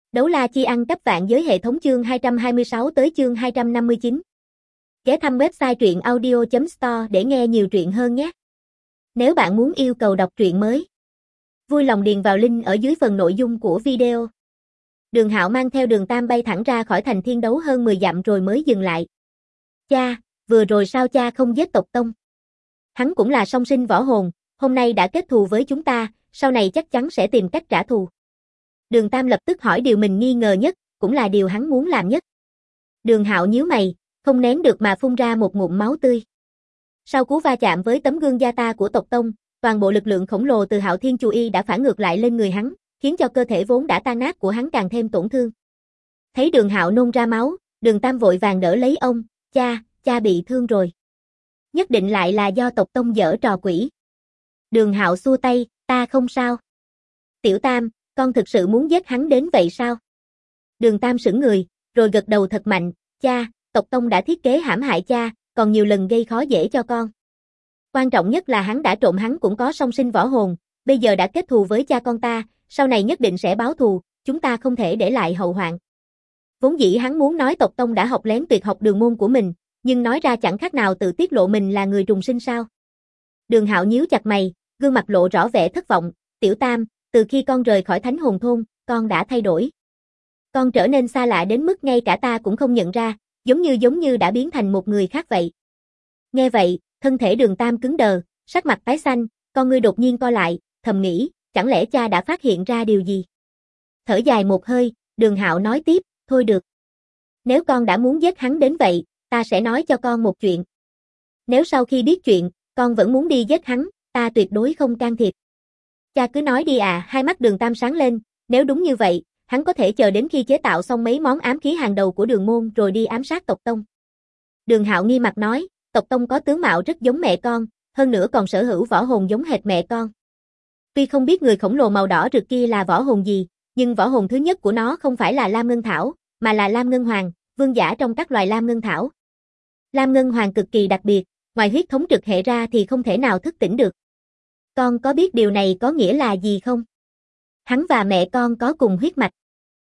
Đấu la chi ăn cắp vạn giới hệ thống chương 226 tới chương 259. Ghé thăm website truyện audio.store để nghe nhiều truyện hơn nhé. Nếu bạn muốn yêu cầu đọc truyện mới, vui lòng điền vào link ở dưới phần nội dung của video. Đường Hạo mang theo Đường Tam bay thẳng ra khỏi thành thiên đấu hơn 10 dặm rồi mới dừng lại. Cha, vừa rồi sao cha không giết Tộc Tông? Hắn cũng là song sinh võ hồn, hôm nay đã kết thù với chúng ta, sau này chắc chắn sẽ tìm cách trả thù. Đường Tam lập tức hỏi điều mình nghi ngờ nhất, cũng là điều hắn muốn làm nhất. Đường Hạo nhíu mày, không nén được mà phun ra một ngụm máu tươi. Sau cú va chạm với tấm gương gia ta của Tộc Tông, toàn bộ lực lượng khổng lồ từ Hạo Thiên Chu Y đã phản ngược lại lên người hắn, khiến cho cơ thể vốn đã tan nát của hắn càng thêm tổn thương. Thấy Đường Hạo nôn ra máu, Đường Tam vội vàng đỡ lấy ông, cha bị thương rồi. Nhất định lại là do Tộc Tông giở trò quỷ. Đường Hạo xua tay, ta không sao. Tiểu Tam, con thực sự muốn giết hắn đến vậy sao? Đường Tam sững người, rồi gật đầu thật mạnh, cha, Tộc Tông đã thiết kế hãm hại cha, còn nhiều lần gây khó dễ cho con. Quan trọng nhất là hắn đã trộm hắn cũng có song sinh võ hồn, bây giờ đã kết thù với cha con ta, sau này nhất định sẽ báo thù, chúng ta không thể để lại hậu hoạn. Vốn dĩ hắn muốn nói Tộc Tông đã học lén tuyệt học đường môn của mình, nhưng nói ra chẳng khác nào tự tiết lộ mình là người trùng sinh sao. Đường Hạo nhíu chặt mày, gương mặt lộ rõ vẻ thất vọng, Tiểu Tam, từ khi con rời khỏi Thánh Hồn Thôn, con đã thay đổi. Con trở nên xa lạ đến mức ngay cả ta cũng không nhận ra, giống như đã biến thành một người khác vậy. Nghe vậy, thân thể Đường Tam cứng đờ, sắc mặt tái xanh, con ngươi đột nhiên co lại, thầm nghĩ, chẳng lẽ cha đã phát hiện ra điều gì? Thở dài một hơi, Đường Hạo nói tiếp, thôi được. Nếu con đã muốn giết hắn đến vậy, ta sẽ nói cho con một chuyện. Nếu sau khi biết chuyện, con vẫn muốn đi giết hắn, ta tuyệt đối không can thiệp. Cha cứ nói đi à, hai mắt Đường Tam sáng lên, nếu đúng như vậy, hắn có thể chờ đến khi chế tạo xong mấy món ám khí hàng đầu của Đường môn rồi đi ám sát Tộc Tông. Đường Hạo nghi mặt nói, Tộc Tông có tướng mạo rất giống mẹ con, hơn nữa còn sở hữu võ hồn giống hệt mẹ con. Tuy không biết người khổng lồ màu đỏ rực kia là võ hồn gì, nhưng võ hồn thứ nhất của nó không phải là Lam Ngân Thảo, mà là Lam Ngân Hoàng, vương giả trong các loài Lam Ngân Thảo. Lam Ngân Hoàng cực kỳ đặc biệt, ngoài huyết thống trực hệ ra thì không thể nào thức tỉnh được. Con có biết điều này có nghĩa là gì không? Hắn và mẹ con có cùng huyết mạch.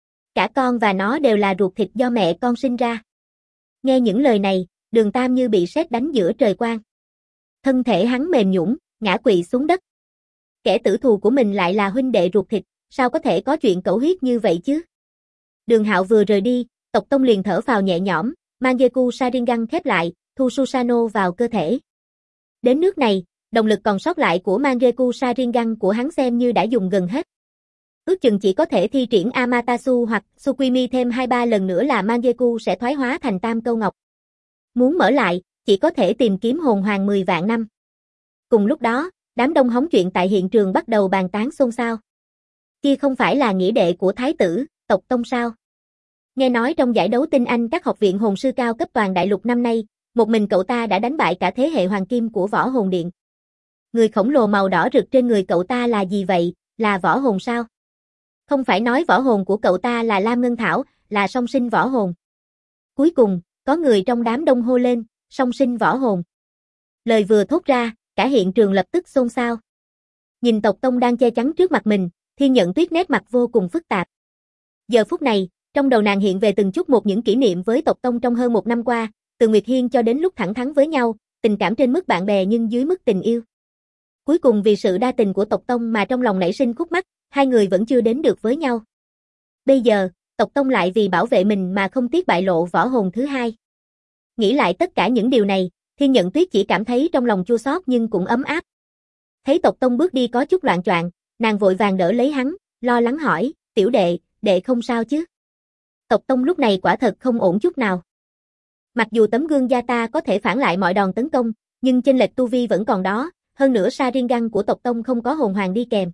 Cả con và nó đều là ruột thịt do mẹ con sinh ra. Nghe những lời này, Đường Tam như bị sét đánh giữa trời quang. Thân thể hắn mềm nhũn, ngã quỵ xuống đất. Kẻ tử thù của mình lại là huynh đệ ruột thịt, sao có thể có chuyện cẩu huyết như vậy chứ? Đường Hạo vừa rời đi, Tộc Tông liền thở phào nhẹ nhõm, Mangekyou Sharingan khép lại, thu Susanoo vào cơ thể. Đến nước này, động lực còn sót lại của Mangekyou Sharingan của hắn xem như đã dùng gần hết. Ước chừng chỉ có thể thi triển Amaterasu hoặc Tsukimi thêm 2-3 lần nữa là Mangekyou sẽ thoái hóa thành tam câu ngọc. Muốn mở lại, chỉ có thể tìm kiếm hồn hoàng 10 vạn năm. Cùng lúc đó, đám đông hóng chuyện tại hiện trường bắt đầu bàn tán xôn xao. Kia không phải là nghĩa đệ của thái tử, Tộc Tông sao? Nghe nói trong giải đấu tinh anh các học viện hồn sư cao cấp toàn đại lục năm nay, một mình cậu ta đã đánh bại cả thế hệ hoàng kim của võ hồn điện. Người khổng lồ màu đỏ rực trên người cậu ta là gì vậy, là võ hồn sao? Không phải nói võ hồn của cậu ta là Lam Ngân Thảo, là song sinh võ hồn. Cuối cùng, có người trong đám đông hô lên, song sinh võ hồn. Lời vừa thốt ra, cả hiện trường lập tức xôn xao. Nhìn Tộc Tông đang che chắn trước mặt mình, Thiên Nhận Tuyết nét mặt vô cùng phức tạp. Giờ phút này, trong đầu nàng hiện về từng chút một những kỷ niệm với Tộc Tông trong hơn một năm qua, từ Nguyệt Hiên cho đến lúc thẳng thắn với nhau, tình cảm trên mức bạn bè nhưng dưới mức tình yêu. Cuối cùng vì sự đa tình của Tộc Tông mà trong lòng nảy sinh khúc mắc, hai người vẫn chưa đến được với nhau. Bây giờ, Tộc Tông lại vì bảo vệ mình mà không tiếc bại lộ võ hồn thứ hai. Nghĩ lại tất cả những điều này, Thiên Nhận Tuyết chỉ cảm thấy trong lòng chua xót nhưng cũng ấm áp. Thấy Tộc Tông bước đi có chút loạng choạng, nàng vội vàng đỡ lấy hắn, lo lắng hỏi, tiểu đệ không sao chứ? Tộc Tông lúc này quả thật không ổn chút nào. Mặc dù tấm gương gia ta có thể phản lại mọi đòn tấn công, nhưng chênh lệch tu vi vẫn còn đó, hơn nữa Sharingan của Tộc Tông không có hồn hoàng đi kèm.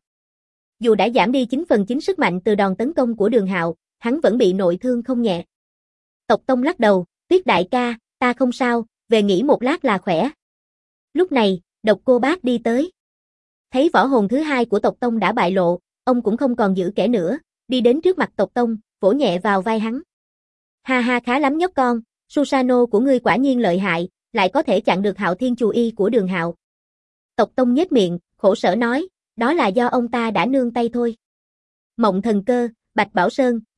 Dù đã giảm đi 9/9 sức mạnh từ đòn tấn công của Đường Hạo, hắn vẫn bị nội thương không nhẹ. Tộc Tông lắc đầu, Tuyết đại ca, ta không sao, về nghỉ một lát là khỏe. Lúc này, Độc Cô Bác đi tới. Thấy võ hồn thứ hai của Tộc Tông đã bại lộ, ông cũng không còn giữ kẻ nữa, đi đến trước mặt Tộc Tông, vỗ nhẹ vào vai hắn. Ha ha, khá lắm nhóc con, Susanoo của ngươi quả nhiên lợi hại, lại có thể chặn được Hạo Thiên Chu Y của Đường Hạo. Tộc Tông nhếch miệng, khổ sở nói, đó là do ông ta đã nương tay thôi. Mộng Thần Cơ, Bạch Bảo Sơn,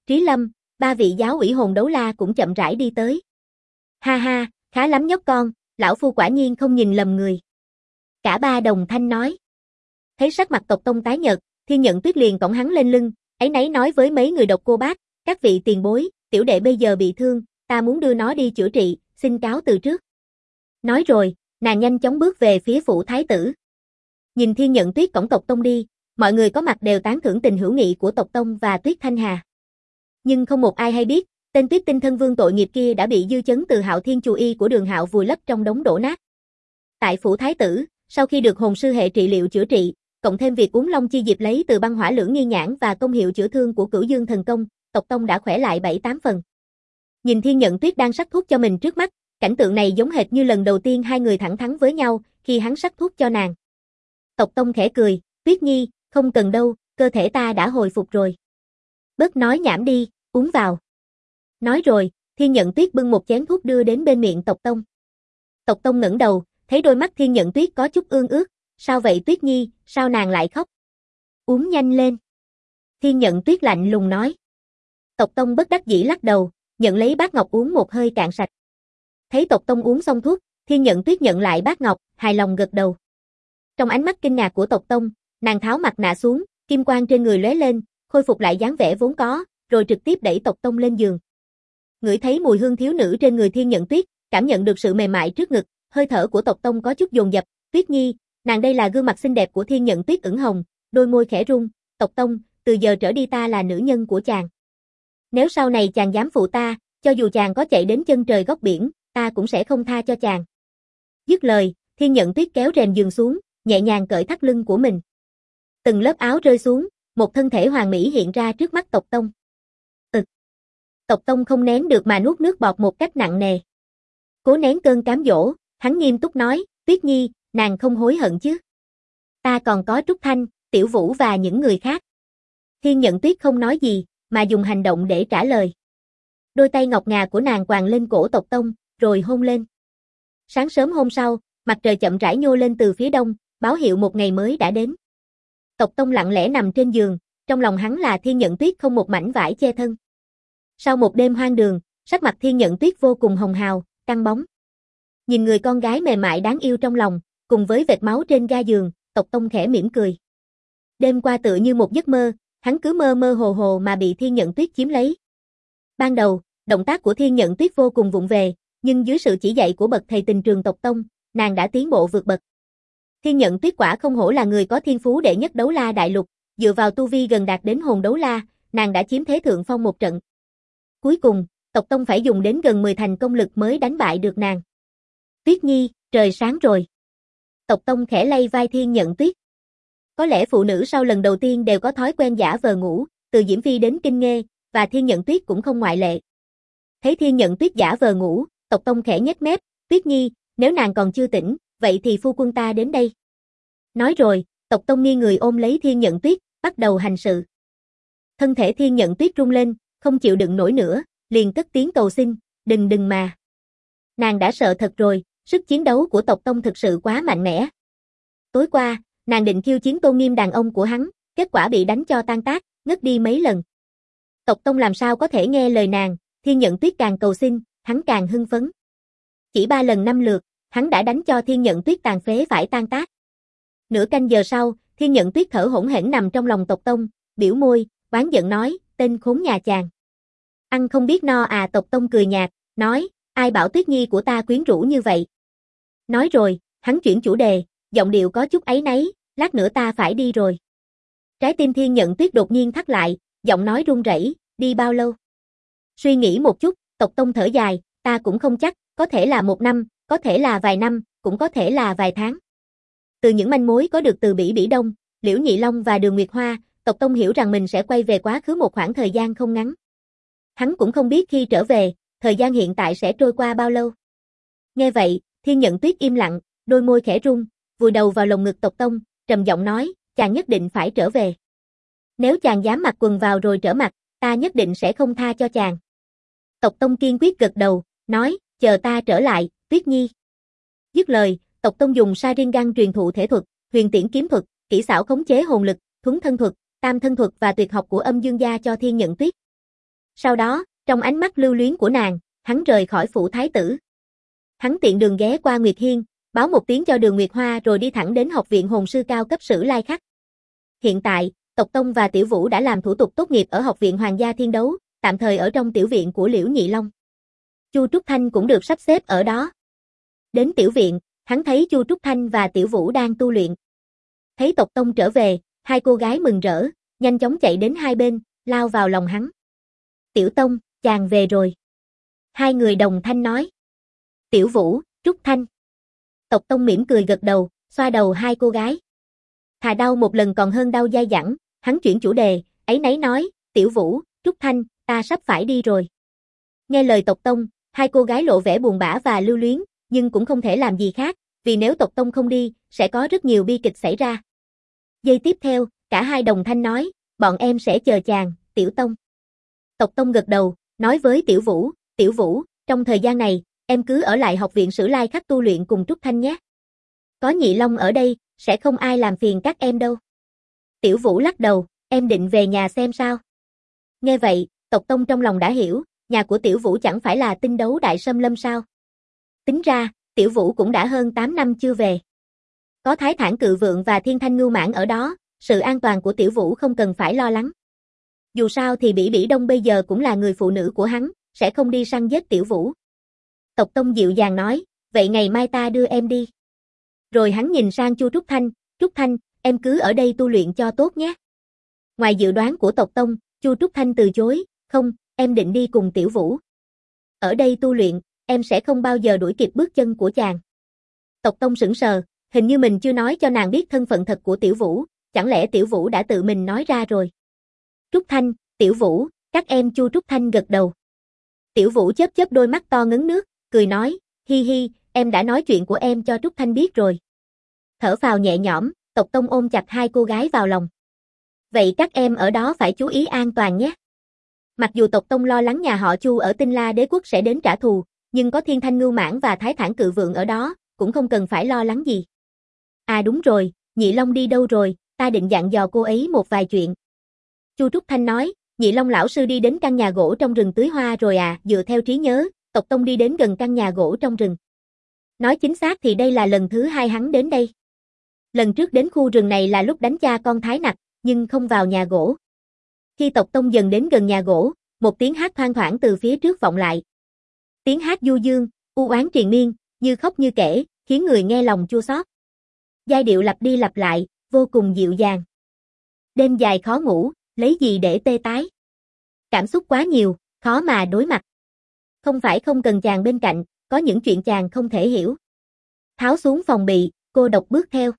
Trí Lâm, ba vị giáo ủy hồn đấu la cũng chậm rãi đi tới. Ha ha, khá lắm nhóc con, lão phu quả nhiên không nhìn lầm người. Cả ba đồng thanh nói. Thấy sắc mặt Tộc Tông tái nhợt, Thiên Nhận Tuyết liền cõng hắn lên lưng, áy náy nói với mấy người Độc Cô Bác, các vị tiền bối, tiểu đệ bây giờ bị thương, ta muốn đưa nó đi chữa trị, xin cáo từ trước. Nói rồi, nàng nhanh chóng bước về phía phủ thái tử. Nhìn Thiên Nhận Tuyết cõng Tộc Tông đi, mọi người có mặt đều tán thưởng tình hữu nghị của Tộc Tông và Tuyết Thanh Hà. Nhưng không một ai hay biết, tên Tuyết Tinh thân vương tội nghiệp kia đã bị dư chấn từ Hạo Thiên Chù Y của Đường Hạo vùi lấp trong đống đổ nát. Tại phủ thái tử, sau khi được hồn sư hệ trị liệu chữa trị, cộng thêm việc uống Long Chi Diệp lấy từ băng hỏa lưỡng nghi nhãn và công hiệu chữa thương của Cửu Dương thần công, Tộc Tông đã khỏe lại 7-8 phần. Nhìn Thiên Nhận Tuyết đang sắc thuốc cho mình trước mắt, cảnh tượng này giống hệt như lần đầu tiên hai người thẳng thắn với nhau khi hắn sắc thuốc cho nàng. Tộc Tông khẽ cười, Tuyết Nhi, không cần đâu, cơ thể ta đã hồi phục rồi. Bớt nói nhảm đi, uống vào. Nói rồi, Thiên Nhận Tuyết bưng một chén thuốc đưa đến bên miệng Tộc Tông. Tộc Tông ngẩng đầu, thấy đôi mắt Thiên Nhận Tuyết có chút ương ướt, sao vậy Tuyết Nhi, sao nàng lại khóc? Uống nhanh lên. Thiên Nhận Tuyết lạnh lùng nói. Tộc Tông bất đắc dĩ lắc đầu, nhận lấy bát ngọc uống một hơi cạn sạch. Thấy Tộc Tông uống xong thuốc, Thiên Nhận Tuyết nhận lại bát ngọc, hài lòng gật đầu. Trong ánh mắt kinh ngạc của Tộc Tông, nàng tháo mặt nạ xuống, kim quang trên người lóe lên, khôi phục lại dáng vẻ vốn có, rồi trực tiếp đẩy Tộc Tông lên giường. Ngửi thấy mùi hương thiếu nữ trên người Thiên Nhận Tuyết, cảm nhận được sự mềm mại trước ngực, hơi thở của Tộc Tông có chút dồn dập. Tuyết Nhi, nàng đây là gương mặt xinh đẹp của Thiên Nhận Tuyết ửng hồng, đôi môi khẽ rung. Tộc Tông, từ giờ trở đi ta là nữ nhân của chàng. Nếu sau này chàng dám phụ ta, cho dù chàng có chạy đến chân trời góc biển, ta cũng sẽ không tha cho chàng. Dứt lời, Thiên Nhận Tuyết kéo rèm giường xuống, nhẹ nhàng cởi thắt lưng của mình. Từng lớp áo rơi xuống, một thân thể hoàn mỹ hiện ra trước mắt Tộc Tông. Tộc Tông không nén được mà nuốt nước bọt một cách nặng nề. Cố nén cơn cám dỗ, hắn nghiêm túc nói, Tuyết Nhi, nàng không hối hận chứ? Ta còn có Trúc Thanh, Tiểu Vũ và những người khác. Thiên Nhận Tuyết không nói gì, mà dùng hành động để trả lời. Đôi tay ngọc ngà của nàng quàng lên cổ Tộc Tông, rồi hôn lên. Sáng sớm hôm sau, mặt trời chậm rãi nhô lên từ phía đông, báo hiệu một ngày mới đã đến. Tộc Tông lặng lẽ nằm trên giường, trong lòng hắn là Thiên Nhận Tuyết không một mảnh vải che thân. Sau một đêm hoang đường, sắc mặt Thiên Nhận Tuyết vô cùng hồng hào, căng bóng. Nhìn người con gái mềm mại đáng yêu trong lòng, cùng với vệt máu trên ga giường, Tộc Tông khẽ mỉm cười. Đêm qua tựa như một giấc mơ, hắn cứ mơ mơ hồ hồ mà bị Thiên Nhận Tuyết chiếm lấy. Ban đầu, động tác của Thiên Nhận Tuyết vô cùng vụng về, nhưng dưới sự chỉ dạy của bậc thầy tình trường Tộc Tông, nàng đã tiến bộ vượt bậc. Thiên Nhận Tuyết quả không hổ là người có thiên phú đệ nhất đấu la đại lục, dựa vào tu vi gần đạt đến hồn đấu la, nàng đã chiếm thế thượng phong một trận. Cuối cùng, Tộc Tông phải dùng đến gần 10 thành công lực mới đánh bại được nàng. Tuyết Nhi, trời sáng rồi. Tộc Tông khẽ lay vai Thiên Nhận Tuyết. Có lẽ phụ nữ sau lần đầu tiên đều có thói quen giả vờ ngủ, từ Diễm Phi đến Kinh Nghê, và Thiên Nhận Tuyết cũng không ngoại lệ. Thấy Thiên Nhận Tuyết giả vờ ngủ, Tộc Tông khẽ nhếch mép, Tuyết Nhi, nếu nàng còn chưa tỉnh, vậy thì phu quân ta đến đây. Nói rồi, Tộc Tông nghiêng người ôm lấy Thiên Nhận Tuyết, bắt đầu hành sự. Thân thể Thiên Nhận Tuyết rung lên, không chịu đựng nổi nữa, liền cất tiếng cầu xin, đừng mà. Nàng đã sợ thật rồi, sức chiến đấu của Tộc Tông thực sự quá mạnh mẽ. Tối qua, nàng định khiêu chiến tôn nghiêm đàn ông của hắn, kết quả bị đánh cho tan tác, ngất đi mấy lần. Tộc Tông làm sao có thể nghe lời nàng, Thiên Nhận Tuyết càng cầu xin, hắn càng hưng phấn. Chỉ 3 lần 5 lượt, hắn đã đánh cho Thiên Nhận Tuyết tàn phế phải tan tác. Nửa canh giờ sau, Thiên Nhận Tuyết thở hổn hển nằm trong lòng Tộc Tông, biểu môi, oán giận nói, tên khốn nhà chàng. Ăn không biết no à? Tộc Tông cười nhạt, nói, ai bảo Tuyết Nhi của ta quyến rũ như vậy. Nói rồi, hắn chuyển chủ đề, giọng điệu có chút áy náy, lát nữa ta phải đi rồi. Trái tim Thiên Nhận Tuyết đột nhiên thắt lại, giọng nói run rẩy, đi bao lâu? Suy nghĩ một chút, Tộc Tông thở dài, ta cũng không chắc, có thể là 1 năm, có thể là vài năm, cũng có thể là vài tháng. Từ những manh mối có được từ Bỉ Bỉ Đông, Liễu Nhị Long và Đường Nguyệt Hoa, Tộc Tông hiểu rằng mình sẽ quay về quá khứ một khoảng thời gian không ngắn. Hắn cũng không biết khi trở về, thời gian hiện tại sẽ trôi qua bao lâu. Nghe vậy, Thiên Nhận Tuyết im lặng, đôi môi khẽ rung, vùi đầu vào lồng ngực Tộc Tông, trầm giọng nói, chàng nhất định phải trở về. Nếu chàng dám mặc quần vào rồi trở mặt, ta nhất định sẽ không tha cho chàng. Tộc Tông kiên quyết gật đầu, nói, chờ ta trở lại, Tuyết Nhi. Dứt lời, Tộc Tông dùng Sharingan truyền thụ thể thuật, huyền tiễn kiếm thuật, kỹ xảo khống chế hồn lực, thuấn thân thuật, tam thân thuật và tuyệt học của Âm Dương gia cho Thiên Nhận Tuyết. Sau đó, trong ánh mắt lưu luyến của nàng, hắn rời khỏi phủ thái tử. Hắn tiện đường ghé qua Nguyệt Hiên, báo một tiếng cho Đường Nguyệt Hoa rồi đi thẳng đến học viện hồn sư cao cấp Sử Lai Khắc. Hiện tại, Tộc Tông và Tiểu Vũ đã làm thủ tục tốt nghiệp ở học viện Hoàng gia Thiên Đấu, tạm thời ở trong tiểu viện của Liễu Nhị Long. Chu Trúc Thanh cũng được sắp xếp ở đó. Đến tiểu viện, hắn thấy Chu Trúc Thanh và Tiểu Vũ đang tu luyện. Thấy Tộc Tông trở về, hai cô gái mừng rỡ, nhanh chóng chạy đến hai bên, lao vào lòng hắn. Tiểu Tông, chàng về rồi. Hai người đồng thanh nói. Tiểu Vũ, Trúc Thanh. Tộc Tông mỉm cười gật đầu, xoa đầu hai cô gái. Thà đau một lần còn hơn đau dai dẳng, hắn chuyển chủ đề, áy náy nói, Tiểu Vũ, Trúc Thanh, ta sắp phải đi rồi. Nghe lời Tộc Tông, hai cô gái lộ vẻ buồn bã và lưu luyến, nhưng cũng không thể làm gì khác, vì nếu Tộc Tông không đi, sẽ có rất nhiều bi kịch xảy ra. Giây tiếp theo, cả hai đồng thanh nói, bọn em sẽ chờ chàng, Tiểu Tông. Tộc Tông gật đầu, nói với Tiểu Vũ, trong thời gian này, em cứ ở lại học viện Sử Lai Khắc tu luyện cùng Trúc Thanh nhé. Có Nhị Long ở đây, sẽ không ai làm phiền các em đâu. Tiểu Vũ lắc đầu, em định về nhà xem sao. Nghe vậy, Tộc Tông trong lòng đã hiểu, nhà của Tiểu Vũ chẳng phải là Tinh Đấu Đại Xâm Lâm sao. Tính ra, Tiểu Vũ cũng đã hơn 8 năm chưa về. Có Thái Thản Cự Vượng và Thiên Thanh Ngưu Mãng ở đó, sự an toàn của Tiểu Vũ không cần phải lo lắng. Dù sao thì Bỉ Bỉ Đông bây giờ cũng là người phụ nữ của hắn, sẽ không đi săn giết Tiểu Vũ. Tộc Tông dịu dàng nói, vậy ngày mai ta đưa em đi. Rồi hắn nhìn sang Chu Trúc Thanh, em cứ ở đây tu luyện cho tốt nhé. Ngoài dự đoán của Tộc Tông, Chu Trúc Thanh từ chối, không, em định đi cùng Tiểu Vũ. Ở đây tu luyện, em sẽ không bao giờ đuổi kịp bước chân của chàng. Tộc Tông sững sờ, hình như mình chưa nói cho nàng biết thân phận thật của Tiểu Vũ, chẳng lẽ Tiểu Vũ đã tự mình nói ra rồi. Trúc Thanh, Tiểu Vũ, các em. Chu Trúc Thanh gật đầu. Tiểu Vũ chớp chớp đôi mắt to ngấn nước, cười nói, hi hi, em đã nói chuyện của em cho Trúc Thanh biết rồi. Thở phào nhẹ nhõm, Tộc Tông ôm chặt hai cô gái vào lòng. Vậy các em ở đó phải chú ý an toàn nhé. Mặc dù Tộc Tông lo lắng nhà họ Chu ở Tinh La Đế Quốc sẽ đến trả thù, nhưng có Thiên Thanh Ngưu Mãng và Thái Thản Cự Vượng ở đó, cũng không cần phải lo lắng gì. À đúng rồi, Nhị Long đi đâu rồi, ta định dặn dò cô ấy một vài chuyện. Chu Trúc Thanh nói, Nhị Long lão sư đi đến căn nhà gỗ trong rừng tưới hoa rồi à. Dựa theo trí nhớ, Tộc Tông đi đến gần căn nhà gỗ trong rừng. Nói chính xác thì đây là lần thứ hai hắn đến đây. Lần trước đến khu rừng này là lúc đánh cha con Thái Nặc, nhưng không vào nhà gỗ. Khi Tộc Tông dần đến gần nhà gỗ, một tiếng hát thoang thoảng từ phía trước vọng lại. Tiếng hát du dương, u oán triền miên, như khóc như kể, khiến người nghe lòng chua xót. Giai điệu lặp đi lặp lại, vô cùng dịu dàng. Đêm dài khó ngủ, lấy gì để tê tái. Cảm xúc quá nhiều, khó mà đối mặt. Không phải không cần chàng bên cạnh, có những chuyện chàng không thể hiểu. Tháo xuống phòng bị, cô độc bước theo.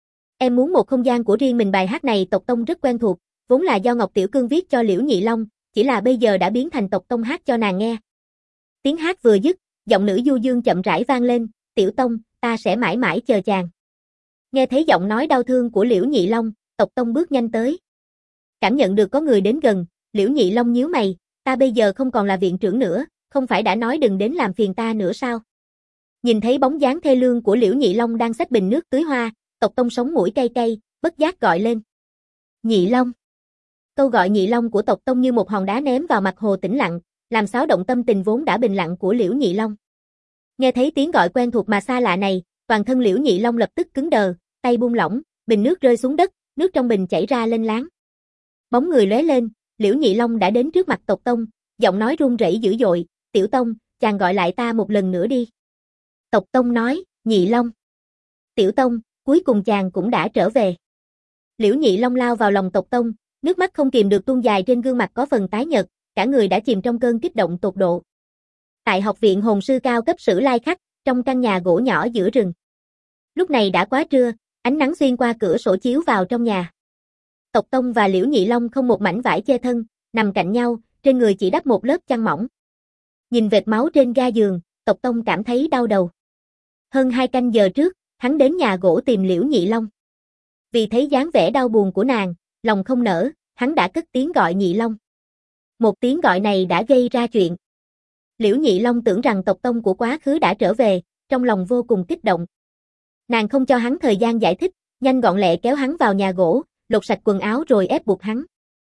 Em muốn một không gian của riêng mình. Bài hát này Tộc Tông rất quen thuộc, vốn là do Ngọc Tiểu Cương viết cho Liễu Nhị Long, chỉ là bây giờ đã biến thành Tộc Tông hát cho nàng nghe. Tiếng hát vừa dứt, giọng nữ du dương chậm rãi vang lên, Tiểu Tông, ta sẽ mãi mãi chờ chàng. Nghe thấy giọng nói đau thương của Liễu Nhị Long, Tộc Tông bước nhanh tới. Cảm nhận được có người đến gần, Liễu Nhị Long nhíu mày, ta bây giờ không còn là viện trưởng nữa, không phải đã nói đừng đến làm phiền ta nữa sao? Nhìn thấy bóng dáng thê lương của Liễu Nhị Long đang xách bình nước tưới hoa, Tộc Tông sống mũi cay cay, bất giác gọi lên. Nhị Long. Câu gọi Nhị Long của Tộc Tông như một hòn đá ném vào mặt hồ tĩnh lặng, làm xáo động tâm tình vốn đã bình lặng của Liễu Nhị Long. Nghe thấy tiếng gọi quen thuộc mà xa lạ này, toàn thân Liễu Nhị Long lập tức cứng đờ, tay buông lỏng, bình nước rơi xuống đất, nước trong bình chảy ra lênh láng. Bóng người lóe lên, Liễu Nhị Long đã đến trước mặt Tộc Tông, giọng nói run rẩy dữ dội, Tiểu Tông, chàng gọi lại ta một lần nữa đi. Tộc Tông nói, Nhị Long. Tiểu Tông, cuối cùng chàng cũng đã trở về. Liễu Nhị Long lao vào lòng Tộc Tông, nước mắt không kìm được tuôn dài trên gương mặt có phần tái nhợt, cả người đã chìm trong cơn kích động tột độ. Tại học viện hồn sư cao cấp Sử Lai Khắc, trong căn nhà gỗ nhỏ giữa rừng. Lúc này đã quá trưa, ánh nắng xuyên qua cửa sổ chiếu vào trong nhà. Tộc Tông và Liễu Nhị Long không một mảnh vải che thân, nằm cạnh nhau, trên người chỉ đắp một lớp chăn mỏng. Nhìn vệt máu trên ga giường, Tộc Tông cảm thấy đau đầu. Hơn 2 canh giờ trước, hắn đến nhà gỗ tìm Liễu Nhị Long. Vì thấy dáng vẻ đau buồn của nàng, lòng không nở, hắn đã cất tiếng gọi Nhị Long. Một tiếng gọi này đã gây ra chuyện. Liễu Nhị Long tưởng rằng Tộc Tông của quá khứ đã trở về, trong lòng vô cùng kích động. Nàng không cho hắn thời gian giải thích, nhanh gọn lẹ kéo hắn vào nhà gỗ, lột sạch quần áo rồi ép buộc hắn.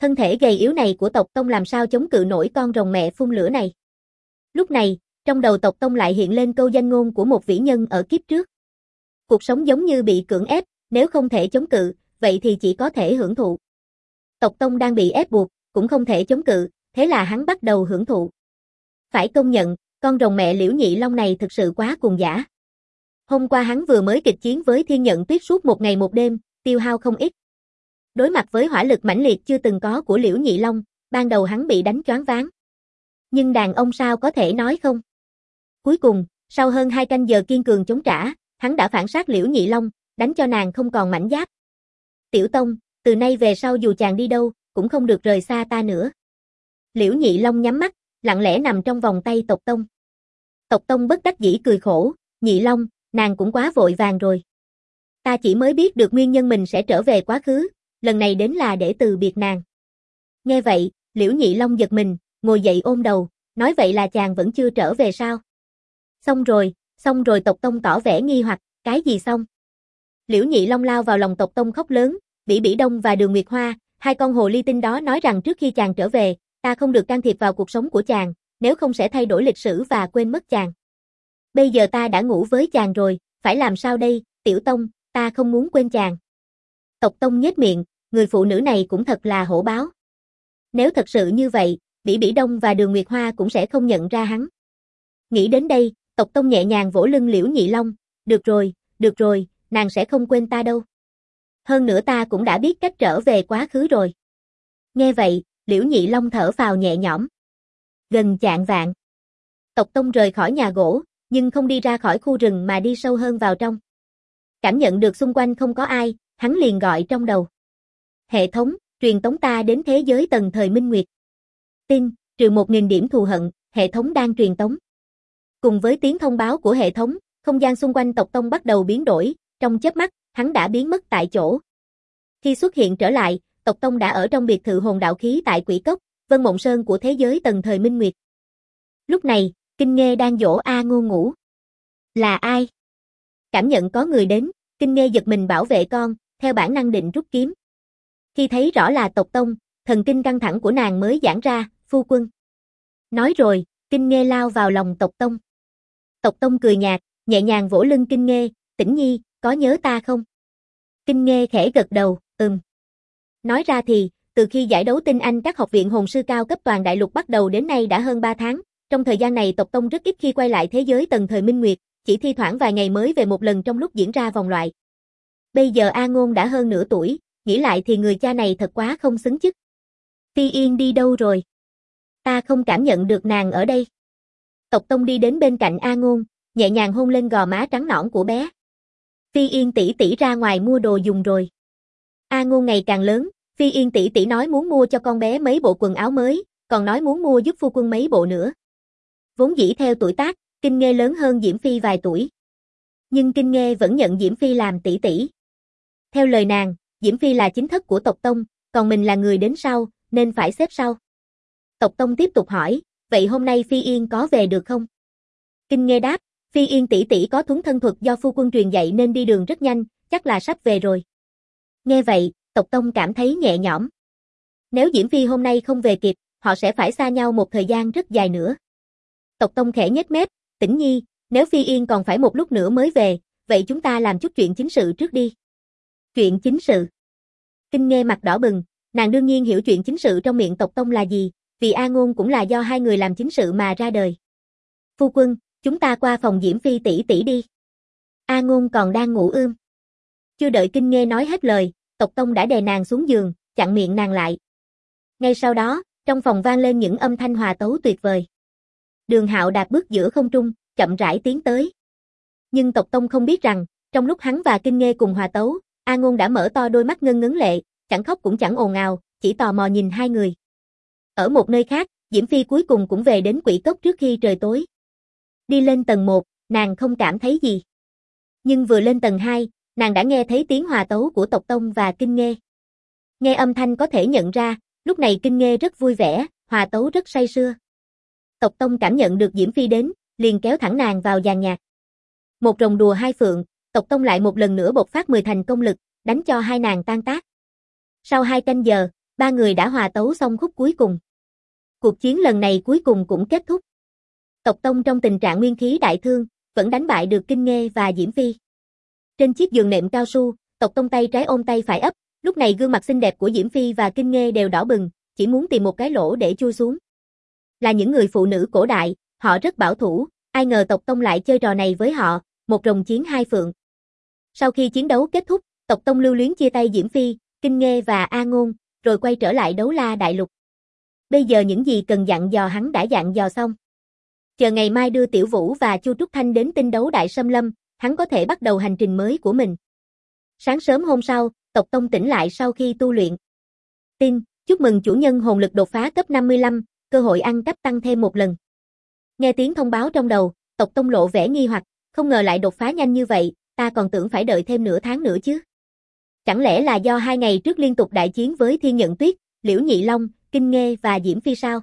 Thân thể gầy yếu này của tộc Tông làm sao chống cự nổi con rồng mẹ phun lửa này. Lúc này, trong đầu tộc Tông lại hiện lên câu danh ngôn của một vĩ nhân ở kiếp trước. Cuộc sống giống như bị cưỡng ép, nếu không thể chống cự, vậy thì chỉ có thể hưởng thụ. Tộc Tông đang bị ép buộc, cũng không thể chống cự, thế là hắn bắt đầu hưởng thụ. Phải công nhận, con rồng mẹ Liễu Nhị Long này thực sự quá cuồng dã. Hôm qua hắn vừa mới kịch chiến với Thiên Nhận Tuyết suốt một ngày một đêm, tiêu hao không ít. Đối mặt với hỏa lực mãnh liệt chưa từng có của Liễu Nhị Long, ban đầu hắn bị đánh choáng váng. Nhưng đàn ông sao có thể nói không? Cuối cùng, sau hơn 2 canh giờ kiên cường chống trả, hắn đã phản sát Liễu Nhị Long, đánh cho nàng không còn mảnh giáp. Tiểu Tông, từ nay về sau dù chàng đi đâu, cũng không được rời xa ta nữa. Liễu Nhị Long nhắm mắt, lặng lẽ nằm trong vòng tay tộc Tông. Tộc Tông bất đắc dĩ cười khổ, Nhị Long, nàng cũng quá vội vàng rồi. Ta chỉ mới biết được nguyên nhân mình sẽ trở về quá khứ, lần này đến là để từ biệt nàng. Nghe vậy, Liễu Nhị Long giật mình, ngồi dậy ôm đầu, nói vậy là chàng vẫn chưa trở về sao? Xong rồi tộc Tông tỏ vẻ nghi hoặc, cái gì xong? Liễu Nhị Long lao vào lòng tộc Tông khóc lớn, Bỉ Bỉ Đông và Đường Nguyệt Hoa, hai con hồ ly tinh đó nói rằng trước khi chàng trở về, ta không được can thiệp vào cuộc sống của chàng, nếu không sẽ thay đổi lịch sử và quên mất chàng. Bây giờ ta đã ngủ với chàng rồi, phải làm sao đây, Tiểu Tông, ta không muốn quên chàng. Tộc Tông nhếch miệng, người phụ nữ này cũng thật là hổ báo. Nếu thật sự như vậy, Bỉ Bỉ Đông và Đường Nguyệt Hoa cũng sẽ không nhận ra hắn. Nghĩ đến đây, tộc Tông nhẹ nhàng vỗ lưng Liễu Nhị Long, được rồi, nàng sẽ không quên ta đâu. Hơn nữa ta cũng đã biết cách trở về quá khứ rồi. Nghe vậy, Liễu Nhị Long thở phào nhẹ nhõm. Gần chạng vạng, tộc Tông rời khỏi nhà gỗ, nhưng không đi ra khỏi khu rừng mà đi sâu hơn vào trong. Cảm nhận được xung quanh không có ai, hắn liền gọi trong đầu. Hệ thống, truyền tống ta đến thế giới tầng thời Minh Nguyệt. Tin, trừ 1000 điểm thù hận, hệ thống đang truyền tống. Cùng với tiếng thông báo của hệ thống, không gian xung quanh tộc Tông bắt đầu biến đổi, trong chớp mắt, hắn đã biến mất tại chỗ. Khi xuất hiện trở lại, tộc Tông đã ở trong biệt thự hồn đạo khí tại Quỷ Cốc, Vân Mộng Sơn của thế giới tầng thời Minh Nguyệt. Lúc này, Kinh Nghê đang dỗ A Ngôn ngủ. Là ai? Cảm nhận có người đến, Kinh Nghê giật mình bảo vệ con, theo bản năng định rút kiếm. Khi thấy rõ là tộc Tông, thần kinh căng thẳng của nàng mới giãn ra, phu quân. Nói rồi, Kinh Nghê lao vào lòng tộc Tông. Tộc Tông cười nhạt, nhẹ nhàng vỗ lưng Kinh Nghê, Tĩnh Nhi, có nhớ ta không? Kinh Nghê khẽ gật đầu, Nói ra thì, từ khi giải đấu tinh anh các học viện hồn sư cao cấp toàn đại lục bắt đầu đến nay đã hơn 3 tháng, trong thời gian này tộc Tông rất ít khi quay lại thế giới tầng thời Minh Nguyệt, chỉ thi thoảng vài ngày mới về một lần trong lúc diễn ra vòng loại. Bây giờ A Ngôn đã hơn nửa tuổi, nghĩ lại thì người cha này thật quá không xứng chức. Phi Yên đi đâu rồi? Ta không cảm nhận được nàng ở đây. Tộc Tông đi đến bên cạnh A Ngôn, nhẹ nhàng hôn lên gò má trắng nõn của bé. Phi Yên tỷ tỷ ra ngoài mua đồ dùng rồi. A Ngôn ngày càng lớn, Phi Yên tỷ tỷ nói muốn mua cho con bé mấy bộ quần áo mới, còn nói muốn mua giúp phu quân mấy bộ nữa. Vốn dĩ theo tuổi tác, Kinh Nghê lớn hơn Diễm Phi vài tuổi. Nhưng Kinh Nghê vẫn nhận Diễm Phi làm tỷ tỷ. Theo lời nàng, Diễm Phi là chính thất của tộc Tông, còn mình là người đến sau, nên phải xếp sau. Tộc Tông tiếp tục hỏi, vậy hôm nay Phi Yên có về được không? Kinh Nghê đáp, Phi Yên tỷ tỷ có thuấn thân thuật do phu quân truyền dạy nên đi đường rất nhanh, chắc là sắp về rồi. Nghe vậy, tộc Tông cảm thấy nhẹ nhõm. Nếu Diễm Phi hôm nay không về kịp, họ sẽ phải xa nhau một thời gian rất dài nữa. Tộc Tông khẽ nhếch mép, Tĩnh Nhi, nếu Phi Yên còn phải một lúc nữa mới về, vậy chúng ta làm chút chuyện chính sự trước đi. Chuyện chính sự. Kinh Nghê mặt đỏ bừng, nàng đương nhiên hiểu chuyện chính sự trong miệng tộc Tông là gì, vì A Ngôn cũng là do hai người làm chính sự mà ra đời. Phu quân, chúng ta qua phòng Diễm Phi tỷ tỷ đi. A Ngôn còn đang ngủ ươm. Chưa đợi Kinh Nghê nói hết lời, tộc Tông đã đè nàng xuống giường, chặn miệng nàng lại. Ngay sau đó, trong phòng vang lên những âm thanh hòa tấu tuyệt vời. Đường Hạo đạp bước giữa không trung, chậm rãi tiến tới. Nhưng tộc Tông không biết rằng, trong lúc hắn và Kinh Nghê cùng hòa tấu, A Ngôn đã mở to đôi mắt ngân ngấn lệ, chẳng khóc cũng chẳng ồn ào, chỉ tò mò nhìn hai người. Ở một nơi khác, Diễm Phi cuối cùng cũng về đến Quỷ Cốc trước khi trời tối. Đi lên tầng 1, nàng không cảm thấy gì. Nhưng vừa lên tầng 2, nàng đã nghe thấy tiếng hòa tấu của tộc Tông và Kinh Nghê. Nghe âm thanh có thể nhận ra, lúc này Kinh Nghê rất vui vẻ, hòa tấu rất say sưa. Tộc Tông cảm nhận được Diễm Phi đến, liền kéo thẳng nàng vào dàn nhạc. Một rồng đùa hai phượng, tộc Tông lại một lần nữa bộc phát 10 thành công lực, đánh cho hai nàng tan tác. Sau 2 canh giờ, Ba người đã hòa tấu xong khúc cuối cùng. Cuộc chiến lần này cuối cùng cũng kết thúc. Tộc Tông trong tình trạng nguyên khí đại thương, vẫn đánh bại được Kinh Nghê và Diễm Phi. Trên chiếc giường nệm cao su, Tộc Tông tay trái ôm tay phải ấp, lúc này gương mặt xinh đẹp của Diễm Phi và Kinh Nghê đều đỏ bừng, chỉ muốn tìm một cái lỗ để chui xuống. Là những người phụ nữ cổ đại, họ rất bảo thủ, ai ngờ Tộc Tông lại chơi trò này với họ, một rồng chiến hai phượng. Sau khi chiến đấu kết thúc, Tộc Tông lưu luyến chia tay Diễm Phi, Kinh Nghê và A Ngôn, rồi quay trở lại Đấu La Đại Lục. Bây giờ những gì cần dặn dò hắn đã dặn dò xong. Chờ ngày mai đưa Tiểu Vũ và Chu Trúc Thanh đến Tinh Đấu Đại Xâm Lâm, hắn có thể bắt đầu hành trình mới của mình. Sáng sớm hôm sau, Tộc Tông tỉnh lại sau khi tu luyện. Tin, chúc mừng chủ nhân hồn lực đột phá cấp 55, cơ hội ăn cắp tăng thêm một lần. Nghe tiếng thông báo trong đầu, Tộc Tông lộ vẻ nghi hoặc, không ngờ lại đột phá nhanh như vậy, ta còn tưởng phải đợi thêm nửa tháng nữa chứ. Chẳng lẽ là do 2 ngày trước liên tục đại chiến với Thiên Nhận Tuyết, Liễu Nhị Long, Kinh Nghê và Diễm Phi sao?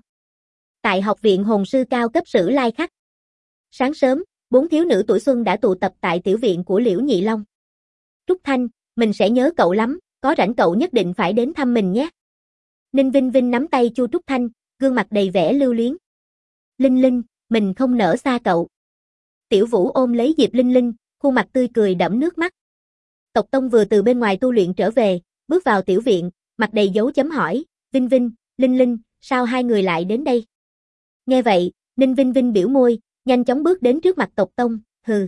Tại học viện hồn sư cao cấp Sử Lai Khắc. Sáng sớm, 4 thiếu nữ tuổi xuân đã tụ tập tại tiểu viện của Liễu Nhị Long. Trúc Thanh, mình sẽ nhớ cậu lắm, có rảnh cậu nhất định phải đến thăm mình nhé. Ninh Vinh Vinh nắm tay Chu Trúc Thanh, gương mặt đầy vẻ lưu luyến. Linh Linh, mình không nỡ xa cậu. Tiểu Vũ ôm lấy Diệp Linh Linh, khuôn mặt tươi cười đẫm nước mắt. Tộc Tông vừa từ bên ngoài tu luyện trở về, bước vào tiểu viện, mặt đầy dấu chấm hỏi, Vinh Vinh, Linh Linh, sao hai người lại đến đây? Nghe vậy, Ninh Vinh Vinh biểu môi, nhanh chóng bước đến trước mặt Tộc Tông, hừ.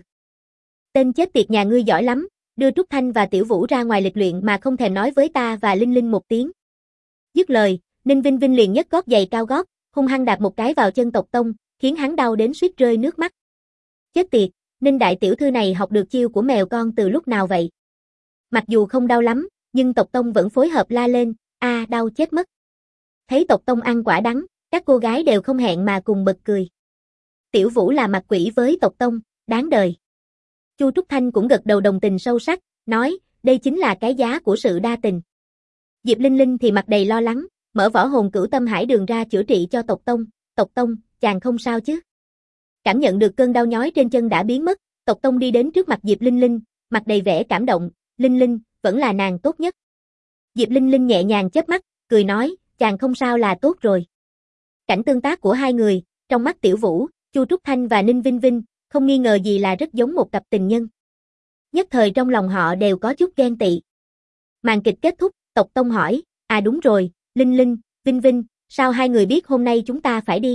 Tên chết tiệt nhà ngươi giỏi lắm, đưa Trúc Thanh và Tiểu Vũ ra ngoài lịch luyện mà không thèm nói với ta và Linh Linh một tiếng. Dứt lời, Ninh Vinh Vinh liền nhấc gót giày cao gót, hung hăng đạp một cái vào chân Tộc Tông, khiến hắn đau đến suýt rơi nước mắt. Chết tiệt, Ninh đại tiểu thư này học được chiêu của mèo con từ lúc nào vậy? Mặc dù không đau lắm, nhưng Tộc Tông vẫn phối hợp la lên, đau chết mất. Thấy Tộc Tông ăn quả đắng, các cô gái đều không hẹn mà cùng bật cười. Tiểu Vũ là mặt quỷ với Tộc Tông, đáng đời. Chu Trúc Thanh cũng gật đầu đồng tình sâu sắc, nói, đây chính là cái giá của sự đa tình. Diệp Linh Linh thì mặt đầy lo lắng, mở võ hồn cửu tâm hải đường ra chữa trị cho Tộc Tông. Tộc Tông, chàng không sao chứ? Cảm nhận được cơn đau nhói trên chân đã biến mất, Tộc Tông đi đến trước mặt Diệp Linh Linh, mặt đầy vẻ cảm động, Linh Linh, vẫn là nàng tốt nhất. Diệp Linh Linh nhẹ nhàng chớp mắt, cười nói, chàng không sao là tốt rồi. Cảnh tương tác của hai người, trong mắt Tiểu Vũ, Chu Trúc Thanh và Ninh Vinh Vinh, không nghi ngờ gì là rất giống một cặp tình nhân. Nhất thời trong lòng họ đều có chút ghen tị. Màn kịch kết thúc, Tộc Tông hỏi, đúng rồi, Linh Linh, Vinh Vinh, sao hai người biết hôm nay chúng ta phải đi?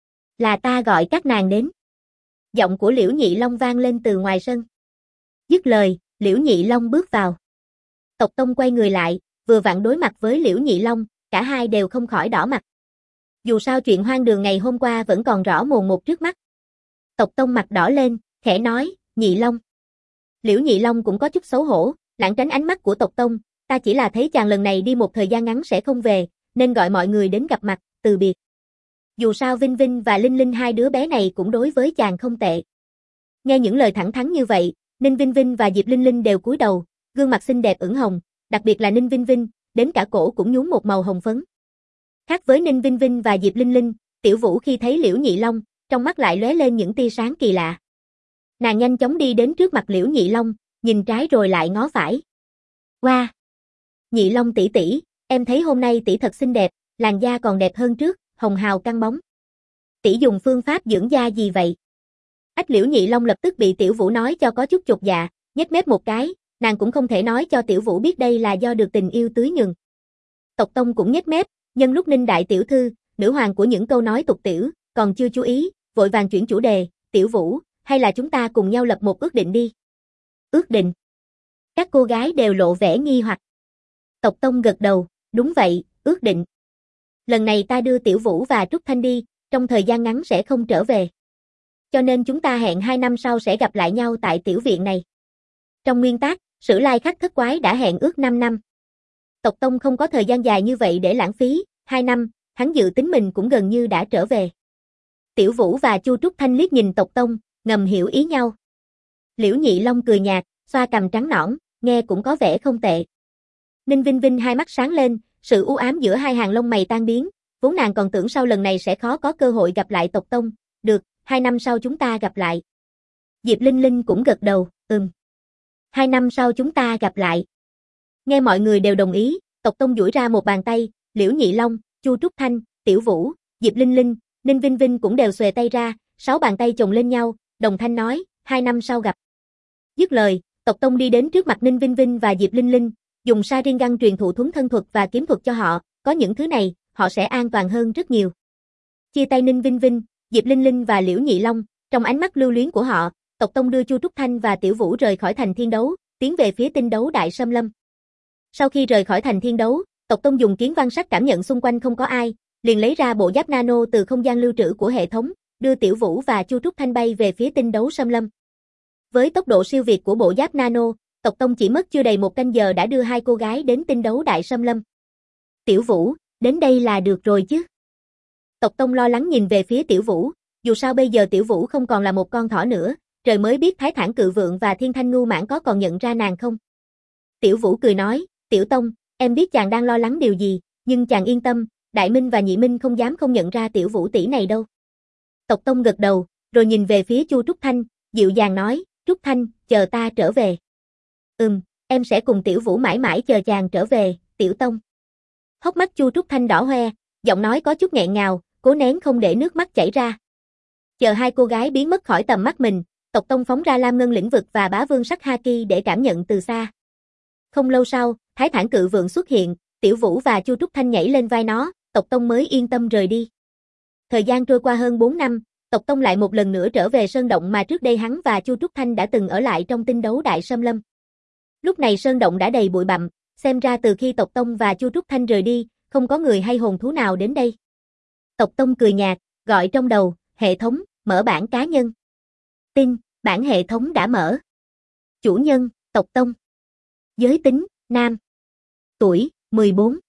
Là ta gọi các nàng đến. Giọng của Liễu Nhị Long vang lên từ ngoài sân. Dứt lời, Liễu Nhị Long bước vào. Tộc Tông quay người lại, vừa vặn đối mặt với Liễu Nhị Long, cả hai đều không khỏi đỏ mặt. Dù sao chuyện hoang đường ngày hôm qua vẫn còn rõ mồn một trước mắt. Tộc Tông mặt đỏ lên, khẽ nói, Nhị Long. Liễu Nhị Long cũng có chút xấu hổ, lảng tránh ánh mắt của Tộc Tông, ta chỉ là thấy chàng lần này đi một thời gian ngắn sẽ không về, nên gọi mọi người đến gặp mặt, từ biệt. Dù sao Vinh Vinh và Linh Linh hai đứa bé này cũng đối với chàng không tệ. Nghe những lời thẳng thắn như vậy, Ninh Vinh Vinh và Diệp Linh Linh đều cúi đầu, gương mặt xinh đẹp ửng hồng, đặc biệt là Ninh Vinh Vinh, đến cả cổ cũng nhuốm một màu hồng phấn. Khác với Ninh Vinh Vinh và Diệp Linh Linh, Tiểu Vũ khi thấy Liễu Nhị Long, trong mắt lại lóe lên những tia sáng kỳ lạ. Nàng nhanh chóng đi đến trước mặt Liễu Nhị Long, nhìn trái rồi lại ngó phải. Wow! Nhị Long tỷ tỷ, em thấy hôm nay tỷ thật xinh đẹp, làn da còn đẹp hơn trước, hồng hào căng bóng. Tỷ dùng phương pháp dưỡng da gì vậy? Ách Liễu Nhị Long lập tức bị Tiểu Vũ nói cho có chút chột dạ, nhếch mép một cái, nàng cũng không thể nói cho Tiểu Vũ biết đây là do được tình yêu tưới nhường. Tộc Tông cũng nhếch mép, nhân lúc Ninh đại tiểu thư, nữ hoàng của những câu nói tục tiểu, còn chưa chú ý, vội vàng chuyển chủ đề, Tiểu Vũ, hay là chúng ta cùng nhau lập một ước định đi. Ước định? Các cô gái đều lộ vẻ nghi hoặc. Tộc Tông gật đầu, đúng vậy, ước định. Lần này ta đưa Tiểu Vũ và Trúc Thanh đi, trong thời gian ngắn sẽ không trở về. Cho nên chúng ta hẹn 2 năm sau sẽ gặp lại nhau tại tiểu viện này. Trong nguyên tắc, Sử Lai Khắc thất quái đã hẹn ước 5 năm. Tộc Tông không có thời gian dài như vậy để lãng phí, 2 năm, hắn dự tính mình cũng gần như đã trở về. Tiểu Vũ và Chu Trúc Thanh liếc nhìn Tộc Tông, ngầm hiểu ý nhau. Liễu Nhị Long cười nhạt, xoa cằm trắng nõn, nghe cũng có vẻ không tệ. Ninh Vinh Vinh hai mắt sáng lên, sự u ám giữa hai hàng lông mày tan biến, vốn nàng còn tưởng sau lần này sẽ khó có cơ hội gặp lại Tộc Tông, được, 2 năm sau chúng ta gặp lại. Diệp Linh Linh cũng gật đầu, 2 năm sau chúng ta gặp lại. Nghe mọi người đều đồng ý, Tộc Tông duỗi ra một bàn tay, Liễu Nhị Long, Chu Trúc Thanh, Tiểu Vũ, Diệp Linh Linh, Ninh Vinh Vinh cũng đều xuề tay ra, 6 bàn tay chồng lên nhau, đồng thanh nói, 2 năm sau gặp. Dứt lời, Tộc Tông đi đến trước mặt Ninh Vinh Vinh và Diệp Linh Linh, dùng sa riêng găng truyền thụ thuấn thân thuật và kiếm thuật cho họ, có những thứ này, họ sẽ an toàn hơn rất nhiều. Chia tay Ninh Vinh Vinh, Diệp Linh Linh và Liễu Nhị Long, trong ánh mắt lưu luyến của họ, Tộc Tông đưa Chu Trúc Thanh và Tiểu Vũ rời khỏi thành Thiên Đấu, tiến về phía Tinh Đấu Đại Xâm Lâm. Sau khi rời khỏi thành Thiên Đấu, Tộc Tông dùng kiến văn sắc cảm nhận xung quanh không có ai, liền lấy ra bộ giáp nano từ không gian lưu trữ của hệ thống, đưa Tiểu Vũ và Chu Trúc Thanh bay về phía Tinh Đấu Xâm Lâm. Với tốc độ siêu việt của bộ giáp nano, Tộc Tông chỉ mất chưa đầy 1 canh giờ đã đưa 2 cô gái đến Tinh Đấu Đại Xâm Lâm. Tiểu Vũ, đến đây là được rồi chứ? Tộc Tông lo lắng nhìn về phía Tiểu Vũ, dù sao bây giờ Tiểu Vũ không còn là một con thỏ nữa, trời mới biết Thái Thản Cự Vượng và Thiên Thanh Ngưu Mãn có còn nhận ra nàng không? Tiểu Vũ cười nói, Tiểu Tông, em biết chàng đang lo lắng điều gì, nhưng chàng yên tâm, Đại Minh và Nhị Minh không dám không nhận ra Tiểu Vũ tỷ này đâu. Tộc Tông gật đầu, rồi nhìn về phía Chu Trúc Thanh, dịu dàng nói, Trúc Thanh, chờ ta trở về. Em sẽ cùng Tiểu Vũ mãi mãi chờ chàng trở về, Tiểu Tông. Hốc mắt Chu Trúc Thanh đỏ hoe, giọng nói có chút nghẹn ngào, cố nén không để nước mắt chảy ra. Chờ 2 cô gái biến mất khỏi tầm mắt mình, Tộc Tông phóng ra Lam Ngân lĩnh vực và Bá Vương sắc Haki để cảm nhận từ xa. Không lâu sau, Thái Thản Cự Vượng xuất hiện, Tiểu Vũ và Chu Trúc Thanh nhảy lên vai nó, Tộc Tông mới yên tâm rời đi. Thời gian trôi qua hơn 4 năm, Tộc Tông lại một lần nữa trở về sơn động mà trước đây hắn và Chu Trúc Thanh đã từng ở lại trong Tinh Đấu Đại Xâm Lâm. Lúc này sơn động đã đầy bụi bặm, xem ra từ khi Tộc Tông và Chu Trúc Thanh rời đi, không có người hay hồn thú nào đến đây. Tộc Tông cười nhạt, gọi trong đầu, hệ thống, mở bảng cá nhân. Tin, bảng hệ thống đã mở. Chủ nhân, Tộc Tông. Giới tính, nam. Tuổi, 14.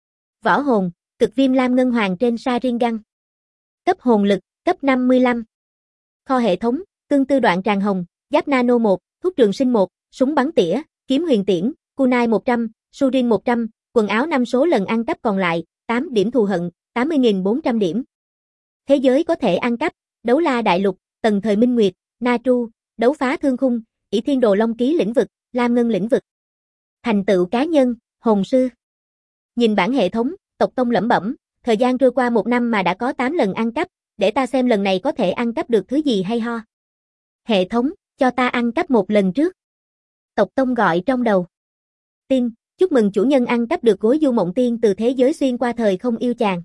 Võ hồn, cực viêm lam ngân hoàng trên sa riêng găng. Cấp hồn lực, cấp 55. Kho hệ thống, cương tư đoạn tràng hồng, giáp nano 1, thuốc trường sinh 1, súng bắn tỉa, kiếm huyền tiễn, kunai 100, surin 100, quần áo 5 số lần ăn cắp còn lại, 8 điểm thù hận, 80.400 điểm. Thế giới có thể ăn cắp, đấu la đại lục, tần thời minh nguyệt, na tru, đấu phá thương khung, ỷ thiên đồ long ký lĩnh vực, lam ngân lĩnh vực. Thành tựu cá nhân, hồn sư. Nhìn bảng hệ thống, Tộc Tông lẩm bẩm, thời gian trôi qua 1 năm mà đã có 8 lần ăn cắp, để ta xem lần này có thể ăn cắp được thứ gì hay ho. Hệ thống, cho ta ăn cắp 1 lần trước. Tộc Tông gọi trong đầu. Tin, chúc mừng chủ nhân ăn cắp được gối du mộng tiên từ thế giới xuyên qua thời không yêu chàng.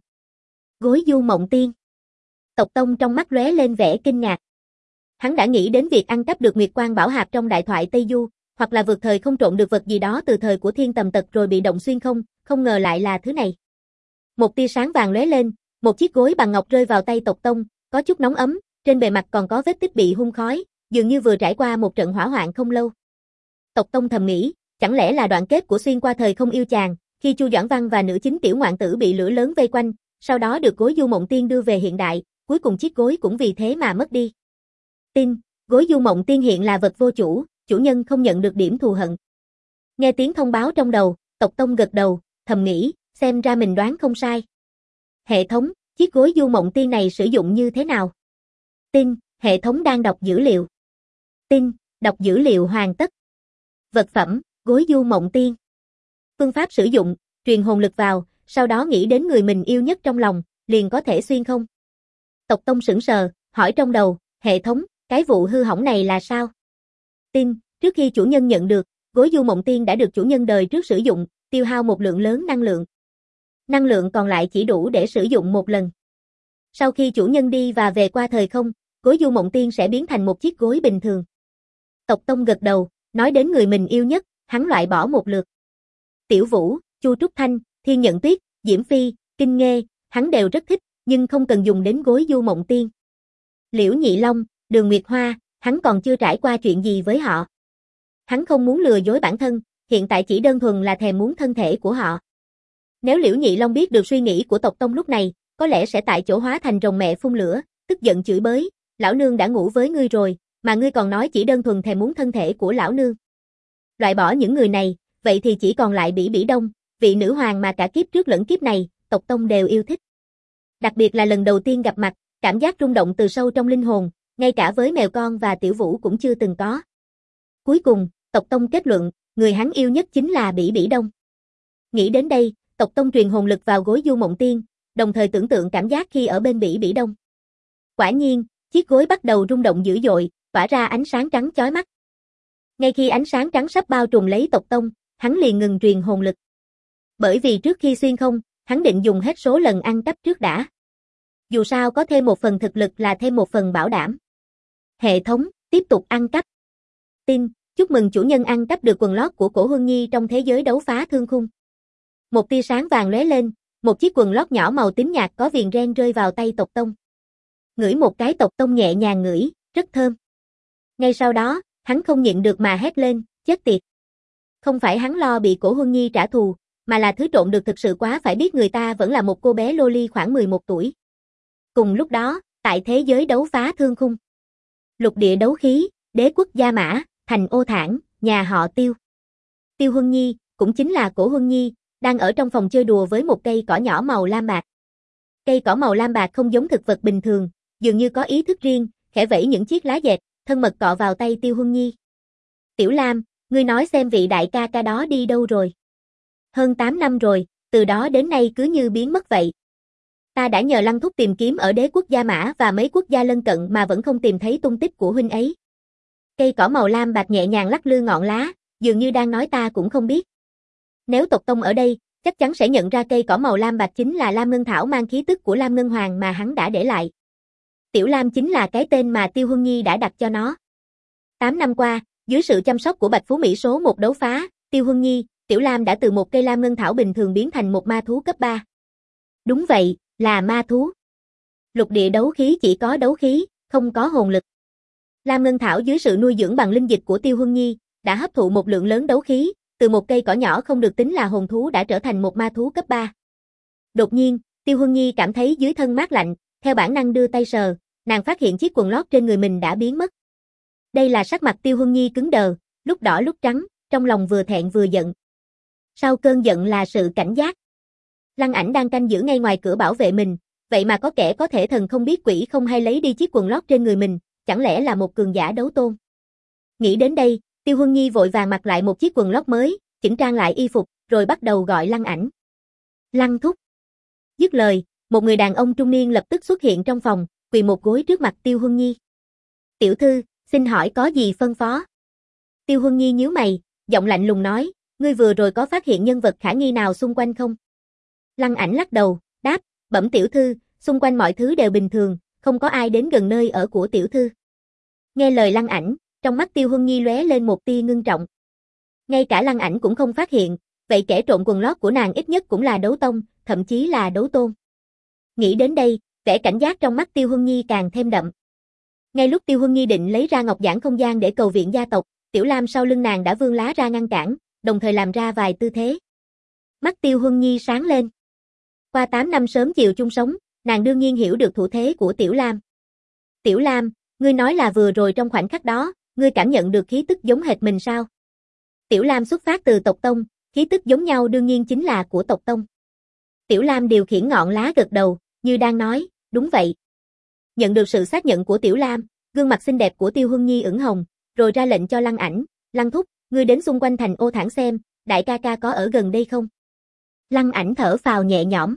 Gối du mộng tiên. Tộc Tông trong mắt lóe lên vẻ kinh ngạc. Hắn đã nghĩ đến việc ăn cắp được Nguyệt Quang Bảo Hạp trong đại thoại Tây Du, hoặc là vượt thời không trộn được vật gì đó từ thời của Thiên Tầm Tật rồi bị động xuyên không, không ngờ lại là thứ này. Một tia sáng vàng lóe lên, một chiếc gối bằng ngọc rơi vào tay Tộc Tông, có chút nóng ấm, trên bề mặt còn có vết tích bị hun khói, dường như vừa trải qua một trận hỏa hoạn không lâu. Tộc Tông thầm nghĩ, chẳng lẽ là đoạn kết của xuyên qua thời không yêu chàng, khi Chu Doãn Văn và nữ chính tiểu ngoạn tử bị lửa lớn vây quanh, sau đó được gối du mộng tiên đưa về hiện đại, cuối cùng chiếc gối cũng vì thế mà mất đi. Tin, gối du mộng tiên hiện là vật vô chủ, chủ nhân không nhận được điểm thù hận. Nghe tiếng thông báo trong đầu, Tộc Tông gật đầu, thầm nghĩ, xem ra mình đoán không sai. Hệ thống, chiếc gối du mộng tiên này sử dụng như thế nào? Tin, hệ thống đang đọc dữ liệu. Tin, đọc dữ liệu hoàn tất. Vật phẩm, gối du mộng tiên. Phương pháp sử dụng, truyền hồn lực vào, sau đó nghĩ đến người mình yêu nhất trong lòng, liền có thể xuyên không. Tộc Tông sững sờ, hỏi trong đầu, hệ thống, cái vụ hư hỏng này là sao? Tin, trước khi chủ nhân nhận được, gối du mộng tiên đã được chủ nhân đời trước sử dụng, tiêu hao một lượng lớn năng lượng. Năng lượng còn lại chỉ đủ để sử dụng 1 lần. Sau khi chủ nhân đi và về qua thời không, gối du mộng tiên sẽ biến thành một chiếc gối bình thường. Tộc Tông gật đầu, nói đến người mình yêu nhất, hắn loại bỏ 1 lượt. Tiểu Vũ, Chu Trúc Thanh, Thiên Nhận Tuyết, Diễm Phi, Kinh Nghê, hắn đều rất thích, nhưng không cần dùng đến gối du mộng tiên. Liễu Nhị Long, Đường Nguyệt Hoa, hắn còn chưa trải qua chuyện gì với họ. Hắn không muốn lừa dối bản thân, hiện tại chỉ đơn thuần là thèm muốn thân thể của họ. Nếu Liễu Nhị Long biết được suy nghĩ của Tộc Tông lúc này, có lẽ sẽ tại chỗ hóa thành rồng mẹ phun lửa, tức giận chửi bới, lão nương đã ngủ với ngươi rồi, mà ngươi còn nói chỉ đơn thuần thèm muốn thân thể của lão nương. Loại bỏ những người này, vậy thì chỉ còn lại Bỉ Bỉ Đông, vị nữ hoàng mà cả kiếp trước lẫn kiếp này, Tộc Tông đều yêu thích. Đặc biệt là lần đầu tiên gặp mặt, cảm giác rung động từ sâu trong linh hồn, ngay cả với mèo con và Tiểu Vũ cũng chưa từng có. Cuối cùng, Tộc Tông kết luận, người hắn yêu nhất chính là Bỉ Bỉ Đông. Nghĩ đến đây, Tộc Tông truyền hồn lực vào gối Du Mộng Tiên, đồng thời tưởng tượng cảm giác khi ở bên Bỉ Bỉ Đông. Quả nhiên, chiếc gối bắt đầu rung động dữ dội, tỏa ra ánh sáng trắng chói mắt. Ngay khi ánh sáng trắng sắp bao trùm lấy Tộc Tông, hắn liền ngừng truyền hồn lực. Bởi vì trước khi xuyên không, hắn định dùng hết số lần ăn cắp trước đã. Dù sao có thêm một phần thực lực là thêm một phần bảo đảm. Hệ thống, tiếp tục ăn cắp. Tin, chúc mừng chủ nhân ăn cắp được quần lót của Cổ Huân Nhi trong thế giới đấu phá thương khung. Một tia sáng vàng lóe lên, một chiếc quần lót nhỏ màu tím nhạt có viền ren rơi vào tay Tộc Tông. Ngửi một cái, Tộc Tông nhẹ nhàng ngửi, rất thơm. Ngay sau đó, hắn không nhịn được mà hét lên, chết tiệt. Không phải hắn lo bị Cổ Huân Nhi trả thù, mà là thứ trộn được thực sự quá, phải biết người ta vẫn là một cô bé loli khoảng 11 tuổi. Cùng lúc đó, tại thế giới đấu phá thương khung. Lục địa đấu khí, đế quốc Gia Mã, thành Ô Thản, nhà họ Tiêu. Tiêu Huân Nhi, cũng chính là Cổ Huân Nhi, đang ở trong phòng chơi đùa với một cây cỏ nhỏ màu lam bạc. Cây cỏ màu lam bạc không giống thực vật bình thường, dường như có ý thức riêng, khẽ vẫy những chiếc lá dẹt, thân mật cọ vào tay Tiêu Huân Nhi. Tiểu Lam, ngươi nói xem vị đại ca ca đó đi đâu rồi? Hơn 8 năm rồi, từ đó đến nay cứ như biến mất vậy. Ta đã nhờ Lăng Thúc tìm kiếm ở đế quốc Gia Mã và mấy quốc gia lân cận mà vẫn không tìm thấy tung tích của huynh ấy. Cây cỏ màu lam bạc nhẹ nhàng lắc lư ngọn lá, dường như đang nói ta cũng không biết. Nếu Tộc Tông ở đây, chắc chắn sẽ nhận ra cây cỏ màu lam bạc chính là Lam Ngân Thảo mang khí tức của Lam Ngân Hoàng mà hắn đã để lại. Tiểu Lam chính là cái tên mà Tiêu Huân Nhi đã đặt cho nó. 8 năm qua, dưới sự chăm sóc của Bạch Phú Mỹ số 1 đấu phá, Tiêu Huân Nhi, Tiểu Lam đã từ một cây Lam Ngân Thảo bình thường biến thành một ma thú cấp 3. Đúng vậy, là ma thú. Lục địa đấu khí chỉ có đấu khí, không có hồn lực. Lam Ngân Thảo dưới sự nuôi dưỡng bằng linh dịch của Tiêu Huân Nhi, đã hấp thụ một lượng lớn đấu khí, từ một cây cỏ nhỏ không được tính là hồn thú đã trở thành một ma thú cấp 3. Đột nhiên, Tiêu Huân Nhi cảm thấy dưới thân mát lạnh, theo bản năng đưa tay sờ, nàng phát hiện chiếc quần lót trên người mình đã biến mất. Đây là sắc mặt Tiêu Huân Nhi cứng đờ, lúc đỏ lúc trắng, trong lòng vừa thẹn vừa giận. Sau cơn giận là sự cảnh giác. Lăng Ảnh đang canh giữ ngay ngoài cửa bảo vệ mình, vậy mà có kẻ có thể thần không biết quỷ không hay lấy đi chiếc quần lót trên người mình, chẳng lẽ là một cường giả đấu tôn. Nghĩ đến đây, Tiêu Huân Nhi vội vàng mặc lại một chiếc quần lót mới, chỉnh trang lại y phục, rồi bắt đầu gọi Lăng Ảnh. Lăng thúc. Dứt lời, một người đàn ông trung niên lập tức xuất hiện trong phòng, quỳ một gối trước mặt Tiêu Huân Nhi. Tiểu thư, xin hỏi có gì phân phó? Tiêu Huân Nhi nhíu mày, giọng lạnh lùng nói, ngươi vừa rồi có phát hiện nhân vật khả nghi nào xung quanh không? Lăng Ảnh lắc đầu, đáp, bẩm tiểu thư, xung quanh mọi thứ đều bình thường, không có ai đến gần nơi ở của tiểu thư. Nghe lời Lăng Ảnh, trong mắt Tiêu Huân Nhi lóe lên một tia ngưng trọng. Ngay cả Lăng Ảnh cũng không phát hiện, vậy kẻ trộm quần lót của nàng ít nhất cũng là đấu tông, thậm chí là đấu tôn. Nghĩ đến đây, vẻ cảnh giác trong mắt Tiêu Huân Nhi càng thêm đậm. Ngay lúc Tiêu Huân Nhi định lấy ra ngọc giản không gian để cầu viện gia tộc, Tiểu Lam sau lưng nàng đã vươn lá ra ngăn cản, đồng thời làm ra vài tư thế. Mắt Tiêu Huân Nhi sáng lên. Qua 8 năm sớm chiều chung sống, nàng đương nhiên hiểu được thủ thế của Tiểu Lam. Tiểu Lam, ngươi nói là vừa rồi trong khoảnh khắc đó, ngươi cảm nhận được khí tức giống hệt mình sao? Tiểu Lam xuất phát từ tộc Tông, khí tức giống nhau đương nhiên chính là của tộc Tông. Tiểu Lam điều khiển ngọn lá gật đầu, như đang nói, đúng vậy. Nhận được sự xác nhận của Tiểu Lam, gương mặt xinh đẹp của Tiêu Huân Nhi ửng hồng, rồi ra lệnh cho Lăng Ảnh, Lăng thúc, ngươi đến xung quanh thành Ô Thản xem, đại ca ca có ở gần đây không? Lăng Ảnh thở phào nhẹ nhõm.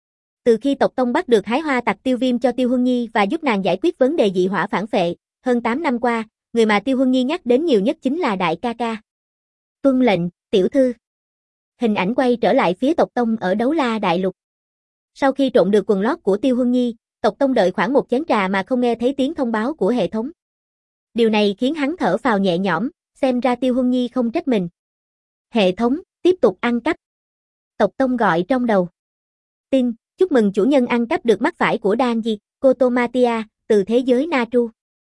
Từ khi tộc Tông bắt được hái hoa tặc tiêu viêm cho Tiêu Huân Nhi và giúp nàng giải quyết vấn đề dị hỏa phản phệ, hơn 8 năm qua, người mà Tiêu Huân Nhi nhắc đến nhiều nhất chính là đại ca ca. Tuân lệnh, tiểu thư. Hình ảnh quay trở lại phía tộc Tông ở Đấu La Đại Lục. Sau khi trộn được quần lót của Tiêu Huân Nhi, tộc Tông đợi khoảng một chén trà mà không nghe thấy tiếng thông báo của hệ thống. Điều này khiến hắn thở phào nhẹ nhõm, xem ra Tiêu Huân Nhi không trách mình. Hệ thống, tiếp tục ăn cắp. Tộc Tông gọi trong đầu. Tin, chúc mừng chủ nhân ăn cắp được mắt phải của Danji, Kotomatia, từ thế giới Natru.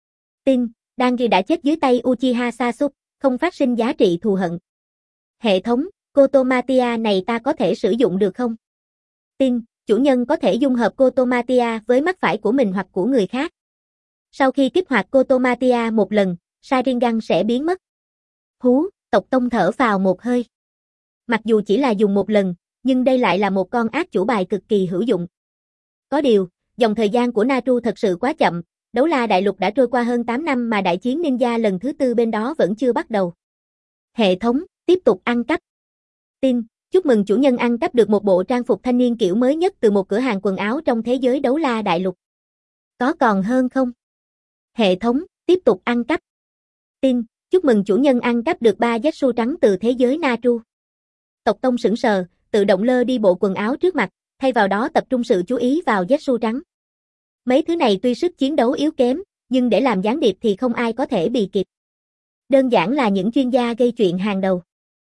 Tin, Danji đã chết dưới tay Uchiha Sasuke, không phát sinh giá trị thù hận. Hệ thống, Kotomatia này ta có thể sử dụng được không? Tin, chủ nhân có thể dung hợp Kotomatia với mắt phải của mình hoặc của người khác. Sau khi kích hoạt Kotomatia một lần, Sharingan sẽ biến mất. Hú, tộc Tông thở phào một hơi. Mặc dù chỉ là dùng một lần, nhưng đây lại là một con ác chủ bài cực kỳ hữu dụng. Có điều, dòng thời gian của Natru thật sự quá chậm, Đấu La Đại Lục đã trôi qua hơn 8 năm mà đại chiến ninja lần thứ 4 bên đó vẫn chưa bắt đầu. Hệ thống, tiếp tục ăn cắp. Tin, chúc mừng chủ nhân ăn cắp được một bộ trang phục thanh niên kiểu mới nhất từ một cửa hàng quần áo trong thế giới đấu la đại lục. Có còn hơn không? Hệ thống, tiếp tục ăn cắp. Tin, chúc mừng chủ nhân ăn cắp được 3 Zetsu trắng từ thế giới Natru. Tộc Tông sững sờ, tự động lơ đi bộ quần áo trước mặt, thay vào đó tập trung sự chú ý vào Zetsu trắng. Mấy thứ này tuy sức chiến đấu yếu kém, nhưng để làm gián điệp thì không ai có thể bì kịp. Đơn giản là những chuyên gia gây chuyện hàng đầu.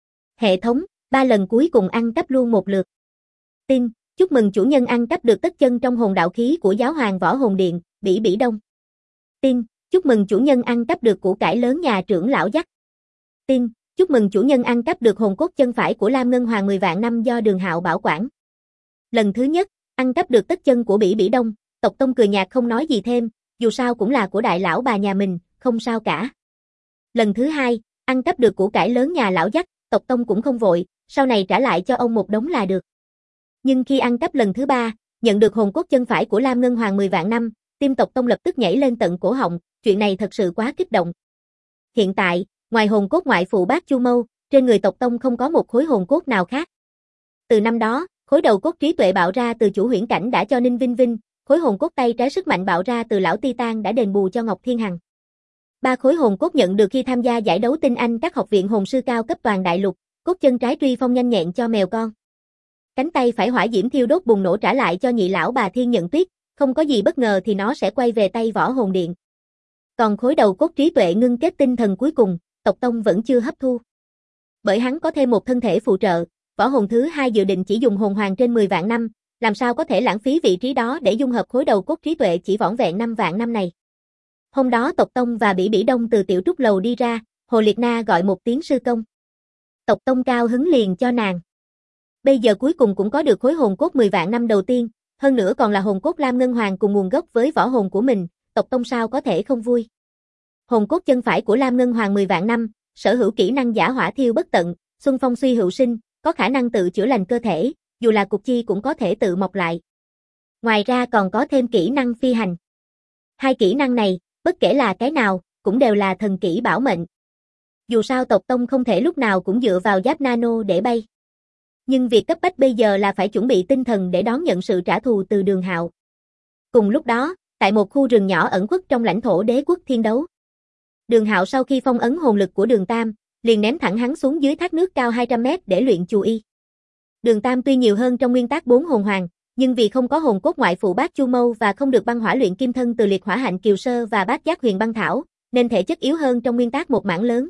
Hệ thống, 3 lần cuối cùng ăn cắp luôn một lượt. Tin, chúc mừng chủ nhân ăn cắp được tất chân trong hồn đạo khí của giáo hoàng võ hồn điện, Bỉ Bỉ Đông. Tin, chúc mừng chủ nhân ăn cắp được củ cải lớn nhà trưởng lão dắt. Tin, chúc mừng chủ nhân ăn cắp được hồn cốt chân phải của Lam Ngân Hoàng 10 vạn năm do Đường Hạo bảo quản. Lần thứ nhất, ăn cắp được tất chân của Bỉ Bỉ Đông, Tộc Tông cười nhạt không nói gì thêm, dù sao cũng là của đại lão bà nhà mình, không sao cả. Lần thứ hai, ăn cắp được củ cải lớn nhà lão dắt, Tộc Tông cũng không vội, sau này trả lại cho ông một đống là được. Nhưng khi ăn cắp lần thứ ba, nhận được hồn cốt chân phải của Lam Ngân Hoàng 10 vạn năm, tim Tộc Tông lập tức nhảy lên tận cổ họng, chuyện này thật sự quá kích động. Hiện tại, ngoài hồn cốt ngoại phụ Bát Chu Mâu, trên người Tộc Tông không có một khối hồn cốt nào khác. Từ năm đó, khối đầu cốt trí tuệ bạo ra từ chủ huyễn cảnh đã cho Ninh Vinh Vinh, khối hồn cốt tay trái sức mạnh bạo ra từ lão Titan đã đền bù cho Ngọc Thiên Hằng. 3 khối hồn cốt nhận được khi tham gia giải đấu tinh anh các học viện hồn sư cao cấp toàn đại lục, cốt chân trái truy phong nhanh nhẹn cho mèo con. Cánh tay phải hỏa diễm thiêu đốt bùng nổ trả lại cho nhị lão bà Thiên Nhận Tuyết, không có gì bất ngờ thì nó sẽ quay về tay võ hồn điện. Còn khối đầu cốt trí tuệ ngưng kết tinh thần cuối cùng, Tộc Tông vẫn chưa hấp thu. Bởi hắn có thêm một thân thể phụ trợ, võ hồn thứ hai dự định chỉ dùng hồn hoàng trên 10 vạn năm, làm sao có thể lãng phí vị trí đó để dung hợp khối đầu cốt trí tuệ chỉ vỏn vẹn 5 vạn năm này. Hôm đó Tộc Tông và Bỉ Bỉ Đông từ tiểu trúc lầu đi ra, Hồ Liệt Na gọi một tiếng sư công. Tộc Tông cao hứng liền cho nàng. Bây giờ cuối cùng cũng có được khối hồn cốt 10 vạn năm đầu tiên, hơn nữa còn là hồn cốt Lam Ngân Hoàng cùng nguồn gốc với võ hồn của mình, Tộc Tông sao có thể không vui. Hồn cốt chân phải của Lam Ngân Hoàng 10 vạn năm, sở hữu kỹ năng giả hỏa thiêu bất tận, xuân phong suy hữu sinh, có khả năng tự chữa lành cơ thể, dù là cục chi cũng có thể tự mọc lại. Ngoài ra còn có thêm kỹ năng phi hành. Hai kỹ năng này, bất kể là cái nào, cũng đều là thần kỹ bảo mệnh. Dù sao Tộc Tông không thể lúc nào cũng dựa vào giáp nano để bay. Nhưng việc cấp bách bây giờ là phải chuẩn bị tinh thần để đón nhận sự trả thù từ Đường Hạo. Cùng lúc đó, tại một khu rừng nhỏ ẩn khuất trong lãnh thổ đế quốc Thiên Đấu. Đường Hạo sau khi phong ấn hồn lực của Đường Tam, liền ném thẳng hắn xuống dưới thác nước cao 200 mét để luyện chù y. Đường Tam tuy nhiều hơn trong nguyên tắc 4 hồn hoàng, nhưng vì không có hồn cốt ngoại phụ Bát Chu Mâu và không được băng hỏa luyện kim thân từ liệt hỏa hạnh kiều sơ và bát giác huyền băng thảo, nên thể chất yếu hơn trong nguyên tắc một mảng lớn.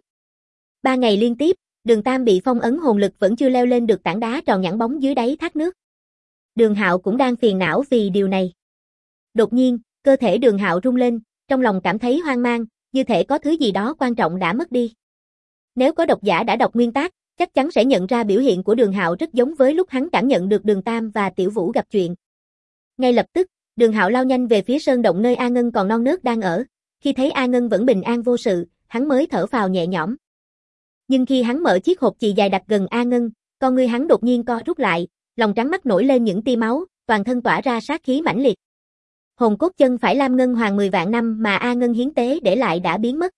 3 ngày liên tiếp, Đường Tam bị phong ấn hồn lực vẫn chưa leo lên được tảng đá tròn nhẵn bóng dưới đáy thác nước. Đường Hạo cũng đang phiền não vì điều này. Đột nhiên, cơ thể Đường Hạo rung lên, trong lòng cảm thấy hoang mang, như thể có thứ gì đó quan trọng đã mất đi. Nếu có độc giả đã đọc nguyên tác, chắc chắn sẽ nhận ra biểu hiện của Đường Hạo rất giống với lúc hắn cảm nhận được Đường Tam và Tiểu Vũ gặp chuyện. Ngay lập tức, Đường Hạo lao nhanh về phía sơn động nơi A Ngân còn non nớt đang ở. Khi thấy A Ngân vẫn bình an vô sự, hắn mới thở phào nhẹ nhõm. Nhưng khi hắn mở chiếc hộp chì dài đặt gần A Ngân, con ngươi hắn đột nhiên co rút lại, lòng trắng mắt nổi lên những tia máu, toàn thân tỏa ra sát khí mãnh liệt. Hồn cốt chân phải Lam Ngân Hoàng 10 vạn năm mà A Ngân hiến tế để lại đã biến mất.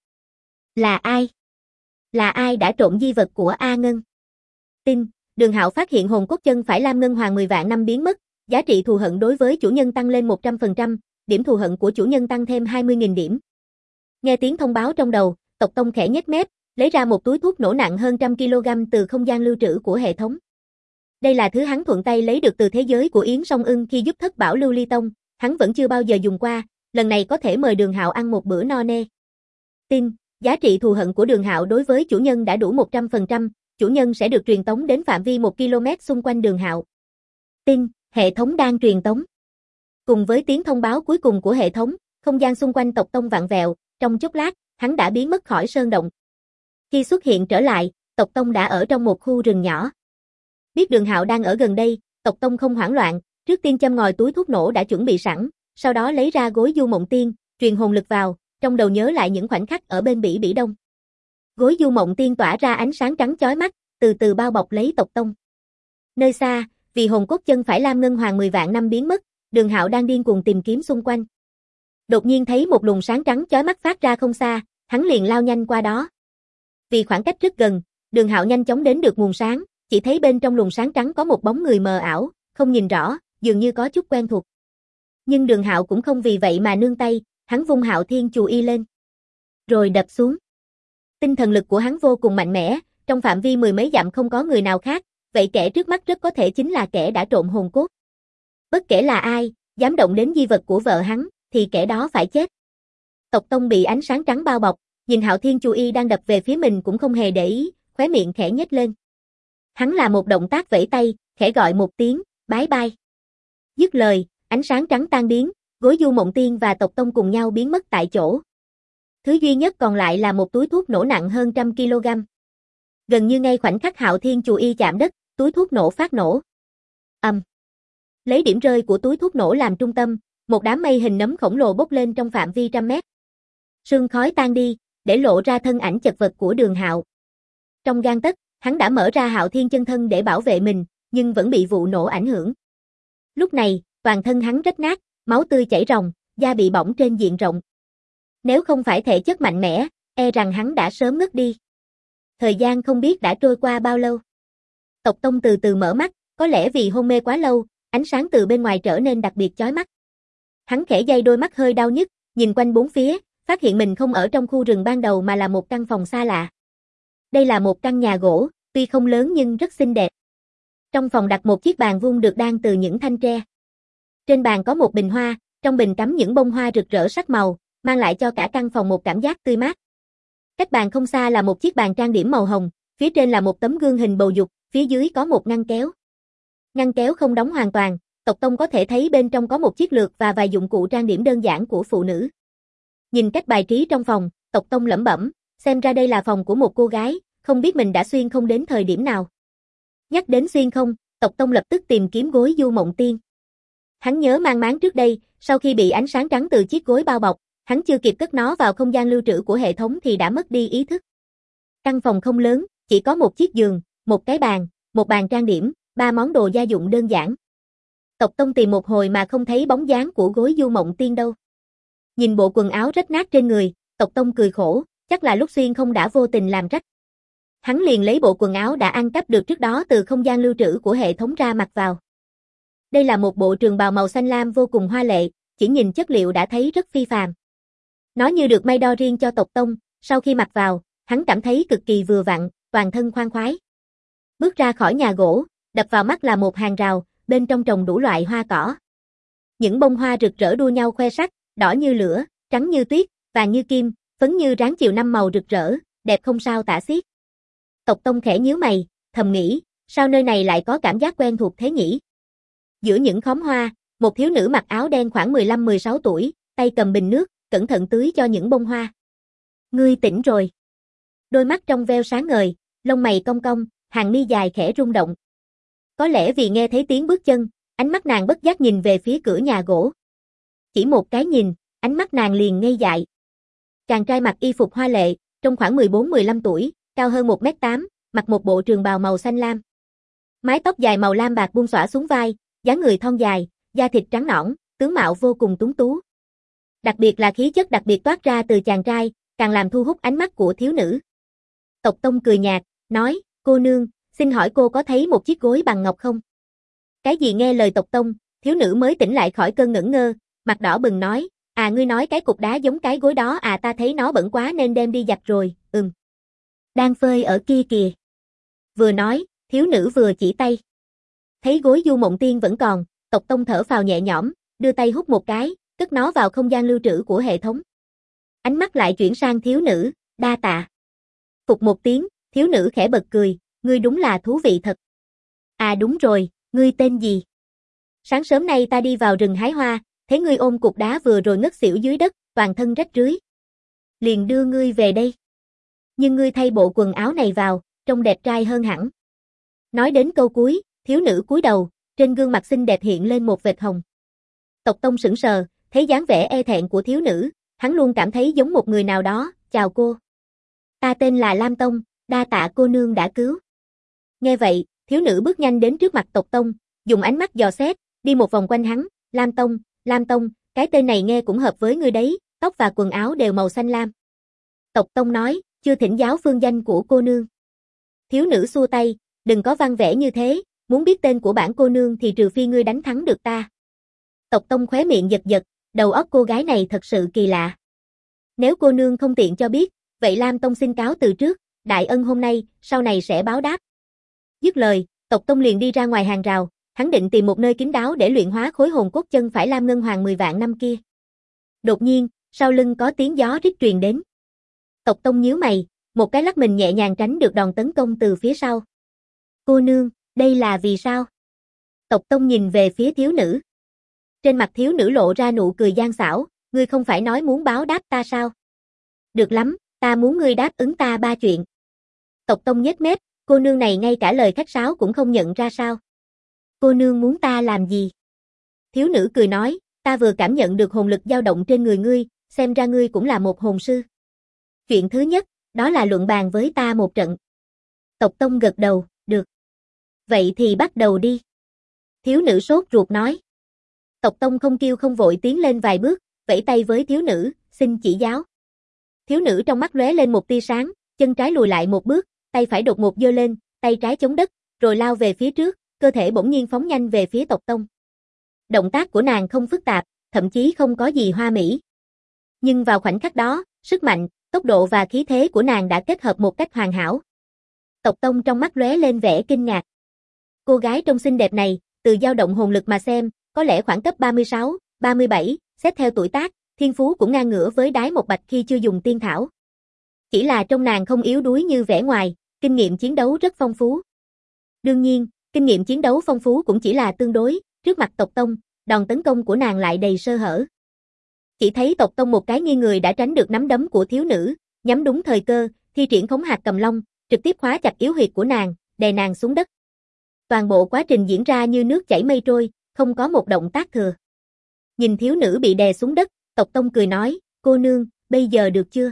Là ai? Là ai đã trộm di vật của A Ngân? Tin, Đường Hạo phát hiện hồn cốt chân phải Lam Ngân Hoàng 10 vạn năm biến mất, giá trị thù hận đối với chủ nhân tăng lên 100%, điểm thù hận của chủ nhân tăng thêm 20.000 điểm. Nghe tiếng thông báo trong đầu, Tộc Tông khẽ nhếch mép, lấy ra một túi thuốc nổ nặng hơn 100 kg từ không gian lưu trữ của hệ thống. Đây là thứ hắn thuận tay lấy được từ thế giới của Yến Song Ưng khi giúp thất bảo Lưu Ly Tông, hắn vẫn chưa bao giờ dùng qua, lần này có thể mời Đường Hạo ăn một bữa no nê. Tin, giá trị thù hận của Đường Hạo đối với chủ nhân đã đủ 100%, chủ nhân sẽ được truyền tống đến phạm vi 1 km xung quanh Đường Hạo. Tin, hệ thống đang truyền tống. Cùng với tiếng thông báo cuối cùng của hệ thống, không gian xung quanh Tộc Tông vặn vẹo, trong chốc lát, hắn đã biến mất khỏi sơn động. Khi xuất hiện trở lại, Tộc Tông đã ở trong một khu rừng nhỏ. Biết Đường Hạo đang ở gần đây, Tộc Tông không hoảng loạn, trước tiên châm ngòi túi thuốc nổ đã chuẩn bị sẵn, sau đó lấy ra gối du mộng tiên, truyền hồn lực vào, trong đầu nhớ lại những khoảnh khắc ở bên Bỉ Bỉ Đông. Gối du mộng tiên tỏa ra ánh sáng trắng chói mắt, từ từ bao bọc lấy Tộc Tông. Nơi xa, vì hồn cốt chân phải Lam Ngân Hoàng 10 vạn năm biến mất, Đường Hạo đang điên cuồng tìm kiếm xung quanh. Đột nhiên thấy một luồng sáng trắng chói mắt phát ra không xa, hắn liền lao nhanh qua đó. Vì khoảng cách rất gần, Đường Hạo nhanh chóng đến được nguồn sáng, chỉ thấy bên trong luồng sáng trắng có một bóng người mờ ảo, không nhìn rõ, dường như có chút quen thuộc. Nhưng Đường Hạo cũng không vì vậy mà nương tay, hắn vung Hạo Thiên Chù Y lên, rồi đập xuống. Tinh thần lực của hắn vô cùng mạnh mẽ, trong phạm vi mười mấy dặm không có người nào khác, vậy kẻ trước mắt rất có thể chính là kẻ đã trộm hồn cốt. Bất kể là ai, dám động đến di vật của vợ hắn, thì kẻ đó phải chết. Tộc Tông bị ánh sáng trắng bao bọc, nhìn Hạo Thiên Chù Y đang đập về phía mình cũng không hề để ý, khóe miệng khẽ nhếch lên. Hắn là một động tác vẫy tay, khẽ gọi một tiếng, bái bai. Dứt lời, ánh sáng trắng tan biến, Gối Du Mộng Tiên và Tộc Tông cùng nhau biến mất tại chỗ. Thứ duy nhất còn lại là một túi thuốc nổ nặng hơn 100 kg. Gần như ngay khoảnh khắc Hạo Thiên Chù Y chạm đất, túi thuốc nổ phát nổ. Lấy điểm rơi của túi thuốc nổ làm trung tâm, một đám mây hình nấm khổng lồ bốc lên trong phạm vi 100 mét. Sương khói tan đi, để lộ ra thân ảnh chật vật của Đường Hạo. Trong gang tấc, hắn đã mở ra Hạo Thiên chân thân để bảo vệ mình, nhưng vẫn bị vụ nổ ảnh hưởng. Lúc này, toàn thân hắn rách nát, máu tươi chảy ròng, da bị bỏng trên diện rộng. Nếu không phải thể chất mạnh mẽ, e rằng hắn đã sớm ngất đi. Thời gian không biết đã trôi qua bao lâu. Tộc Tông từ từ mở mắt, có lẽ vì hôn mê quá lâu, ánh sáng từ bên ngoài trở nên đặc biệt chói mắt. Hắn khẽ day đôi mắt hơi đau nhức, nhìn quanh bốn phía, phát hiện mình không ở trong khu rừng ban đầu mà là một căn phòng xa lạ. Đây là một căn nhà gỗ, tuy không lớn nhưng rất xinh đẹp. Trong phòng đặt một chiếc bàn vuông được đan từ những thanh tre. Trên bàn có một bình hoa, trong bình cắm những bông hoa rực rỡ sắc màu, mang lại cho cả căn phòng một cảm giác tươi mát. Cách bàn không xa là một chiếc bàn trang điểm màu hồng, phía trên là một tấm gương hình bầu dục, phía dưới có một ngăn kéo. Ngăn kéo không đóng hoàn toàn, Tộc Tông có thể thấy bên trong có một chiếc lược và vài dụng cụ trang điểm đơn giản của phụ nữ. Nhìn cách bài trí trong phòng, Tộc Tông lẩm bẩm, xem ra đây là phòng của một cô gái, không biết mình đã xuyên không đến thời điểm nào. Nhắc đến xuyên không, Tộc Tông lập tức tìm kiếm Gối Du Mộng Tiên. Hắn nhớ mang máng trước đây, sau khi bị ánh sáng trắng từ chiếc gối bao bọc, hắn chưa kịp cất nó vào không gian lưu trữ của hệ thống thì đã mất đi ý thức. Căn phòng không lớn, chỉ có một chiếc giường, một cái bàn, một bàn trang điểm, 3 món đồ gia dụng đơn giản. Tộc Tông tìm một hồi mà không thấy bóng dáng của Gối Du Mộng Tiên đâu. Nhìn bộ quần áo rách nát trên người, Tộc Tông cười khổ, chắc là lúc xuyên không đã vô tình làm rách. Hắn liền lấy bộ quần áo đã ăn cắp được trước đó từ không gian lưu trữ của hệ thống ra mặc vào. Đây là một bộ trường bào màu xanh lam vô cùng hoa lệ, chỉ nhìn chất liệu đã thấy rất phi phàm. Nó như được may đo riêng cho Tộc Tông, sau khi mặc vào, hắn cảm thấy cực kỳ vừa vặn, toàn thân khoan khoái. Bước ra khỏi nhà gỗ, đập vào mắt là một hàng rào, bên trong trồng đủ loại hoa cỏ. Những bông hoa rực rỡ đua nhau khoe sắc, đỏ như lửa, trắng như tuyết, vàng như kim, phấn như ráng chiều năm màu rực rỡ, đẹp không sao tả xiết. Tộc Tông khẽ nhíu mày, thầm nghĩ, sao nơi này lại có cảm giác quen thuộc thế nhỉ? Giữa những khóm hoa, một thiếu nữ mặc áo đen khoảng 15-16 tuổi, tay cầm bình nước, cẩn thận tưới cho những bông hoa. Ngươi tỉnh rồi. Đôi mắt trong veo sáng ngời, lông mày cong cong, hàng mi dài khẽ rung động. Có lẽ vì nghe thấy tiếng bước chân, ánh mắt nàng bất giác nhìn về phía cửa nhà gỗ. Chỉ một cái nhìn, ánh mắt nàng liền ngây dại. Chàng trai mặc y phục hoa lệ, trông khoảng 14-15 tuổi, cao hơn 1m8, mặc một bộ trường bào màu xanh lam. Mái tóc dài màu lam bạc buông xõa xuống vai, dáng người thon dài, da thịt trắng nõn, tướng mạo vô cùng tuấn tú. Đặc biệt là khí chất đặc biệt toát ra từ chàng trai, càng làm thu hút ánh mắt của thiếu nữ. Tộc Tông cười nhạt, nói, cô nương, xin hỏi cô có thấy một chiếc gối bằng ngọc không? Cái gì nghe lời Tộc Tông, thiếu nữ mới tỉnh lại khỏi cơn ngẩn ngơ, mặt đỏ bừng nói, à ngươi nói cái cục đá giống cái gối đó à, ta thấy nó bẩn quá nên đem đi giặt rồi, Đang phơi ở kia kìa. Vừa nói, thiếu nữ vừa chỉ tay. Thấy Gối Du Mộng Tiên vẫn còn, Tộc Tông thở phào nhẹ nhõm, đưa tay hút một cái, cất nó vào không gian lưu trữ của hệ thống. Ánh mắt lại chuyển sang thiếu nữ, đa tạ. Phục một tiếng, thiếu nữ khẽ bật cười, ngươi đúng là thú vị thật. À đúng rồi, ngươi tên gì? Sáng sớm nay ta đi vào rừng hái hoa, thấy ngươi ôm cục đá vừa rồi ngất xỉu dưới đất, toàn thân rách rưới. Liền đưa ngươi về đây. Nhưng ngươi thay bộ quần áo này vào, trông đẹp trai hơn hẳn. Nói đến câu cuối, thiếu nữ cúi đầu, trên gương mặt xinh đẹp hiện lên một vệt hồng. Tộc Tông sững sờ, thấy dáng vẻ e thẹn của thiếu nữ, hắn luôn cảm thấy giống một người nào đó, chào cô. Ta tên là Lam Tông, đa tạ cô nương đã cứu. Nghe vậy, thiếu nữ bước nhanh đến trước mặt Tộc Tông, dùng ánh mắt dò xét, đi một vòng quanh hắn, Lam Tông, cái tên này nghe cũng hợp với ngươi đấy, tóc và quần áo đều màu xanh lam. Tộc Tông nói, chưa thỉnh giáo phương danh của cô nương. Thiếu nữ xua tay, đừng có văn vẻ như thế, muốn biết tên của bản cô nương thì trừ phi ngươi đánh thắng được ta. Tộc Tông khóe miệng giật giật, đầu óc cô gái này thật sự kỳ lạ. Nếu cô nương không tiện cho biết, vậy Lam Tông xin cáo từ trước, đại ân hôm nay, sau này sẽ báo đáp. Dứt lời, Tộc Tông liền đi ra ngoài hàng rào, hắn định tìm một nơi kín đáo để luyện hóa khối hồn cốt chân phải Lam Ngân Hoàng 10 vạn năm kia. Đột nhiên, sau lưng có tiếng gió rít truyền đến. Tộc Tông nhíu mày, một cái lắc mình nhẹ nhàng tránh được đòn tấn công từ phía sau. Cô nương, đây là vì sao? Tộc Tông nhìn về phía thiếu nữ. Trên mặt thiếu nữ lộ ra nụ cười gian xảo, ngươi không phải nói muốn báo đáp ta sao? Được lắm, ta muốn ngươi đáp ứng ta 3 chuyện. Tộc Tông nhếch mép, cô nương này ngay cả lời khách sáo cũng không nhận ra sao? Cô nương muốn ta làm gì? Thiếu nữ cười nói, ta vừa cảm nhận được hồn lực dao động trên người ngươi, xem ra ngươi cũng là một hồn sư. Chuyện thứ nhất, đó là luận bàn với ta một trận. Tộc Tông gật đầu, được. Vậy thì bắt đầu đi. Thiếu nữ sốt ruột nói. Tộc Tông không kêu không vội tiến lên vài bước, vẫy tay với thiếu nữ, xin chỉ giáo. Thiếu nữ trong mắt lóe lên một tia sáng, chân trái lùi lại một bước, tay phải đột ngột giơ lên, tay trái chống đất, rồi lao về phía trước, cơ thể bỗng nhiên phóng nhanh về phía Tộc Tông. Động tác của nàng không phức tạp, thậm chí không có gì hoa mỹ. Nhưng vào khoảnh khắc đó, sức mạnh, tốc độ và khí thế của nàng đã kết hợp một cách hoàn hảo. Tộc Tông trong mắt lóe lên vẻ kinh ngạc. Cô gái trông xinh đẹp này, từ dao động hồn lực mà xem, có lẽ khoảng cấp 36, 37, xét theo tuổi tác, thiên phú cũng ngang ngửa với Đái Một Bạch khi chưa dùng tiên thảo. Chỉ là trong nàng không yếu đuối như vẻ ngoài, kinh nghiệm chiến đấu rất phong phú. Đương nhiên, kinh nghiệm chiến đấu phong phú cũng chỉ là tương đối, trước mặt Tộc Tông, đòn tấn công của nàng lại đầy sơ hở. Chỉ thấy Tộc Tông một cái nghiêng người đã tránh được nắm đấm của thiếu nữ, nhắm đúng thời cơ, thi triển khống hạt cầm long, trực tiếp khóa chặt yếu huyệt của nàng, đè nàng xuống đất. Toàn bộ quá trình diễn ra như nước chảy mây trôi, không có một động tác thừa. Nhìn thiếu nữ bị đè xuống đất, Tộc Tông cười nói, cô nương, bây giờ được chưa?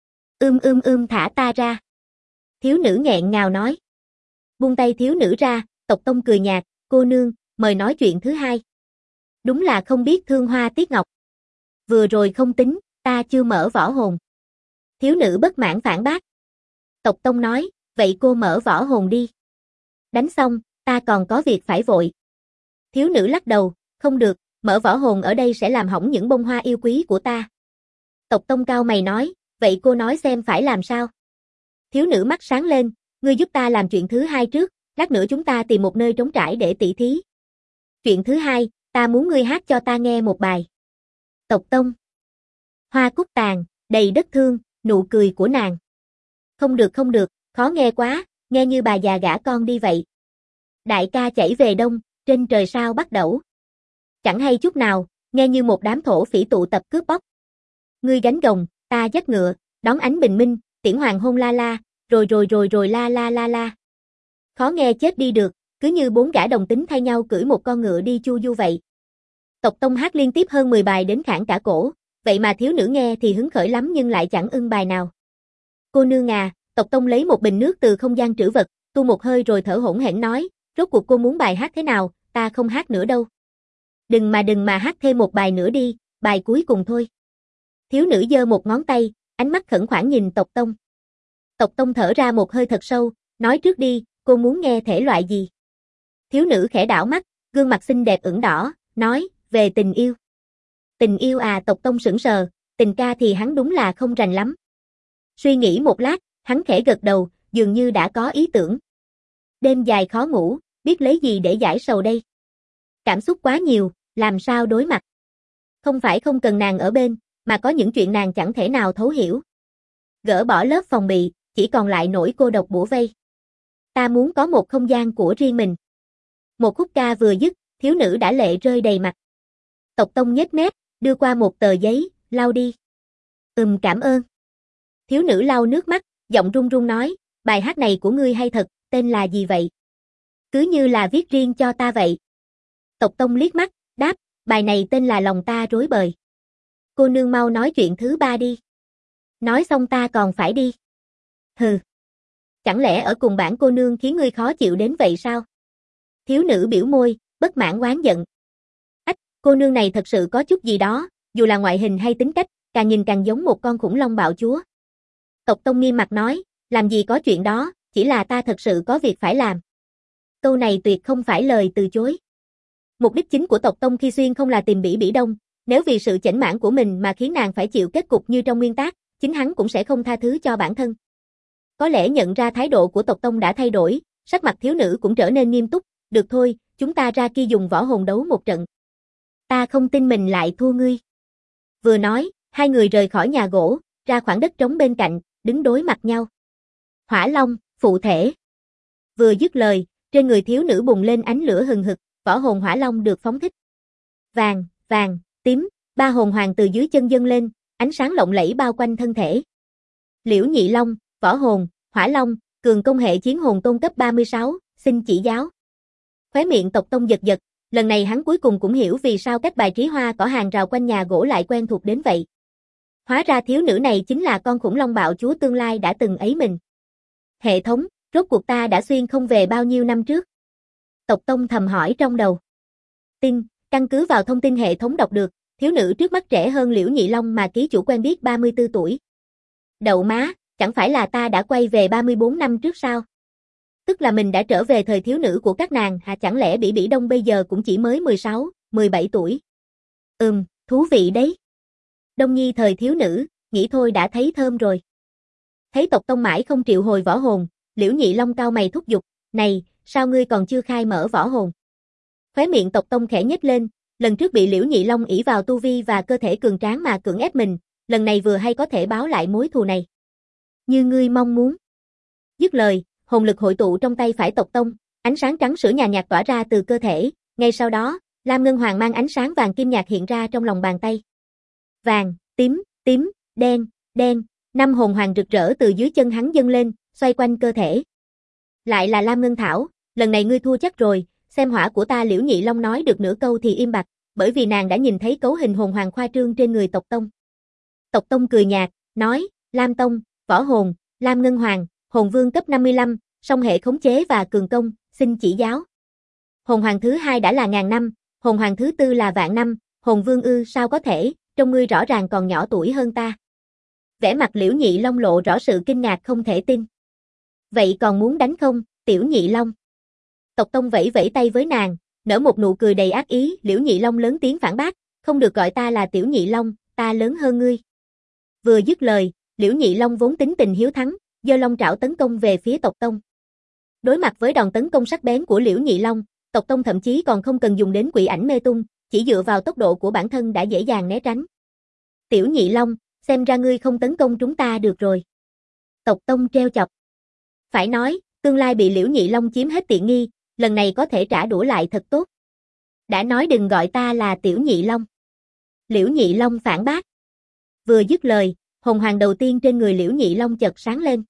Thả ta ra. Thiếu nữ nghẹn ngào nói. Buông tay thiếu nữ ra, Tộc Tông cười nhạt, cô nương, mời nói chuyện thứ hai. Đúng là không biết thương hoa tiếc ngọc. Vừa rồi không tính, ta chưa mở võ hồn. Thiếu nữ bất mãn phản bác. Tộc Tông nói, vậy cô mở võ hồn đi. Đánh xong, ta còn có việc phải vội. Thiếu nữ lắc đầu, không được, mở võ hồn ở đây sẽ làm hỏng những bông hoa yêu quý của ta. Tộc Tông cao mày nói, vậy cô nói xem phải làm sao? Thiếu nữ mắt sáng lên, ngươi giúp ta làm chuyện thứ hai trước, lát nữa chúng ta tìm một nơi trống trải để tỉ thí. Chuyện thứ hai, ta muốn ngươi hát cho ta nghe một bài. Tộc Tông. Hoa cúc tàn, đầy đất thương, nụ cười của nàng. Không được, khó nghe quá, nghe như bà già gả con đi vậy. Đại ca chảy về đông, trên trời sao bắt đẩu. Chẳng hay chút nào, nghe như một đám thổ phỉ tụ tập cướp bóc. Ngươi gánh gồng, ta dắt ngựa, đón ánh bình minh, tiễn hoàng hôn la la, rồi la la la la. Khó nghe chết đi được, cứ như 4 gã đồng tính thay nhau cưỡi một con ngựa đi chu du vậy. Tộc Tông hát liên tiếp hơn 10 bài đến khản cả cổ, vậy mà thiếu nữ nghe thì hứng khởi lắm nhưng lại chẳng ưng bài nào. Cô nương à, Tộc Tông lấy một bình nước từ không gian trữ vật, tu một hơi rồi thở hổn hển nói, rốt cuộc cô muốn bài hát thế nào, ta không hát nữa đâu. Đừng mà hát thêm một bài nữa đi, bài cuối cùng thôi. Thiếu nữ giơ một ngón tay, ánh mắt khẩn khoản nhìn Tộc Tông. Tộc Tông thở ra một hơi thật sâu, nói trước đi, cô muốn nghe thể loại gì? Thiếu nữ khẽ đảo mắt, gương mặt xinh đẹp ửng đỏ, nói, về tình yêu. Tình yêu à? Tộc Tông sững sờ, tình ca thì hắn đúng là không rành lắm. Suy nghĩ một lát, hắn khẽ gật đầu, dường như đã có ý tưởng. Đêm dài khó ngủ, biết lấy gì để giải sầu đây? Cảm xúc quá nhiều, làm sao đối mặt? Không phải không cần nàng ở bên, mà có những chuyện nàng chẳng thể nào thấu hiểu. Gỡ bỏ lớp phòng bị, chỉ còn lại nỗi cô độc bủa vây. Ta muốn có một không gian của riêng mình. Một khúc ca vừa dứt, thiếu nữ đã lệ rơi đầy mặt. Tộc Tông nhếch mép, đưa qua một tờ giấy, lau đi. Cảm ơn. Thiếu nữ lau nước mắt, giọng run run nói, bài hát này của ngươi hay thật, tên là gì vậy? Cứ như là viết riêng cho ta vậy. Tộc Tông liếc mắt, đáp, bài này tên là Lòng ta rối bời. Cô nương mau nói chuyện thứ ba đi. Nói xong ta còn phải đi. Hừ. Chẳng lẽ ở cùng bản cô nương khiến ngươi khó chịu đến vậy sao? Thiếu nữ biểu môi, bất mãn oán giận. Ách, cô nương này thật sự có chút gì đó, dù là ngoại hình hay tính cách, càng nhìn càng giống một con khủng long bạo chúa. Tộc Tông nghiêm mặt nói, làm gì có chuyện đó, chỉ là ta thật sự có việc phải làm. Câu này tuyệt không phải lời từ chối. Mục đích chính của tộc tông khi xuyên không là tìm Bỉ Bỉ Đông, nếu vì sự chểnh mãn của mình mà khiến nàng phải chịu kết cục như trong nguyên tác, chính hắn cũng sẽ không tha thứ cho bản thân. Có lẽ nhận ra thái độ của tộc tông đã thay đổi, sắc mặt thiếu nữ cũng trở nên nghiêm túc, được thôi, chúng ta ra kia dùng võ hồn đấu một trận. Ta không tin mình lại thua ngươi. Vừa nói, hai người rời khỏi nhà gỗ, ra khoảng đất trống bên cạnh, đứng đối mặt nhau. Hỏa Long, phụ thể. Vừa dứt lời, trên người thiếu nữ bùng lên ánh lửa hừng hực, võ hồn Hỏa Long được phóng thích. Vàng, vàng, tím, ba hồn hoàng từ dưới chân dâng lên, ánh sáng lộng lẫy bao quanh thân thể. Liễu Nhị Long, võ hồn, Hỏa Long, cường công hệ chiến hồn tôn cấp 36, xin chỉ giáo. Khóe miệng tộc tông giật giật, lần này hắn cuối cùng cũng hiểu vì sao cách bài trí hoa cỏ hàng rào quanh nhà gỗ lại quen thuộc đến vậy. Hóa ra thiếu nữ này chính là con khủng long bạo chúa tương lai đã từng ấy mình. Hệ thống, rốt cuộc ta đã xuyên không về bao nhiêu năm trước? Tộc tông thầm hỏi trong đầu. Tin, căn cứ vào thông tin hệ thống đọc được, thiếu nữ trước mắt trẻ hơn Liễu Nhị Long mà ký chủ quen biết 34 tuổi. Đậu má, chẳng phải là ta đã quay về 34 năm trước sao? Tức là mình đã trở về thời thiếu nữ của các nàng, chẳng lẽ Bỉ Bỉ Đông bây giờ cũng chỉ mới 16, 17 tuổi? Thú vị đấy. Đông Nhi thời thiếu nữ, nghĩ thôi đã thấy thơm rồi. Thấy tộc tông mãi không triệu hồi võ hồn, Liễu Nhị Long cau mày thúc giục, này, sao ngươi còn chưa khai mở võ hồn? Khóe miệng tộc tông khẽ nhếch lên, lần trước bị Liễu Nhị Long ỷ vào tu vi và cơ thể cường tráng mà cưỡng ép mình, lần này vừa hay có thể báo lại mối thù này. Như ngươi mong muốn. Dứt lời, hồn lực hội tụ trong tay phải tộc tông, ánh sáng trắng sữa nhạt nhạt tỏa ra từ cơ thể, ngay sau đó, lam ngân hoàng mang ánh sáng vàng kim nhạt hiện ra trong lòng bàn tay. Vàng, tím, tím, đen, đen, năm hồn hoàng rực rỡ từ dưới chân hắn dâng lên, xoay quanh cơ thể. Lại là lam ngân thảo, lần này ngươi thua chắc rồi, xem hỏa của ta. Liễu Nhị Long nói được nửa câu thì im bặt, bởi vì nàng đã nhìn thấy cấu hình hồn hoàng khoa trương trên người tộc tông. Tộc tông cười nhạt, nói, Lam Tông, võ hồn, lam ngân hoàng, hồn vương cấp 55, song hệ khống chế và cường công, xin chỉ giáo. Hồn hoàng thứ hai đã là ngàn năm, hồn hoàng thứ tư là vạn năm, hồn vương ư? Sao có thể, trông ngươi rõ ràng còn nhỏ tuổi hơn ta. Vẻ mặt Liễu Nhị Long lộ rõ sự kinh ngạc không thể tin. Vậy còn muốn đánh không, Tiểu Nhị Long? Tộc tông vẫy vẫy tay với nàng, nở một nụ cười đầy ác ý. Liễu Nhị Long lớn tiếng phản bác, không được gọi ta là Tiểu Nhị Long, ta lớn hơn ngươi. Vừa dứt lời, Liễu Nhị Long vốn tính tình hiếu thắng, giơ long trảo tấn công về phía tộc tông. Đối mặt với đòn tấn công sắc bén của Liễu Nhị Long, tộc tông thậm chí còn không cần dùng đến quỷ ảnh mê tung, chỉ dựa vào tốc độ của bản thân đã dễ dàng né tránh. Tiểu Nhị Long, xem ra ngươi không tấn công chúng ta được rồi. Tộc tông trêu chọc. Phải nói, tương lai bị Liễu Nhị Long chiếm hết tiện nghi, lần này có thể trả đũa lại thật tốt. Đã nói đừng gọi ta là Tiểu Nhị Long. Liễu Nhị Long phản bác. Vừa dứt lời, hồn hoàng đầu tiên trên người Liễu Nhị Long chợt sáng lên.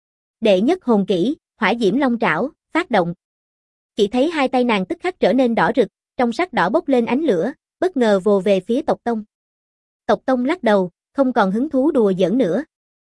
Đệ nhất hồn kỹ, hỏa diễm long trảo, phát động. Chỉ thấy hai tay nàng tức khắc trở nên đỏ rực, trong sắc đỏ bốc lên ánh lửa, bất ngờ vồ về phía tộc tông. Tộc tông lắc đầu, không còn hứng thú đùa giỡn nữa.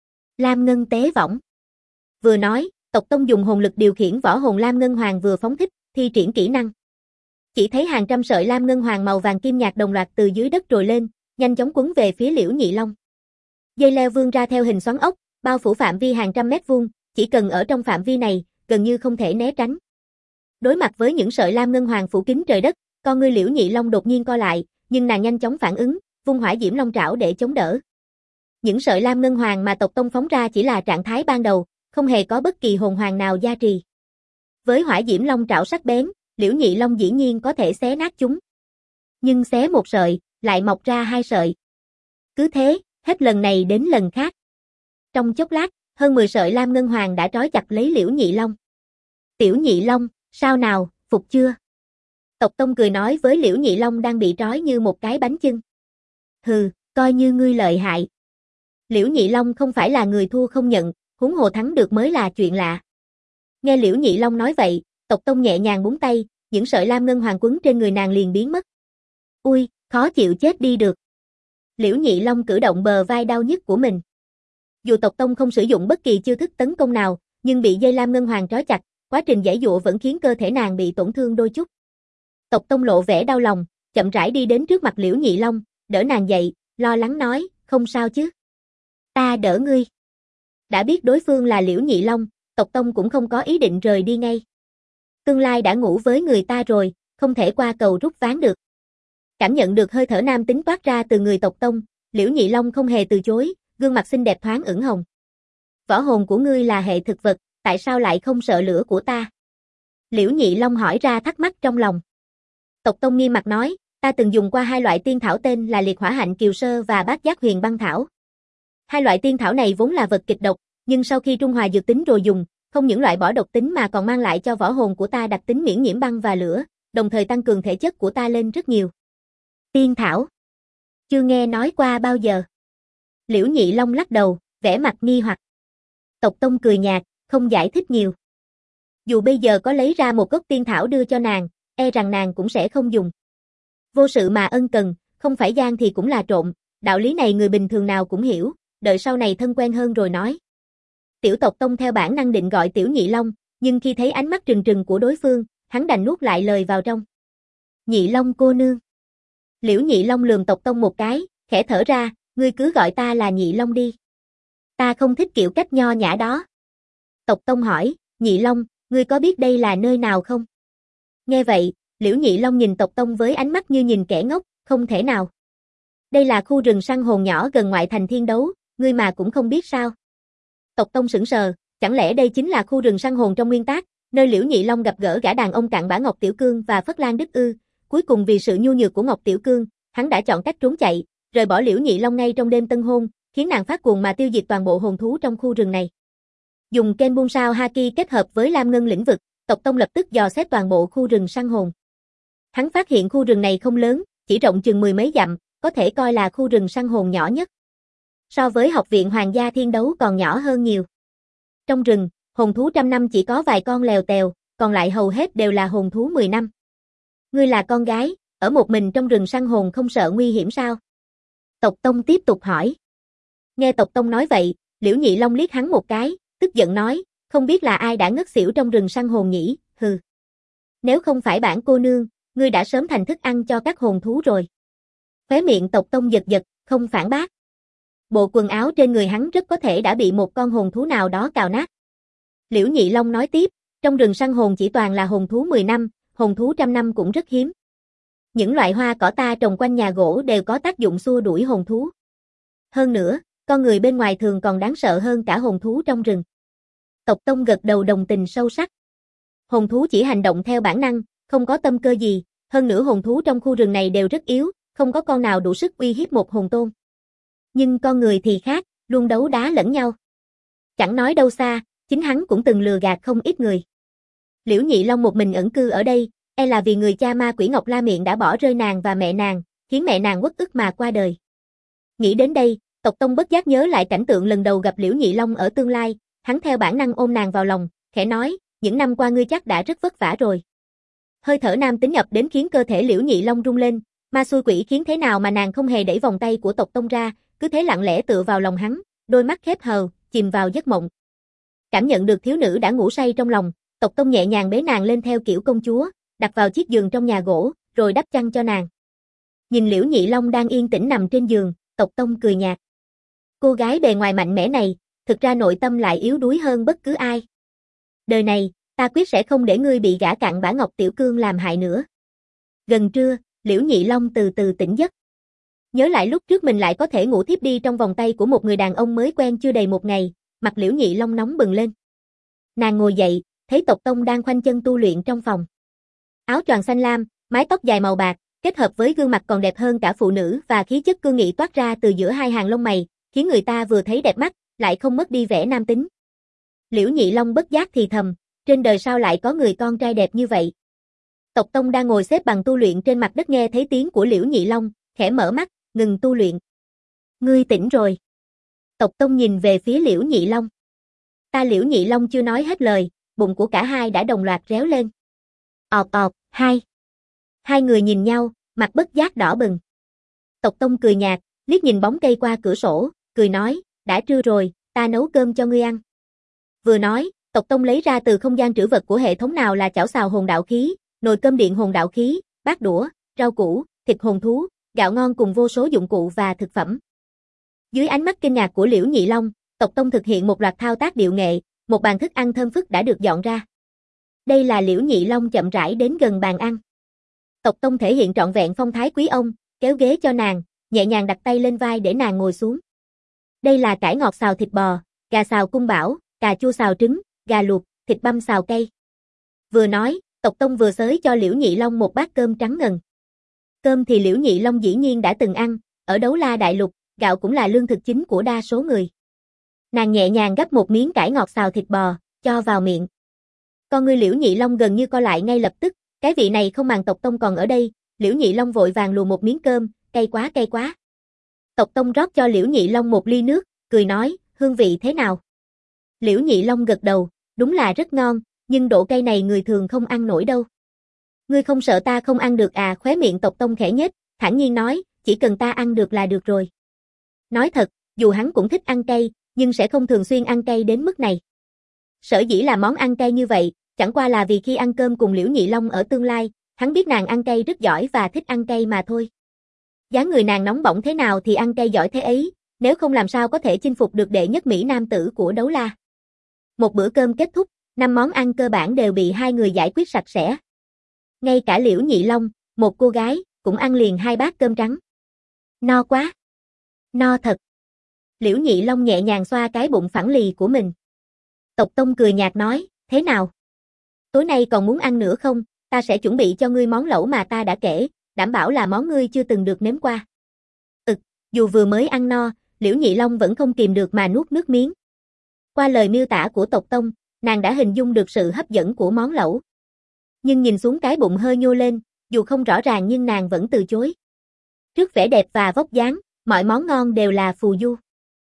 Lam ngân tế võng. Vừa nói, tộc tông dùng hồn lực điều khiển võ hồn lam ngân hoàng vừa phóng thích, thi triển kỹ năng. Chỉ thấy hàng trăm sợi lam ngân hoàng màu vàng kim nhạt đồng loạt từ dưới đất trồi lên, nhanh chóng quấn về phía Liễu Nhị Long. Dây leo vươn ra theo hình xoắn ốc, bao phủ phạm vi hàng trăm mét vuông, chỉ cần ở trong phạm vi này, gần như không thể né tránh. Đối mặt với những sợi lam ngân hoàng phủ kín trời đất, con ngươi Liễu Nhị Long đột nhiên co lại, nhưng nàng nhanh chóng phản ứng, vung hỏa diễm long trảo để chống đỡ. Những sợi lam ngân hoàng mà tộc tông phóng ra chỉ là trạng thái ban đầu, không hề có bất kỳ hồn hoàng nào gia trì. Với hỏa diễm long trảo sắc bén, Liễu Nhị Long dĩ nhiên có thể xé nát chúng. Nhưng xé một sợi, lại mọc ra hai sợi. Cứ thế, hết lần này đến lần khác. Trong chốc lát, hơn 10 sợi lam ngân hoàng đã trói chặt lấy Liễu Nhị Long. Tiểu Nhị Long, sao nào, phục chưa? Tộc tông cười nói với Liễu Nhị Long đang bị trói như một cái bánh chưng. Hừ, coi như ngươi lợi hại. Liễu Nhị Long không phải là người thua không nhận, huống hồ thắng được mới là chuyện lạ. Nghe Liễu Nhị Long nói vậy, tộc tông nhẹ nhàng búng tay, những sợi lam ngân hoàng quấn trên người nàng liền biến mất. Ui, khó chịu chết đi được. Liễu Nhị Long cử động bờ vai đau nhức của mình. Dù tộc tông không sử dụng bất kỳ chiêu thức tấn công nào, nhưng bị dây lam ngân hoàng trói chặt, quá trình giãy giụa vẫn khiến cơ thể nàng bị tổn thương đôi chút. Tộc tông lộ vẻ đau lòng, chậm rãi đi đến trước mặt Liễu Nhị Long, đỡ nàng dậy, lo lắng nói, không sao chứ? Ta đỡ ngươi. Đã biết đối phương là Liễu Nhị Long, tộc tông cũng không có ý định rời đi ngay. Tương lai đã ngủ với người ta rồi, không thể qua cầu rút ván được. Cảm nhận được hơi thở nam tính toát ra từ người tộc Tông, Liễu Nhị Long không hề từ chối, gương mặt xinh đẹp thoáng ửng hồng. Võ hồn của ngươi là hệ thực vật, tại sao lại không sợ lửa của ta? Liễu Nhị Long hỏi ra thắc mắc trong lòng. Tộc Tông nghiêm mặt nói, ta từng dùng qua hai loại tiên thảo tên là liệt hỏa hạnh kiều sơ và bát giác huyền băng thảo. Hai loại tiên thảo này vốn là vật kịch độc, nhưng sau khi trung hòa dược tính rồi dùng, không những loại bỏ độc tính mà còn mang lại cho võ hồn của ta đặc tính miễn nhiễm băng và lửa, đồng thời tăng cường thể chất của ta lên rất nhiều. Tiên thảo? Chưa nghe nói qua bao giờ. Liễu Nhị Long lắc đầu, vẻ mặt nghi hoặc. Tộc Tông cười nhạt, không giải thích nhiều. Dù bây giờ có lấy ra một gốc tiên thảo đưa cho nàng, e rằng nàng cũng sẽ không dùng. Vô sự mà ân cần, không phải gian thì cũng là trộm, đạo lý này người bình thường nào cũng hiểu, đợi sau này thân quen hơn rồi nói. Tiểu tộc Tông theo bản năng định gọi Tiểu Nhị Long, nhưng khi thấy ánh mắt trừng trừng của đối phương, hắn đành nuốt lại lời vào trong. Nhị Long cô nương. Liễu Nhị Long lườm tộc Tông một cái, khẽ thở ra, ngươi cứ gọi ta là Nhị Long đi. Ta không thích kiểu cách nho nhã đó. Tộc Tông hỏi, Nhị Long, ngươi có biết đây là nơi nào không? Nghe vậy, Liễu Nhị Long nhìn tộc Tông với ánh mắt như nhìn kẻ ngốc, không thể nào. Đây là khu rừng săn hồn nhỏ gần ngoại thành Thiên Đấu, ngươi mà cũng không biết sao? Tộc Tông sững sờ, chẳng lẽ đây chính là khu rừng săn hồn trong nguyên tác, nơi Liễu Nhị Long gặp gỡ gã đàn ông cặn bã Ngọc Tiểu Cương và Phất Lan Đức ư? Cuối cùng vì sự nhu nhược của Ngọc Tiểu Cương, hắn đã chọn cách trốn chạy, rời bỏ Liễu Nhị Long ngay trong đêm tân hôn, khiến nàng phát cuồng mà tiêu diệt toàn bộ hồn thú trong khu rừng này. Dùng Ken Bunsao Haki kết hợp với Lam Ngân lĩnh vực, tộc Tông lập tức dò xét toàn bộ khu rừng săn hồn. Hắn phát hiện khu rừng này không lớn, chỉ rộng chừng mười mấy dặm, có thể coi là khu rừng săn hồn nhỏ nhất. So với học viện Hoàng gia Thiên Đấu còn nhỏ hơn nhiều. Trong rừng, hồn thú trăm năm chỉ có vài con lèo tèo, còn lại hầu hết đều là hồn thú 10 năm. Ngươi là con gái, ở một mình trong rừng săn hồn không sợ nguy hiểm sao? Tộc Tông tiếp tục hỏi. Nghe tộc Tông nói vậy, Liễu Nhị Long liếc hắn một cái, tức giận nói, không biết là ai đã ngất xỉu trong rừng săn hồn nhỉ, hừ. Nếu không phải bản cô nương, ngươi đã sớm thành thức ăn cho các hồn thú rồi. Khóe miệng tộc Tông giật giật, không phản bác. Bộ quần áo trên người hắn rất có thể đã bị một con hồn thú nào đó cào nát. Liễu Nhị Long nói tiếp, trong rừng săn hồn chỉ toàn là hồn thú 10 năm, hồn thú trăm năm cũng rất hiếm. Những loại hoa cỏ ta trồng quanh nhà gỗ đều có tác dụng xua đuổi hồn thú. Hơn nữa, con người bên ngoài thường còn đáng sợ hơn cả hồn thú trong rừng. Tộc Tông gật đầu đồng tình sâu sắc. Hồn thú chỉ hành động theo bản năng, không có tâm cơ gì, hơn nữa hồn thú trong khu rừng này đều rất yếu, không có con nào đủ sức uy hiếp một hồn tôn. Nhưng con người thì khác, luôn đấu đá lẫn nhau. Chẳng nói đâu xa, chính hắn cũng từng lừa gạt không ít người. Liễu Nhị Long một mình ẩn cư ở đây, e là vì người cha ma quỷ Ngọc La Miệng đã bỏ rơi nàng và mẹ nàng, khiến mẹ nàng uất ức mà qua đời. Nghĩ đến đây, tộc Tông bất giác nhớ lại cảnh tượng lần đầu gặp Liễu Nhị Long ở tương lai, hắn theo bản năng ôm nàng vào lòng, khẽ nói, những năm qua ngươi chắc đã rất vất vả rồi. Hơi thở nam tính ập đến khiến cơ thể Liễu Nhị Long rung lên, ma xui quỷ khiến thế nào mà nàng không hề đẩy vòng tay của tộc Tông ra, cứ thế lặng lẽ tựa vào lòng hắn, đôi mắt khép hờ, chìm vào giấc mộng. Cảm nhận được thiếu nữ đã ngủ say trong lòng, tộc Tông nhẹ nhàng bế nàng lên theo kiểu công chúa, đặt vào chiếc giường trong nhà gỗ, rồi đắp chăn cho nàng. Nhìn Liễu Nhị Long đang yên tĩnh nằm trên giường, tộc Tông cười nhạt. Cô gái bề ngoài mạnh mẽ này, thực ra nội tâm lại yếu đuối hơn bất cứ ai. Đời này, ta quyết sẽ không để ngươi bị gã cặn bã Ngọc Tiểu Cương làm hại nữa. Gần trưa, Liễu Nhị Long từ từ tỉnh giấc. Nhớ lại lúc trước mình lại có thể ngủ thiếp đi trong vòng tay của một người đàn ông mới quen chưa đầy một ngày, mặt Liễu Nhị Long nóng bừng lên. Nàng ngồi dậy, thấy tộc Tông đang khoanh chân tu luyện trong phòng. Áo choàng xanh lam, mái tóc dài màu bạc, kết hợp với gương mặt còn đẹp hơn cả phụ nữ và khí chất cương nghị toát ra từ giữa hai hàng lông mày, khiến người ta vừa thấy đẹp mắt, lại không mất đi vẻ nam tính. Liễu Nhị Long bất giác thì thầm, trên đời sao lại có người con trai đẹp như vậy. Tộc Tông đang ngồi xếp bằng tu luyện trên mặt đất nghe thấy tiếng của Liễu Nhị Long, khẽ mở mắt, ngừng tu luyện. Ngươi tỉnh rồi. Tộc Tông nhìn về phía Liễu Nhị Long. Ta Liễu Nhị Long chưa nói hết lời, bụng của cả hai đã đồng loạt réo lên. Ọt ọt, hai người nhìn nhau, mặt bất giác đỏ bừng. Tộc Tông cười nhạt, liếc nhìn bóng cây qua cửa sổ, cười nói, đã trưa rồi, ta nấu cơm cho ngươi ăn. Vừa nói, Tộc Tông lấy ra từ không gian trữ vật của hệ thống nào là chảo xào hồn đạo khí, nồi cơm điện hồn đạo khí, bát đũa, rau củ, thịt hồn thú, gạo ngon cùng vô số dụng cụ và thực phẩm. Dưới ánh mắt kinh ngạc của Liễu Nhị Long, Tộc Tông thực hiện một loạt thao tác điệu nghệ, một bàn thức ăn thơm phức đã được dọn ra. Đây là Liễu Nhị Long chậm rãi đến gần bàn ăn. Tộc Tông thể hiện trọn vẹn phong thái quý ông, kéo ghế cho nàng, nhẹ nhàng đặt tay lên vai để nàng ngồi xuống. Đây là cải ngọt xào thịt bò, gà xào cung bảo, cà chua xào trứng, gà luộc, thịt băm xào cây. Vừa nói, Tộc Tông vừa xới cho Liễu Nhị Long một bát cơm trắng ngần. Cơm thì Liễu Nhị Long dĩ nhiên đã từng ăn, ở Đấu La Đại Lục, gạo cũng là lương thực chính của đa số người. Nàng nhẹ nhàng gắp một miếng cải ngọt xào thịt bò, cho vào miệng. Con ngươi Liễu Nhị Long gần như co lại ngay lập tức, cái vị này không màng Tộc Tông còn ở đây, Liễu Nhị Long vội vàng lùa một miếng cơm, cay quá cay quá. Tộc Tông rót cho Liễu Nhị Long một ly nước, cười nói, hương vị thế nào? Liễu Nhị Long gật đầu, đúng là rất ngon, nhưng độ cay này người thường không ăn nổi đâu. Ngươi không sợ ta không ăn được à? Khóe miệng Tộc Tông khẽ nhếch, thản nhiên nói, chỉ cần ta ăn được là được rồi. Nói thật, dù hắn cũng thích ăn cay, nhưng sẽ không thường xuyên ăn cay đến mức này. Sở dĩ là món ăn cay như vậy, chẳng qua là vì khi ăn cơm cùng Liễu Nhị Long ở tương lai, hắn biết nàng ăn cay rất giỏi và thích ăn cay mà thôi. Dáng người nàng nóng bỏng thế nào thì ăn cay giỏi thế ấy, nếu không làm sao có thể chinh phục được đệ nhất Mỹ nam tử của Đấu La. Một bữa cơm kết thúc, 5 món ăn cơ bản đều bị hai người giải quyết sạch sẽ. Ngay cả Liễu Nhị Long, một cô gái, cũng ăn liền 2 bát cơm trắng. No quá. No thật. Liễu Nhị Long nhẹ nhàng xoa cái bụng phẳng lì của mình. Tộc Tông cười nhạt nói, thế nào? Tối nay còn muốn ăn nữa không? Ta sẽ chuẩn bị cho ngươi món lẩu mà ta đã kể, đảm bảo là món ngươi chưa từng được nếm qua. Dù vừa mới ăn no, Liễu Nhị Long vẫn không kìm được mà nuốt nước miếng. Qua lời miêu tả của Tộc Tông, nàng đã hình dung được sự hấp dẫn của món lẩu. Nhưng nhìn xuống cái bụng hơi nhô lên, dù không rõ ràng nhưng nàng vẫn từ chối. Trước vẻ đẹp và vóc dáng, mọi món ngon đều là phù du.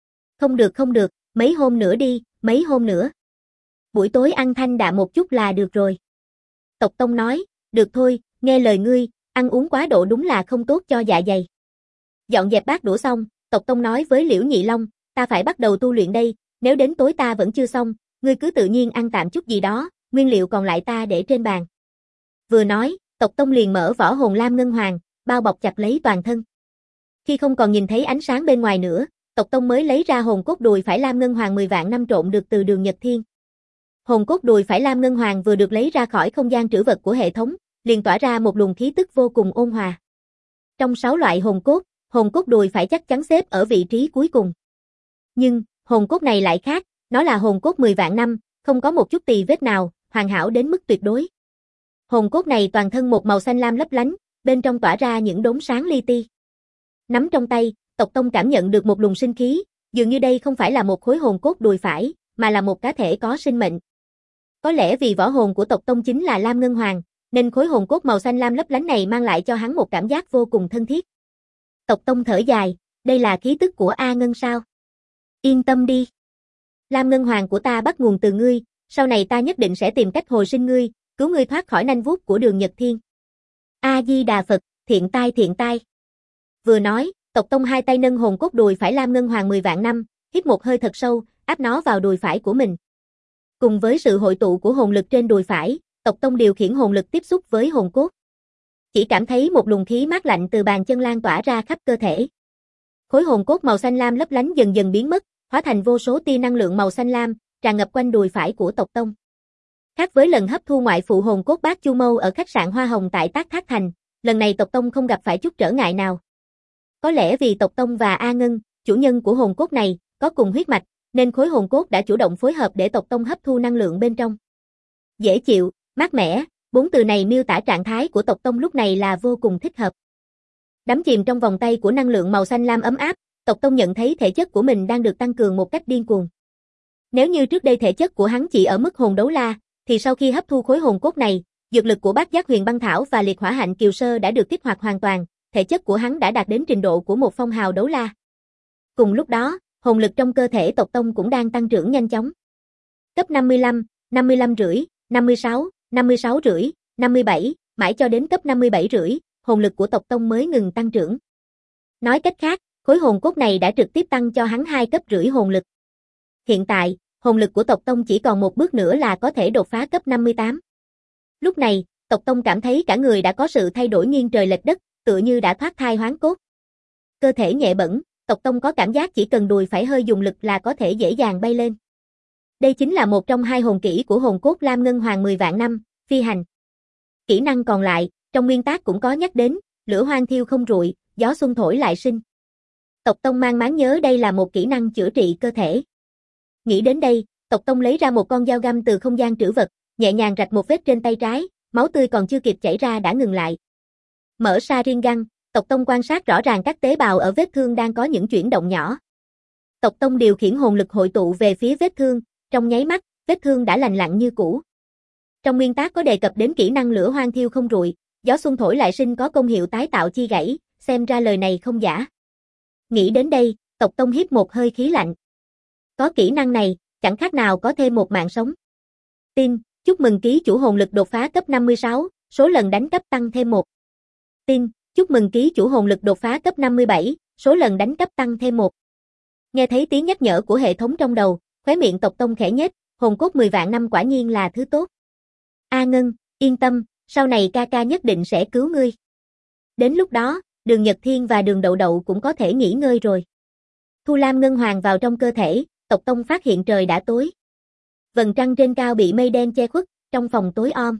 Không được, mấy hôm nữa đi, mấy hôm nữa. Buổi tối ăn thanh đạm một chút là được rồi. Tộc Tông nói, được thôi, nghe lời ngươi, ăn uống quá độ đúng là không tốt cho dạ dày. Dọn dẹp bát đũa xong, Tộc Tông nói với Liễu Nhị Long, ta phải bắt đầu tu luyện đây, nếu đến tối ta vẫn chưa xong, ngươi cứ tự nhiên ăn tạm chút gì đó, nguyên liệu còn lại ta để trên bàn. Vừa nói, Tộc Tông liền mở vỏ hồn lam ngân hoàng, bao bọc chặt lấy toàn thân. Khi không còn nhìn thấy ánh sáng bên ngoài nữa, Tộc Tông mới lấy ra hồn cốt đùi phải lam ngân hoàng 10 vạn năm trộn được từ Đường Nhật Thiên. Hồn cốt đùi phải lam ngân hoàng vừa được lấy ra khỏi không gian trữ vật của hệ thống, liền tỏa ra một luồng khí tức vô cùng ôn hòa. Trong 6 loại hồn cốt đùi phải chắc chắn xếp ở vị trí cuối cùng. Nhưng, hồn cốt này lại khác, nó là hồn cốt 10 vạn năm, không có một chút tì vết nào, hoàn hảo đến mức tuyệt đối. Hồn cốt này toàn thân một màu xanh lam lấp lánh, bên trong tỏa ra những đốm sáng li ti. Nắm trong tay, Tộc Tông cảm nhận được một luồng sinh khí, dường như đây không phải là một khối hồn cốt đùi phải, mà là một cá thể có sinh mệnh. Có lẽ vì võ hồn của Tộc Tông chính là Lam Ngân Hoàng, nên khối hồn cốt màu xanh lam lấp lánh này mang lại cho hắn một cảm giác vô cùng thân thiết. Tộc Tông thở dài, đây là khí tức của A Ngân sao? Yên tâm đi. Lam Ngân Hoàng của ta bắt nguồn từ ngươi, sau này ta nhất định sẽ tìm cách hồi sinh ngươi, cứu ngươi thoát khỏi nanh vuốt của Đường Nhật Thiên. A Di Đà Phật, thiện tai thiện tai. Vừa nói, Tộc Tông hai tay nâng hồn cốt đùi phải Lam Ngân Hoàng 10 vạn năm, hít một hơi thật sâu, áp nó vào đùi phải của mình. Cùng với sự hội tụ của hồn lực trên đùi phải, Tộc Tông điều khiển hồn lực tiếp xúc với hồn cốt. Chỉ cảm thấy một luồng khí mát lạnh từ bàn chân lan tỏa ra khắp cơ thể. Khối hồn cốt màu xanh lam lấp lánh dần dần biến mất, hóa thành vô số tia năng lượng màu xanh lam, tràn ngập quanh đùi phải của Tộc Tông. Khác với lần hấp thu ngoại phụ hồn cốt Bát Chu Mâu ở khách sạn Hoa Hồng tại Tác Thác Thành, lần này Tộc Tông không gặp phải chút trở ngại nào. Có lẽ vì Tộc Tông và A Ngân, chủ nhân của hồn cốt này, có cùng huyết mạch, nên khối hồn cốt đã chủ động phối hợp để Tộc Tông hấp thu năng lượng bên trong. Dễ chịu, mát mẻ, 4 từ này miêu tả trạng thái của Tộc Tông lúc này là vô cùng thích hợp. Đắm chìm trong vòng tay của năng lượng màu xanh lam ấm áp, Tộc Tông nhận thấy thể chất của mình đang được tăng cường một cách điên cuồng. Nếu như trước đây thể chất của hắn chỉ ở mức hồn đấu la, thì sau khi hấp thu khối hồn cốt này, dược lực của Bát Giác Huyền Băng Thảo và Liệt Hỏa Hạnh Kiều Sơ đã được kích hoạt hoàn toàn, thể chất của hắn đã đạt đến trình độ của một phong hào đấu la. Cùng lúc đó, hồn lực trong cơ thể Tộc Tông cũng đang tăng trưởng nhanh chóng. Cấp 55, 55 rưỡi, 56, 56 rưỡi, 57, mãi cho đến cấp 57 rưỡi, hồn lực của Tộc Tông mới ngừng tăng trưởng. Nói cách khác, khối hồn cốt này đã trực tiếp tăng cho hắn 2 cấp rưỡi hồn lực. Hiện tại, hồn lực của Tộc Tông chỉ còn một bước nữa là có thể đột phá cấp 58. Lúc này, Tộc Tông cảm thấy cả người đã có sự thay đổi nghiêng trời lệch đất, tựa như đã thoát thai hoán cốt. Cơ thể nhẹ bẫng, Tộc Tông có cảm giác chỉ cần đùi phải hơi dùng lực là có thể dễ dàng bay lên. Đây chính là một trong 2 hồn kỹ của hồn cốt Lam Ngân Hoàng 10 vạn năm, phi hành. Kỹ năng còn lại, trong nguyên tác cũng có nhắc đến, lửa hoang thiêu không rụi, gió xuân thổi lại sinh. Tộc Tông mang máng nhớ đây là một kỹ năng chữa trị cơ thể. Nghĩ đến đây, Tộc Tông lấy ra một con dao găm từ không gian trữ vật, nhẹ nhàng rạch một vết trên tay trái, máu tươi còn chưa kịp chảy ra đã ngừng lại. Mở Sharingan, Tộc Tông quan sát rõ ràng các tế bào ở vết thương đang có những chuyển động nhỏ. Tộc Tông điều khiển hồn lực hội tụ về phía vết thương, trong nháy mắt, vết thương đã lành lặn như cũ. Trong nguyên tác có đề cập đến kỹ năng lửa hoang thiêu không rụi, gió xuân thổi lại sinh có công hiệu tái tạo chi gãy, xem ra lời này không giả. Nghĩ đến đây, Tộc Tông hít một hơi khí lạnh. Có kỹ năng này, chẳng khác nào có thêm một mạng sống. Tin, chúc mừng ký chủ hồn lực đột phá cấp 56, số lần đánh cấp tăng thêm 1. Tin, chúc mừng ký chủ hồn lực đột phá cấp 57, số lần đánh cấp tăng thêm 1. Nghe thấy tiếng nhắc nhở của hệ thống trong đầu, khóe miệng Tộc Tông khẽ nhếch, hồn cốt 10 vạn năm quả nhiên là thứ tốt. A Ngân, yên tâm, sau này ca ca nhất định sẽ cứu ngươi. Đến lúc đó, Đường Nhật Thiên và Đường Đậu Đậu cũng có thể nghỉ ngơi rồi. Thu Lam ngân hoàng vào trong cơ thể, Tộc Tông phát hiện trời đã tối. Vầng trăng trên cao bị mây đen che khuất, trong phòng tối om.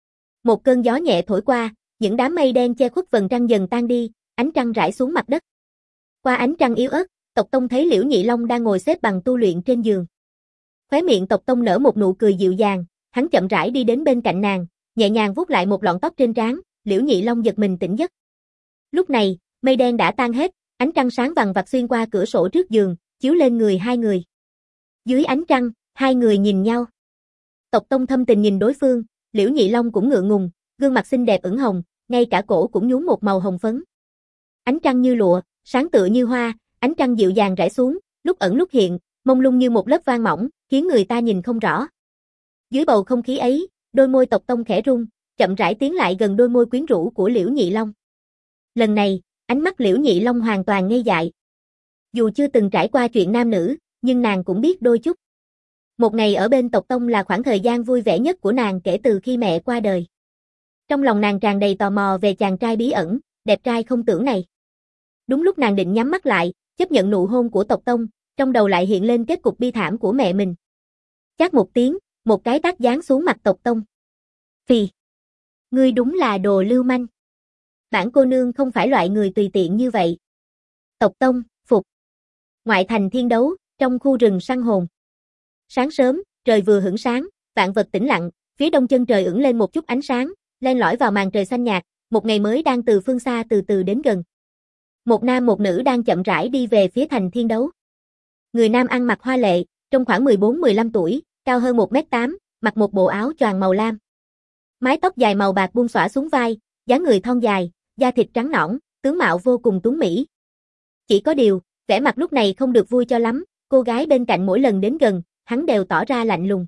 Một cơn gió nhẹ thổi qua, những đám mây đen che khuất vầng trăng dần tan đi, ánh trăng rải xuống mặt đất. Qua ánh trăng yếu ớt, Tộc Tông thấy Liễu Nhị Long đang ngồi xếp bằng tu luyện trên giường. Khóe miệng Tộc Tông nở một nụ cười dịu dàng, hắn chậm rãi đi đến bên cạnh nàng, nhẹ nhàng vuốt lại một lọn tóc trên trán, Liễu Nhị Long giật mình tỉnh giấc. Lúc này, mây đen đã tan hết, ánh trăng sáng vằng vặc xuyên qua cửa sổ trước giường, chiếu lên người hai người. Dưới ánh trăng, hai người nhìn nhau. Tộc Tông thâm tình nhìn đối phương, Liễu Nhị Long cũng ngượng ngùng, gương mặt xinh đẹp ửng hồng, ngay cả cổ cũng nhuốm một màu hồng phấn. Ánh trăng như lụa, sáng tựa như hoa, ánh trăng dịu dàng rải xuống, lúc ẩn lúc hiện, mông lung như một lớp vang mỏng, khiến người ta nhìn không rõ. Dưới bầu không khí ấy, đôi môi Tộc Tông khẽ rung, chậm rãi tiến lại gần đôi môi quyến rũ của Liễu Nhị Long. Lần này, ánh mắt Liễu Nhị Long hoàn toàn ngây dại. Dù chưa từng trải qua chuyện nam nữ, nhưng nàng cũng biết đôi chút. Một ngày ở bên Tộc Tông là khoảng thời gian vui vẻ nhất của nàng kể từ khi mẹ qua đời. Trong lòng nàng tràn đầy tò mò về chàng trai bí ẩn, đẹp trai không tưởng này. Đúng lúc nàng định nhắm mắt lại, chấp nhận nụ hôn của Tộc Tông, trong đầu lại hiện lên kết cục bi thảm của mẹ mình. Chát một tiếng, một cái tát giáng xuống mặt Tộc Tông. Phì! Ngươi đúng là đồ lưu manh. Bản cô nương không phải loại người tùy tiện như vậy. Tộc Tông, phục. Ngoại thành thiên đấu, trong khu rừng săn hồn. Sáng sớm, trời vừa hửng sáng, vạn vật tĩnh lặng, phía đông chân trời ửng lên một chút ánh sáng, len lỏi vào màn trời xanh nhạt, một ngày mới đang từ phương xa từ từ đến gần. Một nam một nữ đang chậm rãi đi về phía thành thiên đấu. Người nam ăn mặc hoa lệ, trong khoảng 14-15 tuổi, cao hơn 1m8, mặc một bộ áo choàng màu lam. Mái tóc dài màu bạc buông xõa xuống vai, dáng người thon dài, da thịt trắng nõn, tướng mạo vô cùng tuấn mỹ. Chỉ có điều, vẻ mặt lúc này không được vui cho lắm, cô gái bên cạnh mỗi lần đến gần, hắn đều tỏ ra lạnh lùng.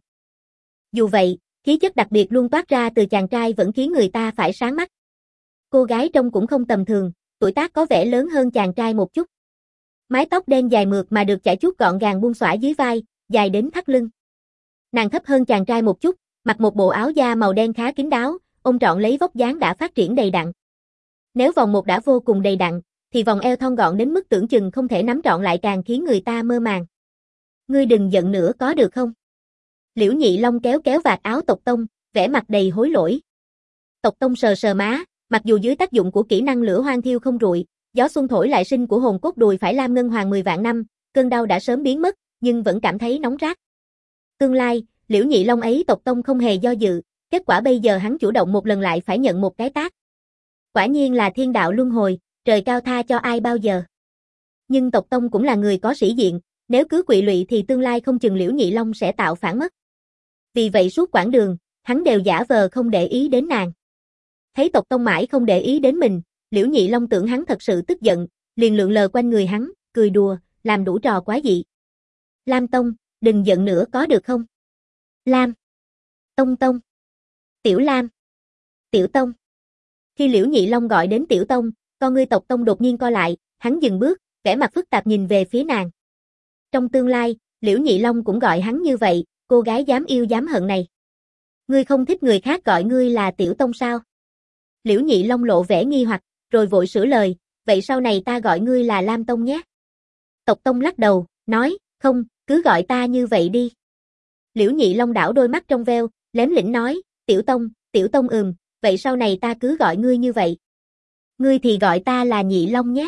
Dù vậy, khí chất đặc biệt luôn toát ra từ chàng trai vẫn khiến người ta phải sáng mắt. Cô gái trông cũng không tầm thường, tuổi tác có vẻ lớn hơn chàng trai một chút. Mái tóc đen dài mượt mà được chải chuốt gọn gàng buông xõa dưới vai, dài đến thắt lưng. Nàng thấp hơn chàng trai một chút, mặc một bộ áo da màu đen khá kín đáo, ôm trọn lấy vóc dáng đã phát triển đầy đặn. Nếu vòng một đã vô cùng đầy đặn, thì vòng eo thon gọn đến mức tưởng chừng không thể nắm trọn lại càng khiến người ta mơ màng. Ngươi đừng giận nữa có được không? Liễu Nhị Long kéo kéo vạt áo Tộc Tông, vẻ mặt đầy hối lỗi. Tộc Tông sờ sờ má, mặc dù dưới tác dụng của kỹ năng lửa hoang thiêu không rụi, gió xuân thổi lại sinh của hồn cốt đùi phải Lam Ngân Hoàng 10 vạn năm, cơn đau đã sớm biến mất, nhưng vẫn cảm thấy nóng rát. Tương lai, Liễu Nhị Long ấy Tộc Tông không hề do dự, kết quả bây giờ hắn chủ động một lần lại phải nhận một cái tát. Quả nhiên là thiên đạo luân hồi, trời cao tha cho ai bao giờ. Nhưng Tộc Tông cũng là người có sĩ diện, nếu cứ quỵ lụy thì tương lai không chừng Liễu Nhị Long sẽ tạo phản mất. Vì vậy suốt quãng đường, hắn đều giả vờ không để ý đến nàng. Thấy Tộc Tông mãi không để ý đến mình, Liễu Nhị Long tưởng hắn thật sự tức giận, liền lượn lờ quanh người hắn, cười đùa, làm đủ trò quái dị. Lam Tông, đừng giận nữa có được không? Lam. Tông Tông. Tiểu Lam. Tiểu Tông. Khi Liễu Nhị Long gọi đến Tiểu Tông, con ngươi Tộc Tông đột nhiên co lại, hắn dừng bước, vẻ mặt phức tạp nhìn về phía nàng. Trong tương lai, Liễu Nhị Long cũng gọi hắn như vậy, cô gái dám yêu dám hận này. Ngươi không thích người khác gọi ngươi là Tiểu Tông sao? Liễu Nhị Long lộ vẻ nghi hoặc, rồi vội sửa lời, vậy sau này ta gọi ngươi là Lam Tông nhé. Tộc Tông lắc đầu, nói, không, cứ gọi ta như vậy đi. Liễu Nhị Long đảo đôi mắt trong veo, lém lĩnh nói, Tiểu Tông, Tiểu Tông vậy sau này ta cứ gọi ngươi như vậy. Ngươi thì gọi ta là Nhị Long nhé.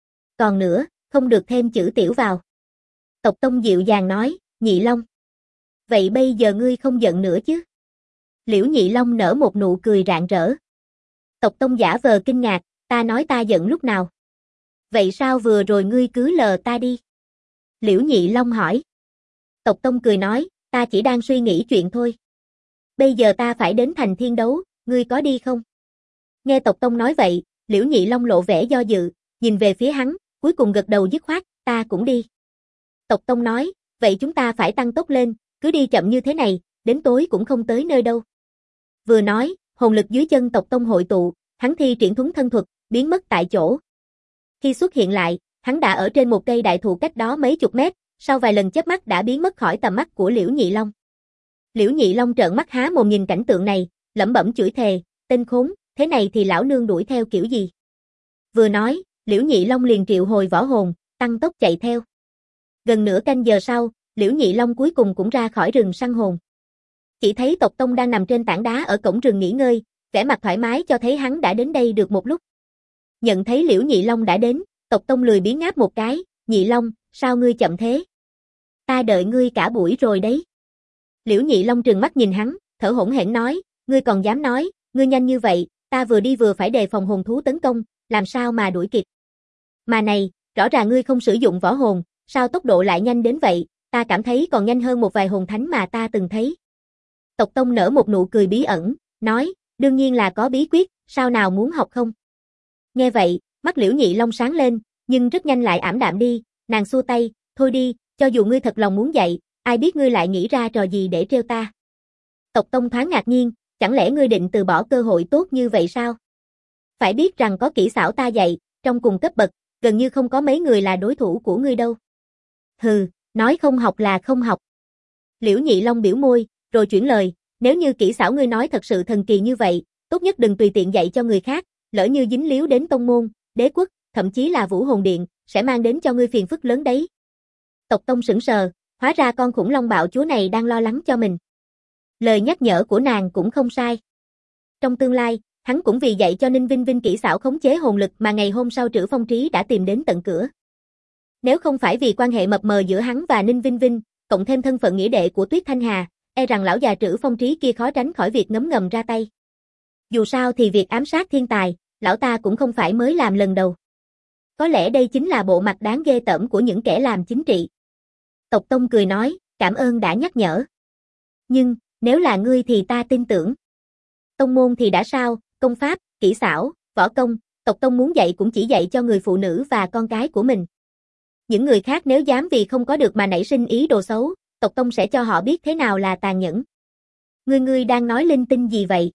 Còn nữa, không được thêm chữ Tiểu vào. Tộc Tông dịu dàng nói, Nhị Long. Vậy bây giờ ngươi không giận nữa chứ? Liễu Nhị Long nở một nụ cười rạng rỡ. Tộc Tông giả vờ kinh ngạc, ta nói ta giận lúc nào? Vậy sao vừa rồi ngươi cứ lờ ta đi? Liễu Nhị Long hỏi. Tộc Tông cười nói, ta chỉ đang suy nghĩ chuyện thôi. Bây giờ ta phải đến thành thiên đấu, ngươi có đi không? Nghe Tộc Tông nói vậy, Liễu Nhị Long lộ vẻ do dự, nhìn về phía hắn, cuối cùng gật đầu dứt khoát, ta cũng đi. Tộc Tông nói, vậy chúng ta phải tăng tốc lên, cứ đi chậm như thế này, đến tối cũng không tới nơi đâu. Vừa nói, hồn lực dưới chân Tộc Tông hội tụ, hắn thi triển thuấn thân thuật, biến mất tại chỗ. Khi xuất hiện lại, hắn đã ở trên một cây đại thụ cách đó mấy chục mét, sau vài lần chớp mắt đã biến mất khỏi tầm mắt của Liễu Nhị Long. Liễu Nhị Long trợn mắt há mồm nhìn cảnh tượng này, lẩm bẩm chửi thề, tên khốn, thế này thì lão nương đuổi theo kiểu gì? Vừa nói, Liễu Nhị Long liền triệu hồi võ hồn, tăng tốc chạy theo. Gần nửa canh giờ sau, Liễu Nhị Long cuối cùng cũng ra khỏi rừng săn hồn. Chỉ thấy Tộc Tông đang nằm trên tảng đá ở cổng rừng nghỉ ngơi, vẻ mặt thoải mái cho thấy hắn đã đến đây được một lúc. Nhận thấy Liễu Nhị Long đã đến, Tộc Tông lười biếng ngáp một cái, Nhị Long, sao ngươi chậm thế? Ta đợi ngươi cả buổi rồi đấy. Liễu Nhị Long trừng mắt nhìn hắn, thở hổn hển nói, ngươi còn dám nói, ngươi nhanh như vậy, ta vừa đi vừa phải đề phòng hồn thú tấn công, làm sao mà đuổi kịp. Mà này, rõ ràng ngươi không sử dụng võ hồn, sao tốc độ lại nhanh đến vậy, ta cảm thấy còn nhanh hơn một vài hồn thánh mà ta từng thấy. Tộc Tông nở một nụ cười bí ẩn, nói, đương nhiên là có bí quyết, sao nào muốn học không? Nghe vậy, mắt Liễu Nhị Long sáng lên, nhưng rất nhanh lại ảm đạm đi, nàng xua tay, thôi đi, cho dù ngươi thật lòng muốn dạy, ai biết ngươi lại nghĩ ra trò gì để trêu ta. Tộc Tông thoáng ngạc nhiên, chẳng lẽ ngươi định từ bỏ cơ hội tốt như vậy sao? Phải biết rằng có kỹ xảo ta dạy, trong cùng cấp bậc, gần như không có mấy người là đối thủ của ngươi đâu. Hừ, nói không học là không học. Liễu Nhị Long biểu môi, rồi chuyển lời, nếu như kỹ xảo ngươi nói thật sự thần kỳ như vậy, tốt nhất đừng tùy tiện dạy cho người khác, lỡ như dính líu đến tông môn, đế quốc, thậm chí là Vũ Hồn Điện, sẽ mang đến cho ngươi phiền phức lớn đấy. Tộc Tông sững sờ, hóa ra con khủng long bạo chúa này đang lo lắng cho mình. Lời nhắc nhở của nàng cũng không sai. Trong tương lai, hắn cũng vì dạy cho Ninh Vinh Vinh kỹ xảo khống chế hồn lực mà ngày hôm sau Trử Phong Trí đã tìm đến tận cửa. Nếu không phải vì quan hệ mập mờ giữa hắn và Ninh Vinh Vinh, cộng thêm thân phận nghĩa đệ của Tuyết Thanh Hà, e rằng lão già Trử Phong Trí kia khó tránh khỏi việc ngấm ngầm ra tay. Dù sao thì việc ám sát thiên tài, lão ta cũng không phải mới làm lần đầu. Có lẽ đây chính là bộ mặt đáng ghê tởm của những kẻ làm chính trị. Tộc Tông cười nói, cảm ơn đã nhắc nhở. Nhưng, nếu là ngươi thì ta tin tưởng. Tông môn thì đã sao, công pháp, kỹ xảo, võ công, Tộc Tông muốn dạy cũng chỉ dạy cho người phụ nữ và con cái của mình. Những người khác nếu dám vì không có được mà nảy sinh ý đồ xấu, Tộc Tông sẽ cho họ biết thế nào là tàn nhẫn. Ngươi đang nói linh tinh gì vậy?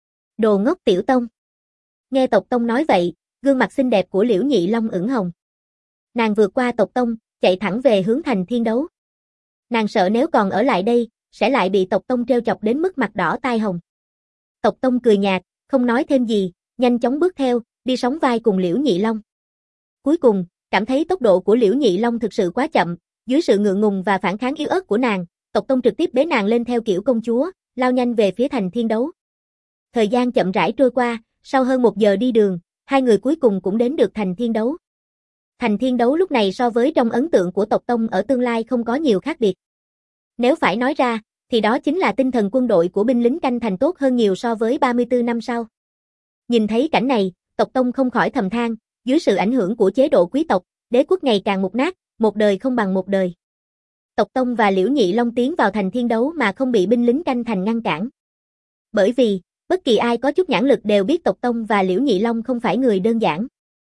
Đồ ngốc Tiểu Tông. Nghe Tộc Tông nói vậy, gương mặt xinh đẹp của Liễu Nhị Long ửng hồng. Nàng vượt qua Tộc Tông, chạy thẳng về hướng thành thiên đấu. Nàng sợ nếu còn ở lại đây, sẽ lại bị Tộc Tông trêu chọc đến mức mặt đỏ tai hồng. Tộc Tông cười nhạt, không nói thêm gì, nhanh chóng bước theo, đi sóng vai cùng Liễu Nhị Long. Cuối cùng, cảm thấy tốc độ của Liễu Nhị Long thực sự quá chậm, dưới sự ngượng ngùng và phản kháng yếu ớt của nàng, Tộc Tông trực tiếp bế nàng lên theo kiểu công chúa, lao nhanh về phía thành thiên đấu. Thời gian chậm rãi trôi qua, sau hơn 1 giờ đi đường, hai người cuối cùng cũng đến được thành thiên đấu. Thành thiên đấu lúc này so với trong ấn tượng của Tộc Tông ở tương lai không có nhiều khác biệt. Nếu phải nói ra, thì đó chính là tinh thần quân đội của binh lính canh thành tốt hơn nhiều so với 34 năm sau. Nhìn thấy cảnh này, Tộc Tông không khỏi thầm than, dưới sự ảnh hưởng của chế độ quý tộc, đế quốc ngày càng mục nát, một đời không bằng một đời. Tộc Tông và Liễu Nhị Long tiến vào thành thiên đấu mà không bị binh lính canh thành ngăn cản. Bởi vì, bất kỳ ai có chút nhãn lực đều biết Tộc Tông và Liễu Nhị Long không phải người đơn giản.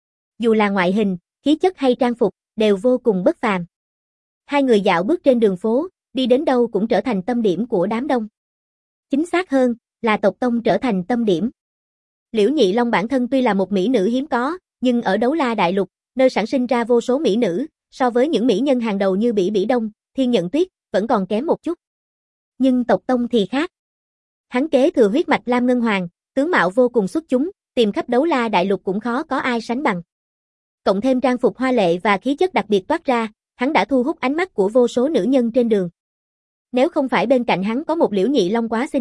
Dù là ngoại hình, khí chất hay trang phục, đều vô cùng bất phàm. Hai người dạo bước trên đường phố, đi đến đâu cũng trở thành tâm điểm của đám đông. Chính xác hơn, là Tộc Tông trở thành tâm điểm. Liễu Nhị Long bản thân tuy là một mỹ nữ hiếm có, nhưng ở Đấu La Đại Lục, nơi sản sinh ra vô số mỹ nữ, so với những mỹ nhân hàng đầu như Bỉ Bỉ Đông, Thiên Nhận Tuyết, vẫn còn kém một chút. Nhưng Tộc Tông thì khác. Hắn kế thừa huyết mạch Lam Ngân Hoàng, tướng mạo vô cùng xuất chúng, tìm khắp Đấu La Đại Lục cũng khó có ai sánh bằng. Cộng thêm trang phục hoa lệ và khí chất đặc biệt toát ra, hắn đã thu hút ánh mắt của vô số nữ nhân trên đường. Nếu không phải bên cạnh hắn có một Liễu Nhị Long quá xinh đẹp,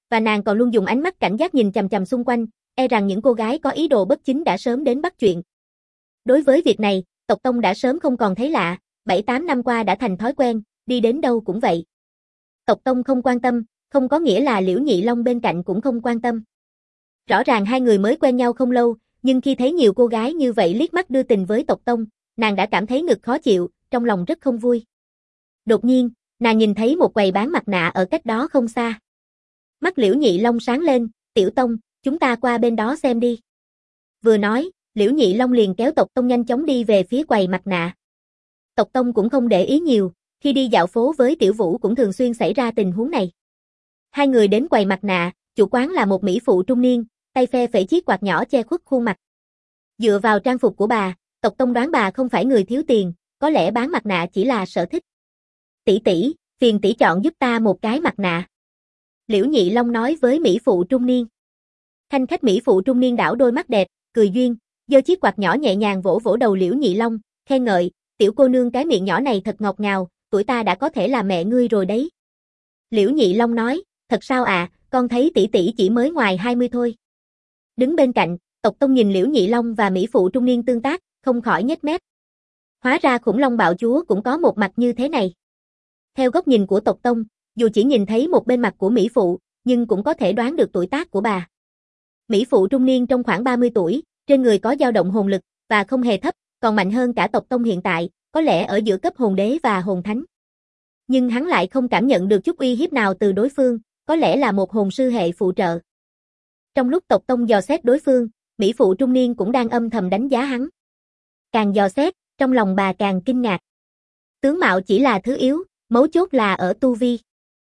và nàng còn luôn dùng ánh mắt cảnh giác nhìn chằm chằm xung quanh, e rằng những cô gái có ý đồ bất chính đã sớm đến bắt chuyện. Đối với việc này, Tộc Tông đã sớm không còn thấy lạ, 7-8 năm qua đã thành thói quen, đi đến đâu cũng vậy. Tộc Tông không quan tâm, không có nghĩa là Liễu Nhị Long bên cạnh cũng không quan tâm. Rõ ràng hai người mới quen nhau không lâu, nhưng khi thấy nhiều cô gái như vậy liếc mắt đưa tình với Tộc Tông, nàng đã cảm thấy ngực khó chịu, trong lòng rất không vui. Đột nhiên, nàng nhìn thấy một quầy bán mặt nạ ở cách đó không xa. Mắt Liễu Nhị Long sáng lên, Tiểu Tông, chúng ta qua bên đó xem đi. Vừa nói, Liễu Nhị Long liền kéo Tộc Tông nhanh chóng đi về phía quầy mặt nạ. Tộc Tông cũng không để ý nhiều, khi đi dạo phố với Tiểu Vũ cũng thường xuyên xảy ra tình huống này. Hai người đến quầy mặt nạ, chủ quán là một mỹ phụ trung niên, tay phe phẩy chiếc quạt nhỏ che khuất khuôn mặt. Dựa vào trang phục của bà, Tộc Tông đoán bà không phải người thiếu tiền, có lẽ bán mặt nạ chỉ là sở thích. Tỷ tỷ, phiền tỷ chọn giúp ta một cái mặt nạ. Liễu Nhị Long nói với mỹ phụ trung niên. Khanh khách mỹ phụ trung niên đảo đôi mắt đẹp, cười duyên, giơ chiếc quạt nhỏ nhẹ nhàng vỗ vỗ đầu Liễu Nhị Long, khen ngợi, tiểu cô nương cái miệng nhỏ này thật ngọt ngào, tuổi ta đã có thể là mẹ ngươi rồi đấy. Liễu Nhị Long nói, thật sao ạ, con thấy tỷ tỷ chỉ mới ngoài 20 thôi. Đứng bên cạnh, Tộc Tông nhìn Liễu Nhị Long và mỹ phụ trung niên tương tác, không khỏi nhếch mép. Hóa ra khủng long bạo chúa cũng có một mặt như thế này. Theo góc nhìn của Tộc Tông, dù chỉ nhìn thấy một bên mặt của mỹ phụ, nhưng cũng có thể đoán được tuổi tác của bà. Mỹ phụ trung niên trong khoảng 30 tuổi, trên người có dao động hồn lực, và không hề thấp, còn mạnh hơn cả Tộc Tông hiện tại, có lẽ ở giữa cấp hồn đế và hồn thánh. Nhưng hắn lại không cảm nhận được chút uy hiếp nào từ đối phương, có lẽ là một hồn sư hệ phụ trợ. Trong lúc Tộc Tông dò xét đối phương, mỹ phụ trung niên cũng đang âm thầm đánh giá hắn. Càng dò xét, trong lòng bà càng kinh ngạc. Tướng mạo chỉ là thứ yếu, mấu chốt là ở tu vi.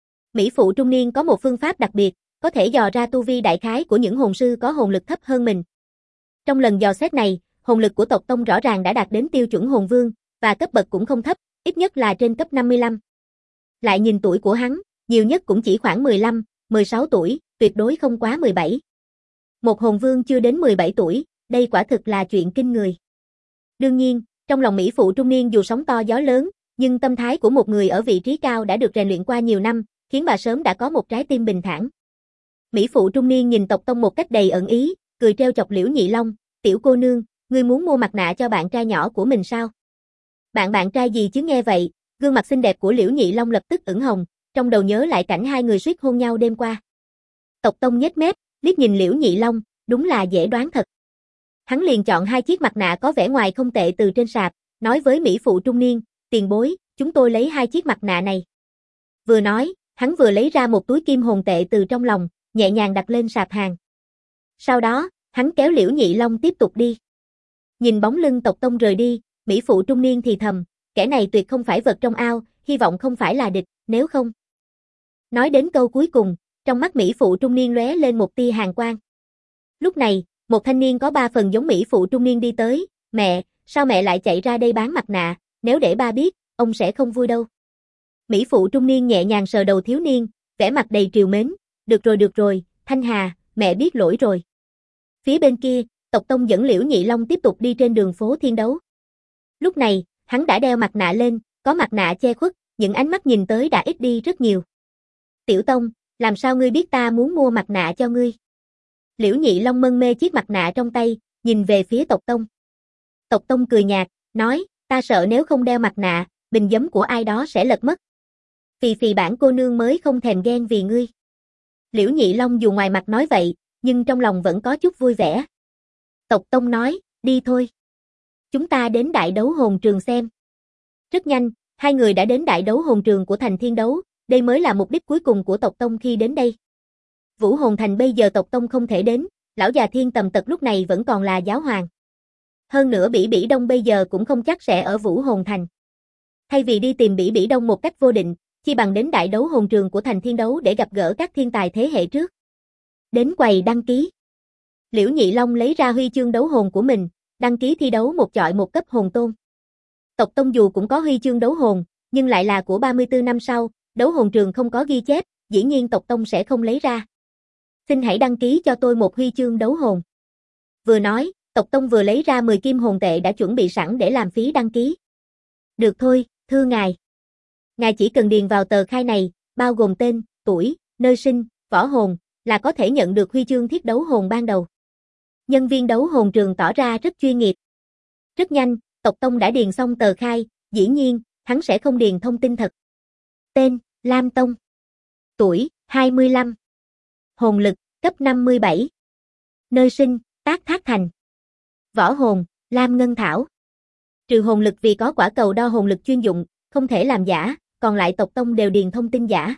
Mỹ phụ trung niên có một phương pháp đặc biệt, có thể dò ra tu vi đại khái của những hồn sư có hồn lực thấp hơn mình. Trong lần dò xét này, hồn lực của Tộc Tông rõ ràng đã đạt đến tiêu chuẩn hồn vương, và cấp bậc cũng không thấp, ít nhất là trên cấp 55. Lại nhìn tuổi của hắn, nhiều nhất cũng chỉ khoảng 15, 16 tuổi, tuyệt đối không quá 17. Một hồn vương chưa đến 17 tuổi, đây quả thực là chuyện kinh người. Đương nhiên, trong lòng mỹ phụ trung niên dù sóng to gió lớn, nhưng tâm thái của một người ở vị trí cao đã được rèn luyện qua nhiều năm, khiến bà sớm đã có một trái tim bình thản. Mỹ phụ trung niên nhìn Tộc Tông một cách đầy ẩn ý, cười trêu chọc Liễu Nhị Long, tiểu cô nương, ngươi muốn mua mặt nạ cho bạn trai nhỏ của mình sao? Bạn trai gì chứ? Nghe vậy, gương mặt xinh đẹp của Liễu Nhị Long lập tức ửng hồng, trong đầu nhớ lại cảnh hai người suýt hôn nhau đêm qua. Tộc Tông nhếch mép, liếc nhìn Liễu Nhị Long, đúng là dễ đoán thật. Hắn liền chọn hai chiếc mặt nạ có vẻ ngoài không tệ từ trên sạp, nói với mỹ phụ trung niên, tiền bối, chúng tôi lấy hai chiếc mặt nạ này. Vừa nói, hắn vừa lấy ra một túi kim hồn tệ từ trong lòng, nhẹ nhàng đặt lên sạp hàng. Sau đó, hắn kéo Liễu Nhị Long tiếp tục đi. Nhìn bóng lưng Tộc Tông rời đi, mỹ phụ trung niên thì thầm, kẻ này tuyệt không phải vật trong ao, hy vọng không phải là địch, nếu không. Nói đến câu cuối cùng, trong mắt mỹ phụ trung niên lóe lên một tia hàn quang. Lúc này, một thanh niên có 3 phần giống mỹ phụ trung niên đi tới, mẹ, sao mẹ lại chạy ra đây bán mặt nạ, nếu để ba biết, ông sẽ không vui đâu. Mỹ phụ trung niên nhẹ nhàng sờ đầu thiếu niên, vẻ mặt đầy trìu mến, được rồi, Thanh Hà, mẹ biết lỗi rồi. Phía bên kia, Tộc Tông dẫn Liễu Nhị Long tiếp tục đi trên đường phố Thiên Đấu. Lúc này, hắn đã đeo mặt nạ lên, có mặt nạ che khuất, những ánh mắt nhìn tới đã ít đi rất nhiều. Tiểu Tông, làm sao ngươi biết ta muốn mua mặt nạ cho ngươi? Liễu Nhị Long mân mê chiếc mặt nạ trong tay, nhìn về phía Tộc Tông. Tộc Tông cười nhạt, nói, ta sợ nếu không đeo mặt nạ, bình giấm của ai đó sẽ lật mất. Phì bản cô nương mới không thèm ghen vì ngươi. Liễu Nhị Long dù ngoài mặt nói vậy, nhưng trong lòng vẫn có chút vui vẻ. Tộc Tông nói, đi thôi. Chúng ta đến đại đấu hồn trường xem. Rất nhanh, hai người đã đến đại đấu hồn trường của thành Thiên Đấu, đây mới là mục đích cuối cùng của Tộc Tông khi đến đây. Vũ Hồn Thành bây giờ Tộc Tông không thể đến, lão già Thiên Tầm Tật lúc này vẫn còn là giáo hoàng. Hơn nữa Bỉ Đông bây giờ cũng không chắc sẽ ở Vũ Hồn Thành. Thay vì đi tìm Bỉ Đông một cách vô định, chi bằng đến đại đấu hồn trường của thành Thiên Đấu để gặp gỡ các thiên tài thế hệ trước. Đến quầy đăng ký. Liễu Nhị Long lấy ra huy chương đấu hồn của mình, đăng ký thi đấu một chọi một cấp hồn tôn. Tộc Tông dù cũng có huy chương đấu hồn, nhưng lại là của 34 năm sau, đấu hồn trường không có ghi chép, dĩ nhiên Tộc Tông sẽ không lấy ra. Xin hãy đăng ký cho tôi một huy chương đấu hồn. Vừa nói, Tộc Tông vừa lấy ra 10 kim hồn tệ đã chuẩn bị sẵn để làm phí đăng ký. Được thôi, thưa ngài. Ngài chỉ cần điền vào tờ khai này, bao gồm tên, tuổi, nơi sinh, võ hồn, là có thể nhận được huy chương thiết đấu hồn ban đầu. Nhân viên đấu hồn trường tỏ ra rất chuyên nghiệp. Rất nhanh, tộc Tông đã điền xong tờ khai, dĩ nhiên, hắn sẽ không điền thông tin thật. Tên, Lam Tông. Tuổi, 25. Hồn lực, cấp 57. Nơi sinh, Tác Thác Thành. Võ hồn, Lam Ngân Thảo. Trừ hồn lực vì có quả cầu đo hồn lực chuyên dụng, không thể làm giả, còn lại tộc Tông đều điền thông tin giả.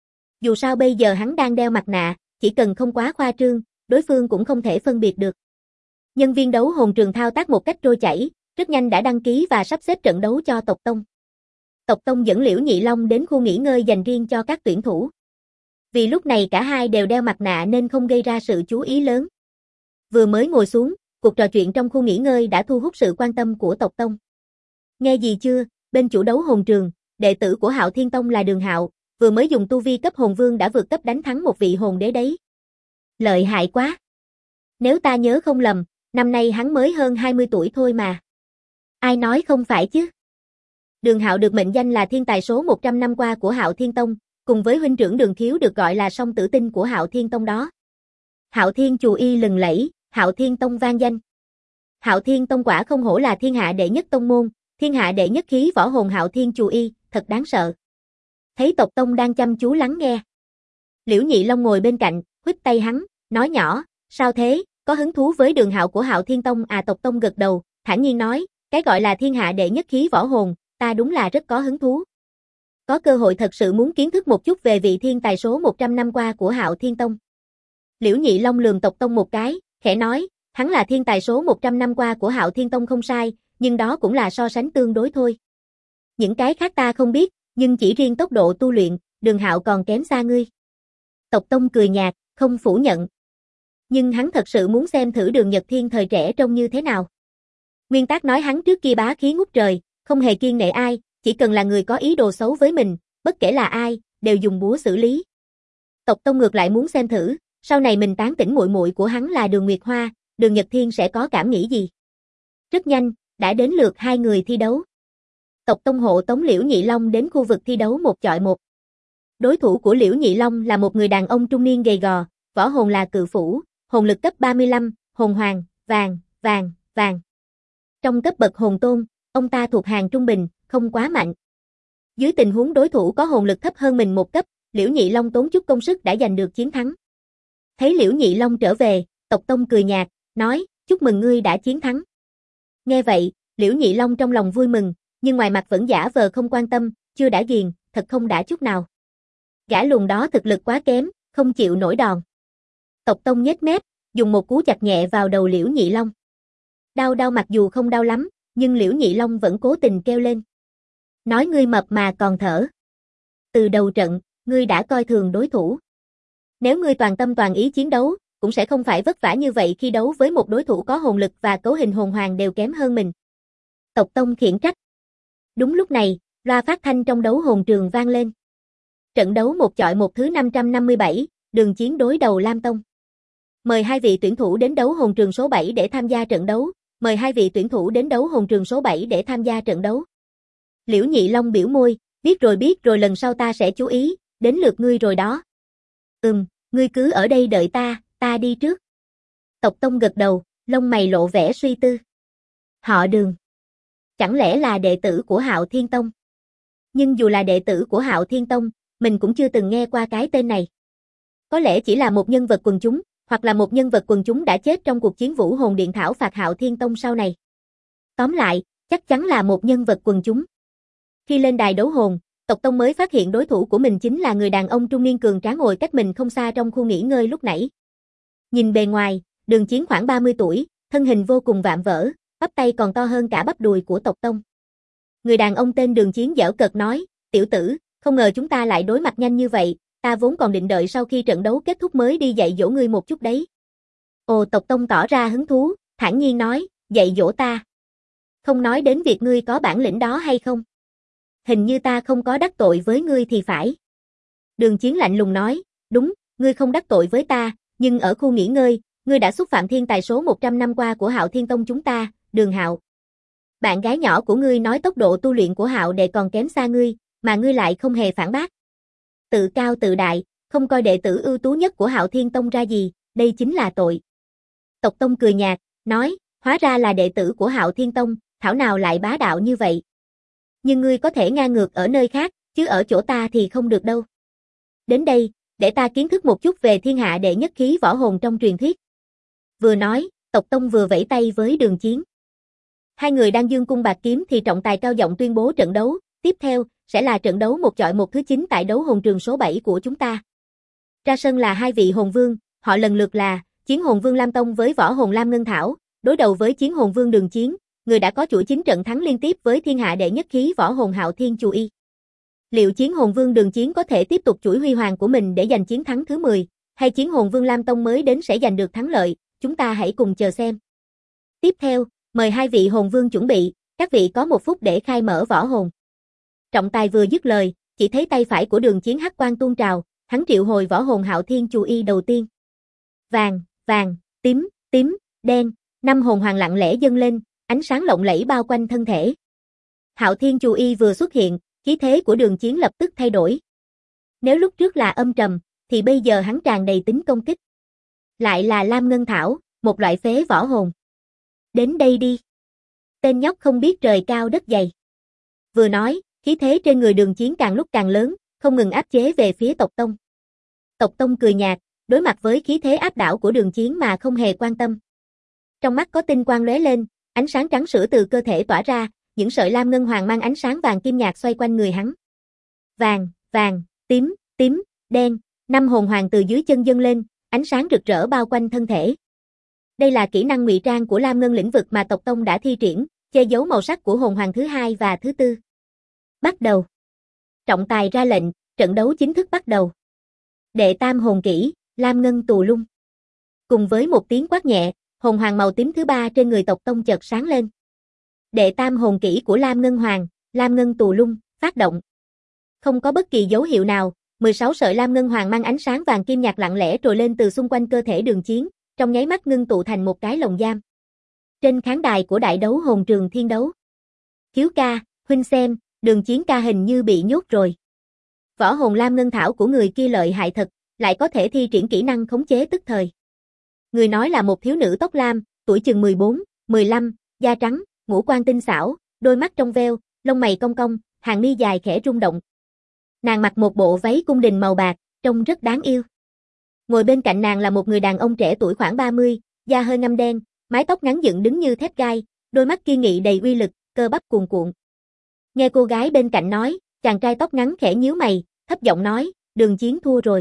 Dù sao bây giờ hắn đang đeo mặt nạ, chỉ cần không quá khoa trương, đối phương cũng không thể phân biệt được. Nhân viên đấu hồn trường thao tác một cách trôi chảy, rất nhanh đã đăng ký và sắp xếp trận đấu cho tộc Tông. Tộc Tông dẫn Liễu Nhị Long đến khu nghỉ ngơi dành riêng cho các tuyển thủ. Vì lúc này cả hai đều đeo mặt nạ nên không gây ra sự chú ý lớn. Vừa mới ngồi xuống, cuộc trò chuyện trong khu nghỉ ngơi đã thu hút sự quan tâm của tộc Tông. Nghe gì chưa, bên chủ đấu hồn trường, đệ tử của Hạo Thiên Tông là Đường Hạo, vừa mới dùng tu vi cấp hồn vương đã vượt cấp đánh thắng một vị hồn đế đấy. Lợi hại quá. Nếu ta nhớ không lầm, năm nay hắn mới hơn 20 tuổi thôi mà. Ai nói không phải chứ? Đường Hạo được mệnh danh là thiên tài số 100 năm qua của Hạo Thiên Tông, cùng với huynh trưởng Đường Khiếu được gọi là song tử tinh của Hạo Thiên Tông đó. Hạo Thiên Chù Y lừng lẫy, Hạo Thiên Tông vang danh. Hạo Thiên Tông quả không hổ là thiên hạ đệ nhất tông môn, thiên hạ đệ nhất khí võ hồn Hạo Thiên Chù Y, thật đáng sợ. Thấy tộc Tông đang chăm chú lắng nghe. Liễu Nhị Long ngồi bên cạnh, huých tay hắn, nói nhỏ, sao thế, có hứng thú với Đường Hạo của Hạo Thiên Tông à? Tộc Tông gật đầu, thản nhiên nói, cái gọi là thiên hạ đệ nhất khí võ hồn, ta đúng là rất có hứng thú. Có cơ hội thật sự muốn kiến thức một chút về vị thiên tài số 100 năm qua của Hạo Thiên Tông. Liễu Nhị Long lườm tộc Tông một cái, khẽ nói, hắn là thiên tài số 100 năm qua của Hạo Thiên Tông không sai, nhưng đó cũng là so sánh tương đối thôi. Những cái khác ta không biết, nhưng chỉ riêng tốc độ tu luyện, Đường Hạo còn kém xa ngươi. Tộc Tông cười nhạt, không phủ nhận. Nhưng hắn thật sự muốn xem thử Đường Nhật Thiên thời trẻ trông như thế nào. Nguyên Tắc nói hắn trước kia bá khí ngút trời, không hề kiêng nể ai, chỉ cần là người có ý đồ xấu với mình, bất kể là ai, đều dùng búa xử lý. Tộc Tông ngược lại muốn xem thử, sau này mình tán tỉnh muội muội của hắn là Đường Nguyệt Hoa, Đường Nhật Thiên sẽ có cảm nghĩ gì. Rất nhanh, đã đến lượt hai người thi đấu. Tộc Tông hộ tống Liễu Nhị Long đến khu vực thi đấu 1 chọi 1. Đối thủ của Liễu Nhị Long là một người đàn ông trung niên gầy gò, võ hồn là Cự Phủ, hồn lực cấp 35, hồn hoàng, vàng, vàng, vàng. Trong cấp bậc hồn tôn, ông ta thuộc hàng trung bình, không quá mạnh. Dưới tình huống đối thủ có hồn lực thấp hơn mình một cấp, Liễu Nhị Long tốn chút công sức đã giành được chiến thắng. Thấy Liễu Nhị Long trở về, tộc Tông cười nhạt, nói, chúc mừng ngươi đã chiến thắng. Nghe vậy, Liễu Nhị Long trong lòng vui mừng, nhưng ngoài mặt vẫn giả vờ không quan tâm, chưa đã ghiền, thật không đã chút nào. Gã lùn đó thực lực quá kém, không chịu nổi đòn. Tộc Tông nhếch mép, dùng một cú chặt nhẹ vào đầu Liễu Nhị Long. Đau mặc dù không đau lắm, nhưng Liễu Nhị Long vẫn cố tình kêu lên. Nói ngươi mập mà còn thở. Từ đầu trận, ngươi đã coi thường đối thủ. Nếu ngươi toàn tâm toàn ý chiến đấu, cũng sẽ không phải vất vả như vậy khi đấu với một đối thủ có hồn lực và cấu hình hồn hoàng đều kém hơn mình. Tộc Tông khiển trách. Đúng lúc này, loa phát thanh trong đấu hồn trường vang lên. Trận đấu 1 chọi 1 thứ 557, Đường Chiến đối đầu Lam Tông. Mời hai vị tuyển thủ đến đấu hồn trường số 7 để tham gia trận đấu. Mời hai vị tuyển thủ đến đấu hồn trường số 7 để tham gia trận đấu. Liễu Nhị Long biểu môi, biết rồi lần sau ta sẽ chú ý, đến lượt ngươi rồi đó. Ngươi cứ ở đây đợi ta đi trước. Tộc Tông gật đầu, lông mày lộ vẻ suy tư. Họ Đường. Chẳng lẽ là đệ tử của Hạo Thiên Tông? Nhưng dù là đệ tử của Hạo Thiên Tông, mình cũng chưa từng nghe qua cái tên này. Có lẽ chỉ là một nhân vật quần chúng, hoặc là một nhân vật quần chúng đã chết trong cuộc chiến Vũ Hồn Điện thảo phạt Hạo Thiên Tông sau này. Tóm lại, chắc chắn là một nhân vật quần chúng. Khi lên đài đấu hồn, tộc Tông mới phát hiện đối thủ của mình chính là người đàn ông trung niên cường tráng ngồi cách mình không xa trong khu nghỉ ngơi lúc nãy. Nhìn bề ngoài, Đường Chiến khoảng 30 tuổi, thân hình vô cùng vạm vỡ, bắp tay còn to hơn cả bắp đùi của tộc Tông. Người đàn ông tên Đường Chiến giễu cợt nói, tiểu tử, không ngờ chúng ta lại đối mặt nhanh như vậy, ta vốn còn định đợi sau khi trận đấu kết thúc mới đi dạy dỗ ngươi một chút đấy. Ồ, tộc Tông tỏ ra hứng thú, thản nhiên nói, dạy dỗ ta. Không nói đến việc ngươi có bản lĩnh đó hay không. Hình như ta không có đắc tội với ngươi thì phải. Đường Chiến lạnh lùng nói, đúng, ngươi không đắc tội với ta, nhưng ở khu nghỉ ngơi, ngươi đã xúc phạm thiên tài số 100 năm qua của Hạo Thiên Tông chúng ta, Đường Hạo. Bạn gái nhỏ của ngươi nói tốc độ tu luyện của Hạo đệ còn kém xa ngươi, mà ngươi lại không hề phản bác. Tự cao tự đại, không coi đệ tử ưu tú nhất của Hạo Thiên Tông ra gì, đây chính là tội. Tộc Tông cười nhạt, nói, hóa ra là đệ tử của Hạo Thiên Tông, thảo nào lại bá đạo như vậy. Nhưng ngươi có thể ngang ngược ở nơi khác, chứ ở chỗ ta thì không được đâu. Đến đây, để ta kiến thức một chút về thiên hạ đệ nhất khí võ hồn trong truyền thuyết. Vừa nói, Tộc Tông vừa vẫy tay với Đường Chiến. Hai người đang dương cung bạc kiếm thì trọng tài cao giọng tuyên bố trận đấu, tiếp theo, sẽ là trận đấu một chọi một thứ 9 tại đấu hồn trường số 7 của chúng ta. Ra sân là hai vị hồn vương, họ lần lượt là Chiến Hồn Vương Lam Tông với võ hồn Lam Ngân Thảo, đối đầu với Chiến Hồn Vương Đường Chiến, người đã có chuỗi 9 trận thắng liên tiếp với thiên hạ đệ nhất khí võ hồn Hạo Thiên Chù Y. Liệu Chiến Hồn Vương Đường Chiến có thể tiếp tục chuỗi huy hoàng của mình để giành chiến thắng thứ 10, hay Chiến Hồn Vương Lam Tông mới đến sẽ giành được thắng lợi, chúng ta hãy cùng chờ xem. Tiếp theo, mời hai vị hồn vương chuẩn bị, các vị có 1 phút để khai mở võ hồn. Trọng tài vừa dứt lời, chỉ thấy tay phải của Đường Chiến hắc quang tuôn trào, hắn triệu hồi võ hồn Hạo Thiên Chù Y đầu tiên. Vàng, vàng, tím, tím, đen, 5 hồn hoàng lặng lẽ dâng lên, ánh sáng lộng lẫy bao quanh thân thể. Hạo Thiên Chù Y vừa xuất hiện, khí thế của Đường Chiến lập tức thay đổi. Nếu lúc trước là âm trầm, thì bây giờ hắn tràn đầy tính công kích. Lại là Lam Ngân Thảo, một loại phế võ hồn. Đến đây đi. Tên nhóc không biết trời cao đất dày. Vừa nói, khí thế trên người Đường Chiến càng lúc càng lớn, không ngừng áp chế về phía Tộc Tông. Tộc Tông cười nhạt, đối mặt với khí thế áp đảo của Đường Chiến mà không hề quan tâm. Trong mắt có tinh quang lóe lên, ánh sáng trắng sữa từ cơ thể tỏa ra, những sợi lam ngân hoàng mang ánh sáng vàng kim nhạt xoay quanh người hắn. Vàng, vàng, tím, tím, đen, 5 hồn hoàng từ dưới chân dâng lên, ánh sáng rực rỡ bao quanh thân thể. Đây là kỹ năng ngụy trang của Lam Ngân lĩnh vực mà Tộc Tông đã thi triển, che giấu màu sắc của hồn hoàng thứ 2 và thứ 4. Bắt đầu. Trọng tài ra lệnh, trận đấu chính thức bắt đầu. Đệ tam hồn kỹ, Lam Ngân Tù Lung. Cùng với một tiếng quát nhẹ, hồn hoàng màu tím thứ 3 trên người Tộc Tông chợt sáng lên. Đệ tam hồn kỹ của Lam Ngân Hoàng, Lam Ngân Tù Lung, phát động. Không có bất kỳ dấu hiệu nào, 16 sợi Lam Ngân Hoàng mang ánh sáng vàng kim nhạt lặng lẽ trồi lên từ xung quanh cơ thể Đường Chiến, trong nháy mắt ngưng tụ thành một cái lồng giam. Trên khán đài của đại đấu hồn trường thiên đấu. Khiếu ca, huynh xem, Đường Chiến ca hình như bị nhốt rồi. Võ hồn Lam Ngân Thảo của người kia lợi hại thật, lại có thể thi triển kỹ năng khống chế tức thời. Người nói là một thiếu nữ tóc lam, tuổi chừng 14, 15, da trắng, ngũ quan tinh xảo, đôi mắt trong veo, lông mày cong cong, hàng mi dài khẽ rung động. Nàng mặc một bộ váy cung đình màu bạc, trông rất đáng yêu. Ngồi bên cạnh nàng là một người đàn ông trẻ tuổi khoảng 30, da hơi ngăm đen, mái tóc ngắn dựng đứng như thép gai, đôi mắt kiên nghị đầy uy lực, cơ bắp cuồn cuộn. Nghe cô gái bên cạnh nói, chàng trai tóc ngắn khẽ nhíu mày, thấp giọng nói, Đường Chiến thua rồi.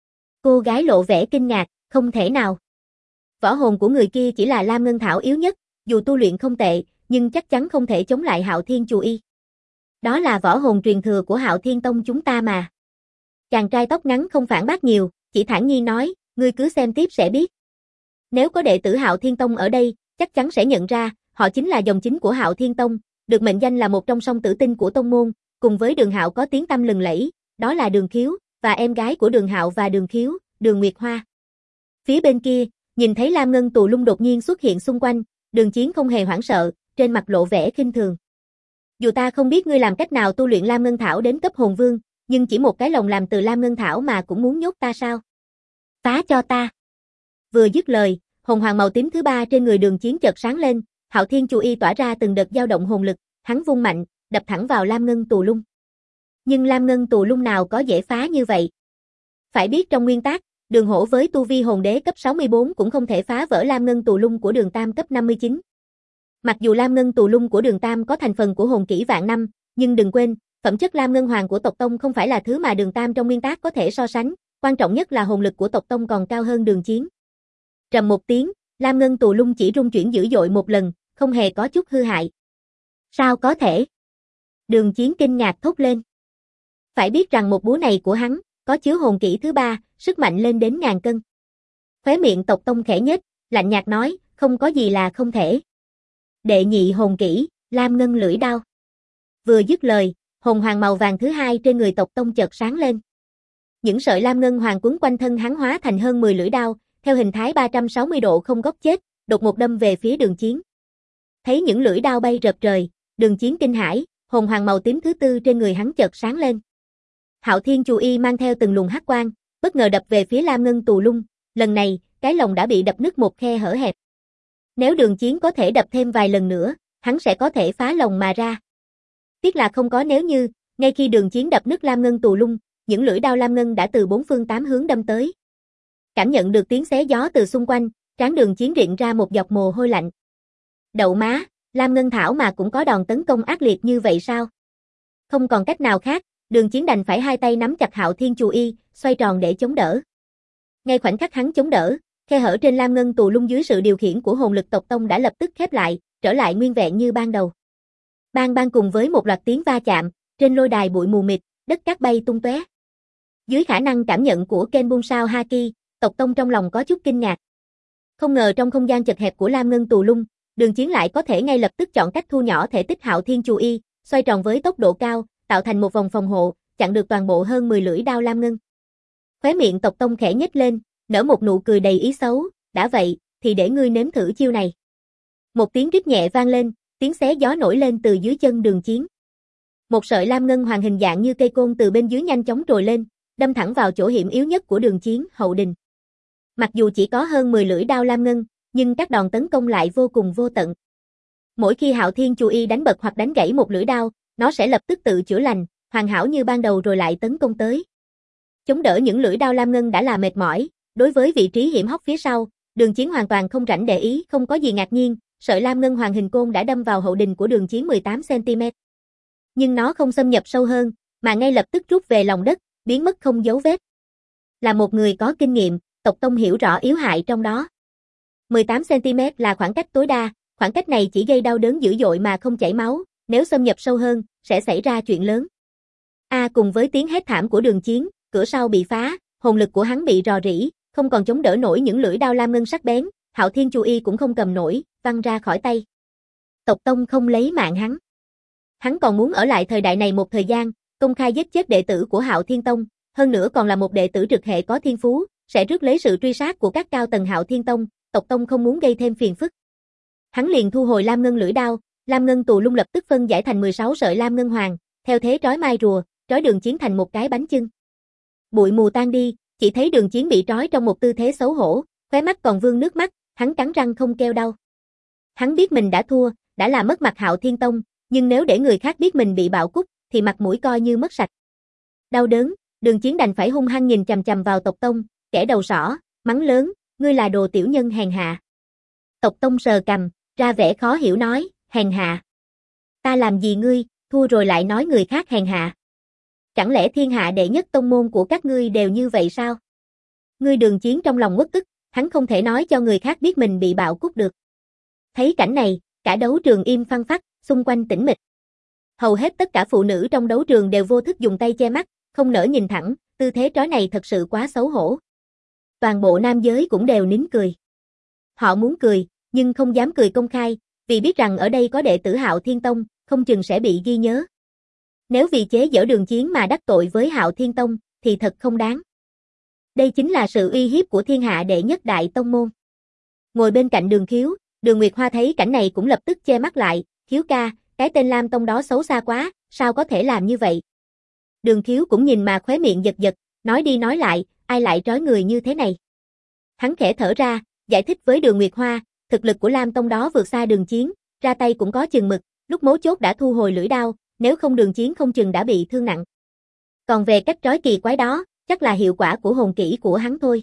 Cô gái lộ vẻ kinh ngạc, không thể nào. Võ hồn của người kia chỉ là Lam Ngân Thảo yếu nhất, dù tu luyện không tệ, nhưng chắc chắn không thể chống lại Hạo Thiên Chù Y. Đó là võ hồn truyền thừa của Hạo Thiên Tông chúng ta mà. Chàng trai tóc ngắn không phản bác nhiều, chỉ thản nhiên nói, ngươi cứ xem tiếp sẽ biết. Nếu có đệ tử Hạo Thiên Tông ở đây, chắc chắn sẽ nhận ra, họ chính là dòng chính của Hạo Thiên Tông, được mệnh danh là một trong song tử tinh của tông môn, cùng với Đường Hạo có tiếng tăm lừng lẫy, đó là Đường Khiếu, và em gái của Đường Hạo và Đường Khiếu, Đường Nguyệt Hoa. Phía bên kia, nhìn thấy Lam Ngân Tù Lung đột nhiên xuất hiện xung quanh, Đường Chiến không hề hoảng sợ, trên mặt lộ vẻ khinh thường. Dù ta không biết ngươi làm cách nào tu luyện Lam Ngân Thảo đến cấp hồn vương, nhưng chỉ một cái lồng làm từ Lam Ngân Thảo mà cũng muốn nhốt ta sao? Phá cho ta. Vừa dứt lời, hồn hoàng màu tím thứ 3 trên người Đường Chiến chợt sáng lên, Hạo Thiên Chù Y tỏa ra từng đợt dao động hồn lực, hắn vung mạnh, đập thẳng vào Lam Ngân Tù Lung. Nhưng Lam Ngân Tù Lung nào có dễ phá như vậy? Phải biết trong nguyên tắc, Đường Hổ với tu vi hồn đế cấp 64 cũng không thể phá vỡ Lam Ngân Tù Lung của Đường Tam cấp 59. Mặc dù Lam Ngân Tù Lung của Đường Tam có thành phần của hồn kỹ vạn năm, nhưng đừng quên, phẩm chất Lam Ngân Hoàng của tộc Tông không phải là thứ mà Đường Tam trong nguyên tắc có thể so sánh, quan trọng nhất là hồn lực của tộc Tông còn cao hơn Đường Chiến. Trầm một tiếng, Lam Ngân Tù Lung chỉ rung chuyển dữ dội một lần, không hề có chút hư hại. Sao có thể? Đường Chiến kinh ngạc thốt lên. Phải biết rằng một búa này của hắn, có chứa hồn kỹ thứ 3, sức mạnh lên đến ngàn cân. Khóe miệng tộc Tông khẽ nhếch, lạnh nhạt nói, không có gì là không thể. Đệ nhị hồn kỹ, Lam Ngân lưỡi đao. Vừa dứt lời, hồn hoàng màu vàng thứ 2 trên người tộc Tông chợt sáng lên. Những sợi Lam Ngân hoàng quấn quanh thân hắn hóa thành hơn 10 lưỡi đao, theo hình thái 360 độ không góc chết, đột ngột đâm về phía Đường Chiến. Thấy những lưỡi đao bay rợp trời, Đường Chiến kinh hãi, hồn hoàng màu tím thứ 4 trên người hắn chợt sáng lên. Hạo Thiên Chù Y mang theo từng luồng hắc quang, bất ngờ đập về phía Lam Ngân Tù Lung, lần này, cái lồng đã bị đập nứt một khe hở hẹp. Nếu Đường Chiến có thể đập thêm vài lần nữa, hắn sẽ có thể phá lồng mà ra. Tiếc là không có nếu như, ngay khi Đường Chiến đập nứt Lam Ngân Tù Lung, những lưỡi đao lam ngân đã từ bốn phương tám hướng đâm tới. Cảm nhận được tiếng xé gió từ xung quanh, trán Đường Chiến rịn ra một giọt mồ hôi lạnh. Đậu má, Lam Ngân Thảo mà cũng có đòn tấn công ác liệt như vậy sao? Không còn cách nào khác, Đường Chiến đành phải hai tay nắm chặt Hạo Thiên Chù Y, xoay tròn để chống đỡ. Ngay khoảnh khắc hắn chống đỡ, khe hở trên Lam Ngân Tù Lung dưới sự điều khiển của hồn lực tộc tông đã lập tức khép lại, trở lại nguyên vẹn như ban đầu. Bang bang cùng với một loạt tiếng va chạm, trên lôi đài bụi mù mịt, đất cát bay tung tóe. Dưới khả năng cảm nhận của Ken Bunsao Haki, tộc tông trong lòng có chút kinh ngạc. Không ngờ trong không gian chật hẹp của Lam Ngân Tù Lung, Đường Chiến lại có thể ngay lập tức chọn cách thu nhỏ thể tích Hạo Thiên Chù Y, xoay tròn với tốc độ cao, tạo thành một vòng phòng hộ, chặn được toàn bộ hơn 10 lưỡi đao lam ngân. Khóe miệng tộc tông khẽ nhếch lên, nở một nụ cười đầy ý xấu, đã vậy, thì để ngươi nếm thử chiêu này. Một tiếng rít nhẹ vang lên, tiếng xé gió nổi lên từ dưới chân Đường Chiến. Một sợi lam ngân hoàng hình dạng như cây côn từ bên dưới nhanh chóng trồi lên, đâm thẳng vào chỗ hiểm yếu nhất của Đường Chiến, hậu đình. Mặc dù chỉ có hơn 10 lưỡi đao lam ngân, nhưng các đòn tấn công lại vô cùng vô tận. Mỗi khi Hạo Thiên Chù Y đánh bật hoặc đánh gãy một lưỡi đao, nó sẽ lập tức tự chữa lành, hoàn hảo như ban đầu rồi lại tấn công tới. Chống đỡ những lưỡi đao lam ngân đã là mệt mỏi, đối với vị trí hiểm hóc phía sau, Đường Chiến hoàn toàn không rảnh để ý, không có gì ngạc nhiên, sợi lam ngân hoàng hình côn đã đâm vào hậu đình của Đường Chiến 18 cm. Nhưng nó không xâm nhập sâu hơn, mà ngay lập tức rút về lòng đất, biến mất không dấu vết. Là một người có kinh nghiệm, tộc tông hiểu rõ yếu hại trong đó. 18 cm là khoảng cách tối đa, khoảng cách này chỉ gây đau đớn dữ dội mà không chảy máu, nếu xâm nhập sâu hơn, sẽ xảy ra chuyện lớn. Cùng với tiếng hét thảm của Đường Chiến, cửa sau bị phá, hồn lực của hắn bị rò rỉ, không còn chống đỡ nổi những lưỡi đao lam ngân sắc bén, Hạo Thiên Chù Y cũng không cầm nổi, văng ra khỏi tay. Tộc tông không lấy mạng hắn. Hắn còn muốn ở lại thời đại này một thời gian, công khai giết chết đệ tử của Hạo Thiên Tông, hơn nữa còn là một đệ tử trực hệ có thiên phú, sẽ rước lấy sự truy sát của các cao tầng Hạo Thiên Tông, tộc tông không muốn gây thêm phiền phức. Hắn liền thu hồi lam ngân lưỡi đao, lam ngân tù lung lập tức phân giải thành 16 sợi lam ngân hoàng, theo thế trói mai rùa, trói Đường Chiến thành một cái bánh chưng. Bụi mù tan đi, chỉ thấy Đường Chiến bị trói trong một tư thế xấu hổ, khóe mắt còn vương nước mắt, hắn cắn răng không kêu đau. Hắn biết mình đã thua, đã làm mất mặt Hạo Thiên Tông, nhưng nếu để người khác biết mình bị bạo cúc, thì mặt mũi coi như mất sạch. Đau đớn, Đường Chiến đành phải hung hăng nhìn chằm chằm vào tộc tông, kẻ đầu sỏ, mắng lớn, ngươi là đồ tiểu nhân hèn hạ. Tộc tông sờ cằm, ra vẻ khó hiểu nói, hèn hạ. Ta làm gì ngươi, thua rồi lại nói người khác hèn hạ. Chẳng lẽ thiên hạ đệ nhất tông môn của các ngươi đều như vậy sao? Ngươi Đường Chiến trong lòng uất ức, hắn không thể nói cho người khác biết mình bị bạo cúc được. Thấy cảnh này, cả đấu trường im phăng phắc, xung quanh tĩnh mịch. Hầu hết tất cả phụ nữ trong đấu trường đều vô thức dùng tay che mắt, không nỡ nhìn thẳng, tư thế trói này thật sự quá xấu hổ. Toàn bộ nam giới cũng đều nín cười. Họ muốn cười, nhưng không dám cười công khai, vì biết rằng ở đây có đệ tử Hạo Thiên Tông, không chừng sẽ bị ghi nhớ. Nếu vì chế giễu Đường Chiến mà đắc tội với Hạo Thiên Tông, thì thật không đáng. Đây chính là sự uy hiếp của thiên hạ đệ nhất đại tông môn. Ngồi bên cạnh Đường Khiếu, Đường Nguyệt Hoa thấy cảnh này cũng lập tức che mắt lại, Khiếu ca, cái tên Lam Tông đó xấu xa quá, sao có thể làm như vậy? Đường Khiếu cũng nhìn mà khóe miệng giật giật, nói đi nói lại, ai lại trói người như thế này? Hắn khẽ thở ra, giải thích với Đường Nguyệt Hoa, thực lực của Lam Tông đó vượt xa Đường Chiến, ra tay cũng có chừng mực, lúc mấu chốt đã thu hồi lưỡi đao, nếu không Đường Chiến không chừng đã bị thương nặng. Còn về cách trói kỳ quái đó, chắc là hiệu quả của hồn kỹ của hắn thôi.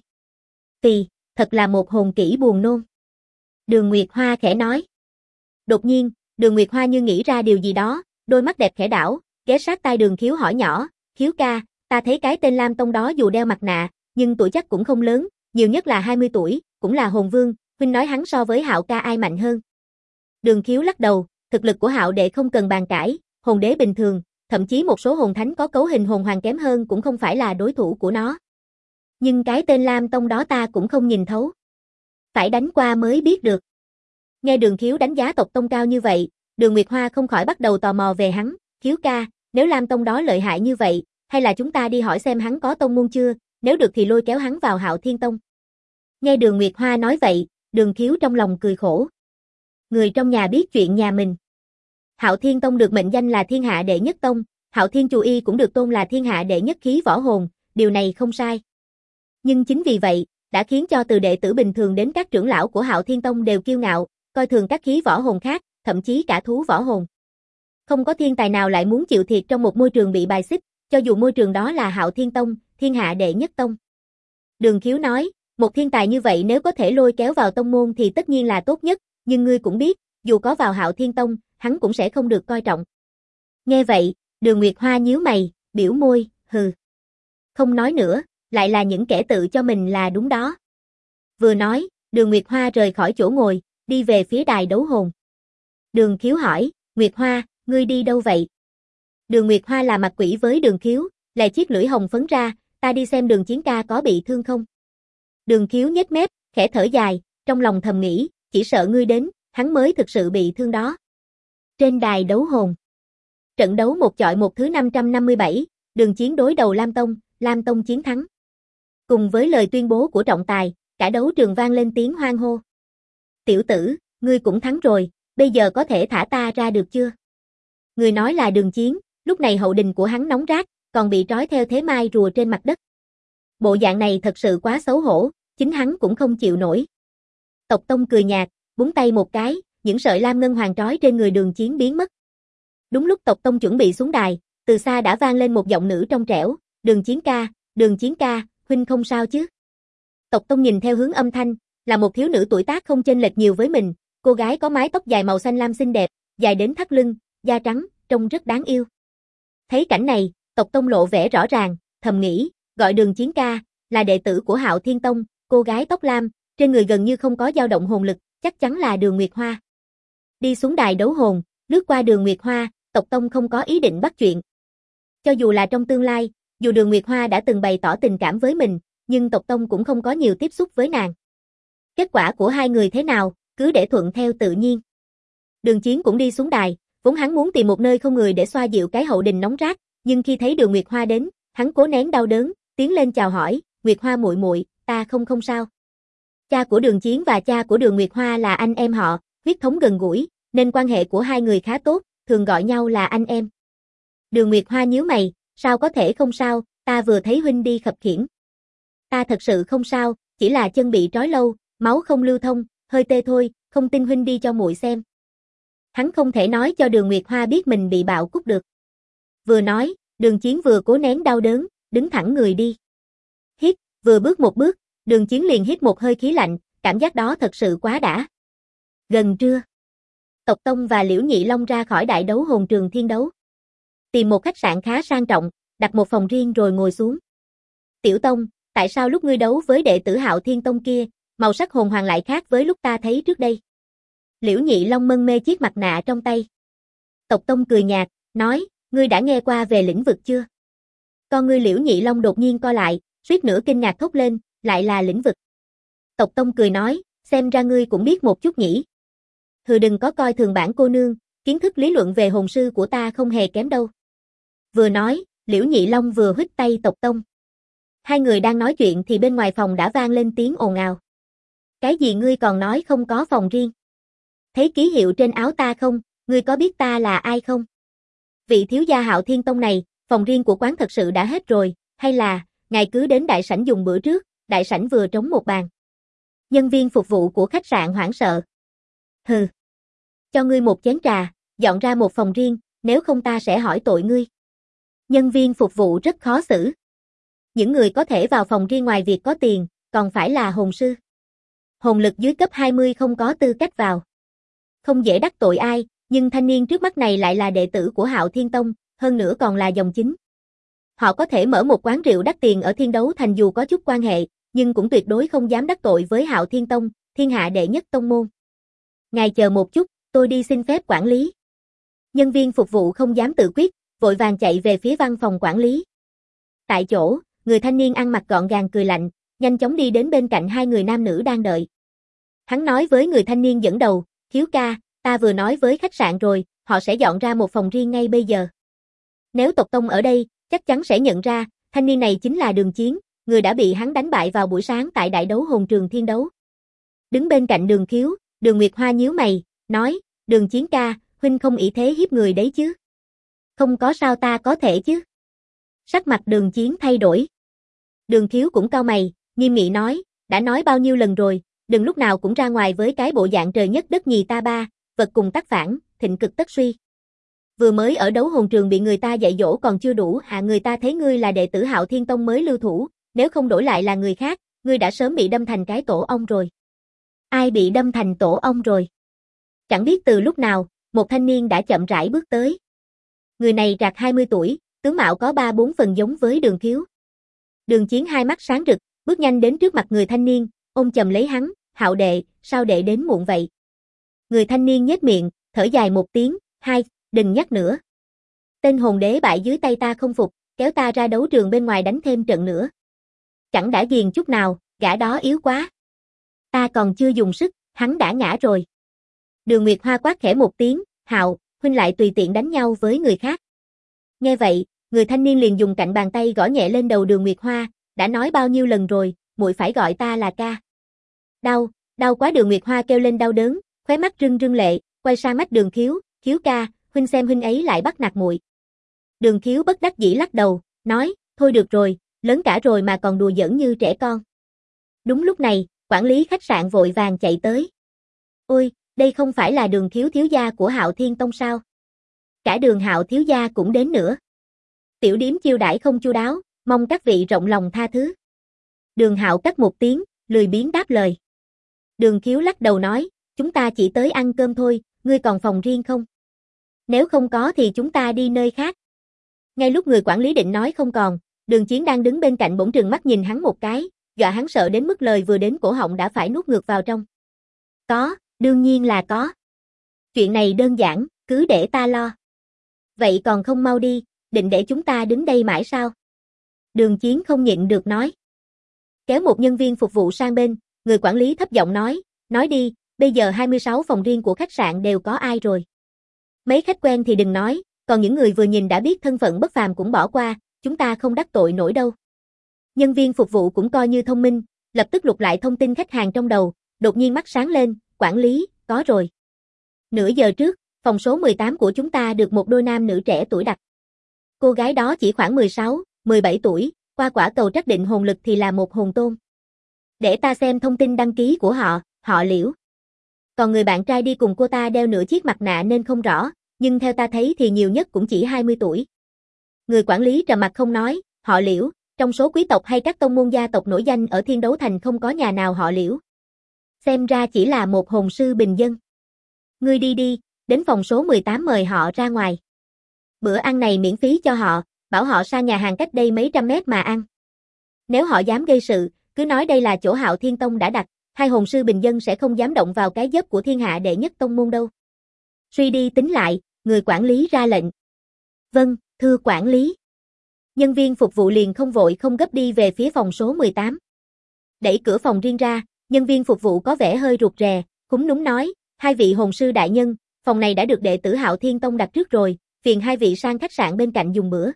Kỳ, thật là một hồn kỹ buồn nôn. Đường Nguyệt Hoa khẽ nói. Đột nhiên, Đường Nguyệt Hoa như nghĩ ra điều gì đó, đôi mắt đẹp khẽ đảo, ghé sát tai Đường Khiếu hỏi nhỏ, Khiếu ca, ta thấy cái tên Lam Tông đó dù đeo mặt nạ, nhưng tuổi chắc cũng không lớn, nhiều nhất là 20 tuổi, cũng là hồn vương, huynh nói hắn so với Hạo ca ai mạnh hơn? Đường Khiếu lắc đầu, thực lực của Hạo đệ không cần bàn cãi, hồn đế bình thường, thậm chí một số hồn thánh có cấu hình hồn hoàng kém hơn cũng không phải là đối thủ của nó. Nhưng cái tên Lam Tông đó ta cũng không nhìn thấu. Phải đánh qua mới biết được. Nghe Đường Khiếu đánh giá tộc tông cao như vậy, Đường Nguyệt Hoa không khỏi bắt đầu tò mò về hắn, Khiếu ca, nếu Lam Tông đó lợi hại như vậy, hay là chúng ta đi hỏi xem hắn có tông môn chưa, nếu được thì lôi kéo hắn vào Hạo Thiên Tông. Nghe Đường Nguyệt Hoa nói vậy, Đường Khiếu trong lòng cười khổ. Người trong nhà biết chuyện nhà mình. Hạo Thiên Tông được mệnh danh là thiên hạ đệ nhất tông, Hạo Thiên Chù Y cũng được tôn là thiên hạ đệ nhất khí võ hồn, điều này không sai. Nhưng chính vì vậy, đã khiến cho từ đệ tử bình thường đến các trưởng lão của Hạo Thiên Tông đều kiêu ngạo, coi thường các khí võ hồn khác, thậm chí cả thú võ hồn. Không có thiên tài nào lại muốn chịu thiệt trong một môi trường bị bài xích, cho dù môi trường đó là Hạo Thiên Tông, thiên hạ đệ nhất tông. Đường Khiếu nói, một thiên tài như vậy nếu có thể lôi kéo vào tông môn thì tất nhiên là tốt nhất, nhưng ngươi cũng biết, dù có vào Hạo Thiên Tông, hắn cũng sẽ không được coi trọng. Nghe vậy, Đường Nguyệt Hoa nhíu mày, biểu môi, hừ. Không nói nữa, lại là những kẻ tự cho mình là đúng đó. Vừa nói, Đường Nguyệt Hoa rời khỏi chỗ ngồi, đi về phía đài đấu hồn. Đường Khiếu hỏi, Nguyệt Hoa, ngươi đi đâu vậy? Đường Nguyệt Hoa là mặt quỷ với Đường Khiếu, lè chiếc lưỡi hồng phấn ra, ta đi xem Đường Chiến ca có bị thương không? Đường Khiếu nhếch mép, khẽ thở dài, trong lòng thầm nghĩ, chỉ sợ ngươi đến, hắn mới thực sự bị thương đó. Trên đài đấu hồn. Trận đấu một chọi một thứ 557, Đường Chiến đối đầu Lam Tông chiến thắng. Cùng với lời tuyên bố của trọng tài, cả đấu trường vang lên tiếng hoan hô. Tiểu tử, ngươi cũng thắng rồi, bây giờ có thể thả ta ra được chưa? Người nói là Đường Chiến, lúc này hậu đình của hắn nóng rát, còn bị trói theo thế mai rùa trên mặt đất. Bộ dạng này thật sự quá xấu hổ, chính hắn cũng không chịu nổi. Tộc Tông cười nhạt, búng tay một cái, những sợi lam ngân hoàng trói trên người Đường Chiến biến mất. Đúng lúc Tộc Tông chuẩn bị xuống đài, từ xa đã vang lên một giọng nữ trong trẻo, Đường Chiến ca, huynh không sao chứ? Tộc Tông nhìn theo hướng âm thanh, là một thiếu nữ tuổi tác không chênh lệch nhiều với mình, cô gái có mái tóc dài màu xanh lam xinh đẹp, dài đến thắt lưng, da trắng, trông rất đáng yêu. Thấy cảnh này, Tộc Tông lộ vẻ rõ ràng, thầm nghĩ, gọi Đường Chiến ca, là đệ tử của Hạo Thiên Tông, cô gái tóc lam, trên người gần như không có dao động hồn lực, chắc chắn là Đường Nguyệt Hoa. Đi xuống đài đấu hồn, lướt qua Đường Nguyệt Hoa, Tộc Tông không có ý định bắt chuyện. Cho dù là trong tương lai, dù Đường Nguyệt Hoa đã từng bày tỏ tình cảm với mình, nhưng Tộc Tông cũng không có nhiều tiếp xúc với nàng. Kết quả của hai người thế nào, cứ để thuận theo tự nhiên. Đường Chiến cũng đi xuống đài, vốn hắn muốn tìm một nơi không người để xoa dịu cái hậu đình nóng rát, nhưng khi thấy Đường Nguyệt Hoa đến, hắn cố nén đau đớn, tiến lên chào hỏi, Nguyệt Hoa muội muội, ta không sao. Cha của Đường Chiến và cha của Đường Nguyệt Hoa là anh em họ, huyết thống gần gũi, nên quan hệ của hai người khá tốt, thường gọi nhau là anh em. Đường Nguyệt Hoa nhíu mày, sao có thể không sao, ta vừa thấy huynh đi khập khiễng. Ta thật sự không sao, chỉ là chân bị trói lâu, máu không lưu thông, hơi tê thôi, không tin huynh đi cho muội xem. Hắn không thể nói cho Đường Nguyệt Hoa biết mình bị bạo cút được. Vừa nói, Đường Chiến vừa cố nén đau đớn, đứng thẳng người đi. Hít, vừa bước một bước, Đường Chiến liền hít một hơi khí lạnh, cảm giác đó thật sự quá đã. Gần trưa, Tộc Tông và Liễu Nhị Long ra khỏi đại đấu hồn trường thiên đấu. Tìm một khách sạn khá sang trọng, đặt một phòng riêng rồi ngồi xuống. Tiểu Tông, tại sao lúc ngươi đấu với đệ tử Hạo Thiên Tông kia, màu sắc hồn hoàng lại khác với lúc ta thấy trước đây? Liễu Nhị Long mân mê chiếc mặt nạ trong tay. Tộc Tông cười nhạt, nói, ngươi đã nghe qua về lĩnh vực chưa? Con ngươi Liễu Nhị Long đột nhiên co lại, suýt nữa kinh ngạc thốt lên, lại là lĩnh vực. Tộc Tông cười nói, xem ra ngươi cũng biết một chút nhỉ. Hừ, đừng có coi thường bản cô nương, kiến thức lý luận về hồn sư của ta không hề kém đâu. Vừa nói, Liễu Nhị Long vừa huých tay Tộc Tông. Hai người đang nói chuyện thì bên ngoài phòng đã vang lên tiếng ồn ào. Cái gì ngươi còn nói không có phòng riêng? Thấy ký hiệu trên áo ta không, ngươi có biết ta là ai không? Vị thiếu gia Hạo Thiên Tông này, phòng riêng của quán thật sự đã hết rồi, hay là, ngài cứ đến đại sảnh dùng bữa trước, đại sảnh vừa trống một bàn. Nhân viên phục vụ của khách sạn hoảng sợ. Hừ. Cho ngươi một chén trà, dọn ra một phòng riêng, nếu không ta sẽ hỏi tội ngươi. Nhân viên phục vụ rất khó xử. Những người có thể vào phòng riêng ngoài việc có tiền, còn phải là hồn sư. Hồn lực dưới cấp 20 không có tư cách vào. Không dễ đắc tội ai, nhưng thanh niên trước mắt này lại là đệ tử của Hạo Thiên Tông, hơn nữa còn là dòng chính. Họ có thể mở một quán rượu đắt tiền ở Thiên Đấu Thành dù có chút quan hệ, nhưng cũng tuyệt đối không dám đắc tội với Hạo Thiên Tông, thiên hạ đệ nhất tông môn. Ngài chờ một chút, tôi đi xin phép quản lý. Nhân viên phục vụ không dám tự quyết, vội vàng chạy về phía văn phòng quản lý. Tại chỗ, người thanh niên ăn mặc gọn gàng cười lạnh, nhanh chóng đi đến bên cạnh hai người nam nữ đang đợi. Hắn nói với người thanh niên dẫn đầu, Khiếu ca, ta vừa nói với khách sạn rồi, họ sẽ dọn ra một phòng riêng ngay bây giờ. Nếu Tộc Tông ở đây, chắc chắn sẽ nhận ra, thanh niên này chính là Đường Chiến, người đã bị hắn đánh bại vào buổi sáng tại đại đấu hồn trường thiên đấu. Đứng bên cạnh Đường Khiếu, Đường Nguyệt Hoa nhíu mày, nói, Đường Chiến ca, huynh không ỷ thế hiếp người đấy chứ? Không có sao ta có thể chứ? Sắc mặt Đường Chiến thay đổi. Đường Khiếu cũng cau mày, nghiêm nghị nói, đã nói bao nhiêu lần rồi, đừng lúc nào cũng ra ngoài với cái bộ dạng trời nhất đất nhì ta ba, vật cùng tác phản, thịnh cực tất suy. Vừa mới ở đấu hồn trường bị người ta dạy dỗ còn chưa đủ hạ người ta thấy ngươi là đệ tử Hạo Thiên Tông mới lưu thủ, nếu không đổi lại là người khác, ngươi đã sớm bị đâm thành cái tổ ong rồi. Ai bị đâm thành tổ ong rồi? Chẳng biết từ lúc nào, một thanh niên đã chậm rãi bước tới. Người này rạc 20 tuổi, tướng mạo có 3-4 phần giống với Đường Khiếu. Đường Chiến hai mắt sáng rực, bước nhanh đến trước mặt người thanh niên, ôm chầm lấy hắn, Hạo đệ, sao đệ đến muộn vậy? Người thanh niên nhếch miệng, thở dài một tiếng, hai, đừng nhắc nữa. Tên hồn đế bại dưới tay ta không phục, kéo ta ra đấu trường bên ngoài đánh thêm trận nữa. Chẳng đã ghiền chút nào, gã đó yếu quá. Ta còn chưa dùng sức, hắn đã ngã rồi. Đường Nguyệt Hoa quát khẽ một tiếng, Hạo, huynh lại tùy tiện đánh nhau với người khác. Nghe vậy, người thanh niên liền dùng cạnh bàn tay gõ nhẹ lên đầu Đường Nguyệt Hoa, đã nói bao nhiêu lần rồi, muội phải gọi ta là ca. Đau, đau quá. Đường Nguyệt Hoa kêu lên đau đớn, khóe mắt rưng rưng lệ, quay sang mắt Đường Khiếu, Khiếu ca, huynh xem huynh ấy lại bắt nạt muội. Đường Khiếu bất đắc dĩ lắc đầu, nói, thôi được rồi, lớn cả rồi mà còn đùa giỡn như trẻ con. Đúng lúc này, quản lý khách sạn vội vàng chạy tới. Ôi, đây không phải là Đường Khiếu thiếu gia của Hạo Thiên Tông sao? Cả Đường Hạo thiếu gia cũng đến nữa. Tiểu điếm chiêu đãi không chu đáo, mong các vị rộng lòng tha thứ. Đường Hạo cắt một tiếng, lười biếng đáp lời. Đường Khiếu lắc đầu nói, chúng ta chỉ tới ăn cơm thôi, ngươi còn phòng riêng không? Nếu không có thì chúng ta đi nơi khác. Ngay lúc người quản lý định nói không còn, Đường Chiến đang đứng bên cạnh bỗng trừng mắt nhìn hắn một cái, dọa hắn sợ đến mức lời vừa đến cổ họng đã phải nuốt ngược vào trong. Có, đương nhiên là có. Chuyện này đơn giản, cứ để ta lo. Vậy còn không mau đi, định để chúng ta đứng đây mãi sao? Đường Chiến không nhịn được nói. Kéo một nhân viên phục vụ sang bên, người quản lý thấp giọng nói đi, bây giờ 26 phòng riêng của khách sạn đều có ai rồi? Mấy khách quen thì đừng nói, còn những người vừa nhìn đã biết thân phận bất phàm cũng bỏ qua, chúng ta không đắc tội nổi đâu. Nhân viên phục vụ cũng coi như thông minh, lập tức lục lại thông tin khách hàng trong đầu, đột nhiên mắt sáng lên, quản lý, có rồi. Nửa giờ trước, phòng số 18 của chúng ta được một đôi nam nữ trẻ tuổi đặt. Cô gái đó chỉ khoảng 16, 17 tuổi, qua quả cầu trắc định hồn lực thì là một hồn tôn. Để ta xem thông tin đăng ký của họ, họ Liễu. Còn người bạn trai đi cùng cô ta đeo nửa chiếc mặt nạ nên không rõ, nhưng theo ta thấy thì nhiều nhất cũng chỉ 20 tuổi. Người quản lý trầm mặt không nói, họ Liễu, trong số quý tộc hay các tông môn gia tộc nổi danh ở Thiên Đấu Thành không có nhà nào họ Liễu. Xem ra chỉ là một hồn sư bình dân. Ngươi đi, đến phòng số 18 mời họ ra ngoài. Bữa ăn này miễn phí cho họ, bảo họ sang nhà hàng cách đây mấy trăm mét mà ăn. Nếu họ dám gây sự, cứ nói đây là chỗ Hạo Thiên Tông đã đặt, hai hồn sư bình dân sẽ không dám động vào cái dớp của thiên hạ đệ nhất tông môn đâu. Suy đi tính lại, người quản lý ra lệnh. Vâng, thưa quản lý. Nhân viên phục vụ liền không vội không gấp đi về phía phòng số 18. Đẩy cửa phòng riêng ra, nhân viên phục vụ có vẻ hơi rụt rè, cúm núm nói, hai vị hồn sư đại nhân, phòng này đã được đệ tử Hạo Thiên Tông đặt trước rồi, phiền hai vị sang khách sạn bên cạnh dùng bữa.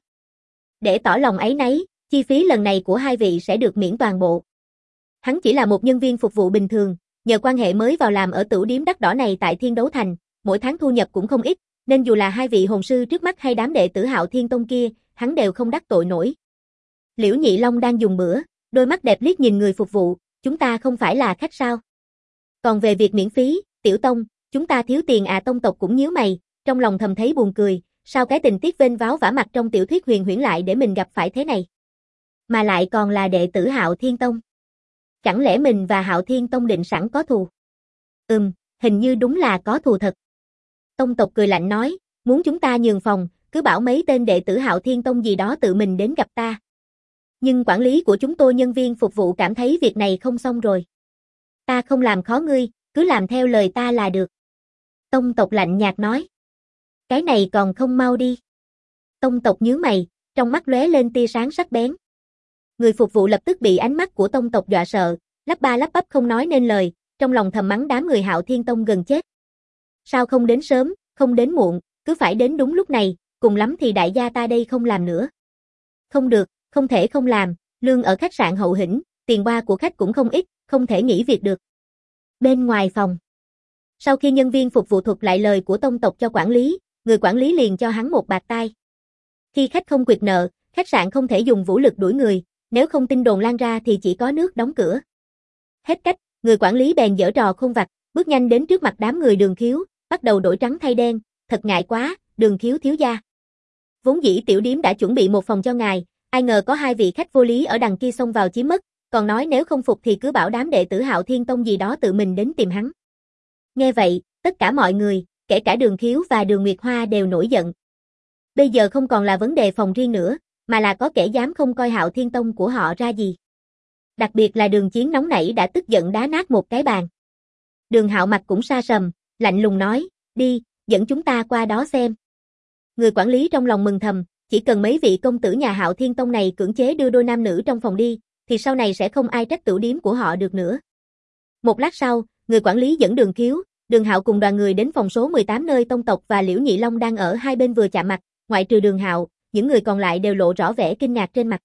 Để tỏ lòng áy náy, chi phí lần này của hai vị sẽ được miễn toàn bộ. Hắn chỉ là một nhân viên phục vụ bình thường, nhờ quan hệ mới vào làm ở tửu điếm đắt đỏ này tại Thiên Đấu Thành, mỗi tháng thu nhập cũng không ít, nên dù là hai vị hồn sư trước mắt hay đám đệ tử Hạo Thiên Tông kia, hắn đều không đắc tội nổi. Liễu Nhị Long đang dùng bữa, đôi mắt đẹp liếc nhìn người phục vụ, chúng ta không phải là khách sao? Còn về việc miễn phí, Tiểu Tông, chúng ta thiếu tiền à? Tông tộc cũng nhíu mày, trong lòng thầm thấy buồn cười, sao cái tình tiết vênh váo vả mặt trong tiểu thuyết huyền huyễn lại để mình gặp phải thế này? Mà lại còn là đệ tử Hạo Thiên Tông. Chẳng lẽ mình và Hạo Thiên Tông định sẵn có thù? Hình như đúng là có thù thật. Tông tộc cười lạnh nói, muốn chúng ta nhường phòng, cứ bảo mấy tên đệ tử Hạo Thiên Tông gì đó tự mình đến gặp ta. Nhưng quản lý của chúng tôi nhân viên phục vụ cảm thấy việc này không xong rồi. Ta không làm khó ngươi, cứ làm theo lời ta là được. Tông tộc lạnh nhạt nói. Cái này còn không mau đi. Tông tộc nhướng mày, trong mắt lóe lên tia sáng sắc bén. Người phục vụ lập tức bị ánh mắt của tông tộc dọa sợ, lắp ba lắp bắp không nói nên lời, trong lòng thầm mắng đám người Hạo Thiên Tông gần chết. Sao không đến sớm, không đến muộn, cứ phải đến đúng lúc này, cùng lắm thì đại gia ta đây không làm nữa. Không được, không thể không làm, lương ở khách sạn hậu hĩnh, tiền boa của khách cũng không ít, không thể nghỉ việc được. Bên ngoài phòng. Sau khi nhân viên phục vụ thuật lại lời của tông tộc cho quản lý, người quản lý liền cho hắn một bạt tai. Khi khách không quyệt nợ, khách sạn không thể dùng vũ lực đuổi người, nếu không tin đồn lan ra thì chỉ có nước đóng cửa. Hết cách, người quản lý bèn giở trò khôn vặt, bước nhanh đến trước mặt đám người Đường Khiếu, bắt đầu đổi trắng thay đen, thật ngại quá, Đường Khiếu thiếu gia. Vốn dĩ tiểu điếm đã chuẩn bị một phòng cho ngài, ai ngờ có hai vị khách vô lý ở đằng kia xông vào chiếm mất, còn nói nếu không phục thì cứ bảo đám đệ tử Hạo Thiên Tông gì đó tự mình đến tìm hắn. Nghe vậy, tất cả mọi người, kể cả Đường Khiếu và Đường Nguyệt Hoa đều nổi giận. Bây giờ không còn là vấn đề phòng riêng nữa, mà là có kẻ dám không coi Hạo Thiên Tông của họ ra gì. Đặc biệt là Đường Chiến nóng nảy đã tức giận đá nát một cái bàn. Đường Hạo mặt cũng sa sầm, lạnh lùng nói, đi, dẫn chúng ta qua đó xem. Người quản lý trong lòng mừng thầm, chỉ cần mấy vị công tử nhà Hạo Thiên Tông này cưỡng chế đưa đôi nam nữ trong phòng đi, thì sau này sẽ không ai trách tửu điếm của họ được nữa. Một lát sau, người quản lý dẫn Đường Khiếu, Đường Hạo cùng đoàn người đến phòng số 18 nơi Tông tộc và Liễu Nhị Long đang ở hai bên vừa chạm mặt, ngoại trừ Đường Hạo, những người còn lại đều lộ rõ vẻ kinh ngạc trên mặt.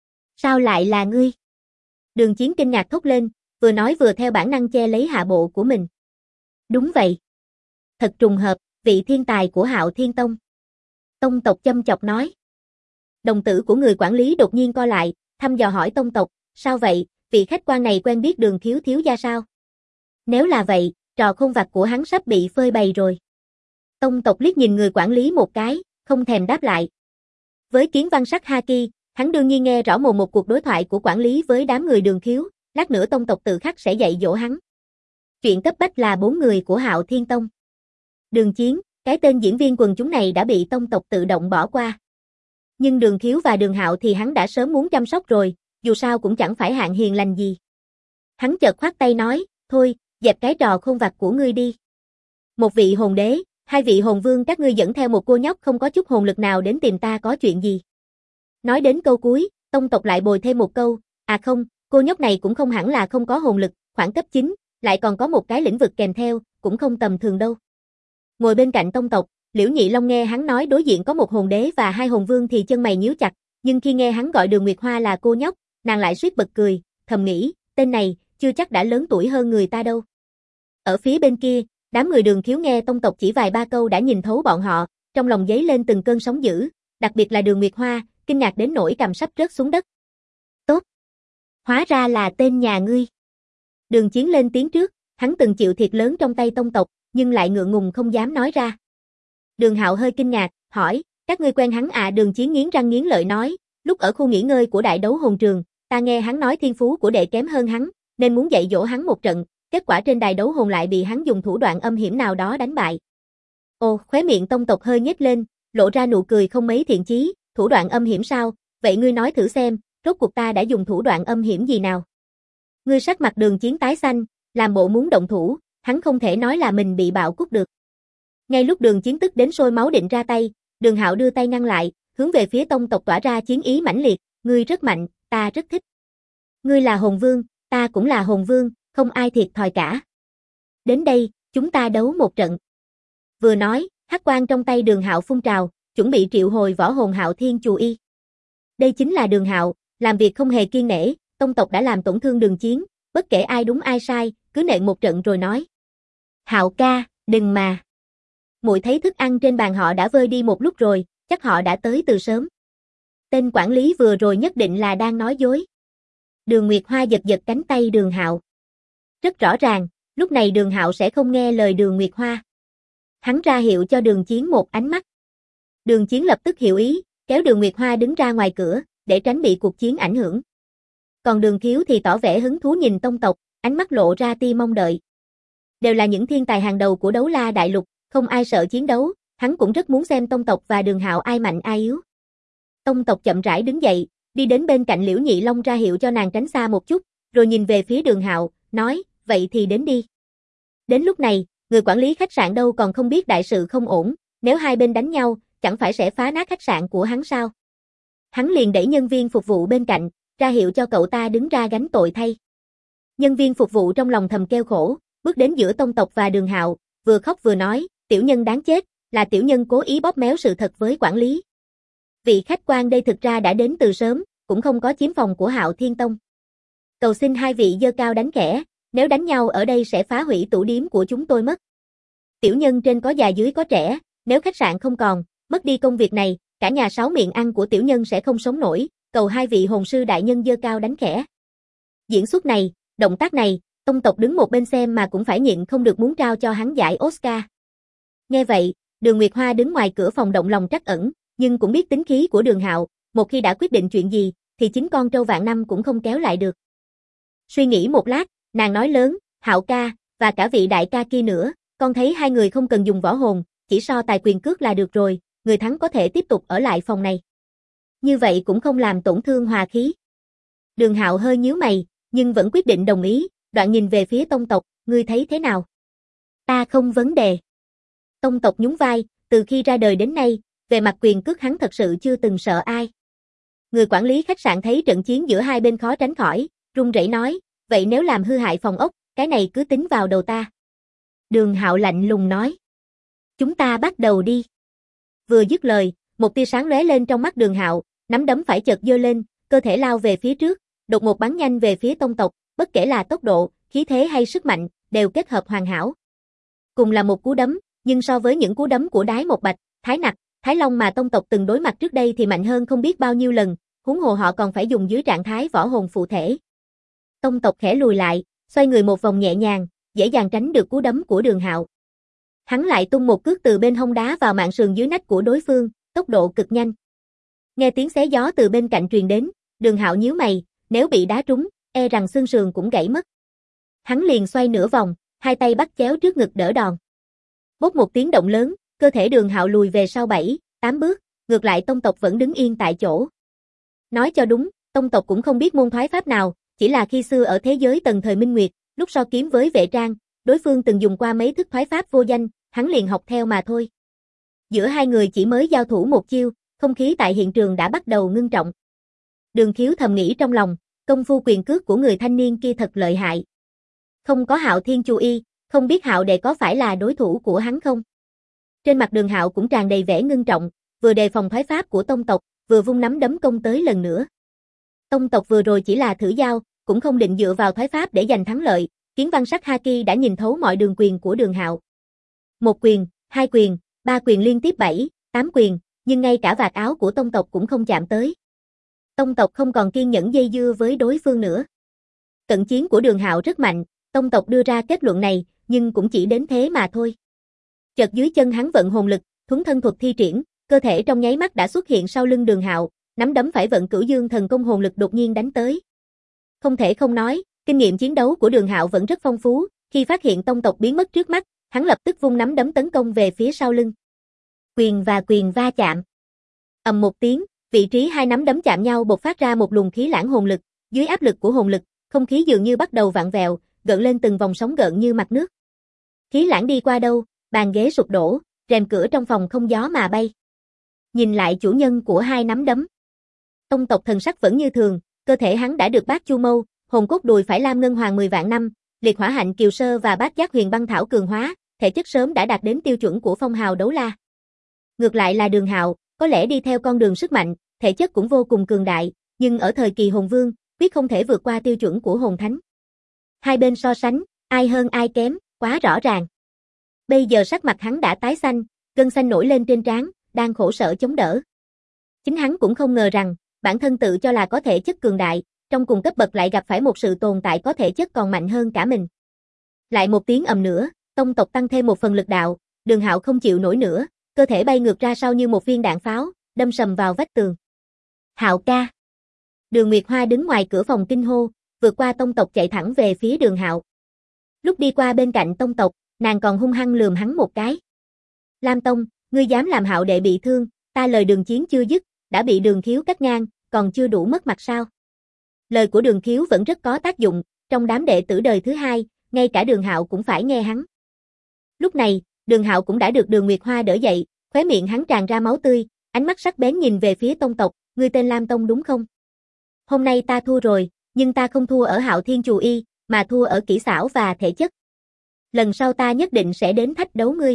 Sao lại là ngươi? Đường Chiến kinh ngạc thốt lên, vừa nói vừa theo bản năng che lấy hạ bộ của mình. Đúng vậy. Thật trùng hợp, vị thiên tài của Hạo Thiên Tông. Tông tộc châm chọc nói. Đồng tử của người quản lý đột nhiên co lại, thăm dò hỏi Tông tộc, sao vậy, vị khách quan này quen biết Đường Khiếu thiếu gia sao? Nếu là vậy, trò khôn vặt của hắn sắp bị phơi bày rồi. Tông tộc liếc nhìn người quản lý một cái, không thèm đáp lại. Với kiến văn sắc Haki, hắn đương nhiên nghe rõ một cuộc đối thoại của quản lý với đám người Đường Khiếu, lát nữa Tông tộc tự khắc sẽ dạy dỗ hắn. Chuyện cấp bách là 4 người của Hạo Thiên Tông. Đường Chiến, cái tên diễn viên quần chúng này đã bị Tông tộc tự động bỏ qua. Nhưng Đường Khiếu và Đường Hạo thì hắn đã sớm muốn chăm sóc rồi, dù sao cũng chẳng phải hạng hiền lành gì. Hắn chợt khoát tay nói, thôi, dẹp cái trò khôn vặt của ngươi đi. Một vị hồn đế, hai vị hồn vương các ngươi dẫn theo một cô nhóc không có chút hồn lực nào đến tìm ta có chuyện gì. Nói đến câu cuối, Tông tộc lại bồi thêm một câu, à không, cô nhóc này cũng không hẳn là không có hồn lực, khoảng cấp 9, lại còn có một cái lĩnh vực kèm theo, cũng không tầm thường đâu. Ngồi bên cạnh Tông tộc, Liễu Nhị Long nghe hắn nói đối diện có một hồn đế và hai hồn vương thì chân mày nhíu chặt, nhưng khi nghe hắn gọi Đường Nguyệt Hoa là cô nhóc, nàng lại suýt bật cười, thầm nghĩ, tên này, chưa chắc đã lớn tuổi hơn người ta đâu. Ở phía bên kia, đám người Đường Khiếu nghe Tông tộc chỉ vài ba câu đã nhìn thấu bọn họ, trong lòng dấy lên từng cơn sóng dữ, đặc biệt là Đường Nguyệt Hoa, kinh ngạc đến nỗi cằm sắp rớt xuống đất. Tốt! Hóa ra là tên nhà ngươi. Đường Chiến lên tiếng trước, hắn từng chịu thiệt lớn trong tay Tông tộc, nhưng lại ngượng ngùng không dám nói ra. Đường Hạo hơi kinh ngạc, hỏi, các ngươi quen hắn à? Đường Chiến nghiến răng nghiến lợi nói, lúc ở khu nghỉ ngơi của đại đấu hồn trường, ta nghe hắn nói thiên phú của đệ kém hơn hắn, nên muốn dạy dỗ hắn một trận, kết quả trên đài đấu hồn lại bị hắn dùng thủ đoạn âm hiểm nào đó đánh bại. Ồ, khóe miệng Tông tộc hơi nhếch lên, lộ ra nụ cười không mấy thiện chí, thủ đoạn âm hiểm sao? Vậy ngươi nói thử xem, rốt cuộc ta đã dùng thủ đoạn âm hiểm gì nào? Ngươi sắc mặt Đường Chiến tái xanh, làm bộ muốn động thủ, hắn không thể nói là mình bị bạo cút được. Ngay lúc Đường Chiến tức đến sôi máu định ra tay, Đường Hạo đưa tay ngăn lại, hướng về phía Tông tộc tỏa ra chiến ý mãnh liệt, ngươi rất mạnh, ta rất thích. Ngươi là hồn vương, ta cũng là hồn vương, không ai thiệt thòi cả. Đến đây, chúng ta đấu một trận. Vừa nói, hắc quang trong tay Đường Hạo phun trào, chuẩn bị triệu hồi võ hồn Hạo Thiên Chù Y. Đây chính là Đường Hạo, làm việc không hề kiêng nể, Tông tộc đã làm tổn thương Đường Chiến, bất kể ai đúng ai sai, cứ nện một trận rồi nói. Hạo ca, đừng mà. Muội thấy thức ăn trên bàn họ đã vơi đi một lúc rồi, chắc họ đã tới từ sớm. Tên quản lý vừa rồi nhất định là đang nói dối. Đường Nguyệt Hoa giật giật cánh tay Đường Hạo. Rất rõ ràng, lúc này Đường Hạo sẽ không nghe lời Đường Nguyệt Hoa. Hắn ra hiệu cho Đường Chiến một ánh mắt. Đường Chiến lập tức hiểu ý, kéo Đường Nguyệt Hoa đứng ra ngoài cửa, để tránh bị cuộc chiến ảnh hưởng. Còn Đường Khiếu thì tỏ vẻ hứng thú nhìn Tông tộc, ánh mắt lộ ra tia mong đợi. Đều là những thiên tài hàng đầu của Đấu La Đại Lục, không ai sợ chiến đấu, hắn cũng rất muốn xem Tông tộc và Đường Hạo ai mạnh ai yếu. Tông tộc chậm rãi đứng dậy, đi đến bên cạnh Liễu Nhị Long ra hiệu cho nàng tránh xa một chút, rồi nhìn về phía Đường Hạo, nói, vậy thì đến đi. Đến lúc này, người quản lý khách sạn đâu còn không biết đại sự không ổn, nếu hai bên đánh nhau, chẳng phải sẽ phá nát khách sạn của hắn sao? Hắn liền đẩy nhân viên phục vụ bên cạnh, ra hiệu cho cậu ta đứng ra gánh tội thay. Nhân viên phục vụ trong lòng thầm kêu khổ, bước đến giữa Tông tộc và Đường Hạo, vừa khóc vừa nói, tiểu nhân đáng chết, là tiểu nhân cố ý bóp méo sự thật với quản lý. Vị khách quan đây thực ra đã đến từ sớm, cũng không có chiếm phòng của Hạo Thiên Tông. Cầu xin hai vị giơ cao đánh khẽ, nếu đánh nhau ở đây sẽ phá hủy tủ điếm của chúng tôi mất. Tiểu nhân trên có già dưới có trẻ, nếu khách sạn không còn, mất đi công việc này, cả nhà sáu miệng ăn của tiểu nhân sẽ không sống nổi, cầu hai vị hồn sư đại nhân giơ cao đánh khẽ. Diễn xuất này, động tác này, Tông tộc đứng một bên xem mà cũng phải nhịn không được muốn trao cho hắn giải Oscar. Nghe vậy, Đường Nguyệt Hoa đứng ngoài cửa phòng động lòng trắc ẩn, nhưng cũng biết tính khí của Đường Hạo, một khi đã quyết định chuyện gì, thì chính con trâu vạn năm cũng không kéo lại được. Suy nghĩ một lát, nàng nói lớn, Hạo ca, và cả vị đại ca kia nữa, con thấy hai người không cần dùng võ hồn, chỉ so tài quyền cước là được rồi, người thắng có thể tiếp tục ở lại phòng này. Như vậy cũng không làm tổn thương hòa khí. Đường Hạo hơi nhíu mày, nhưng vẫn quyết định đồng ý, đoạn nhìn về phía Tông tộc, ngươi thấy thế nào? Ta không vấn đề. Tông tộc nhún vai, từ khi ra đời đến nay, về mặt quyền cước hắn thật sự chưa từng sợ ai. Người quản lý khách sạn thấy trận chiến giữa hai bên khó tránh khỏi, run rẩy nói, vậy nếu làm hư hại phòng ốc, cái này cứ tính vào đầu ta. Đường Hạo lạnh lùng nói, chúng ta bắt đầu đi. Vừa dứt lời, một tia sáng lóe lên trong mắt Đường Hạo, nắm đấm phải chợt giơ lên, cơ thể lao về phía trước, đột ngột bắn nhanh về phía Tông tộc, bất kể là tốc độ, khí thế hay sức mạnh, đều kết hợp hoàn hảo. Cùng là một cú đấm, nhưng so với những cú đấm của Đái Một Bạch, Thái Nặc, Thái Long mà Tông tộc từng đối mặt trước đây thì mạnh hơn không biết bao nhiêu lần, huống hồ họ còn phải dùng dưới trạng thái võ hồn phụ thể. Tông tộc khẽ lùi lại, xoay người một vòng nhẹ nhàng, dễ dàng tránh được cú đấm của Đường Hạo. Hắn lại tung một cước từ bên hông đá vào mạn sườn dưới nách của đối phương, tốc độ cực nhanh. Nghe tiếng xé gió từ bên cạnh truyền đến, Đường Hạo nhíu mày, nếu bị đá trúng, e rằng xương sườn cũng gãy mất. Hắn liền xoay nửa vòng, hai tay bắt chéo trước ngực đỡ đòn. Bốp một tiếng động lớn, cơ thể Đường Hạo lùi về sau 7-8 bước, ngược lại Tông tộc vẫn đứng yên tại chỗ. Nói cho đúng, Tông tộc cũng không biết môn thoái pháp nào, chỉ là khi xưa ở thế giới tần thời Minh Nguyệt, lúc so kiếm với Vệ Trang, đối phương từng dùng qua mấy thức thoái pháp vô danh, hắn liền học theo mà thôi. Giữa hai người chỉ mới giao thủ một chiêu, không khí tại hiện trường đã bắt đầu ngưng trọng. Đường Khiếu thầm nghĩ trong lòng, công phu quyền cước của người thanh niên kia thật lợi hại. Không có Hạo Thiên chú ý, không biết Hạo đệ có phải là đối thủ của hắn không? Trên mặt Đường Hạo cũng tràn đầy vẻ ngưng trọng, vừa đề phòng thoái pháp của Tông tộc, vừa vung nắm đấm công tới lần nữa. Tông tộc vừa rồi chỉ là thử giao, cũng không định dựa vào thoái pháp để giành thắng lợi, Kiến Văn Sắc Haki đã nhìn thấu mọi đường quyền của Đường Hạo. Một quyền, hai quyền, ba quyền liên tiếp 7-8 quyền, nhưng ngay cả vạt áo của Tông tộc cũng không chạm tới. Tông tộc không còn kiên nhẫn dây dưa với đối phương nữa. Cận chiến của Đường Hạo rất mạnh, Tông tộc đưa ra kết luận này, nhưng cũng chỉ đến thế mà thôi. Chợt dưới chân hắn vận hồn lực, thuấn thân thuật thi triển, cơ thể trong nháy mắt đã xuất hiện sau lưng Đường Hạo, nắm đấm phải vận Cửu Dương thần công hồn lực đột nhiên đánh tới. Không thể không nói, kinh nghiệm chiến đấu của Đường Hạo vẫn rất phong phú, khi phát hiện Tông tộc biến mất trước mắt, hắn lập tức vung nắm đấm tấn công về phía sau lưng. Quyền và quyền va chạm. Ầm một tiếng, vị trí hai nắm đấm chạm nhau bộc phát ra một luồng khí lãng hồn lực, dưới áp lực của hồn lực, không khí dường như bắt đầu vặn vẹo, gợn lên từng vòng sóng gợn như mặt nước. Khí lãng đi qua đâu, bàn ghế sụp đổ, rèm cửa trong phòng không gió mà bay. Nhìn lại chủ nhân của hai nắm đấm. Tông tộc thần sắc vẫn như thường, cơ thể hắn đã được Bát Chu Mâu, hồn cốt đùi phải lam ngân hoàng 10 vạn năm, liệt hỏa hạnh kiều sơ và bát giác huyền băng thảo cường hóa, thể chất sớm đã đạt đến tiêu chuẩn của phong hào đấu la. Ngược lại là Đường Hạo, có lẽ đi theo con đường sức mạnh, thể chất cũng vô cùng cường đại, nhưng ở thời kỳ hồn vương, quyết không thể vượt qua tiêu chuẩn của hồn thánh. Hai bên so sánh, ai hơn ai kém, quá rõ ràng. Bây giờ sắc mặt hắn đã tái xanh, gân xanh nổi lên trên trán, đang khổ sở chống đỡ. Chính hắn cũng không ngờ rằng, bản thân tự cho là có thể chất cường đại, trong cùng cấp bậc lại gặp phải một sự tồn tại có thể chất còn mạnh hơn cả mình. Lại một tiếng ầm nữa, Tông tộc tăng thêm một phần lực đạo, Đường Hạo không chịu nổi nữa, cơ thể bay ngược ra sau như một viên đạn pháo, đâm sầm vào vách tường. Hạo ca. Đường Nguyệt Hoa đứng ngoài cửa phòng kinh hô, vượt qua Tông tộc chạy thẳng về phía Đường Hạo. Lúc đi qua bên cạnh Tông tộc, nàng còn hung hăng lườm hắn một cái. Lam Tông, ngươi dám làm Hạo đệ bị thương, ta lời Đường chiến chưa dứt, đã bị Đường Khiếu cắt ngang, còn chưa đủ mất mặt sao? Lời của Đường Khiếu vẫn rất có tác dụng, trong đám đệ tử đời thứ hai, ngay cả Đường Hạo cũng phải nghe hắn. Lúc này, Đường Hạo cũng đã được Đường Nguyệt Hoa đỡ dậy, khóe miệng hắn tràn ra máu tươi, ánh mắt sắc bén nhìn về phía Tông tộc, ngươi tên Lam Tông đúng không? Hôm nay ta thua rồi, nhưng ta không thua ở Hạo Thiên Chù Y, mà thua ở kỹ xảo và thể chất. Lần sau ta nhất định sẽ đến thách đấu ngươi.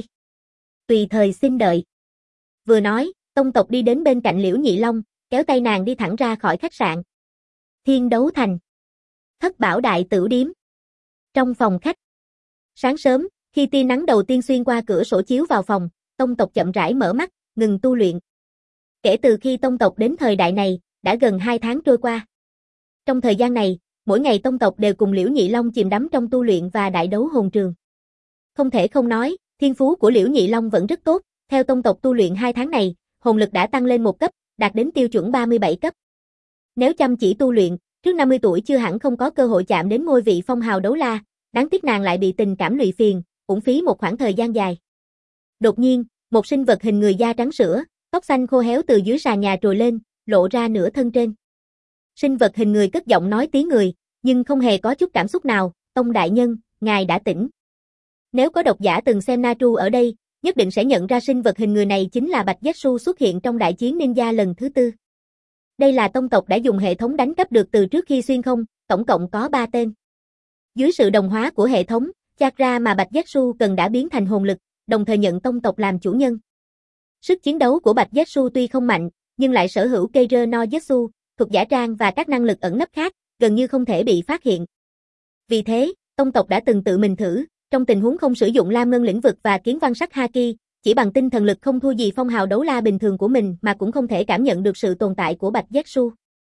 Tùy thời xin đợi. Vừa nói, Tông tộc đi đến bên cạnh Liễu Nhị Long, kéo tay nàng đi thẳng ra khỏi khách sạn. Thiên Đấu Thành. Thất Bảo Đại Tửu Điếm. Trong phòng khách. Sáng sớm, khi tia nắng đầu tiên xuyên qua cửa sổ chiếu vào phòng, Tông tộc chậm rãi mở mắt, ngừng tu luyện. Kể từ khi Tông tộc đến thời đại này, đã gần 2 tháng trôi qua. Trong thời gian này, mỗi ngày tông tộc đều cùng Liễu Nhị Long chìm đắm trong tu luyện và đại đấu hồn trường. Không thể không nói, thiên phú của Liễu Nhị Long vẫn rất tốt, theo tông tộc tu luyện 2 tháng này, hồn lực đã tăng lên 1 cấp, đạt đến tiêu chuẩn 37 cấp. Nếu chăm chỉ tu luyện, trước 50 tuổi chưa hẳn không có cơ hội chạm đến ngôi vị phong hào đấu la, đáng tiếc nàng lại bị tình cảm lụy phiền, uổng phí một khoảng thời gian dài. Đột nhiên, một sinh vật hình người da trắng sữa, tóc xanh khô héo từ dưới sàn nhà trồi lên, lộ ra nửa thân trên. Sinh vật hình người cất giọng nói tiếng người, nhưng không hề có chút cảm xúc nào, "Tông đại nhân, ngài đã tỉnh." Nếu có độc giả từng xem Naruto ở đây, nhất định sẽ nhận ra sinh vật hình người này chính là Bạch Zetsu xuất hiện trong đại chiến ninja lần thứ 4. Đây là tông tộc đã dùng hệ thống đánh cắp được từ trước khi xuyên không, tổng cộng có 3 tên. Dưới sự đồng hóa của hệ thống, chakra mà Bạch Zetsu cần đã biến thành hồn lực, đồng thời nhận tông tộc làm chủ nhân. Sức chiến đấu của Bạch Zetsu tuy không mạnh, nhưng lại sở hữu Keijer no Zetsu, thuật giả trang và các năng lực ẩn nấp khác, gần như không thể bị phát hiện. Vì thế, tông tộc đã từng tự mình thử, trong tình huống không sử dụng Lam Ngân lĩnh vực và kiến văn sắc Haki, chỉ bằng tinh thần lực không thua gì phong hào đấu la bình thường của mình mà cũng không thể cảm nhận được sự tồn tại của Bạch Zetsu.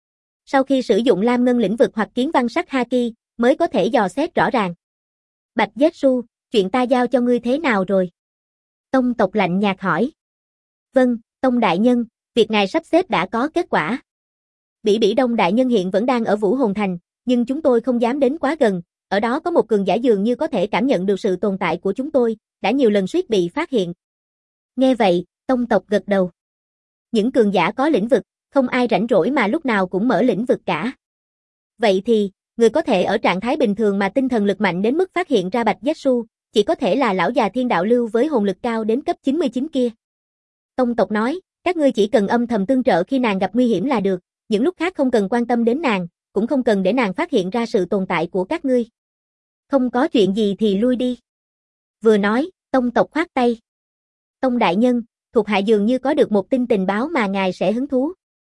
Sau khi sử dụng Lam Ngân lĩnh vực hoặc kiến văn sắc Haki, mới có thể dò xét rõ ràng. "Bạch Zetsu, chuyện ta giao cho ngươi thế nào rồi?" Tông tộc lạnh nhạt hỏi. "Vâng, Tông đại nhân, việc ngài sắp xếp đã có kết quả. Bỉ Bỉ Đông đại nhân hiện vẫn đang ở Vũ Hồn Thành, nhưng chúng tôi không dám đến quá gần, ở đó có một cường giả dường như có thể cảm nhận được sự tồn tại của chúng tôi, đã nhiều lần suýt bị phát hiện." Nghe vậy, tông tộc gật đầu. Những cường giả có lĩnh vực, không ai rảnh rỗi mà lúc nào cũng mở lĩnh vực cả. Vậy thì, người có thể ở trạng thái bình thường mà tinh thần lực mạnh đến mức phát hiện ra Bạch Zetsu, chỉ có thể là lão già Thiên Đạo Lưu với hồn lực cao đến cấp 99 kia. Tông tộc nói, các ngươi chỉ cần âm thầm tương trợ khi nàng gặp nguy hiểm là được, những lúc khác không cần quan tâm đến nàng, cũng không cần để nàng phát hiện ra sự tồn tại của các ngươi. Không có chuyện gì thì lui đi. Vừa nói, tông tộc khoát tay. Tông đại nhân, thuộc hạ dường như có được một tin tình báo mà ngài sẽ hứng thú.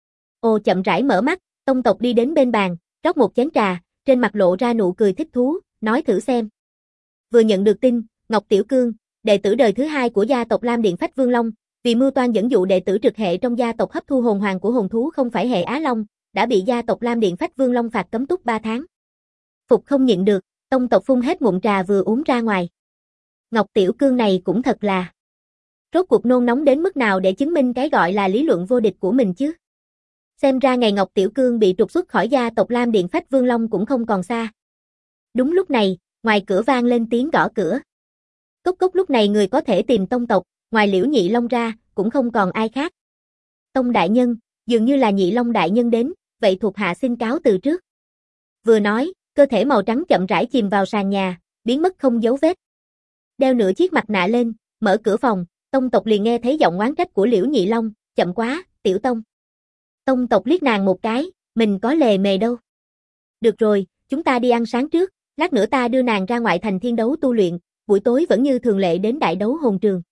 Ồ, chậm rãi mở mắt, tông tộc đi đến bên bàn, rót một chén trà, trên mặt lộ ra nụ cười thích thú, nói thử xem. Vừa nhận được tin, Ngọc Tiểu Cương, đệ tử đời thứ 2 của gia tộc Lam Điện Phách Vương Long, vì mưu toan dẫn dụ đệ tử trực hệ trong gia tộc hấp thu hồn hoàng của hồn thú không phải hệ Á Long, đã bị gia tộc Lam Điện Phách Vương Long phạt cấm túc 3 tháng. Phục không nhịn được, tông tộc phun hết ngụm trà vừa uống ra ngoài. Ngọc Tiểu Cương này cũng thật là. Rốt cuộc nôn nóng đến mức nào để chứng minh cái gọi là lý luận vô địch của mình chứ? Xem ra ngày Ngọc Tiểu Cương bị trục xuất khỏi gia tộc Lam Điện Phách Vương Long cũng không còn xa. Đúng lúc này, ngoài cửa vang lên tiếng gõ cửa. Cốc cốc, lúc này người có thể tìm tông tộc, ngoài Liễu Nhị Long ra, cũng không còn ai khác. Tông đại nhân, dường như là Nhị Long đại nhân đến, vậy thuộc hạ xin cáo từ trước. Vừa nói, cơ thể màu trắng chậm rãi chìm vào sàn nhà, biến mất không dấu vết. Đeo nửa chiếc mặt nạ lên, mở cửa phòng, tông tộc liền nghe thấy giọng oán trách của Liễu Nhị Long, chậm quá, tiểu tông. Tông tộc liếc nàng một cái, mình có lề mề đâu. Được rồi, chúng ta đi ăn sáng trước, lát nữa ta đưa nàng ra ngoại thành thiên đấu tu luyện, buổi tối vẫn như thường lệ đến đại đấu hồn trường.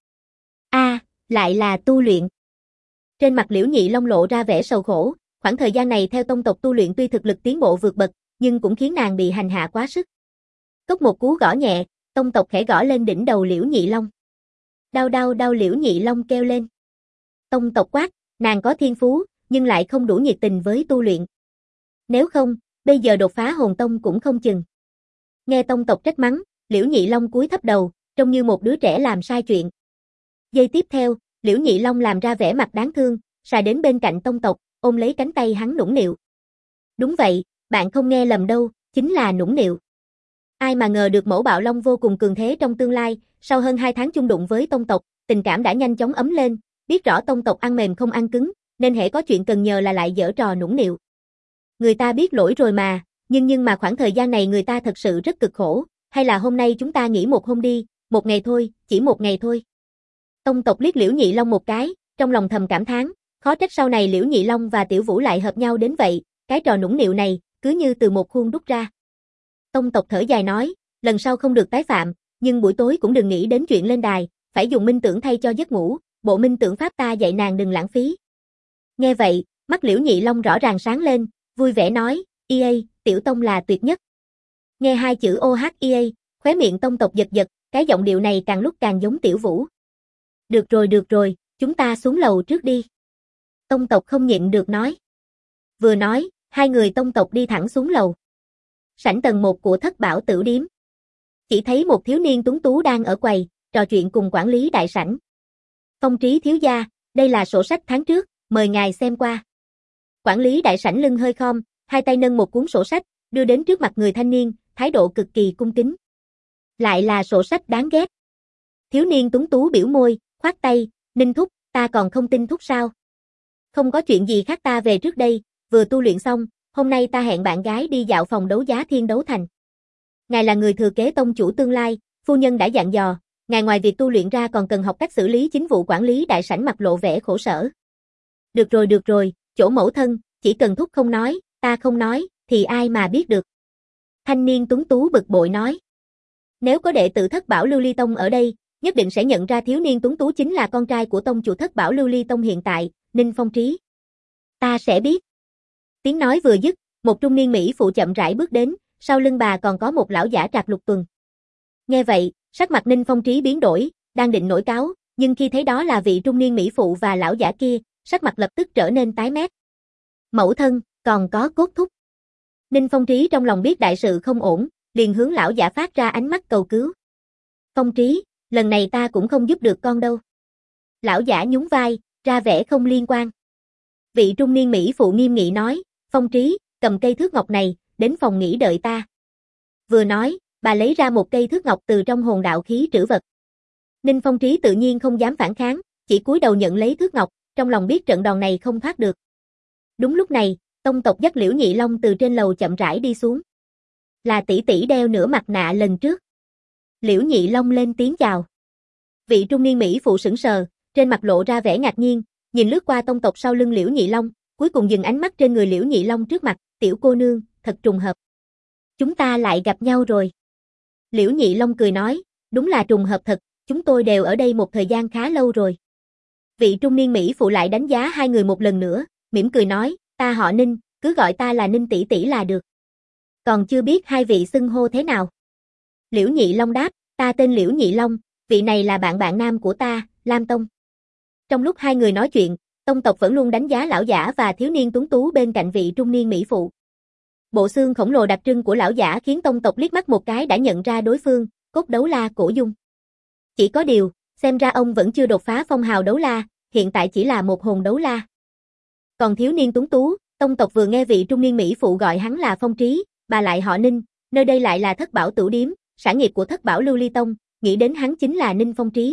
Lại là tu luyện. Trên mặt Liễu Nhị Long lộ ra vẻ sầu khổ, khoảng thời gian này theo tông tộc tu luyện tuy thực lực tiến bộ vượt bậc, nhưng cũng khiến nàng bị hành hạ quá sức. Cốc một cú gõ nhẹ, tông tộc khẽ gõ lên đỉnh đầu Liễu Nhị Long. Đau đau đau, Liễu Nhị Long kêu lên. Tông tộc quát, nàng có thiên phú, nhưng lại không đủ nhiệt tình với tu luyện. Nếu không, bây giờ đột phá hồn tông cũng không chừng. Nghe tông tộc trách mắng, Liễu Nhị Long cúi thấp đầu, trông như một đứa trẻ làm sai chuyện. Giây tiếp theo, Liễu Nhị Long làm ra vẻ mặt đáng thương, xài đến bên cạnh tông tộc, ôm lấy cánh tay hắn nũng nịu. Đúng vậy, bạn không nghe lầm đâu, chính là nũng nịu. Ai mà ngờ được mẫu bạo long vô cùng cường thế trong tương lai, sau hơn 2 tháng chung đụng với tông tộc, tình cảm đã nhanh chóng ấm lên, biết rõ tông tộc ăn mềm không ăn cứng, nên hễ có chuyện cần nhờ là lại giở trò nũng nịu. Người ta biết lỗi rồi mà, nhưng mà khoảng thời gian này người ta thật sự rất cực khổ, hay là hôm nay chúng ta nghỉ một hôm đi, một ngày thôi, chỉ một ngày thôi. Tông tộc liếc Liễu Nhị Long một cái, trong lòng thầm cảm thán, khó trách sau này Liễu Nhị Long và Tiểu Vũ lại hợp nhau đến vậy, cái trò nũng nịu này, cứ như từ một khuôn đúc ra. Tông tộc thở dài nói, lần sau không được tái phạm, nhưng buổi tối cũng đừng nghĩ đến chuyện lên đài, phải dùng minh tưởng thay cho giấc ngủ, bộ minh tưởng pháp ta dạy nàng đừng lãng phí. Nghe vậy, mắt Liễu Nhị Long rõ ràng sáng lên, vui vẻ nói, Tiểu Tông là tuyệt nhất. Nghe 2 chữ OHEA, khóe miệng tông tộc giật giật, cái giọng điệu này càng lúc càng giống Tiểu Vũ. Được rồi, chúng ta xuống lầu trước đi. Tông tộc không nhịn được nói. Vừa nói, hai người tông tộc đi thẳng xuống lầu. Sảnh tầng 1 của Thất Bảo Tửu Điếm. Chỉ thấy một thiếu niên tuấn tú đang ở quầy, trò chuyện cùng quản lý đại sảnh. Phong Trí thiếu gia, đây là sổ sách tháng trước, mời ngài xem qua. Quản lý đại sảnh lưng hơi khom, hai tay nâng một cuốn sổ sách, đưa đến trước mặt người thanh niên, thái độ cực kỳ cung kính. Lại là sổ sách đáng ghét. Thiếu niên tuấn tú biểu môi, khoát tay, Ninh thúc, ta còn không tin thúc sao? Không có chuyện gì khác, ta về trước đây, vừa tu luyện xong, hôm nay ta hẹn bạn gái đi dạo phòng đấu giá Thiên Đấu Thành. Ngài là người thừa kế tông chủ tương lai, phu nhân đã dặn dò, ngài ngoài việc tu luyện ra còn cần học cách xử lý chính vụ. Quản lý đại sảnh mặt lộ vẻ khổ sở. Được rồi, chỗ mẫu thân, chỉ cần thúc không nói, ta không nói, thì ai mà biết được. Thanh niên tuấn tú bực bội nói. Nếu có đệ tử Thất Bảo Lưu Ly Tông ở đây, nhất định sẽ nhận ra thiếu niên tuấn tú chính là con trai của tông chủ Thất Bảo Lưu Ly Tông hiện tại, Ninh Phong Trí. Ta sẽ biết. Tiếng nói vừa dứt, một trung niên mỹ phụ chậm rãi bước đến, sau lưng bà còn có một lão giả Trạc Lục Tuần. Nghe vậy, sắc mặt Ninh Phong Trí biến đổi, đang định nổi cáo, nhưng khi thấy đó là vị trung niên mỹ phụ và lão giả kia, sắc mặt lập tức trở nên tái mét. Mẫu thân, còn có Cốt thúc. Ninh Phong Trí trong lòng biết đại sự không ổn, liền hướng lão giả phát ra ánh mắt cầu cứu. Phong Trí, lần này ta cũng không giúp được con đâu. Lão giả nhún vai, ra vẻ không liên quan. Vị trung niên mỹ phụ nghiêm nghị nói, Phong Trí, cầm cây thước ngọc này, đến phòng nghỉ đợi ta. Vừa nói, bà lấy ra một cây thước ngọc từ trong hồn đạo khí trữ vật. Ninh Phong Trí tự nhiên không dám phản kháng, chỉ cúi đầu nhận lấy thước ngọc, trong lòng biết trận đòn này không thoát được. Đúng lúc này, tông tộc dắt Liễu Nhị Long từ trên lầu chậm rãi đi xuống. Là tỷ tỷ đeo nửa mặt nạ lần trước. Liễu Nhị Long lên tiếng chào. Vị trung niên mỹ phụ sững sờ, trên mặt lộ ra vẻ ngạc nhiên, nhìn lướt qua tông tộc sau lưng Liễu Nhị Long, cuối cùng dừng ánh mắt trên người Liễu Nhị Long trước mặt, tiểu cô nương, thật trùng hợp. Chúng ta lại gặp nhau rồi. Liễu Nhị Long cười nói, đúng là trùng hợp thật, chúng tôi đều ở đây một thời gian khá lâu rồi. Vị trung niên mỹ phụ lại đánh giá hai người một lần nữa, mỉm cười nói, ta họ Ninh, cứ gọi ta là Ninh tỷ tỷ là được. Còn chưa biết hai vị xưng hô thế nào? Liễu Nhị Long đáp, ta tên Liễu Nhị Long, vị này là bạn nam của ta, Lam Tông. Trong lúc hai người nói chuyện, tông tộc vẫn luôn đánh giá lão giả và thiếu niên tuấn tú bên cạnh vị trung niên mỹ phụ. Bộ xương khổng lồ đặc trưng của lão giả khiến tông tộc liếc mắt một cái đã nhận ra đối phương, Cốt Đấu La Cổ Dung. Chỉ có điều, xem ra ông vẫn chưa đột phá phong hào đấu la, hiện tại chỉ là một hồn đấu la. Còn thiếu niên tuấn tú, tông tộc vừa nghe vị trung niên mỹ phụ gọi hắn là Phong Trí, bà lại họ Ninh, nơi đây lại là Thất Bảo Tửu Điếm, sản nghiệp của Thất Bảo Lưu Ly Tông, nghĩ đến hắn chính là Ninh Phong Trí.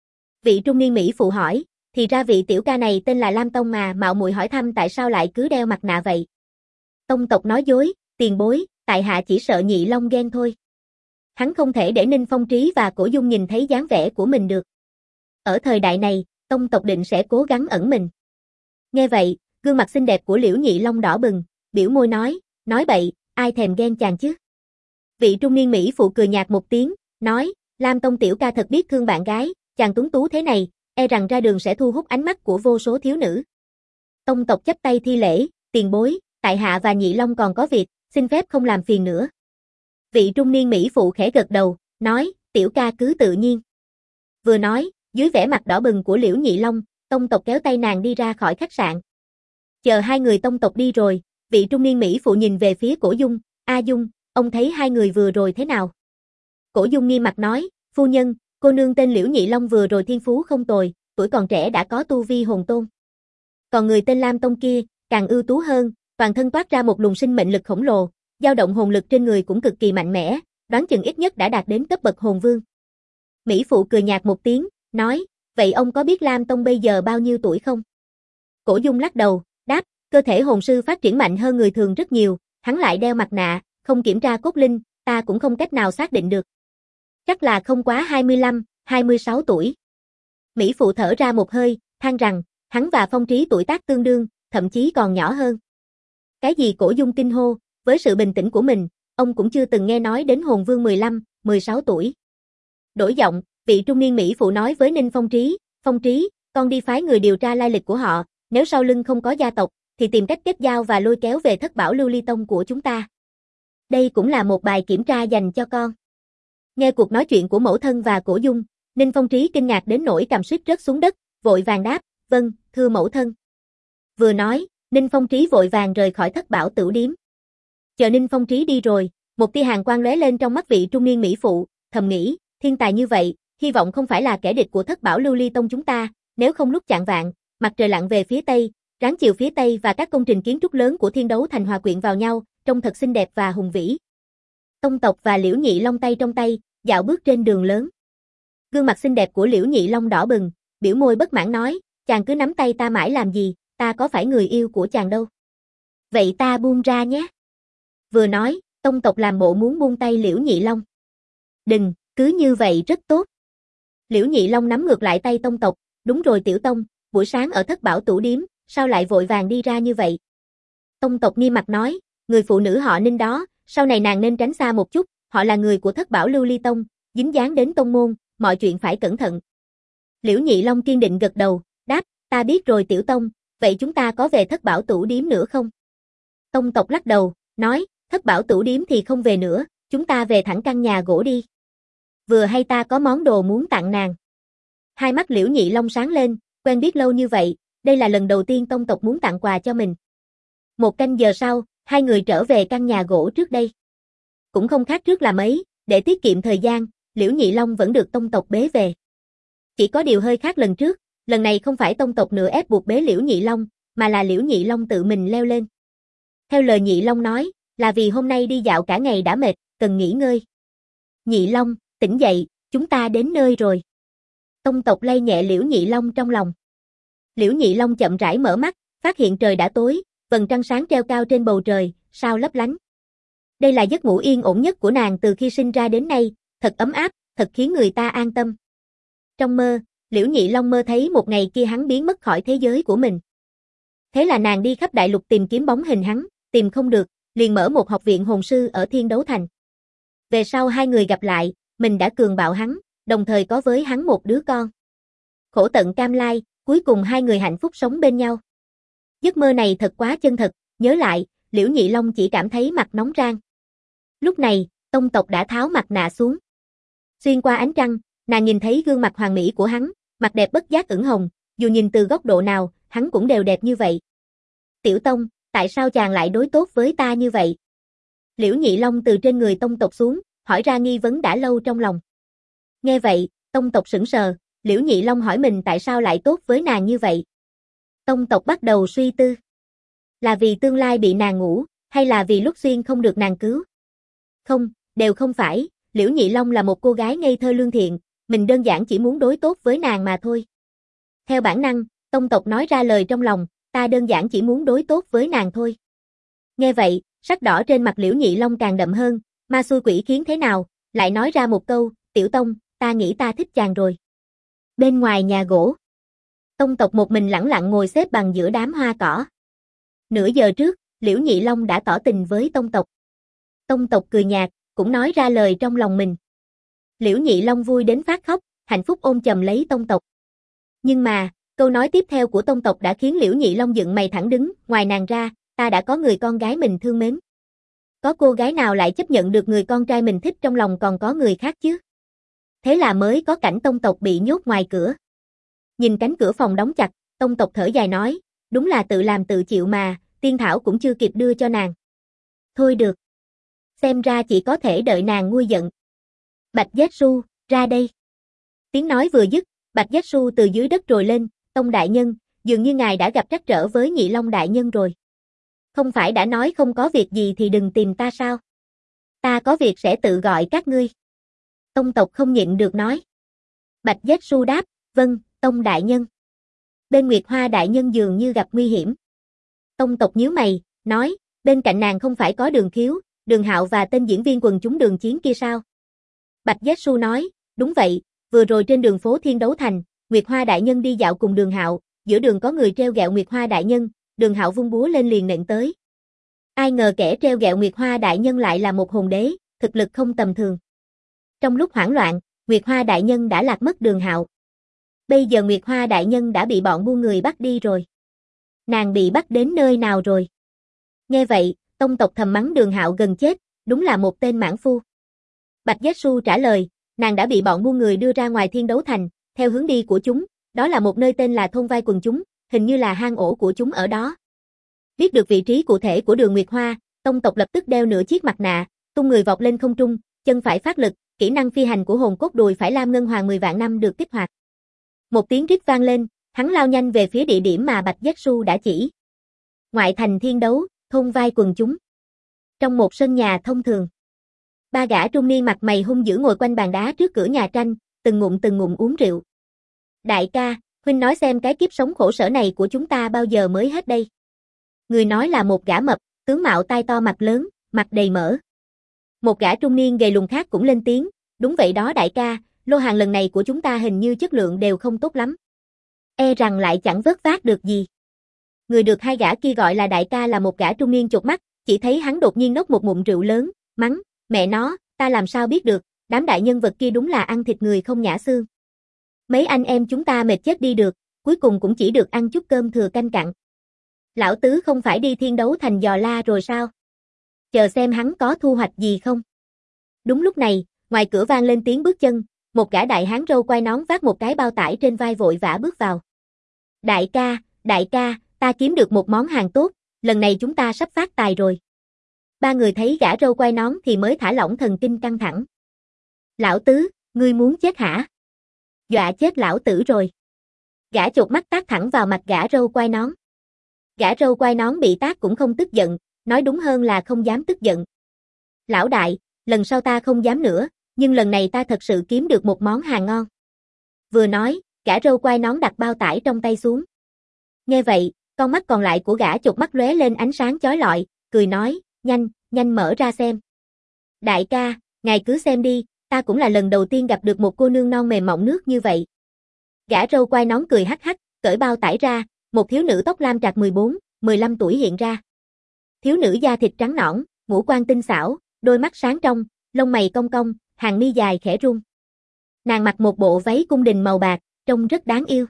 Vị trung niên mỹ phụ hỏi, thì ra vị tiểu ca này tên là Lam Tông mà, mạo muội hỏi thăm tại sao lại cứ đeo mặt nạ vậy. Tông tộc nói dối, tiền bối, tại hạ chỉ sợ Nhị Long ghen thôi. Hắn không thể để Ninh Phong Trí và Cổ Dung nhìn thấy dáng vẻ của mình được. Ở thời đại này, tông tộc định sẽ cố gắng ẩn mình. Nghe vậy, gương mặt xinh đẹp của Liễu Nhị Long đỏ bừng, biểu môi nói bậy, ai thèm ghen chàng chứ. Vị trung niên mỹ phụ cười nhạt một tiếng, nói, Lam Tông tiểu ca thật biết thương bạn gái, chàng tuấn tú thế này, e rằng ra đường sẽ thu hút ánh mắt của vô số thiếu nữ. Tông tộc chắp tay thi lễ, tiền bối, tại hạ và Nhị Long còn có việc, xin phép không làm phiền nữa. Vị trung niên mỹ phụ khẽ gật đầu, nói, tiểu ca cứ tự nhiên. Vừa nói, dưới vẻ mặt đỏ bừng của Liễu Nhị Long, tông tộc kéo tay nàng đi ra khỏi khách sạn. Chờ hai người tông tộc đi rồi, vị trung niên mỹ phụ nhìn về phía Cổ Dung, A Dung, ông thấy hai người vừa rồi thế nào? Cổ Dung nghiêm mặt nói, phu nhân, cô nương tên Liễu Nhị Long vừa rồi thiên phú không tồi, tuổi còn trẻ đã có tu vi hồn tôn. Còn người tên Lam Tông kia, càng ưu tú hơn, toàn thân toát ra một luồng sinh mệnh lực khổng lồ, dao động hồn lực trên người cũng cực kỳ mạnh mẽ, đoán chừng ít nhất đã đạt đến cấp bậc hồn vương. Mỹ phụ cười nhạt một tiếng, nói, vậy ông có biết Lam Tông bây giờ bao nhiêu tuổi không? Cổ Dung lắc đầu, đáp, cơ thể hồn sư phát triển mạnh hơn người thường rất nhiều, hắn lại đeo mặt nạ, không kiểm tra cốt linh, ta cũng không cách nào xác định được. Chắc là không quá 25, 26 tuổi. Mỹ phụ thở ra một hơi, than rằng, hắn và Phong Trí tuổi tác tương đương, thậm chí còn nhỏ hơn. Cái gì? Cổ Dung kinh hô, với sự bình tĩnh của mình, ông cũng chưa từng nghe nói đến hồn vương 15, 16 tuổi. Đổi giọng, vị trung niên Mỹ phụ nói với Ninh Phong Trí, con đi phái người điều tra lai lịch của họ, nếu sau lưng không có gia tộc, thì tìm cách kết giao và lôi kéo về Thất Bảo Lưu Ly Tông của chúng ta. Đây cũng là một bài kiểm tra dành cho con. Nghe cuộc nói chuyện của mẫu thân và Cổ Dung, Ninh Phong Trí kinh ngạc đến nỗi cầm suýt rớt xuống đất, vội vàng đáp, vâng, thưa mẫu thân. Vừa nói, Ninh Phong Trí vội vàng rời khỏi Thất Bảo Tửu Điếm. Chờ Ninh Phong Trí đi rồi, một tia hàn quang lóe lên trong mắt vị trung niên mỹ phụ, thầm nghĩ, thiên tài như vậy, hy vọng không phải là kẻ địch của Thất Bảo Lưu Ly Tông chúng ta, nếu không lúc chạng vạng, mặt trời lặn về phía tây, ráng chiều phía tây và các công trình kiến trúc lớn của Thiên Đấu Thành hòa quyện vào nhau, trông thật xinh đẹp và hùng vĩ. Tông tộc và Liễu Nhị Long tay trong tay, dạo bước trên đường lớn. Gương mặt xinh đẹp của Liễu Nhị Long đỏ bừng, biểu môi bất mãn nói, chàng cứ nắm tay ta mãi làm gì, ta có phải người yêu của chàng đâu. Vậy ta buông ra nhé. Vừa nói, Tông tộc làm bộ muốn buông tay Liễu Nhị Long. Đừng, cứ như vậy rất tốt. Liễu Nhị Long nắm ngược lại tay Tông tộc, đúng rồi Tiểu Tông, buổi sáng ở Thất Bảo Tửu Điếm, sao lại vội vàng đi ra như vậy? Tông tộc nghiêm mặt nói, người phụ nữ họ Ninh đó, sau này nàng nên tránh xa một chút, họ là người của Thất Bảo Lưu Ly Tông, dính dáng đến tông môn, mọi chuyện phải cẩn thận. Liễu Nhị Long kiên định gật đầu, đáp, ta biết rồi Tiểu Tông, vậy chúng ta có về Thất Bảo Tửu Điếm nữa không? Tông tộc lắc đầu, nói, Thất Bảo Tửu Điếm thì không về nữa, chúng ta về thẳng căn nhà gỗ đi. Vừa hay ta có món đồ muốn tặng nàng. Hai mắt Liễu Nhị Long sáng lên, quen biết lâu như vậy, đây là lần đầu tiên Tông tộc muốn tặng quà cho mình. Một canh giờ sau, hai người trở về căn nhà gỗ trước đây. Cũng không khác trước là mấy, để tiết kiệm thời gian, Liễu Nhị Long vẫn được Tông tộc bế về. Chỉ có điều hơi khác lần trước, lần này không phải Tông tộc nữa ép buộc bế Liễu Nhị Long, mà là Liễu Nhị Long tự mình leo lên. Theo lời Nhị Long nói, là vì hôm nay đi dạo cả ngày đã mệt, cần nghỉ ngơi. Nhị Long, tỉnh dậy, chúng ta đến nơi rồi. Tông tộc lay nhẹ Liễu Nhị Long trong lòng. Liễu Nhị Long chậm rãi mở mắt, phát hiện trời đã tối, vầng trăng sáng treo cao trên bầu trời, sao lấp lánh. Đây là giấc ngủ yên ổn nhất của nàng từ khi sinh ra đến nay, thật ấm áp, thật khiến người ta an tâm. Trong mơ, Liễu Nhị Long mơ thấy một ngày kia hắn biến mất khỏi thế giới của mình. Thế là nàng đi khắp đại lục tìm kiếm bóng hình hắn, tìm không được, liền mở một học viện hồn sư ở Thiên Đấu Thành. Về sau hai người gặp lại, mình đã cường bạo hắn, đồng thời có với hắn một đứa con. Khổ tận cam lai, cuối cùng hai người hạnh phúc sống bên nhau. Giấc mơ này thật quá chân thật, nhớ lại, Liễu Nhị Long chỉ cảm thấy mặt nóng rang. Lúc này, Tông tộc đã tháo mặt nạ xuống. Xuyên qua ánh trăng, nàng nhìn thấy gương mặt hoàn mỹ của hắn, mặt đẹp bất giác ửng hồng, dù nhìn từ góc độ nào, hắn cũng đều đẹp như vậy. Tiểu Tông, tại sao chàng lại đối tốt với ta như vậy? Liễu Nhị Long từ trên người Tông tộc xuống, hỏi ra nghi vấn đã lâu trong lòng. Nghe vậy, Tông tộc sững sờ, Liễu Nhị Long hỏi mình tại sao lại tốt với nàng như vậy. Tông tộc bắt đầu suy tư. Là vì tương lai bị nàng ngủ, hay là vì lúc xuyên không được nàng cứu? Không, đều không phải, Liễu Nhị Long là một cô gái ngây thơ lương thiện, mình đơn giản chỉ muốn đối tốt với nàng mà thôi. Theo bản năng, Tông tộc nói ra lời trong lòng, ta đơn giản chỉ muốn đối tốt với nàng thôi. Nghe vậy, sắc đỏ trên mặt Liễu Nhị Long càng đậm hơn, ma xui quỷ khiến thế nào, lại nói ra một câu, Tiểu Tông, ta nghĩ ta thích chàng rồi. Bên ngoài nhà gỗ, Tông tộc một mình lẳng lặng ngồi xếp bằng giữa đám hoa cỏ. Nửa giờ trước, Liễu Nhị Long đã tỏ tình với Tông tộc. Tông tộc cười nhạt, cũng nói ra lời trong lòng mình. Liễu Nhị Long vui đến phát khóc, hạnh phúc ôm chầm lấy Tông tộc. Nhưng mà, câu nói tiếp theo của Tông tộc đã khiến Liễu Nhị Long dựng mày thẳng đứng, ngoài nàng ra, ta đã có người con gái mình thương mến. Có cô gái nào lại chấp nhận được người con trai mình thích trong lòng còn có người khác chứ? Thế là mới có cảnh Tông tộc bị nhốt ngoài cửa. Nhìn cánh cửa phòng đóng chặt, Tông tộc thở dài nói, đúng là tự làm tự chịu mà, tiên thảo cũng chưa kịp đưa cho nàng. Thôi được. Xem ra chỉ có thể đợi nàng nguôi giận. Bạch Giác Su, ra đây. Tiếng nói vừa dứt, Bạch Giác Su từ dưới đất trồi lên, Tông đại nhân, dường như ngài đã gặp trắc trở với Nhị Long đại nhân rồi. Không phải đã nói không có việc gì thì đừng tìm ta sao? Ta có việc sẽ tự gọi các ngươi. Tông tộc không nhịn được nói. Bạch Giác Su đáp, vâng, Tông đại nhân. Bên Nguyệt Hoa đại nhân dường như gặp nguy hiểm. Tông tộc nhíu mày, nói, bên cạnh nàng không phải có Đường Khiếu, Đường Hạo và tên diễn viên quần chúng Đường Chiến kia sao? Bạch Giác Su nói, đúng vậy, vừa rồi trên đường phố Thiên Đấu Thành, Nguyệt Hoa đại nhân đi dạo cùng Đường Hạo, giữa đường có người treo gẹo Nguyệt Hoa đại nhân, Đường Hạo vung búa lên liền nện tới. Ai ngờ kẻ treo gẹo Nguyệt Hoa đại nhân lại là một hồn đế, thực lực không tầm thường. Trong lúc hoảng loạn, Nguyệt Hoa đại nhân đã lạc mất Đường Hạo. Bây giờ Nguyệt Hoa đại nhân đã bị bọn buôn người bắt đi rồi. Nàng bị bắt đến nơi nào rồi? Nghe vậy, Tông tộc thầm mắng Đường Hạo gần chết, đúng là một tên mãng phu. Bạch Giác Su trả lời, nàng đã bị bọn buôn người đưa ra ngoài Thiên Đấu Thành, theo hướng đi của chúng, đó là một nơi tên là thôn Vai Quần Chúng, hình như là hang ổ của chúng ở đó. Biết được vị trí cụ thể của Đường Nguyệt Hoa, tông tộc lập tức đeo nửa chiếc mặt nạ, tung người vọt lên không trung, chân phải phát lực, kỹ năng phi hành của hồn cốt đùi phải lam ngân hoàng 10 vạn năm được kích hoạt. Một tiếng rít vang lên, hắn lao nhanh về phía địa điểm mà Bạch Giác Su đã chỉ. Ngoại thành thiên đấu, thôn vai quần chúng. Trong một sân nhà thông thường, ba gã trung niên mặt mày hung dữ ngồi quanh bàn đá trước cửa nhà tranh, từng ngụm uống rượu. Đại ca, huynh nói xem cái kiếp sống khổ sở này của chúng ta bao giờ mới hết đây? Người nói là một gã mập, tướng mạo tai to mặt lớn, mặt đầy mỡ. Một gã trung niên gầy lùn khác cũng lên tiếng, đúng vậy đó đại ca, lô hàng lần này của chúng ta hình như chất lượng đều không tốt lắm. E rằng lại chẳng vớt vát được gì. Người được hai gã kia gọi là đại ca là một gã trung niên chột mắt, chỉ thấy hắn đột nhiên nốc một ngụm rượu lớn, mắng, mẹ nó, ta làm sao biết được, đám đại nhân vật kia đúng là ăn thịt người không nhả xương. Mấy anh em chúng ta mệt chết đi được, cuối cùng cũng chỉ được ăn chút cơm thừa canh cặn. Lão tứ không phải đi thiên đấu thành dò la rồi sao? Chờ xem hắn có thu hoạch gì không. Đúng lúc này, ngoài cửa vang lên tiếng bước chân, một gã đại hán râu quai nón vác một cái bao tải trên vai vội vã bước vào. Đại ca, ta kiếm được một món hàng tốt, lần này chúng ta sắp phát tài rồi. Ba người thấy gã râu quai nón thì mới thả lỏng thần kinh căng thẳng. Lão tứ, ngươi muốn chết hả? Dọa chết lão tử rồi. Gã chột mắt tát thẳng vào mặt gã râu quai nón. Gã râu quai nón bị tát cũng không tức giận, nói đúng hơn là không dám tức giận. Lão đại, lần sau ta không dám nữa, nhưng lần này ta thật sự kiếm được một món hàng ngon. Vừa nói, gã râu quai nón đặt bao tải trong tay xuống. Nghe vậy, con mắt còn lại của gã chột mắt lóe lên ánh sáng chói lọi, cười nói, nhanh mở ra xem. Đại ca, ngài cứ xem đi, ta cũng là lần đầu tiên gặp được một cô nương non mềm mọng nước như vậy. Gã râu quai nón cười hắc hắc, cởi bao tải ra, một thiếu nữ tóc lam trạc 14, 15 tuổi hiện ra. Thiếu nữ da thịt trắng nõn, ngũ quan tinh xảo, đôi mắt sáng trong, lông mày cong cong, hàng mi dài khẽ rung. Nàng mặc một bộ váy cung đình màu bạc, trông rất đáng yêu.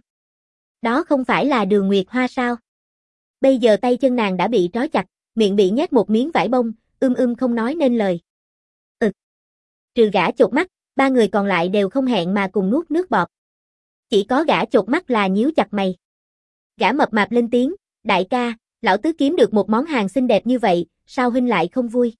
Đó không phải là Đường Nguyệt Hoa sao? Bây giờ tay chân nàng đã bị trói chặt, miệng bị nhét một miếng vải bông, không nói nên lời. Trừ gã chột mắt, ba người còn lại đều không hẹn mà cùng nuốt nước bọt. Chỉ có gã chột mắt là nhíu chặt mày. Gã mập mạp lên tiếng, đại ca, lão tứ kiếm được một món hàng xinh đẹp như vậy, sao huynh lại không vui?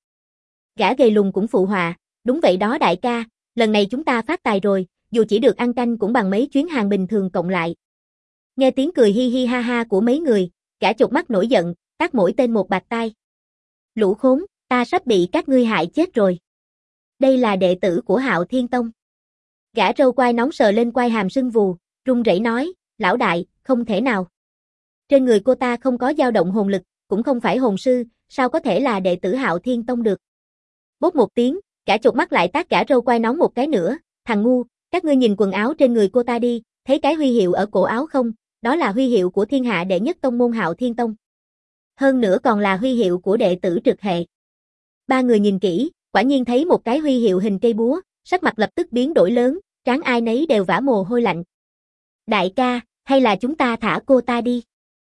Gã gầy lùn cũng phụ họa, đúng vậy đó đại ca, lần này chúng ta phát tài rồi, dù chỉ được ăn canh cũng bằng mấy chuyến hàng bình thường cộng lại. Nghe tiếng cười hi hi ha ha của mấy người, gã chột mắt nổi giận, tát mỗi tên một bạt tai. Lũ khốn, ta sắp bị các ngươi hại chết rồi. Đây là đệ tử của Hạo Thiên Tông. Gã râu quai nón sờ lên quai hàm sưng vù, run rẩy nói, lão đại, không thể nào. Trên người cô ta không có dao động hồn lực, cũng không phải hồn sư, sao có thể là đệ tử Hạo Thiên Tông được. Bốp một tiếng, gã chột mắt lại tát gã râu quai nón một cái nữa, thằng ngu, các ngươi nhìn quần áo trên người cô ta đi, thấy cái huy hiệu ở cổ áo không, đó là huy hiệu của thiên hạ đệ nhất tông môn Hạo Thiên Tông. Hơn nữa còn là huy hiệu của đệ tử trực hệ. Ba người nhìn kỹ, quả nhiên thấy một cái huy hiệu hình cây búa, sắc mặt lập tức biến đổi lớn, trán ai nấy đều vã mồ hôi lạnh. Đại ca, hay là chúng ta thả cô ta đi?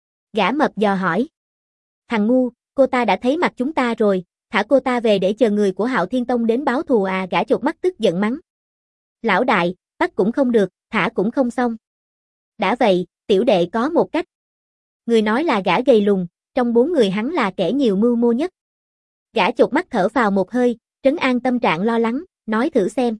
Gã mập dò hỏi. Thằng ngu, cô ta đã thấy mặt chúng ta rồi, thả cô ta về để chờ người của Hạo Thiên Tông đến báo thù à? Gã chột mắt tức giận mắng. Lão đại, bắt cũng không được, thả cũng không xong. Đã vậy, tiểu đệ có một cách. Người nói là gã gầy lùn, trong bốn người hắn là kẻ nhiều mưu mô nhất. Gã chột mắt thở vào một hơi, trấn an tâm trạng lo lắng, nói thử xem.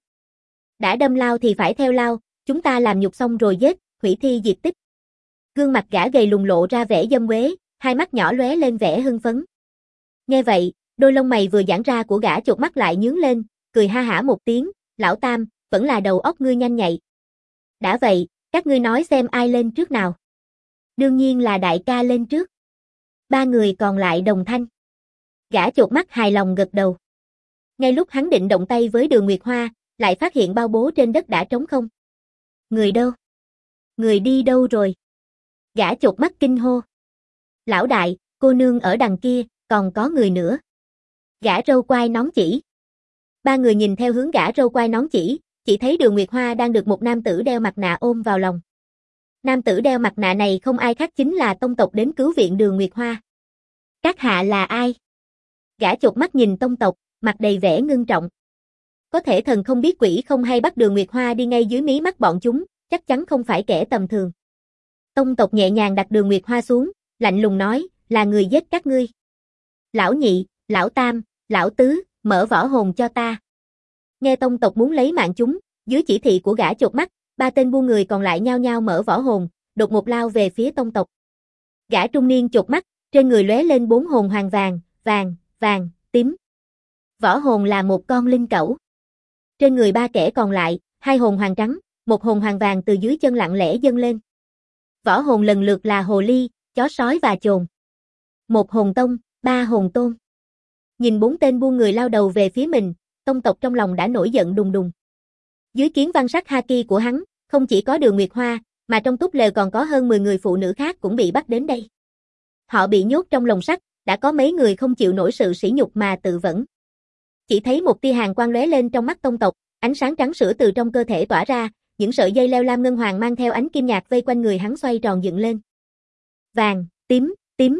Đã đâm lao thì phải theo lao, chúng ta làm nhục xong rồi giết, hủy thi diệt tích. Gương mặt gã gầy lùn lộ ra vẻ dâm quế, hai mắt nhỏ lóe lên vẻ hưng phấn. Nghe vậy, đôi lông mày vừa giãn ra của gã chột mắt lại nhướng lên, cười ha hả một tiếng, lão tam, vẫn là đầu óc ngươi nhanh nhạy. Đã vậy, các ngươi nói xem ai lên trước nào. Đương nhiên là đại ca lên trước. Ba người còn lại đồng thanh. Gã chột mắt hài lòng gật đầu. Ngay lúc hắn định động tay với Đường Nguyệt Hoa, lại phát hiện bao bố trên đất đã trống không. Người đâu? Người đi đâu rồi? Gã chột mắt kinh hô. Lão đại, cô nương ở đằng kia, còn có người nữa. Gã râu quai nón chỉ. Ba người nhìn theo hướng gã râu quai nón chỉ thấy Đường Nguyệt Hoa đang được một nam tử đeo mặt nạ ôm vào lòng. Nam tử đeo mặt nạ này không ai khác chính là tông tộc đến cứu viện Đường Nguyệt Hoa. Các hạ là ai? Gã chột mắt nhìn tông tộc, mặt đầy vẻ ngưng trọng. Có thể thần không biết quỷ không hay bắt Đường Nguyệt Hoa đi ngay dưới mí mắt bọn chúng, chắc chắn không phải kẻ tầm thường. Tông tộc nhẹ nhàng đặt Đường Nguyệt Hoa xuống, lạnh lùng nói, là người giết các ngươi. Lão nhị, lão tam, lão tứ, mở võ hồn cho ta. Nghe tông tộc muốn lấy mạng chúng, dưới chỉ thị của gã chột mắt, ba tên buôn người còn lại nhao nhao mở võ hồn, đột ngột lao về phía tông tộc. Gã trung niên chột mắt, trên người lóe lên 4 hồn hoàng vàng, tím. Võ hồn là một con linh cẩu. Trên người ba kẻ còn lại, 2 hồn hoàng trắng, 1 hồn hoàng vàng từ dưới chân lặng lẽ dâng lên. Võ hồn lần lượt là hồ ly, chó sói và chồn. 1 hồn tông, 3 hồn tôn. Nhìn 4 tên buôn người lao đầu về phía mình, tông tộc trong lòng đã nổi giận đùng đùng. Dưới kiến văn sắc haki của hắn, không chỉ có Đường Nguyệt Hoa, mà trong túp lều còn có hơn 10 người phụ nữ khác cũng bị bắt đến đây. Họ bị nhốt trong lồng sắt, đã có mấy người không chịu nổi sự sỉ nhục mà tự vẫn. Chỉ thấy một tia hàn quang lóe lên trong mắt tông tộc, ánh sáng trắng sữa từ trong cơ thể tỏa ra, những sợi dây leo lam ngân hoàng mang theo ánh kim nhạt vây quanh người hắn xoay tròn dựng lên. Vàng, tím,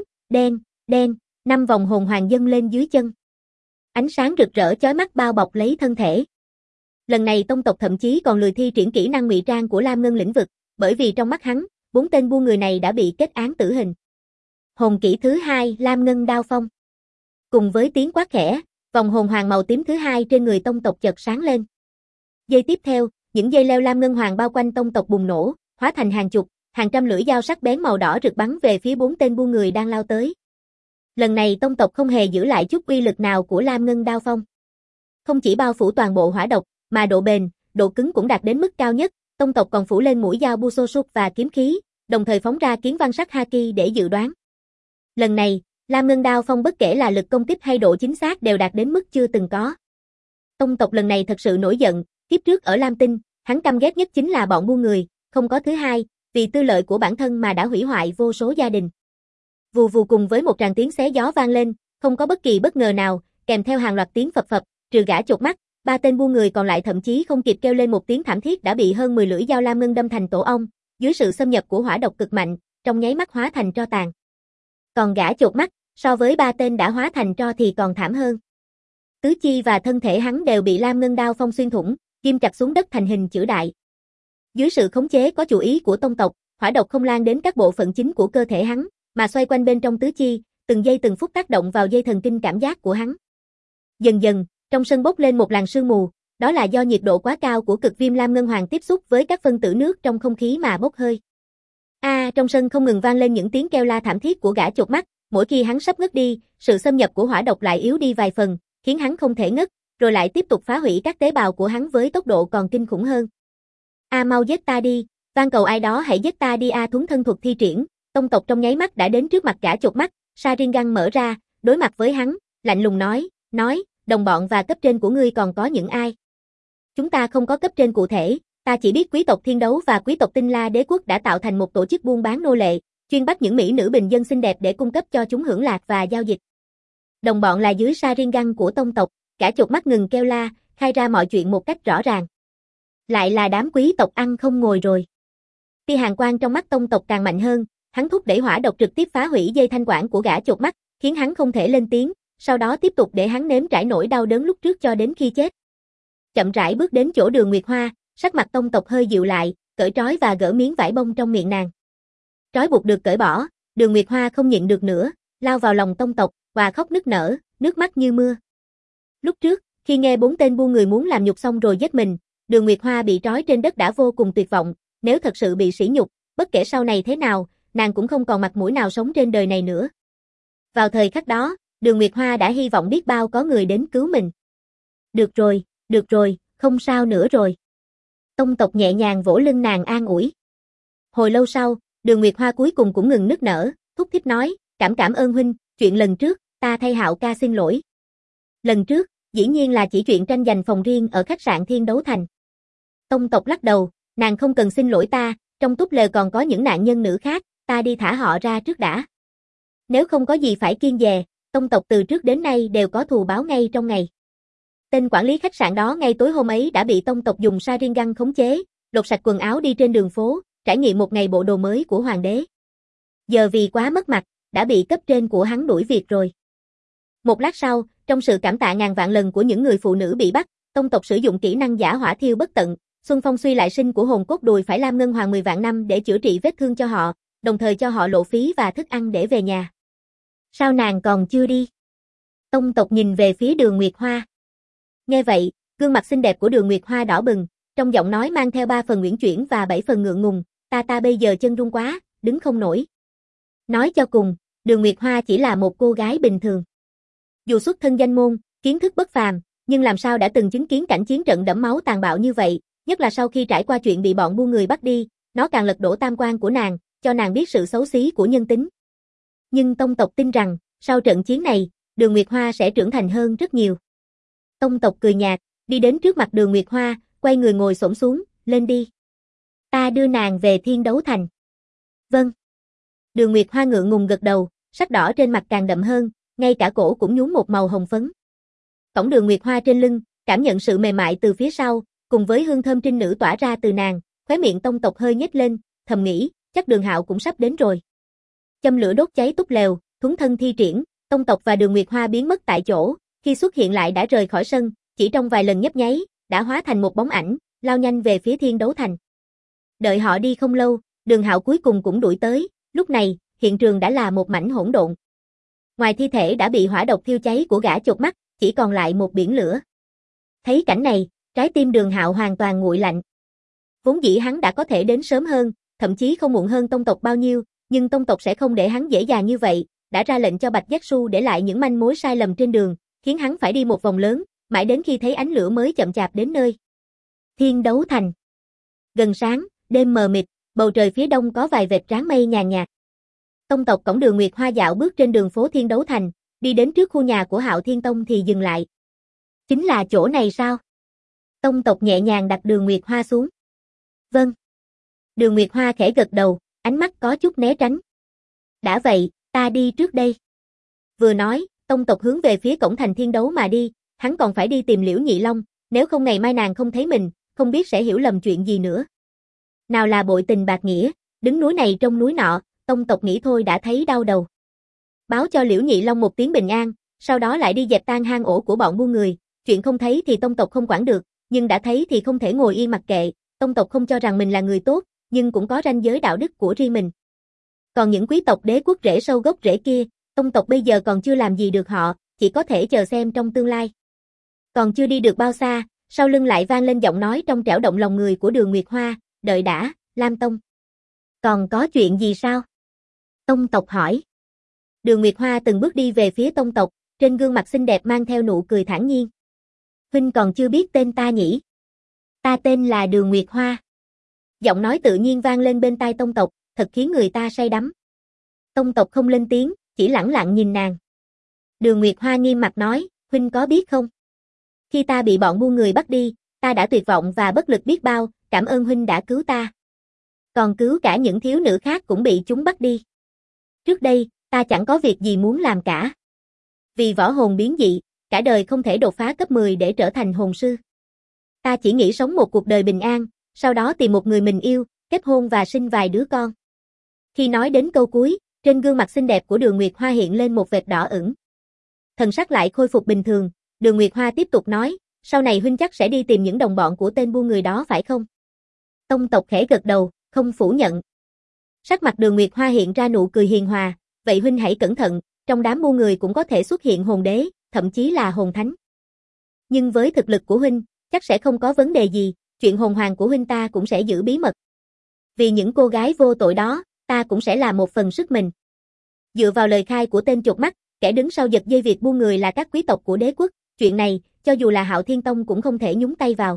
đen, 5 vòng hồn hoàng dâng lên dưới chân. Ánh sáng rực rỡ chói mắt bao bọc lấy thân thể. Lần này tông tộc thậm chí còn lười thi triển kỹ năng ngụy trang của Lam Ngân lĩnh vực, bởi vì trong mắt hắn, 4 tên buôn người này đã bị kết án tử hình. Hồn kỹ thứ 2, Lam Ngân đao phong. Cùng với tiếng quát khẽ, vòng hồn hoàng màu tím thứ 2 trên người tông tộc chợt sáng lên. Giây tiếp theo, những dây leo lam ngân hoàng bao quanh tông tộc bùng nổ, hóa thành hàng chục, hàng trăm lưỡi dao sắc bén màu đỏ rực bắn về phía 4 tên buôn người đang lao tới. Lần này tông tộc không hề giữ lại chút uy lực nào của Lam Ngân đao phong. Không chỉ bao phủ toàn bộ hỏa độc, mà độ bền, độ cứng cũng đạt đến mức cao nhất, tông tộc còn phủ lên mũi dao Busosuk và kiếm khí, đồng thời phóng ra kiến văn sắc haki để dự đoán. Lần này, Lam Ngân đao phong bất kể là lực công kích hay độ chính xác đều đạt đến mức chưa từng có. Tông tộc lần này thật sự nổi giận, kiếp trước ở Lam Tinh, hắn căm ghét nhất chính là bọn buôn người, không có thứ hai, vì tư lợi của bản thân mà đã hủy hoại vô số gia đình. Vù vù cùng với một tràng tiếng xé gió vang lên, không có bất kỳ bất ngờ nào, kèm theo hàng loạt tiếng phập phập, trừ gã chột mắt, 3 tên buôn người còn lại thậm chí không kịp kêu lên một tiếng thảm thiết đã bị hơn 10 lưỡi dao lam ngân đâm thành tổ ong, dưới sự xâm nhập của hỏa độc cực mạnh, trong nháy mắt hóa thành tro tàn. Còn gã chột mắt, so với 3 tên đã hóa thành tro thì còn thảm hơn. Tứ chi và thân thể hắn đều bị lam ngân đao phong xuyên thủng, ghim chặt xuống đất thành hình chữ đại. Dưới sự khống chế có chủ ý của tông tộc, hỏa độc không lan đến các bộ phận chính của cơ thể hắn, mà xoay quanh bên trong tứ chi, từng giây từng phút tác động vào dây thần kinh cảm giác của hắn. Dần dần, trong sân bốc lên một làn sương mù, đó là do nhiệt độ quá cao của cực viêm lam ngân hoàng tiếp xúc với các phân tử nước trong không khí mà bốc hơi. Trong sân không ngừng vang lên những tiếng kêu la thảm thiết của gã chột mắt, mỗi khi hắn sắp ngất đi, sự xâm nhập của hỏa độc lại yếu đi vài phần, khiến hắn không thể ngất, rồi lại tiếp tục phá hủy các tế bào của hắn với tốc độ còn kinh khủng hơn. Mau giết ta đi, van cầu ai đó hãy giết ta đi. Thuấn thân thuật thi triển, tông tộc trong nháy mắt đã đến trước mặt gã chột mắt, Sharingan mở ra, đối mặt với hắn, lạnh lùng nói, đồng bọn và cấp trên của ngươi còn có những ai? Chúng ta không có cấp trên cụ thể, ta chỉ biết quý tộc Thiên Đấu và quý tộc Tinh La Đế quốc đã tạo thành một tổ chức buôn bán nô lệ, chuyên bắt những mỹ nữ bình dân xinh đẹp để cung cấp cho chúng hưởng lạc và giao dịch. Đồng bọn là dưới Sharingan của tông tộc, gã chột mắt ngừng kêu la, khai ra mọi chuyện một cách rõ ràng. Lại là đám quý tộc ăn không ngồi rồi. Tia hàn quang trong mắt tông tộc càng mạnh hơn, hắn thúc đẩy hỏa độc trực tiếp phá hủy dây thanh quản của gã chột mắt, khiến hắn không thể lên tiếng, sau đó tiếp tục để hắn nếm trải nỗi đau đớn lúc trước cho đến khi chết. Chậm rãi bước đến chỗ Đường Nguyệt Hoa, sắc mặt tông tộc hơi dịu lại, cởi trói và gỡ miếng vải bông trong miệng nàng. Trói buộc được cởi bỏ, Đường Nguyệt Hoa không nhịn được nữa, lao vào lòng tông tộc và khóc nức nở, nước mắt như mưa. Lúc trước, khi nghe 4 tên buôn người muốn làm nhục xong rồi giết mình, Đường Nguyệt Hoa bị trói trên đất đã vô cùng tuyệt vọng, nếu thật sự bị sỉ nhục, bất kể sau này thế nào, nàng cũng không còn mặt mũi nào sống trên đời này nữa. Vào thời khắc đó, Đường Nguyệt Hoa đã hy vọng biết bao có người đến cứu mình. Được rồi, không sao nữa rồi. Tông tộc nhẹ nhàng vỗ lưng nàng an ủi. Hồi lâu sau, Đường Nguyệt Hoa cuối cùng cũng ngừng nức nở, thúc thích nói, cảm ơn huynh, chuyện lần trước, ta thay Hạo ca xin lỗi. Lần trước, dĩ nhiên là chỉ chuyện tranh giành phòng riêng ở khách sạn Thiên Đấu Thành. Tông tộc lắc đầu, nàng không cần xin lỗi ta, trong túp lều còn có những nạn nhân nữ khác, ta đi thả họ ra trước đã. Nếu không có gì phải kiêng dè, tông tộc từ trước đến nay đều có thù báo ngay trong ngày. Tên quản lý khách sạn đó ngay tối hôm ấy đã bị tông tộc dùng Sharingan khống chế, lột sạch quần áo đi trên đường phố, trải nghiệm một ngày bộ đồ mới của hoàng đế. Giờ vì quá mất mặt, đã bị cấp trên của hắn đuổi việc rồi. Một lát sau, trong sự cảm tạ ngàn vạn lần của những người phụ nữ bị bắt, tông tộc sử dụng kỹ năng giả hỏa thiêu bất tận, xuân phong suy lại sinh của hồn cốt đùi phải lam ngân hoàng 10 vạn năm để chữa trị vết thương cho họ, đồng thời cho họ lộ phí và thức ăn để về nhà. Sao nàng còn chưa đi? Tông tộc nhìn về phía Đường Nguyệt Hoa. Nghe vậy, gương mặt xinh đẹp của Đường Nguyệt Hoa đỏ bừng, trong giọng nói mang theo 3 phần uyển chuyển và 7 phần ngượng ngùng, ta bây giờ chân run quá, đứng không nổi. Nói cho cùng, Đường Nguyệt Hoa chỉ là một cô gái bình thường. Dù xuất thân danh môn, kiến thức bất phàm, nhưng làm sao đã từng chứng kiến cảnh chiến trận đẫm máu tàn bạo như vậy, nhất là sau khi trải qua chuyện bị bọn buôn người bắt đi, nó càng lật đổ tam quan của nàng, cho nàng biết sự xấu xí của nhân tính. Nhưng Tông tộc tin rằng, sau trận chiến này, Đường Nguyệt Hoa sẽ trưởng thành hơn rất nhiều. Tông tộc cười nhạt, đi đến trước mặt Đường Nguyệt Hoa, quay người ngồi xổm xuống, lên đi. Ta đưa nàng về Thiên Đấu Thành. Vâng. Đường Nguyệt Hoa ngượng ngùng gật đầu, sắc đỏ trên mặt càng đậm hơn, ngay cả cổ cũng nhuốm một màu hồng phấn. Cổng Đường Nguyệt Hoa trên lưng, cảm nhận sự mềm mại từ phía sau, cùng với hương thơm trinh nữ tỏa ra từ nàng, khóe miệng Tông tộc hơi nhếch lên, thầm nghĩ, chắc Đường Hạo cũng sắp đến rồi. Châm lửa đốt cháy túp lều, thuấn thân thi triển, Tông tộc và Đường Nguyệt Hoa biến mất tại chỗ, khi xuất hiện lại đã rời khỏi sân, chỉ trong vài lần nhấp nháy, đã hóa thành một bóng ảnh, lao nhanh về phía Thiên Đấu Thành. Đợi họ đi không lâu, Đường Hạo cuối cùng cũng đuổi tới, lúc này, hiện trường đã là một mảnh hỗn độn. Ngoài thi thể đã bị hỏa độc thiêu cháy của gã chột mắt, chỉ còn lại một biển lửa. Thấy cảnh này, trái tim Đường Hạo hoàn toàn nguội lạnh. Vốn dĩ hắn đã có thể đến sớm hơn, thậm chí không muộn hơn Tông tộc bao nhiêu, nhưng Tông tộc sẽ không để hắn dễ dàng như vậy, đã ra lệnh cho Bạch Giác Su để lại những manh mối sai lầm trên đường, khiến hắn phải đi một vòng lớn, mãi đến khi thấy ánh lửa mới chậm chạp đến nơi. Thiên Đấu Thành. Gần sáng, đêm mờ mịt, bầu trời phía đông có vài vệt tráng mây nhàn nhạt. Tông tộc cổng Đường Nguyệt Hoa dạo bước trên đường phố Thiên Đấu Thành, đi đến trước khu nhà của Hạo Thiên Tông thì dừng lại. Chính là chỗ này sao? Tông tộc nhẹ nhàng đặt Đường Nguyệt Hoa xuống. Vâng. Đường Nguyệt Hoa khẽ gật đầu, ánh mắt có chút né tránh. Đã vậy, ta đi trước đây. Vừa nói, Tông tộc hướng về phía cổng thành Thiên Đấu mà đi, hắn còn phải đi tìm Liễu Nhị Long, nếu không ngày mai nàng không thấy mình, không biết sẽ hiểu lầm chuyện gì nữa. Nào là bội tình bạc nghĩa, đứng núi này trông núi nọ, Tông tộc nghĩ thôi đã thấy đau đầu. Báo cho Liễu Nhị Long một tiếng bình an, sau đó lại đi dẹp tan hang ổ của bọn buôn người, chuyện không thấy thì Tông tộc không quản được, nhưng đã thấy thì không thể ngồi yên mặc kệ, Tông tộc không cho rằng mình là người tốt, nhưng cũng có ranh giới đạo đức của riêng mình. Còn những quý tộc đế quốc rễ sâu gốc rễ kia, Tông tộc bây giờ còn chưa làm gì được họ, chỉ có thể chờ xem trong tương lai. Còn chưa đi được bao xa, sau lưng lại vang lên giọng nói trong trẻo động lòng người của Đường Nguyệt Hoa, đợi đã, Lam Tông. Còn có chuyện gì sao? Tông tộc hỏi. Đường Nguyệt Hoa từng bước đi về phía Tông tộc, trên gương mặt xinh đẹp mang theo nụ cười thản nhiên. Huynh còn chưa biết tên ta nhỉ? Ta tên là Đường Nguyệt Hoa. Giọng nói tự nhiên vang lên bên tai Tông tộc, thật khiến người ta say đắm. Tông tộc không lên tiếng, chỉ lẳng lặng nhìn nàng. Đường Nguyệt Hoa nghiêm mặt nói, huynh có biết không? Khi ta bị bọn buôn người bắt đi, ta đã tuyệt vọng và bất lực biết bao, cảm ơn huynh đã cứu ta. Còn cứu cả những thiếu nữ khác cũng bị chúng bắt đi. Trước đây, ta chẳng có việc gì muốn làm cả. Vì võ hồn biến dị, cả đời không thể đột phá cấp 10 để trở thành hồn sư. Ta chỉ nghĩ sống một cuộc đời bình an, sau đó tìm một người mình yêu, kết hôn và sinh vài đứa con. Khi nói đến câu cuối, trên gương mặt xinh đẹp của Đường Nguyệt Hoa hiện lên một vệt đỏ ửng. Thần sắc lại khôi phục bình thường, Đường Nguyệt Hoa tiếp tục nói, sau này huynh chắc sẽ đi tìm những đồng bọn của tên buôn người đó phải không? Tông tộc khẽ gật đầu, không phủ nhận. Sắc mặt Đường Nguyệt Hoa hiện ra nụ cười hiền hòa, vậy huynh hãy cẩn thận, trong đám buôn người cũng có thể xuất hiện hồn đế, thậm chí là hồn thánh. Nhưng với thực lực của huynh, chắc sẽ không có vấn đề gì, chuyện hồn hoàng của huynh ta cũng sẽ giữ bí mật. Vì những cô gái vô tội đó, ta cũng sẽ làm một phần sức mình. Dựa vào lời khai của tên chột mắt, kẻ đứng sau giật dây việc buôn người là các quý tộc của đế quốc, chuyện này, cho dù là Hạo Thiên Tông cũng không thể nhúng tay vào.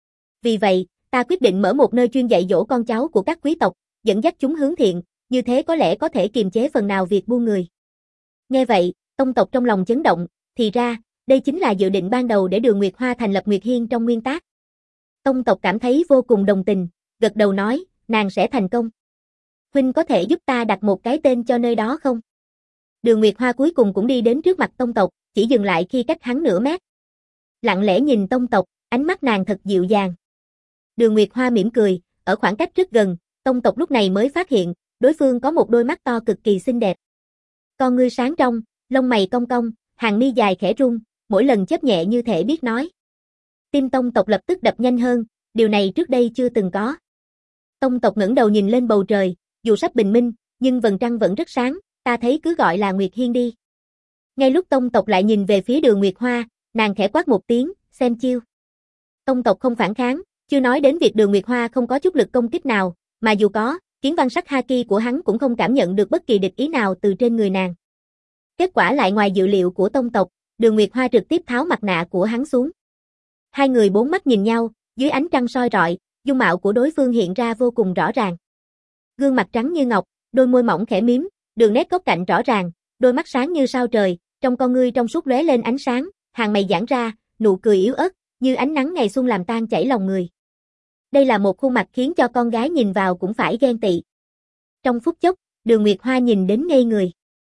Vì vậy, ta quyết định mở một nơi chuyên dạy dỗ con cháu của các quý tộc, dẫn dắt chúng hướng thiện, như thế có lẽ có thể kiềm chế phần nào việc buôn người. Nghe vậy, Tông tộc trong lòng chấn động, thì ra, đây chính là dự định ban đầu để Đường Nguyệt Hoa thành lập Nguyệt Hiên trong nguyên tác. Tông tộc cảm thấy vô cùng đồng tình, gật đầu nói, nàng sẽ thành công. Huynh có thể giúp ta đặt một cái tên cho nơi đó không? Đường Nguyệt Hoa cuối cùng cũng đi đến trước mặt Tông tộc, chỉ dừng lại khi cách hắn nửa mét. Lặng lẽ nhìn Tông tộc, ánh mắt nàng thật dịu dàng. Đường Nguyệt Hoa mỉm cười, ở khoảng cách rất gần, Tông tộc lúc này mới phát hiện, đối phương có một đôi mắt to cực kỳ xinh đẹp. Con ngươi sáng trong, lông mày cong cong, hàng mi dài khẽ rung, mỗi lần chớp nhẹ như thể biết nói. Tim Tông tộc lập tức đập nhanh hơn, điều này trước đây chưa từng có. Tông tộc ngẩng đầu nhìn lên bầu trời, dù sắp bình minh, nhưng vầng trăng vẫn rất sáng, ta thấy cứ gọi là Nguyệt Hiên đi. Ngay lúc Tông tộc lại nhìn về phía Đường Nguyệt Hoa, nàng khẽ quát một tiếng, xem chiêu. Tông tộc không phản kháng, chưa nói đến việc Đường Nguyệt Hoa không có chút lực công kích nào, mà dù có, kiến văn sắc haki của hắn cũng không cảm nhận được bất kỳ địch ý nào từ trên người nàng. Kết quả lại ngoài dự liệu của Tông tộc, Đường Nguyệt Hoa trực tiếp tháo mặt nạ của hắn xuống. Hai người bốn mắt nhìn nhau, dưới ánh trăng soi rọi, dung mạo của đối phương hiện ra vô cùng rõ ràng. Gương mặt trắng như ngọc, đôi môi mỏng khẽ mím, đường nét góc cạnh rõ ràng, đôi mắt sáng như sao trời, trong con ngươi trong suốt lóe lên ánh sáng, hàng mày giãn ra, nụ cười yếu ớt, như ánh nắng ngày xuân làm tan chảy lòng người. Đây là một khuôn mặt khiến cho con gái nhìn vào cũng phải ghen tị. Trong phút chốc, Đường Nguyệt Hoa nhìn đến ngây người.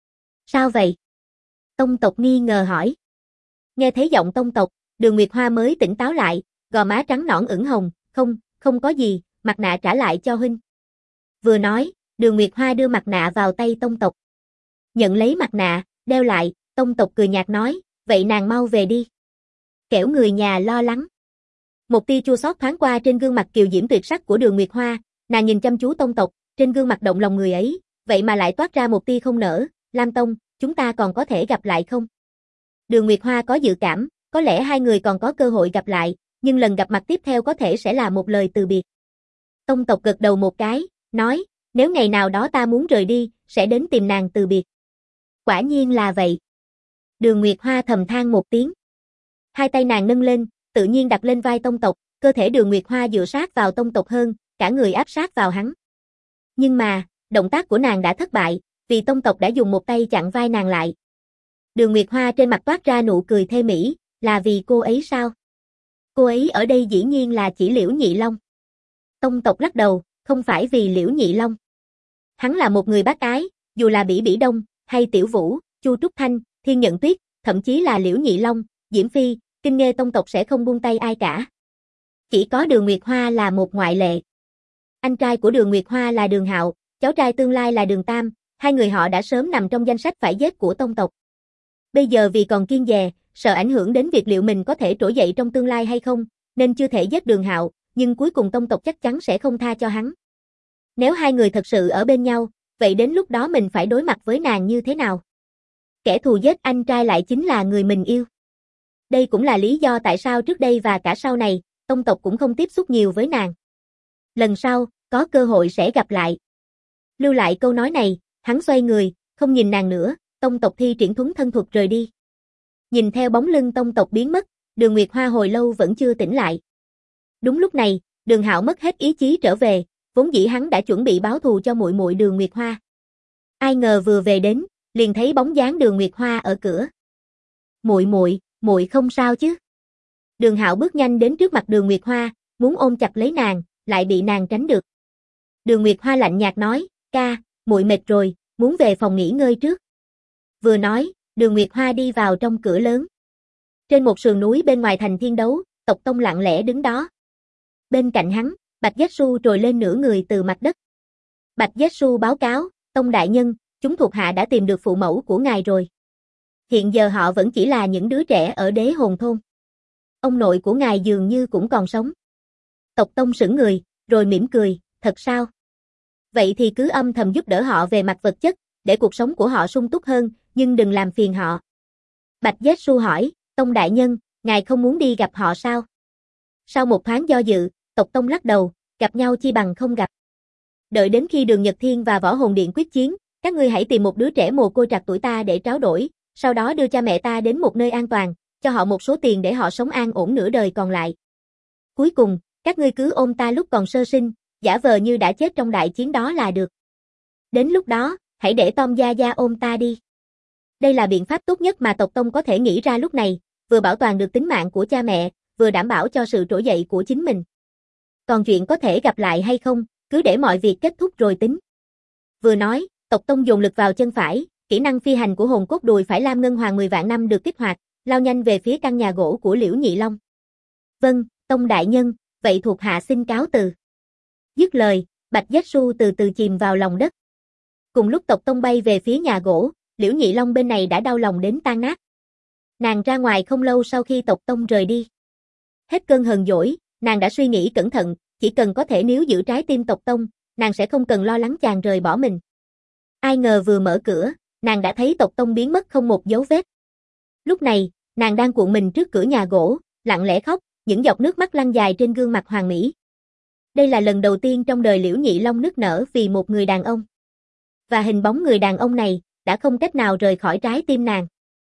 Sao vậy? Tông tộc nghi ngờ hỏi. Nghe thấy giọng Tông tộc, Đường Nguyệt Hoa mới tỉnh táo lại, gò má trắng nõn ửng hồng, không có gì, mặt nạ trả lại cho huynh. Vừa nói, Đường Nguyệt Hoa đưa mặt nạ vào tay Tông tộc. Nhận lấy mặt nạ, đeo lại, Tông tộc cười nhạt nói, vậy nàng mau về đi. Kẻo người nhà lo lắng. Một tia chua xót thoáng qua trên gương mặt kiều diễm tuyệt sắc của Đường Nguyệt Hoa, nàng nhìn chăm chú Tông tộc, trên gương mặt động lòng người ấy, vậy mà lại toát ra một tia không nở, Lam Tông, chúng ta còn có thể gặp lại không? Đường Nguyệt Hoa có dự cảm, có lẽ hai người còn có cơ hội gặp lại, nhưng lần gặp mặt tiếp theo có thể sẽ là một lời từ biệt. Tông tộc gật đầu một cái, nói, nếu ngày nào đó ta muốn rời đi, sẽ đến tìm nàng từ biệt. Quả nhiên là vậy. Đường Nguyệt Hoa thầm than một tiếng. Hai tay nàng nâng lên, tự nhiên đặt lên vai Tông tộc, cơ thể Đường Nguyệt Hoa dựa sát vào Tông tộc hơn, cả người áp sát vào hắn. Nhưng mà, động tác của nàng đã thất bại, vì Tông tộc đã dùng một tay chặn vai nàng lại. Đường Nguyệt Hoa trên mặt toát ra nụ cười thê mỹ, là vì cô ấy sao? Cô ấy ở đây dĩ nhiên là chỉ Liễu Nhị Long. Tông tộc lắc đầu, không phải vì Liễu Nhị Long. Hắn là một người bác ái, dù là Bỉ Bỉ Đông, hay Tiểu Vũ, Chu Trúc Thanh, Thiên Nhận Tuyết, thậm chí là Liễu Nhị Long, Diễm Phi, Kinh Nghê Tông tộc sẽ không buông tay ai cả. Chỉ có Đường Nguyệt Hoa là một ngoại lệ. Anh trai của Đường Nguyệt Hoa là Đường Hạo, cháu trai tương lai là Đường Tam, hai người họ đã sớm nằm trong danh sách phải giết của Tông tộc. Bây giờ vì còn kiêng dè, sợ ảnh hưởng đến việc liệu mình có thể trỗi dậy trong tương lai hay không, nên chưa thể giết Đường Hạo, nhưng cuối cùng Tông tộc chắc chắn sẽ không tha cho hắn. Nếu hai người thật sự ở bên nhau, vậy đến lúc đó mình phải đối mặt với nàng như thế nào? Kẻ thù giết anh trai lại chính là người mình yêu. Đây cũng là lý do tại sao trước đây và cả sau này, Tông tộc cũng không tiếp xúc nhiều với nàng. Lần sau, có cơ hội sẽ gặp lại. Lưu lại câu nói này, hắn xoay người, không nhìn nàng nữa, Tông tộc thi triển thuấn thân thuật rời đi. Nhìn theo bóng lưng Tông tộc biến mất, Đường Nguyệt Hoa hồi lâu vẫn chưa tỉnh lại. Đúng lúc này, Đường Hạo mất hết ý chí trở về, vốn dĩ hắn đã chuẩn bị báo thù cho muội muội Đường Nguyệt Hoa. Ai ngờ vừa về đến, liền thấy bóng dáng Đường Nguyệt Hoa ở cửa. Muội không sao chứ? Đường Hạo bước nhanh đến trước mặt Đường Nguyệt Hoa, muốn ôm chặt lấy nàng, lại bị nàng tránh được. Đường Nguyệt Hoa lạnh nhạt nói, ca, muội mệt rồi, muốn về phòng nghỉ ngơi trước. Vừa nói, Đường Nguyệt Hoa đi vào trong cửa lớn. Trên một sườn núi bên ngoài thành Thiên Đấu, Tộc Tông lặng lẽ đứng đó. Bên cạnh hắn, Bạch Zetsu trồi lên nửa người từ mặt đất. Bạch Zetsu báo cáo, Tông đại nhân, chúng thuộc hạ đã tìm được phụ mẫu của ngài rồi. Hiện giờ họ vẫn chỉ là những đứa trẻ ở Đế Hồn thôn. Ông nội của ngài dường như cũng còn sống. Tộc Tông sững người, rồi mỉm cười, thật sao? Vậy thì cứ âm thầm giúp đỡ họ về mặt vật chất, để cuộc sống của họ sung túc hơn, nhưng đừng làm phiền họ. Bạch Zetsu hỏi, Tông đại nhân, ngài không muốn đi gặp họ sao? Sau một thoáng do dự, Tộc Tông lắc đầu, gặp nhau chi bằng không gặp. Đợi đến khi Đường Nhật Thiên và Võ Hồn Điện quyết chiến, các ngươi hãy tìm một đứa trẻ mồ côi trạc tuổi ta để tráo đổi, sau đó đưa cha mẹ ta đến một nơi an toàn, cho họ một số tiền để họ sống an ổn nửa đời còn lại. Cuối cùng, các ngươi cứ ôm ta lúc còn sơ sinh, giả vờ như đã chết trong đại chiến đó là được. Đến lúc đó, hãy để Tom Gia Gia ôm ta đi. Đây là biện pháp tốt nhất mà Tộc Tông có thể nghĩ ra lúc này, vừa bảo toàn được tính mạng của cha mẹ, vừa đảm bảo cho sự trỗi dậy của chính mình. Còn chuyện có thể gặp lại hay không, cứ để mọi việc kết thúc rồi tính. Vừa nói, Tộc Tông dồn lực vào chân phải, kỹ năng phi hành của hồn cốt đùi phải lam ngân hoàng 10 vạn năm được kích hoạt, lao nhanh về phía căn nhà gỗ của Liễu Nhị Long. Vâng, Tông đại nhân, vậy thuộc hạ xin cáo từ. Dứt lời, Bạch Zetsu từ từ chìm vào lòng đất. Cùng lúc Tộc Tông bay về phía nhà gỗ, Liễu Nhị Long bên này đã đau lòng đến tan nát. Nàng ra ngoài không lâu sau khi Tộc Tông rời đi. Hết cơn hờn dỗi, nàng đã suy nghĩ cẩn thận, chỉ cần có thể níu giữ trái tim Tộc Tông, nàng sẽ không cần lo lắng chàng rời bỏ mình. Ai ngờ vừa mở cửa, nàng đã thấy Tộc Tông biến mất không một dấu vết. Lúc này, nàng đang cuộn mình trước cửa nhà gỗ, lặng lẽ khóc, những giọt nước mắt lăn dài trên gương mặt hoàn mỹ. Đây là lần đầu tiên trong đời Liễu Nhị Long nức nở vì một người đàn ông. Và hình bóng người đàn ông này đã không cách nào rời khỏi trái tim nàng.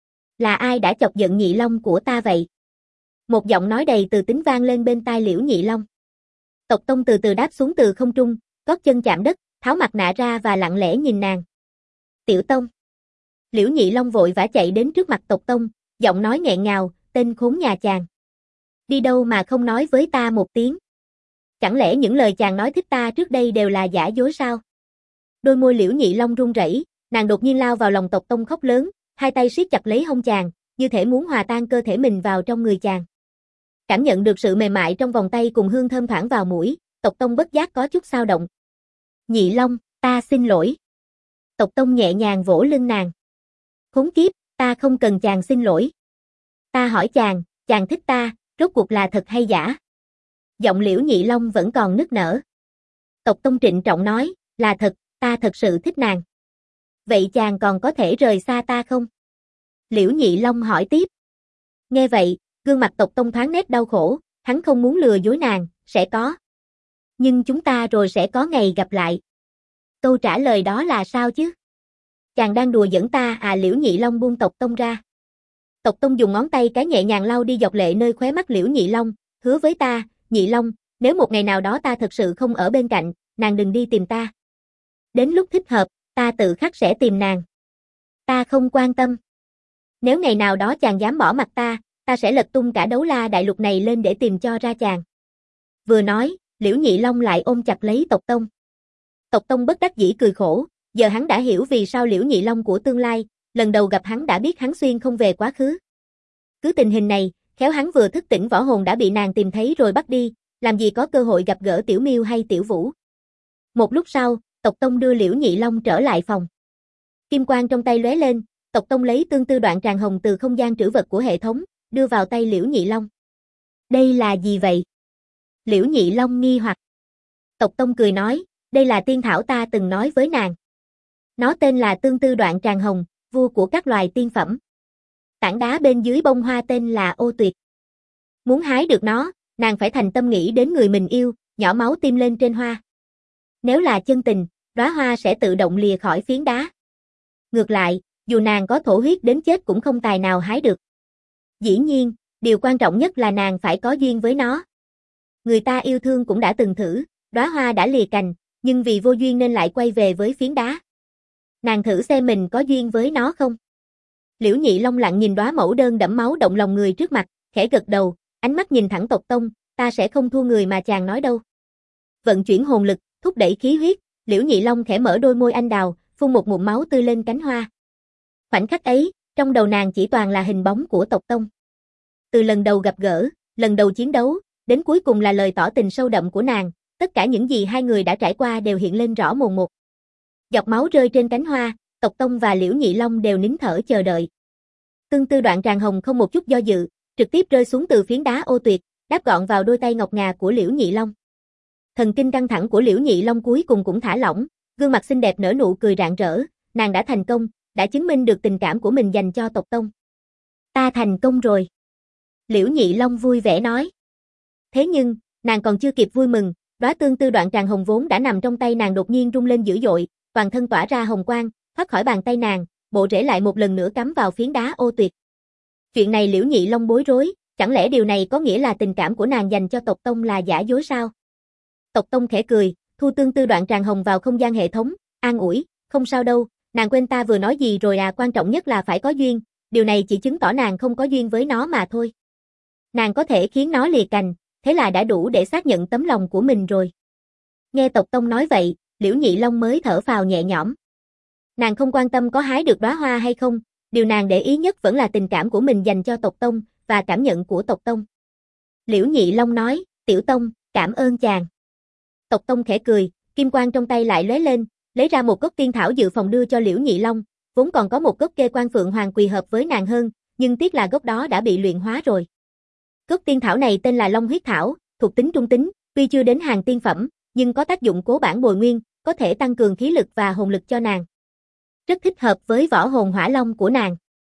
Là ai đã chọc giận Nhị Long của ta vậy? Một giọng nói đầy từ tính vang lên bên tai Liễu Nhị Long. Tộc Tông từ từ đáp xuống từ không trung, gót chân chạm đất, tháo mặt nạ ra và lặng lẽ nhìn nàng. Tiểu Tông. Liễu Nhị Long vội vã chạy đến trước mặt Tộc Tông, giọng nói nghẹn ngào, tên khốn nhà chàng. Đi đâu mà không nói với ta một tiếng? Chẳng lẽ những lời chàng nói thích ta trước đây đều là giả dối sao? Đôi môi Liễu Nhị Long run rẩy, nàng đột nhiên lao vào lòng Tộc Tông khóc lớn, hai tay siết chặt lấy hông chàng, như thể muốn hòa tan cơ thể mình vào trong người chàng. Cảm nhận được sự mềm mại trong vòng tay cùng hương thơm thoảng vào mũi, Tộc Tông bất giác có chút xao động. Nhị Long, ta xin lỗi. Tộc Tông nhẹ nhàng vỗ lưng nàng. Khốn kiếp, ta không cần chàng xin lỗi. Ta hỏi chàng thích ta, rốt cuộc là thật hay giả? Giọng Liễu Nhị Long vẫn còn nức nở. Tộc Tông trịnh trọng nói, là thật, ta thật sự thích nàng. Vậy chàng còn có thể rời xa ta không? Liễu Nhị Long hỏi tiếp. Nghe vậy, gương mặt Tộc Tông thoáng nét đau khổ, hắn không muốn lừa dối nàng, sẽ có. Nhưng chúng ta rồi sẽ có ngày gặp lại. Câu trả lời đó là sao chứ? Chàng đang đùa giỡn ta à? Liễu Nhị Long buông Tộc Tông ra. Tộc Tông dùng ngón tay cái nhẹ nhàng lau đi giọt lệ nơi khóe mắt Liễu Nhị Long, hứa với ta, Nhị Long, nếu một ngày nào đó ta thật sự không ở bên cạnh, nàng đừng đi tìm ta. Đến lúc thích hợp, ta tự khắc sẽ tìm nàng. Ta không quan tâm. Nếu ngày nào đó chàng dám bỏ mặt ta sẽ lật tung cả Đấu La đại lục này lên để tìm cho ra chàng. Vừa nói, Liễu Nhị Long lại ôm chặt lấy Tộc Tông. Tộc Tông bất đắc dĩ cười khổ, giờ hắn đã hiểu vì sao Liễu Nhị Long của tương lai, lần đầu gặp hắn đã biết hắn xuyên không về quá khứ. Cứ tình hình này, khéo hắn vừa thức tỉnh võ hồn đã bị nàng tìm thấy rồi bắt đi, làm gì có cơ hội gặp gỡ Tiểu Miêu hay Tiểu Vũ. Một lúc sau, Tộc Tông đưa Liễu Nhị Long trở lại phòng. Kim quang trong tay lóe lên, Tộc Tông lấy tương tư đoạn tràng hồng từ không gian trữ vật của hệ thống, đưa vào tay Liễu Nhị Long. Đây là gì vậy? Liễu Nhị Long nghi hoặc. Tộc Tông cười nói, đây là tiên thảo ta từng nói với nàng. Nó tên là tương tư đoạn tràng hồng, vua của các loài tiên phẩm. Tảng đá bên dưới bông hoa tên là ô tuyệt. Muốn hái được nó, nàng phải thành tâm nghĩ đến người mình yêu, nhỏ máu tim lên trên hoa. Nếu là chân tình, đóa hoa sẽ tự động lìa khỏi phiến đá. Ngược lại, dù nàng có thổ huyết đến chết cũng không tài nào hái được. Dĩ nhiên, điều quan trọng nhất là nàng phải có duyên với nó. Người ta yêu thương cũng đã từng thử, đóa hoa đã lìa cành, nhưng vì vô duyên nên lại quay về với phiến đá. Nàng thử xem mình có duyên với nó không? Liễu Nhị Long lặng nhìn đóa mẫu đơn đẫm máu động lòng người trước mặt, khẽ gật đầu, ánh mắt nhìn thẳng Tộc Tông, ta sẽ không thua người mà chàng nói đâu. Vận chuyển hồn lực, thúc đẩy khí huyết, Liễu Nhị Long khẽ mở đôi môi anh đào, phun một ngụm máu tươi lên cánh hoa. Khoảnh khắc ấy, trong đầu nàng chỉ toàn là hình bóng của Tộc Tông. Từ lần đầu gặp gỡ, lần đầu chiến đấu, đến cuối cùng là lời tỏ tình sâu đậm của nàng, tất cả những gì hai người đã trải qua đều hiện lên rõ mồn một. Giọt máu rơi trên cánh hoa, Tộc Tông và Liễu Nhị Long đều nín thở chờ đợi. Tương tư đoạn tràng hồng không một chút do dự, trực tiếp rơi xuống từ phiến đá ô tuyệt, đáp gọn vào đôi tay ngọc ngà của Liễu Nhị Long. Thần kinh căng thẳng của Liễu Nhị Long cuối cùng cũng thả lỏng, gương mặt xinh đẹp nở nụ cười rạng rỡ, nàng đã thành công, đã chứng minh được tình cảm của mình dành cho Tộc Tông. Ta thành công rồi. Liễu Nhị Long vui vẻ nói. Thế nhưng, nàng còn chưa kịp vui mừng, đóa tương tư đoạn tràng hồng vốn đã nằm trong tay nàng đột nhiên rung lên dữ dội, toàn thân tỏa ra hồng quang, thoát khỏi bàn tay nàng, bộ rễ lại một lần nữa cắm vào phiến đá ô tuyệt. Chuyện này Liễu Nhị Long bối rối, chẳng lẽ điều này có nghĩa là tình cảm của nàng dành cho Tộc Tông là giả dối sao? Tộc Tông khẽ cười, thu tương tư đoạn tràng hồng vào không gian hệ thống, an ủi, không sao đâu, nàng quên ta vừa nói gì rồi à, quan trọng nhất là phải có duyên, điều này chỉ chứng tỏ nàng không có duyên với nó mà thôi. Nàng có thể khiến nó lìa cành, thế là đã đủ để xác nhận tấm lòng của mình rồi. Nghe Tộc Tông nói vậy, Liễu Nhị Long mới thở phào nhẹ nhõm. Nàng không quan tâm có hái được đóa hoa hay không, điều nàng để ý nhất vẫn là tình cảm của mình dành cho Tộc Tông, và cảm nhận của Tộc Tông. Liễu Nhị Long nói, Tiểu Tông, cảm ơn chàng. Tộc Tông khẽ cười, kim quang trong tay lại lóe lên, lấy ra một gốc tiên thảo dự phòng đưa cho Liễu Nhị Long, vốn còn có một gốc kê quan phượng hoàng quỳ hợp với nàng hơn, nhưng tiếc là gốc đó đã bị luyện hóa rồi. Gốc tiên thảo này tên là Long huyết thảo, thuộc tính trung tính, tuy chưa đến hàng tiên phẩm, nhưng có tác dụng cố bản bồi nguyên, có thể tăng cường khí lực và hồn lực cho nàng. Rất thích hợp với võ hồn hỏa long của nàng.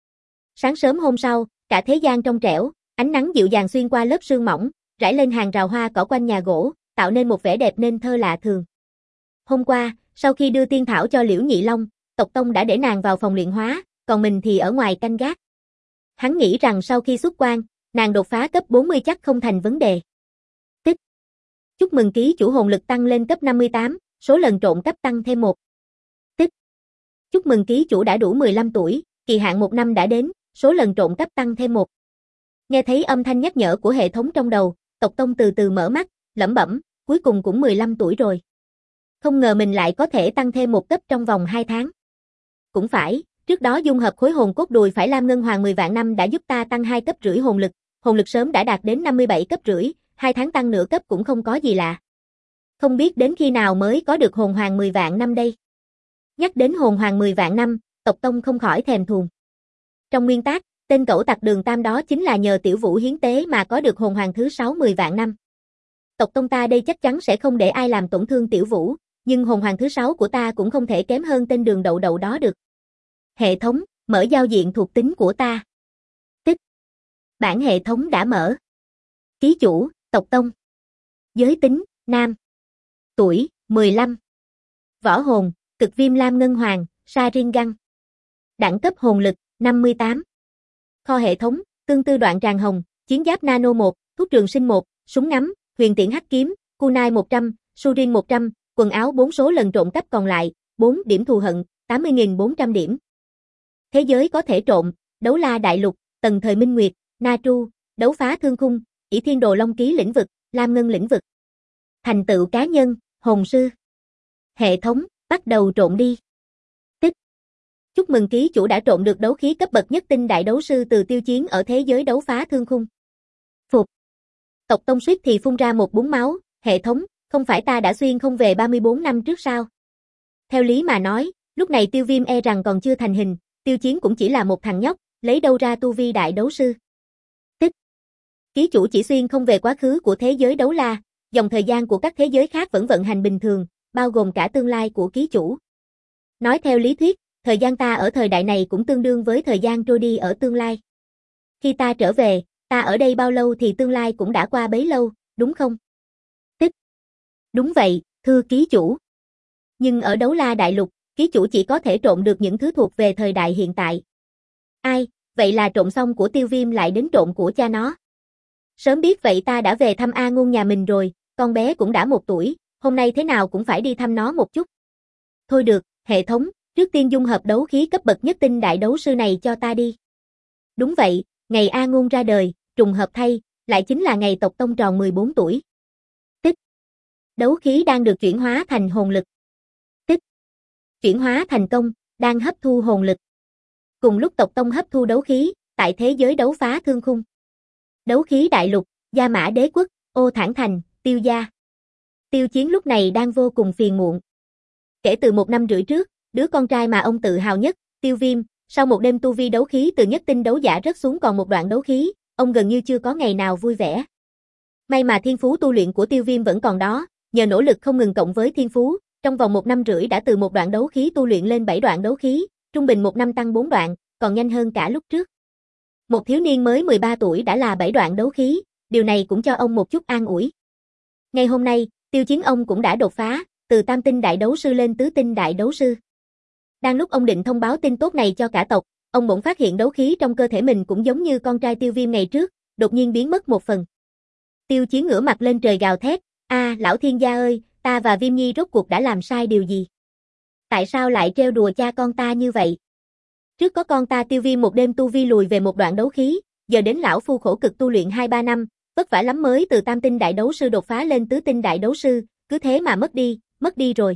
Sáng sớm hôm sau, cả thế gian trong trẻo, ánh nắng dịu dàng xuyên qua lớp sương mỏng, rải lên hàng rào hoa cỏ quanh nhà gỗ, tạo nên một vẻ đẹp nên thơ lạ thường. Hôm qua, sau khi đưa tiên thảo cho Liễu Nhị Long, Tộc Tông đã để nàng vào phòng luyện hóa, còn mình thì ở ngoài canh gác. Hắn nghĩ rằng sau khi xuất quan, nàng đột phá cấp 40 chắc không thành vấn đề. Tích. Chúc mừng ký chủ hồn lực tăng lên cấp 58, số lần trộn cấp tăng thêm 1. Tích. Chúc mừng ký chủ đã đủ 15 tuổi, kỳ hạn 1 năm đã đến, số lần trộn cấp tăng thêm 1. Nghe thấy âm thanh nhắc nhở của hệ thống trong đầu, Tộc Tông từ từ mở mắt, lẩm bẩm, cuối cùng cũng 15 tuổi rồi. Không ngờ mình lại có thể tăng thêm 1 cấp trong vòng 2 tháng. Cũng phải, trước đó dung hợp khối hồn cốt đùi phải Lam Ngân Hoàng 10 vạn năm đã giúp ta tăng 2 cấp rưỡi hồn lực sớm đã đạt đến 57 cấp rưỡi, 2 tháng tăng nửa cấp cũng không có gì lạ. Không biết đến khi nào mới có được hồn hoàng 10 vạn năm đây. Nhắc đến hồn hoàng 10 vạn năm, Tộc Tông không khỏi thèm thuồng. Trong nguyên tác, tên cẩu tặc Đường Tam đó chính là nhờ Tiểu Vũ hiến tế mà có được hồn hoàng thứ 6 10 vạn năm. Tộc Tông ta đây chắc chắn sẽ không để ai làm tổn thương Tiểu Vũ, nhưng hồn hoàng thứ 6 của ta cũng không thể kém hơn tên Đường Đậu Đậu đó được. Hệ thống, mở giao diện thuộc tính của ta. Tích. Bản hệ thống đã mở. Ký chủ, Tộc Tông. Giới tính, nam. Tuổi, 15. Võ hồn, cực viêm lam ngân hoàng, Sharingan. Đẳng cấp hồn lực, 58. Kho hệ thống, tương tư đoạn tràng hồng, chiến giáp nano 1, thuốc trường sinh 1, súng ngắm, huyền tiễn hắc kiếm, kunai 100, surin 100, quần áo 4 số lần trộn cấp còn lại, 4 điểm thù hận, 80.400 điểm. Thế giới có thể trộn, đấu la đại lục, tầng thời minh nguyệt, na tru, đấu phá thương khung, ỷ thiên đồ long ký lĩnh vực, lam ngân lĩnh vực. Thành tựu cá nhân, hồn sư. Hệ thống, bắt đầu trộn đi. Tích. Chúc mừng ký chủ đã trộn được đấu khí cấp bậc nhất tinh đại đấu sư từ Tiêu Chiến ở thế giới đấu phá thương khung. Phục. Tộc Tông suýt thì phun ra một búng máu, hệ thống, không phải ta đã xuyên không về 34 năm trước sao? Theo lý mà nói, lúc này Tiêu Viêm e rằng còn chưa thành hình, Tiêu Chiến cũng chỉ là một thằng nhóc, lấy đâu ra tu vi đại đấu sư. Tích. Ký chủ chỉ xuyên không về quá khứ của thế giới đấu la, dòng thời gian của các thế giới khác vẫn vận hành bình thường, bao gồm cả tương lai của ký chủ. Nói theo lý thuyết, thời gian ta ở thời đại này cũng tương đương với thời gian trôi đi ở tương lai. Khi ta trở về, ta ở đây bao lâu thì tương lai cũng đã qua bấy lâu, đúng không? Tích. Đúng vậy, thưa ký chủ. Nhưng ở đấu la đại lục, ký chủ chỉ có thể trộn được những thứ thuộc về thời đại hiện tại. Ai, vậy là trộn xong của Tiêu Viêm lại đến trộn của cha nó. Sớm biết vậy ta đã về thăm A Ngôn nhà mình rồi, con bé cũng đã 1 tuổi, hôm nay thế nào cũng phải đi thăm nó một chút. Thôi được, hệ thống, trước tiên dung hợp đấu khí cấp bậc nhất tinh đại đấu sư này cho ta đi. Đúng vậy, ngày A Ngôn ra đời, trùng hợp thay, lại chính là ngày Tộc Tông tròn 14 tuổi. Tích. Đấu khí đang được chuyển hóa thành hồn lực. Tích. Chuyển hóa thành công, đang hấp thu hồn lực. Cùng lúc Tộc Tông hấp thu đấu khí, tại thế giới đấu phá thương khung. Đấu khí đại lục, Gia Mã Đế quốc, Ô Thản Thành, Tiêu gia. Tiêu Chiến lúc này đang vô cùng phiền muộn. Kể từ 1 năm rưỡi trước, đứa con trai mà ông tự hào nhất, Tiêu Viêm, sau một đêm tu vi đấu khí từ nhất tinh đấu giả rớt xuống còn một đoạn đấu khí, ông gần như chưa có ngày nào vui vẻ. May mà thiên phú tu luyện của Tiêu Viêm vẫn còn đó, nhờ nỗ lực không ngừng cộng với thiên phú, trong vòng 1 năm rưỡi đã từ một đoạn đấu khí tu luyện lên 7 đoạn đấu khí, trung bình 1 năm tăng 4 đoạn, còn nhanh hơn cả lúc trước. Một thiếu niên mới 13 tuổi đã là 7 đoạn đấu khí, điều này cũng cho ông một chút an ủi. Ngày hôm nay, Tiêu Chiến ông cũng đã đột phá, từ tam tinh đại đấu sư lên tứ tinh đại đấu sư. Đang lúc ông định thông báo tin tốt này cho cả tộc, ông bỗng phát hiện đấu khí trong cơ thể mình cũng giống như con trai Tiêu Viêm ngày trước, đột nhiên biến mất một phần. Tiêu Chiến ngửa mặt lên trời gào thét, lão thiên gia ơi, ta và Viêm Nhi rốt cuộc đã làm sai điều gì? Tại sao lại trêu đùa cha con ta như vậy? Trước có con ta Tiêu Viêm một đêm tu vi lùi về một đoạn đấu khí, giờ đến lão phu khổ cực tu luyện 2-3 năm, vất vả lắm mới từ tam tinh đại đấu sư đột phá lên tứ tinh đại đấu sư, cứ thế mà mất đi rồi.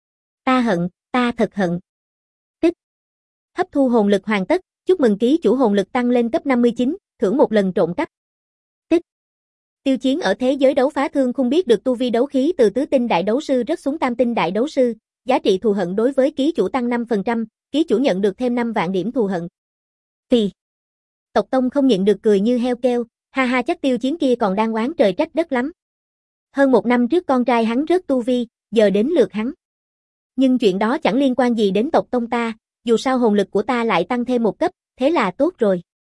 Ta hận, ta thật hận. Tích. Hấp thu hồn lực hoàn tất, chúc mừng ký chủ hồn lực tăng lên cấp 59, thưởng một lần trộn cấp. Tích. Tiêu Chiến ở thế giới đấu phá thương không biết được tu vi đấu khí từ tứ tinh đại đấu sư rớt xuống tam tinh đại đấu sư, giá trị thù hận đối với ký chủ tăng 5%, ký chủ nhận được thêm 5 vạn điểm thù hận. Phì. Tộc Tông không nhịn được cười như heo kêu, ha ha chắc Tiêu Chiến kia còn đang oán trời trách đất lắm. Hơn 1 năm trước con trai hắn rớt tu vi, giờ đến lượt hắn. Nhưng chuyện đó chẳng liên quan gì đến tộc Tông ta, dù sao hồn lực của ta lại tăng thêm 1 cấp, thế là tốt rồi.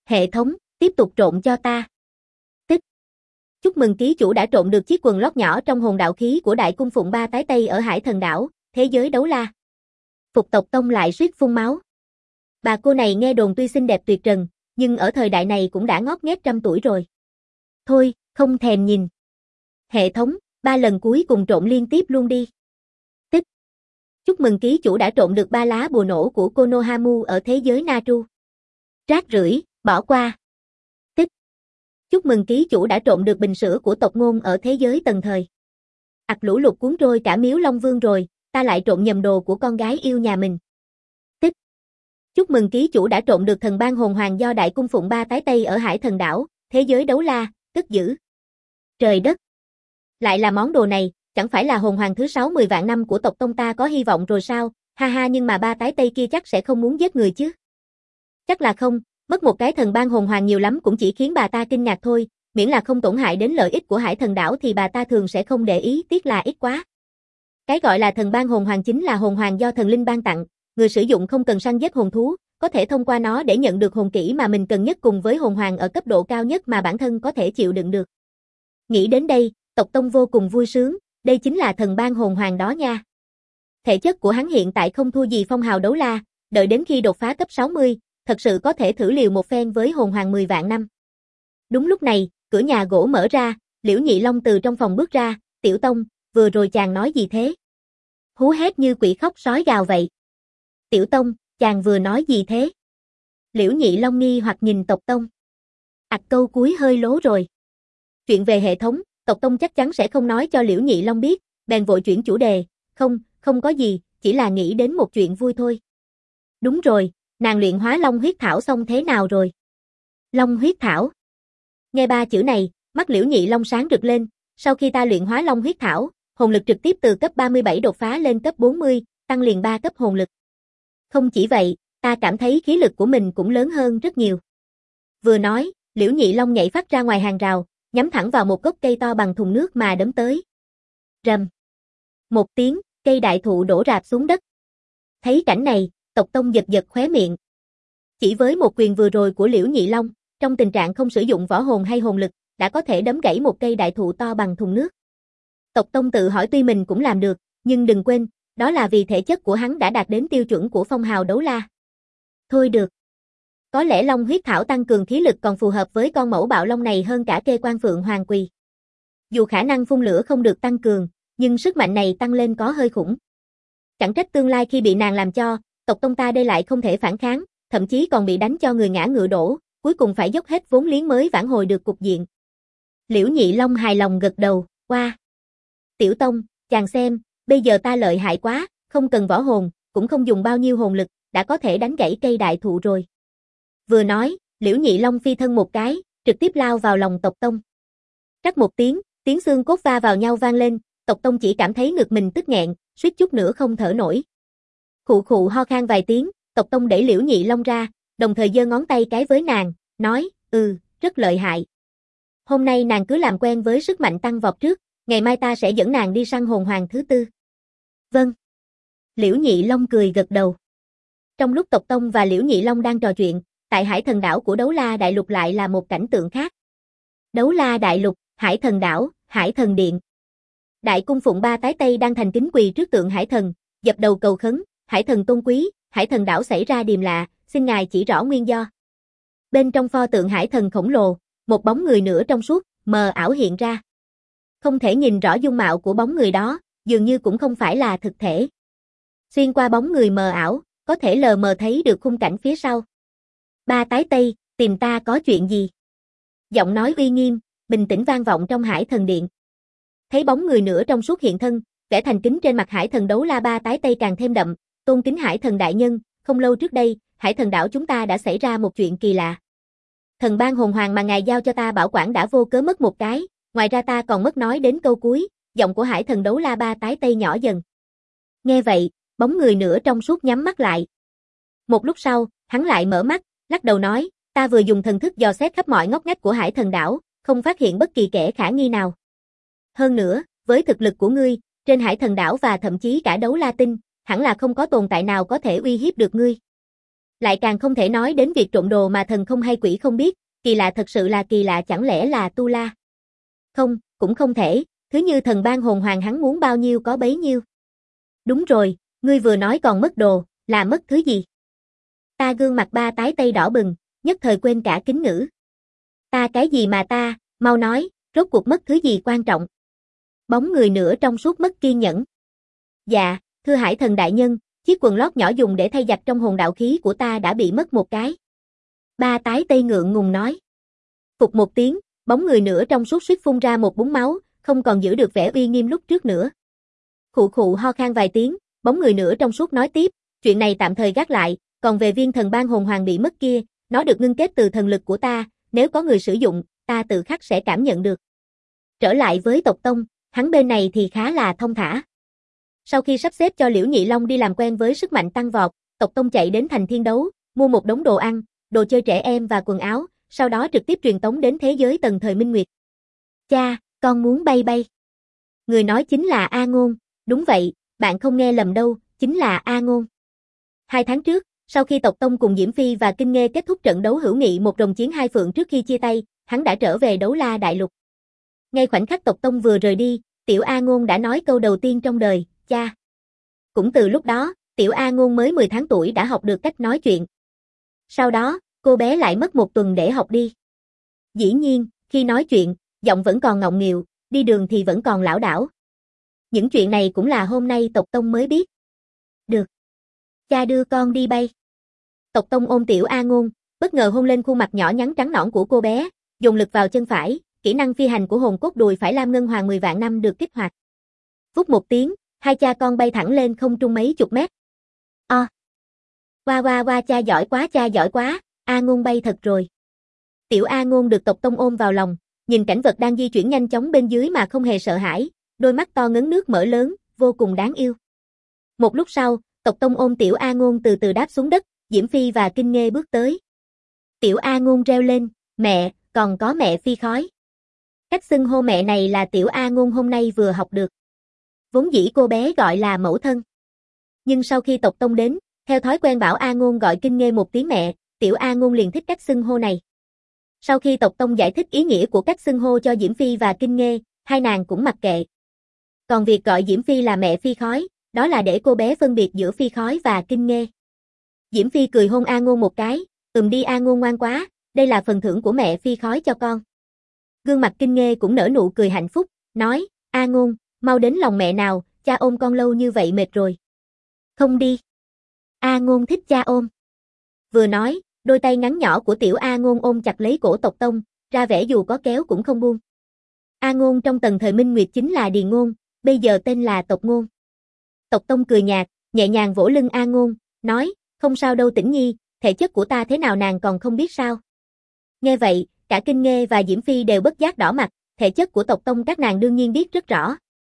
Hệ thống, tiếp tục trộn cho ta. Tích. Chúc mừng ký chủ đã trộn được chiếc quần lót nhỏ trong hồn đạo khí của Đại Cung Phụng Ba Tái Tây ở Hải Thần Đảo, thế giới đấu la. Phục tộc tông lại suýt phun máu. Bà cô này nghe đồn tuy xinh đẹp tuyệt trần, nhưng ở thời đại này cũng đã ngót nghét 100 tuổi rồi. Thôi, không thèm nhìn. Hệ thống, 3 lần cuối cùng trộn liên tiếp luôn đi. Tích. Chúc mừng ký chủ đã trộn được 3 lá bùa nổ của Konohamu ở thế giới Natru. Rác rưởi, bỏ qua. Tích. Chúc mừng ký chủ đã trộn được bình sữa của tộc Ngôn ở thế giới Tần Thời. Lũ lụt cuốn trôi cả Miếu Long Vương rồi, ta lại trộn nhầm đồ của con gái yêu nhà mình. Tích. Chúc mừng ký chủ đã trộn được thần ban hồn hoàng do Đại Cung Phụng Ba Tái Tây ở Hải Thần Đảo, thế giới đấu la, cất giữ. Trời đất! Lại là món đồ này, chẳng phải là hồn hoàng thứ 60 vạn năm của tộc tông ta có hy vọng rồi sao, ha ha, nhưng mà Ba Tái Tây kia chắc sẽ không muốn giết người chứ. Chắc là không, mất một cái thần ban hồn hoàng nhiều lắm cũng chỉ khiến bà ta kinh ngạc thôi, miễn là không tổn hại đến lợi ích của Hải Thần Đảo thì bà ta thường sẽ không để ý, tiếc là ít quá. Cái gọi là thần ban hồn hoàng chính là hồn hoàng do thần linh ban tặng, người sử dụng không cần săn giết hồn thú, có thể thông qua nó để nhận được hồn kỹ mà mình cần nhất cùng với hồn hoàng ở cấp độ cao nhất mà bản thân có thể chịu đựng được. Nghĩ đến đây, tộc tông vô cùng vui sướng, đây chính là thần ban hồn hoàng đó nha. Thể chất của hắn hiện tại không thua gì phong hào đấu la, đợi đến khi đột phá cấp 60, thật sự có thể thử liều một phen với hồn hoàng 10 vạn năm. Đúng lúc này, cửa nhà gỗ mở ra, Liễu Nhị Long từ trong phòng bước ra, "Tiểu Tông, vừa rồi chàng nói gì thế?" Hú hét như quỷ khóc sói gào vậy. "Tiểu Tông, chàng vừa nói gì thế?" Liễu Nhị Long nghi hoặc nhìn tộc tông. Câu cuối hơi lố rồi. Chuyện về hệ thống, tộc tông chắc chắn sẽ không nói cho Liễu Nhị Long biết, bèn vội chuyển chủ đề, không có gì, chỉ là nghĩ đến một chuyện vui thôi. Đúng rồi, nàng luyện hóa Long huyết thảo xong thế nào rồi? Long huyết thảo. Nghe 3 chữ này, mắt Liễu Nhị Long sáng rực lên, sau khi ta luyện hóa Long huyết thảo, hồn lực trực tiếp từ cấp 37 đột phá lên cấp 40, tăng liền 3 cấp hồn lực. Không chỉ vậy, ta cảm thấy khí lực của mình cũng lớn hơn rất nhiều. Vừa nói, Liễu Nhị Long nhảy phát ra ngoài hàng rào, nhắm thẳng vào một gốc cây to bằng thùng nước mà đấm tới. Rầm. Một tiếng, cây đại thụ đổ rạp xuống đất. Thấy cảnh này, tộc tông giật giật khóe miệng. Chỉ với một quyền vừa rồi của Liễu Nhị Long, trong tình trạng không sử dụng võ hồn hay hồn lực, đã có thể đấm gãy một cây đại thụ to bằng thùng nước. Tộc tông tự hỏi tuy mình cũng làm được, nhưng đừng quên, đó là vì thể chất của hắn đã đạt đến tiêu chuẩn của phong hào đấu la. Thôi được. Có lẽ Long huyết thảo tăng cường khí lực còn phù hợp với con mẫu bạo long này hơn cả kê quan phượng hoàng quỳ. Dù khả năng phun lửa không được tăng cường, nhưng sức mạnh này tăng lên có hơi khủng. Chẳng trách tương lai khi bị nàng làm cho, tộc tông ta đây lại không thể phản kháng, thậm chí còn bị đánh cho người ngã ngựa đổ, cuối cùng phải dốc hết vốn liếng mới vãn hồi được cục diện. Liễu Nhị Long hài lòng gật đầu, "Wow. Tiểu Tông, chàng xem, bây giờ ta lợi hại quá, không cần võ hồn, cũng không dùng bao nhiêu hồn lực, đã có thể đánh gãy cây đại thụ rồi." Vừa nói, Liễu Nhị Long phi thân một cái, trực tiếp lao vào lòng tộc tông. Rắc một tiếng, tiếng xương cốt va vào nhau vang lên, tộc tông chỉ cảm thấy ngực mình tức nghẹn, suýt chút nữa không thở nổi. Khụ khụ ho khan vài tiếng, tộc tông đẩy Liễu Nhị Long ra, đồng thời giơ ngón tay cái với nàng, nói, rất lợi hại. Hôm nay nàng cứ làm quen với sức mạnh tăng vọt trước, ngày mai ta sẽ dẫn nàng đi săn hồn hoàng thứ 4. Vâng. Liễu Nhị Long cười gật đầu. Trong lúc tộc tông và Liễu Nhị Long đang trò chuyện, tại Hải Thần Đảo của Đấu La Đại Lục lại là một cảnh tượng khác. Đấu La Đại Lục, Hải Thần Đảo, Hải Thần Điện. Đại Cung Phụng Ba Tái Tây đang thành kính quỳ trước tượng Hải Thần, dập đầu cầu khấn, Hải Thần tôn quý, Hải Thần Đảo xảy ra điềm lạ, xin ngài chỉ rõ nguyên do. Bên trong pho tượng Hải Thần khổng lồ, một bóng người nửa trong suốt, mờ ảo hiện ra. Không thể nhìn rõ dung mạo của bóng người đó, dường như cũng không phải là thực thể. Xuyên qua bóng người mờ ảo, có thể lờ mờ thấy được khung cảnh phía sau. Ba Tái Tây, tìm ta có chuyện gì? Giọng nói uy nghiêm, bình tĩnh vang vọng trong Hải Thần Điện. Thấy bóng người nửa trong suốt hiện thân, vẻ thành kính trên mặt Hải Thần Đấu La Ba Tái Tây càng thêm đậm, tôn kính Hải Thần đại nhân, không lâu trước đây, Hải Thần Đảo chúng ta đã xảy ra một chuyện kỳ lạ. Thần ban hồn hoàng mà ngài giao cho ta bảo quản đã vô cớ mất một cái, ngoài ra ta còn mất nói đến câu cuối, giọng của Hải Thần Đấu La Ba Tái Tây nhỏ dần. Nghe vậy, bóng người nửa trong suốt nhắm mắt lại. Một lúc sau, hắn lại mở mắt, lắc đầu nói, ta vừa dùng thần thức dò xét khắp mọi ngóc ngách của Hải Thần Đảo, không phát hiện bất kỳ kẻ khả nghi nào. Hơn nữa, với thực lực của ngươi, trên Hải Thần Đảo và thậm chí cả Đấu La Tinh, hẳn là không có tồn tại nào có thể uy hiếp được ngươi. Lại càng không thể nói đến việc trộm đồ mà thần không hay quỷ không biết, kỳ lạ thật sự là kỳ lạ, chẳng lẽ là Tu La? Không, cũng không thể, thứ như thần ban hồn hoàng hắn muốn bao nhiêu có bấy nhiêu. Đúng rồi, ngươi vừa nói còn mất đồ, là mất thứ gì? Ta gương mặt ba tái tây đỏ bừng, nhất thời quên cả kính ngữ. Ta cái gì mà ta, mau nói, rốt cuộc mất thứ gì quan trọng? Bóng người nửa trong suốt mất kiên nhẫn. Dạ, thưa Hải Thần đại nhân, chiếc quần lót nhỏ dùng để thay giặt trong hồn đạo khí của ta đã bị mất một cái. Ba tái tây ngượng ngùng nói. Phục một tiếng, bóng người nửa trong suốt suýt phun ra một búng máu, không còn giữ được vẻ uy nghiêm lúc trước nữa. Khụ khụ ho khan vài tiếng, bóng người nửa trong suốt nói tiếp, chuyện này tạm thời gác lại, còn về viên thần ban hồn hoàng bị mất kia, nó được ngưng kết từ thần lực của ta, nếu có người sử dụng, ta tự khắc sẽ cảm nhận được. Trở lại với tộc tông, hắn bên này thì khá là thông thả. Sau khi sắp xếp cho Liễu Nhị Long đi làm quen với sức mạnh tăng vọt, tộc tông chạy đến thành Thiên Đấu, mua một đống đồ ăn, đồ chơi trẻ em và quần áo, sau đó trực tiếp truyền tống đến thế giới tầng thời Minh Nguyệt. Cha, con muốn bay bay. Người nói chính là A Ngôn, đúng vậy, bạn không nghe lầm đâu, chính là A Ngôn. 2 tháng trước, sau khi tộc tông cùng Diễm Phi và Kinh Nghê kết thúc trận đấu hữu nghị một rồng chiến hai phượng trước khi chia tay, hắn đã trở về Đấu La Đại Lục. Ngay khoảnh khắc tộc tông vừa rời đi, tiểu A Ngôn đã nói câu đầu tiên trong đời, cha. Cũng từ lúc đó, tiểu A Ngôn mới 10 tháng tuổi đã học được cách nói chuyện. Sau đó, cô bé lại mất 1 tuần để học đi. Dĩ nhiên, khi nói chuyện, giọng vẫn còn ngọng nghịu, đi đường thì vẫn còn lảo đảo. Những chuyện này cũng là hôm nay tộc tông mới biết. Được. Cha đưa con đi bay. Tộc tông ôm tiểu A Ngôn, bất ngờ hôn lên khuôn mặt nhỏ nhắn trắng nõn của cô bé, dùng lực vào chân phải, kỹ năng phi hành của hồn cốt đùi phải lam ngân hoàng 10 vạn năm được kích hoạt. Vút một tiếng, hai cha con bay thẳng lên không trung mấy chục mét. Qua cha giỏi quá, A Ngôn bay thật rồi. Tiểu A Ngôn được tộc tông ôm vào lòng, nhìn cảnh vật đang di chuyển nhanh chóng bên dưới mà không hề sợ hãi, đôi mắt to ngấn nước mở lớn, vô cùng đáng yêu. Một lúc sau, tộc tông ôm tiểu A Ngôn từ từ đáp xuống đất, Diễm Phi và Kinh Nghê bước tới. Tiểu A Ngôn reo lên, mẹ, còn có mẹ Phi khói. Cách xưng hô mẹ này là tiểu A Ngôn hôm nay vừa học được. Vốn dĩ cô bé gọi là mẫu thân. Nhưng sau khi tộc tông đến, theo thói quen bảo A Ngôn gọi Kinh Nghê một tiếng mẹ, tiểu A Ngôn liền thích cách xưng hô này. Sau khi tộc tông giải thích ý nghĩa của cách xưng hô cho Diễm Phi và Kinh Nghê, hai nàng cũng mặc kệ. Còn việc gọi Diễm Phi là mẹ Phi khói, đó là để cô bé phân biệt giữa Phi khói và Kinh Nghê. Diễm Phi cười hôn A Ngôn một cái, đi A Ngôn ngoan quá, đây là phần thưởng của mẹ Phi khói cho con. Gương mặt Kinh Nghê cũng nở nụ cười hạnh phúc, nói, A Ngôn, mau đến lòng mẹ nào, cha ôm con lâu như vậy mệt rồi. Không đi. A Ngôn thích cha ôm. Vừa nói, đôi tay ngắn nhỏ của tiểu A Ngôn ôm chặt lấy cổ tộc tông, ra vẻ dù có kéo cũng không buông. A Ngôn trong tầng thời Minh Nguyệt chính là Điền Ngôn, bây giờ tên là Tộc Ngôn. Tộc tông cười nhạt, nhẹ nhàng vỗ lưng A Ngôn, nói, không sao đâu Tĩnh Nhi, thể chất của ta thế nào nàng còn không biết sao. Nghe vậy, cả Kinh Nghê và Diễm Phi đều bất giác đỏ mặt, thể chất của tộc tông các nàng đương nhiên biết rất rõ.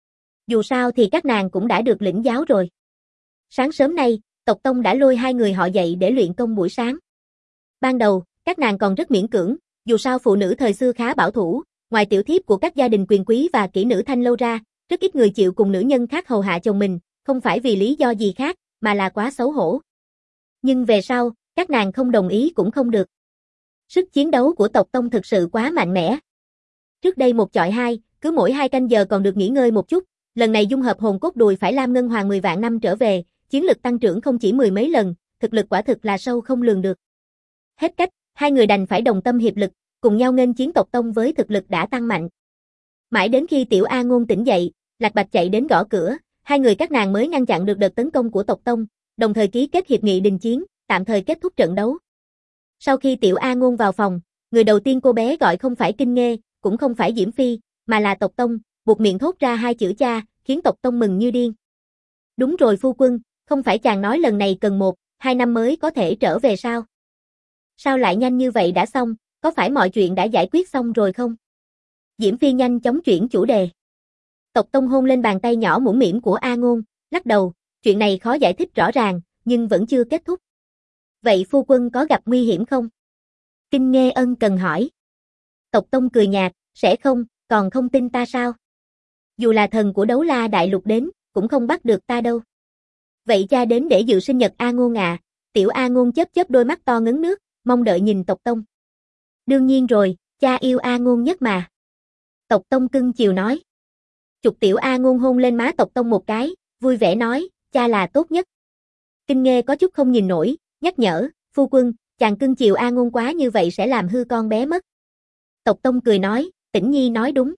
Dù sao thì các nàng cũng đã được lĩnh giáo rồi. Sáng sớm nay, tộc tông đã lôi hai người họ dậy để luyện công buổi sáng. Ban đầu, các nàng còn rất miễn cưỡng, dù sao phụ nữ thời xưa khá bảo thủ, ngoài tiểu thiếp của các gia đình quyền quý và kỹ nữ thanh lâu ra, rất ít người chịu cùng nữ nhân khác hầu hạ chồng mình, không phải vì lý do gì khác, mà là quá xấu hổ. Nhưng về sau, các nàng không đồng ý cũng không được. Sức chiến đấu của tộc tông thực sự quá mạnh mẽ. Trước đây 1 chọi 2, cứ mỗi 2 canh giờ còn được nghỉ ngơi một chút, lần này dung hợp hồn cốt đùi phải lam ngân hoàng 10 vạn năm trở về, chiến lực tăng trưởng không chỉ 10 mấy lần, thực lực quả thực là sâu không lường được. Hết cách, hai người đành phải đồng tâm hiệp lực, cùng nhau nghênh chiến tộc tông với thực lực đã tăng mạnh. Mãi đến khi tiểu A Ngôn tỉnh dậy, Lạc Bạch chạy đến gõ cửa, hai người các nàng mới ngăn chặn được đợt tấn công của tộc tông, đồng thời ký kết hiệp nghị đình chiến, tạm thời kết thúc trận đấu. Sau khi tiểu A Ngôn vào phòng, người đầu tiên cô bé gọi không phải Kinh Nghê, cũng không phải Diễm Phi, mà là tộc tông, buột miệng thốt ra 2 chữ cha, khiến tộc tông mừng như điên. Đúng rồi phu quân, không phải chàng nói lần này cần 1-2 năm mới có thể trở về sao? Sao lại nhanh như vậy đã xong, có phải mọi chuyện đã giải quyết xong rồi không? Diễm Phi nhanh chóng chuyển chủ đề. Tộc tông hôn lên bàn tay nhỏ mũm mĩm của A Ngôn, lắc đầu, chuyện này khó giải thích rõ ràng, nhưng vẫn chưa kết thúc. Vậy phu quân có gặp nguy hiểm không? Kinh Nghê ân cần hỏi. Tộc tông cười nhạt, sẽ không, còn không tin ta sao? Dù là thần của Đấu La Đại Lục đến, cũng không bắt được ta đâu. Vậy cha đến để dự sinh nhật A Ngôn à, Tiểu A Ngôn chớp chớp đôi mắt to ngấn nước, mong đợi nhìn Tộc Tông. Đương nhiên rồi, cha yêu A Ngôn nhất mà. Tộc Tông cưng chiều nói. Chụp Tiểu A Ngôn hôn lên má Tộc Tông một cái, vui vẻ nói, cha là tốt nhất. Kinh Nghê có chút không nhìn nổi, nhắc nhở, phu quân, chàng cưng chiều A Ngôn quá như vậy sẽ làm hư con bé mất. Tộc Tông cười nói, Tĩnh Nhi nói đúng.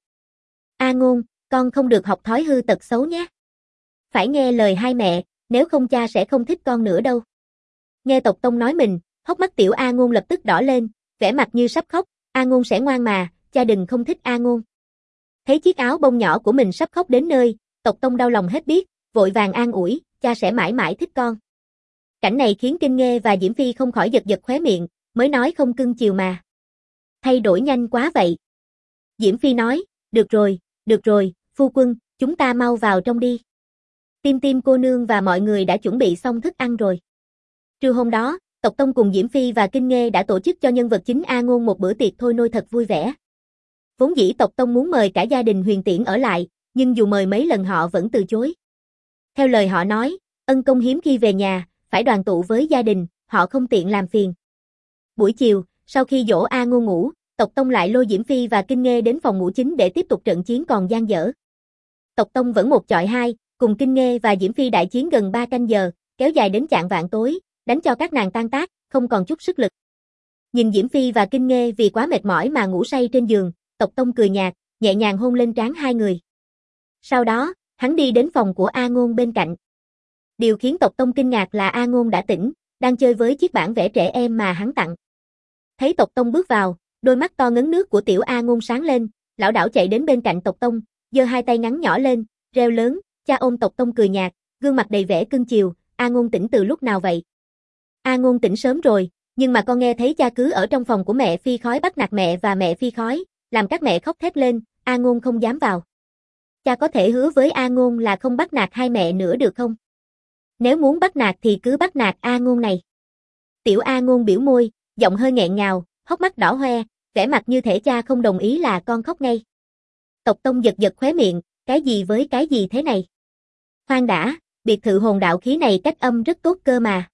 A Ngôn, con không được học thói hư tật xấu nhé. Phải nghe lời hai mẹ, nếu không cha sẽ không thích con nữa đâu. Nghe Tộc Tông nói mình, hốc mắt Tiểu A Ngôn lập tức đỏ lên, vẻ mặt như sắp khóc, A Ngôn sẽ ngoan mà, cha đừng không thích A Ngôn. Thấy chiếc áo bông nhỏ của mình sắp khóc đến nơi, Tộc Tông đau lòng hết biết, vội vàng an ủi, cha sẽ mãi mãi thích con. Cảnh này khiến Kinh Nghê và Diễm Phi không khỏi giật giật khóe miệng, mới nói không cưng chiều mà. Thay đổi nhanh quá vậy. Diễm Phi nói, được rồi, phu quân, chúng ta mau vào trong đi. Tim Tim cô nương và mọi người đã chuẩn bị xong thức ăn rồi. Trưa hôm đó, Tộc Tông cùng Diễm Phi và Kinh Nghê đã tổ chức cho nhân vật chính A Ngôn một bữa tiệc thôi nôi thật vui vẻ. Vốn dĩ Tộc Tông muốn mời cả gia đình Huyền Tiễn ở lại, nhưng dù mời mấy lần họ vẫn từ chối. Theo lời họ nói, ân công hiếm khi về nhà, phải đoàn tụ với gia đình, họ không tiện làm phiền. Buổi chiều, sau khi dỗ A Ngôn ngủ, Tộc Tông lại lôi Diễm Phi và Kinh Nghê đến phòng ngủ chính để tiếp tục trận chiến còn dang dở. Tộc Tông vẫn một chọi hai, cùng Kinh Nghê và Diễm Phi đại chiến gần 3 canh giờ, kéo dài đến chạng vạng tối, đánh cho các nàng tan tác, không còn chút sức lực. Nhìn Diễm Phi và Kinh Nghê vì quá mệt mỏi mà ngủ say trên giường, Tộc Tông cười nhạt, nhẹ nhàng hôn lên trán hai người. Sau đó, hắn đi đến phòng của A Ngôn bên cạnh. Điều khiến Tộc Tông kinh ngạc là A Ngôn đã tỉnh, đang chơi với chiếc bản vẽ trẻ em mà hắn tặng. Thấy Tộc Tông bước vào, đôi mắt to ngấn nước của tiểu A Ngôn sáng lên, lảo đảo chạy đến bên cạnh Tộc Tông, giơ hai tay ngắn nhỏ lên, reo lớn, cha ôm Tộc Tông cười nhạt, gương mặt đầy vẻ cưng chiều, A Ngôn tỉnh từ lúc nào vậy? A Ngôn tỉnh sớm rồi, nhưng mà con nghe thấy cha cứ ở trong phòng của mẹ Phi Khói bắt nạt mẹ và mẹ Phi Khói, làm các mẹ khóc thét lên, A Ngôn không dám vào. Cha có thể hứa với A Ngôn là không bắt nạt hai mẹ nữa được không? Nếu muốn bắt nạt thì cứ bắt nạt A Ngôn này. Tiểu A Ngôn biểu môi, giọng hơi nghẹn ngào, hốc mắt đỏ hoe, vẻ mặt như thể cha không đồng ý là con khóc ngay. Tộc Tông giật giật khóe miệng, cái gì với cái gì thế này? Khoan đã, biệt thự hồn đạo khí này cách âm rất tốt cơ mà.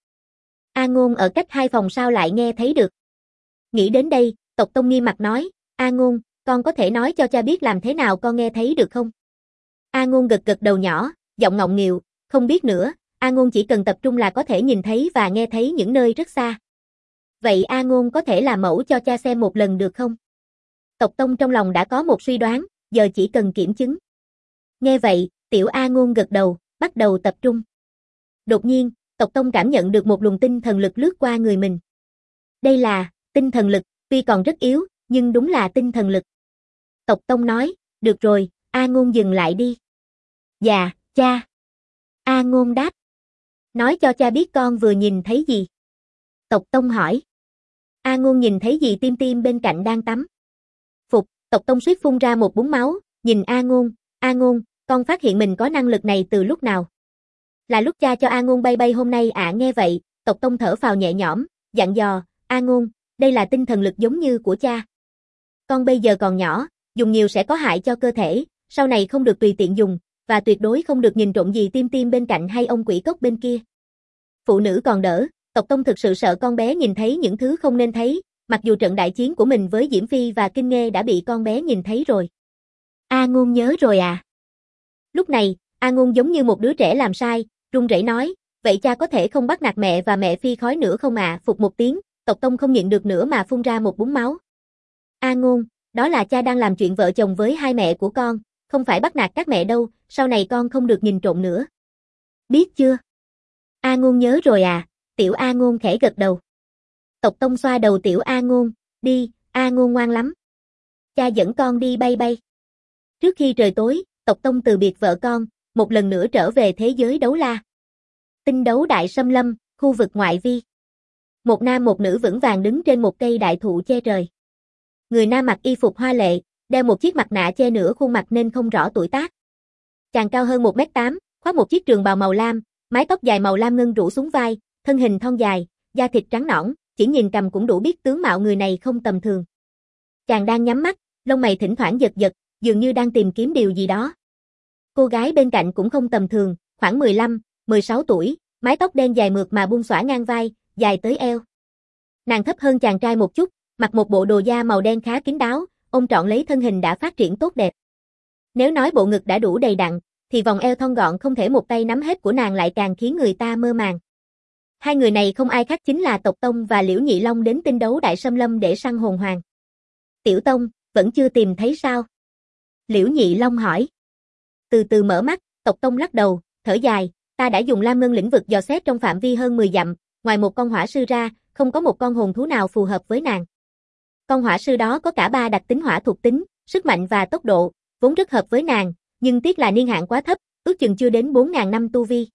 A Ngôn ở cách 2 phòng sao lại nghe thấy được. Nghĩ đến đây, Tộc Tông nghiêm mặt nói, A Ngôn, con có thể nói cho cha biết làm thế nào con nghe thấy được không? A Ngôn gật gật đầu nhỏ, giọng ngọng nghịu, không biết nữa, A Ngôn chỉ cần tập trung là có thể nhìn thấy và nghe thấy những nơi rất xa. Vậy A Ngôn có thể làm mẫu cho cha xem một lần được không? Tộc Tông trong lòng đã có một suy đoán, giờ chỉ cần kiểm chứng. Nghe vậy, tiểu A Ngôn gật đầu, bắt đầu tập trung. Đột nhiên, Tộc Tông cảm nhận được một luồng tinh thần lực lướt qua người mình. Đây là tinh thần lực, tuy còn rất yếu, nhưng đúng là tinh thần lực. Tộc Tông nói, được rồi, A Ngôn dừng lại đi. Dạ, cha. A Ngôn đáp. Nói cho cha biết con vừa nhìn thấy gì. Tộc Tông hỏi. A Ngôn nhìn thấy dì Tim Tim bên cạnh đang tắm. Phục, Tộc Tông suýt phun ra một búng máu, nhìn A Ngôn, con phát hiện mình có năng lực này từ lúc nào? Là lúc cha cho A Ngôn bay bay hôm nay ạ. Nghe vậy, Tộc Tông thở phào nhẹ nhõm, dặn dò, A Ngôn, đây là tinh thần lực giống như của cha. Con bây giờ còn nhỏ, dùng nhiều sẽ có hại cho cơ thể, sau này không được tùy tiện dùng, và tuyệt đối không được nhìn trộm dì Tim Tim bên cạnh hay ông quỷ cốc bên kia. Phụ nữ còn đỡ, Tộc Tông thực sự sợ con bé nhìn thấy những thứ không nên thấy, mặc dù trận đại chiến của mình với Diễm Phi và Kinh Nghê đã bị con bé nhìn thấy rồi. A Ngôn nhớ rồi à? Lúc này, A Ngôn giống như một đứa trẻ làm sai, run rẩy nói, vậy cha có thể không bắt nạt mẹ và mẹ Phi Khói nữa không ạ? Phục một tiếng, Tộc Tông không nhịn được nữa mà phun ra một búng máu. A Ngôn, đó là cha đang làm chuyện vợ chồng với hai mẹ của con, không phải bắt nạt các mẹ đâu, sau này con không được nhìn trộm nữa. Biết chưa? A Ngôn nhớ rồi à? Tiểu A Ngôn khẽ gật đầu. Tộc Tông xoa đầu tiểu A Ngôn, đi, A Ngôn ngoan lắm. Cha dẫn con đi bay bay. Trước khi trời tối, Tộc Tông từ biệt vợ con, một lần nữa trở về thế giới đấu la. Tinh đấu đại xâm lâm, khu vực ngoại vi. Một nam một nữ vững vàng đứng trên một cây đại thụ che trời. Người nam mặc y phục hoa lệ, đeo một chiếc mặt nạ che nửa khuôn mặt nên không rõ tuổi tác. Chàng cao hơn 1m8, khoác một chiếc trường bào màu lam, mái tóc dài màu lam ngân rủ xuống vai, thân hình thon dài, da thịt trắng nõn, chỉ nhìn cầm cũng đủ biết tướng mạo người này không tầm thường. Chàng đang nhắm mắt, lông mày thỉnh thoảng giật giật, dường như đang tìm kiếm điều gì đó. Cô gái bên cạnh cũng không tầm thường, khoảng 15, 16 tuổi, mái tóc đen dài mượt mà buông xõa ngang vai, dài tới eo. Nàng thấp hơn chàng trai một chút, mặc một bộ đồ da màu đen khá kín đáo, ôm trọn lấy thân hình đã phát triển tốt đẹp. Nếu nói bộ ngực đã đủ đầy đặn, thì vòng eo thon gọn không thể một tay nắm hết của nàng lại càng khiến người ta mơ màng. Hai người này không ai khác chính là Tộc Tông và Liễu Nhị Long đến Tinh Đấu Đại Sâm Lâm để săn hồn hoàng. Tiểu Tông, vẫn chưa tìm thấy sao? Liễu Nhị Long hỏi. Từ từ mở mắt, Tộc Tông lắc đầu, thở dài, ta đã dùng Lam Ngân lĩnh vực dò xét trong phạm vi hơn 10 dặm, ngoài một con hỏa sư ra, không có một con hồn thú nào phù hợp với nàng. Con hỏa sư đó có cả 3 đặc tính hỏa thuộc tính, sức mạnh và tốc độ, vốn rất hợp với nàng, nhưng tiếc là niên hạn quá thấp, ước chừng chưa đến 4.000 năm tu vi.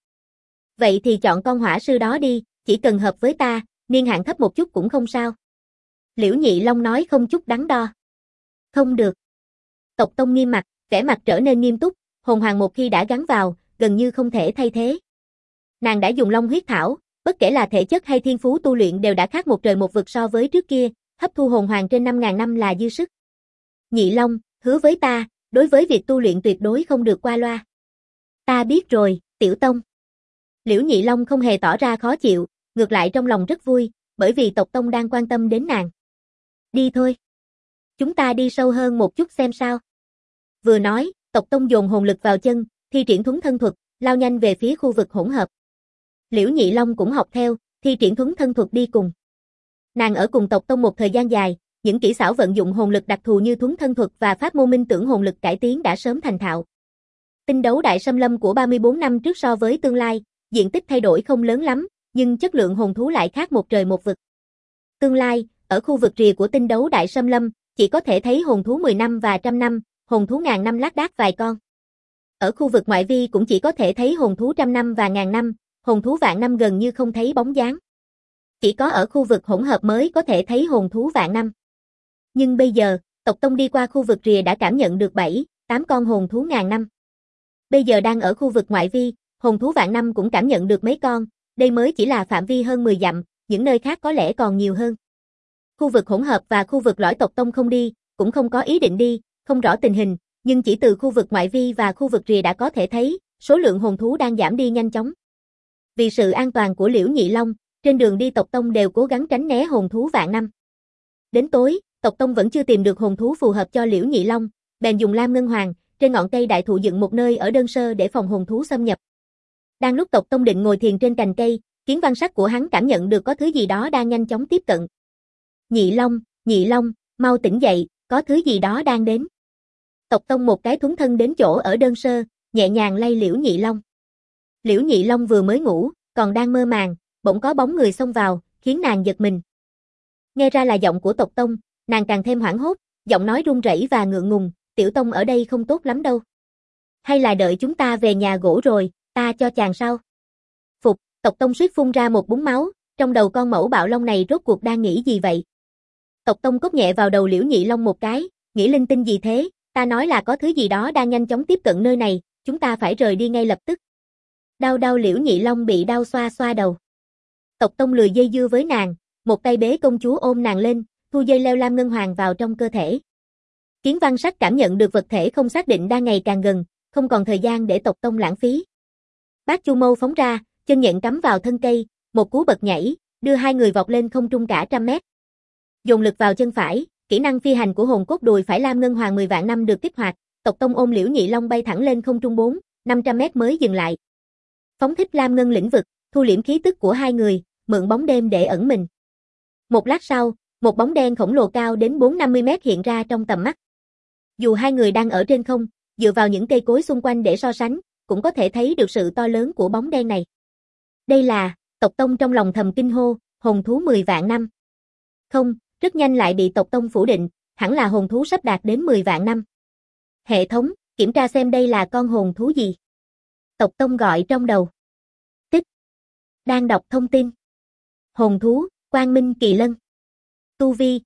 Vậy thì chọn con hỏa sư đó đi, chỉ cần hợp với ta, niên hạn thấp một chút cũng không sao. Liễu Nhị Long nói không chút đắn đo. Không được. Tộc Tông nghiêm mặt, vẻ mặt trở nên nghiêm túc, hồn hoàng một khi đã gắn vào, gần như không thể thay thế. Nàng đã dùng Long huyết thảo, bất kể là thể chất hay thiên phú tu luyện đều đã khác một trời một vực so với trước kia, hấp thu hồn hoàng trên 5.000 năm là dư sức. Nhị Long, hứa với ta, đối với việc tu luyện tuyệt đối không được qua loa. Ta biết rồi, Tiểu Tông. Liễu Nhị Long không hề tỏ ra khó chịu, ngược lại trong lòng rất vui, bởi vì Tộc Tông đang quan tâm đến nàng. Đi thôi. Chúng ta đi sâu hơn một chút xem sao. Vừa nói, Tộc Tông dồn hồn lực vào chân, thi triển thuấn thân thuật, lao nhanh về phía khu vực hỗn hợp. Liễu Nhị Long cũng học theo, thi triển thuấn thân thuật đi cùng. Nàng ở cùng Tộc Tông một thời gian dài, những kỹ xảo vận dụng hồn lực đặc thù như thuấn thân thuật và pháp môn minh tưởng hồn lực cải tiến đã sớm thành thạo. Tinh Đấu Đại Sâm Lâm của 34 năm trước so với tương lai, diện tích thay đổi không lớn lắm, nhưng chất lượng hồn thú lại khác một trời một vực. Tương lai, ở khu vực rìa của Tinh Đấu Đại Sâm Lâm, chỉ có thể thấy hồn thú 10 năm và 100 năm, hồn thú ngàn năm lác đác vài con. Ở khu vực ngoại vi cũng chỉ có thể thấy hồn thú 100 năm và 1000 năm, hồn thú vạn năm gần như không thấy bóng dáng. Chỉ có ở khu vực hỗn hợp mới có thể thấy hồn thú vạn năm. Nhưng bây giờ, Tộc Tông đi qua khu vực rìa đã cảm nhận được 7, 8 con hồn thú ngàn năm. Bây giờ đang ở khu vực ngoại vi, hồn thú vạn năm cũng cảm nhận được mấy con, đây mới chỉ là phạm vi hơn 10 dặm, những nơi khác có lẽ còn nhiều hơn. Khu vực hỗn hợp và khu vực lõi Tộc Tông không đi, cũng không có ý định đi, không rõ tình hình, nhưng chỉ từ khu vực ngoại vi và khu vực rìa đã có thể thấy, số lượng hồn thú đang giảm đi nhanh chóng. Vì sự an toàn của Liễu Nhị Long, trên đường đi Tộc Tông đều cố gắng tránh né hồn thú vạn năm. Đến tối, Tộc Tông vẫn chưa tìm được hồn thú phù hợp cho Liễu Nhị Long, bèn dùng Lam Ngân Hoàng, trên ngọn cây đại thụ dựng một nơi ở đơn sơ để phòng hồn thú xâm nhập. Đang lúc Tộc Tông định ngồi thiền trên cành cây, kiến văn sắc của hắn cảm nhận được có thứ gì đó đang nhanh chóng tiếp cận. Nhị Long, mau tỉnh dậy, có thứ gì đó đang đến. Tộc Tông một cái thuấn thân đến chỗ ở đơn sơ, nhẹ nhàng lay Liễu Nhị Long. Liễu Nhị Long vừa mới ngủ, còn đang mơ màng, bỗng có bóng người xông vào, khiến nàng giật mình. Nghe ra là giọng của Tộc Tông, nàng càng thêm hoảng hốt, giọng nói run rẩy và ngượng ngùng, Tiểu Tông ở đây không tốt lắm đâu. Hay là đợi chúng ta về nhà gỗ rồi, ta cho chàng sau. Phục, Tộc Tông suýt phun ra một búng máu, trong đầu con mẫu bạo long này rốt cuộc đang nghĩ gì vậy? Tộc Tông cốc nhẹ vào đầu Liễu Nhị Long một cái, nghĩ linh tinh gì thế, ta nói là có thứ gì đó đang nhanh chóng tiếp cận nơi này, chúng ta phải rời đi ngay lập tức. Đau Liễu Nhị Long bị đau xoa xoa đầu. Tộc Tông lười dây dưa với nàng, một tay bế công chúa ôm nàng lên, thu dây leo Lam Ngân Hoàng vào trong cơ thể. Kiến văn sắc cảm nhận được vật thể không xác định đang ngày càng gần, không còn thời gian để Tộc Tông lãng phí. Bác Chu Mâu phóng ra, chân nhện cắm vào thân cây, một cú bật nhảy, đưa hai người vọt lên không trung cả 100 mét. Dồn lực vào chân phải, kỹ năng phi hành của hồn cốt đùi phải Lam Ngân Hoàng 10 vạn năm được kích hoạt, Tộc Tông ôm Liễu Nhị Long bay thẳng lên không trung 400-500 mét mới dừng lại. Phóng thích Lam Ngân lĩnh vực, thu liễm khí tức của hai người, mượn bóng đêm để ẩn mình. Một lát sau, một bóng đen khổng lồ cao đến 450 mét hiện ra trong tầm mắt. Dù hai người đang ở trên không, dựa vào những cây cối xung quanh để so sánh, cũng có thể thấy được sự to lớn của bóng đen này. Đây là, Tộc Tông trong lòng thầm kinh hô, hồn thú 10 vạn năm. Không, rất nhanh lại bị Tộc Tông phủ định, hẳn là hồn thú sắp đạt đến 10 vạn năm. Hệ thống, kiểm tra xem đây là con hồn thú gì. Tộc Tông gọi trong đầu. Tích. Đang đọc thông tin. Hồn thú, Quang Minh Kỳ Lân. Tu vi,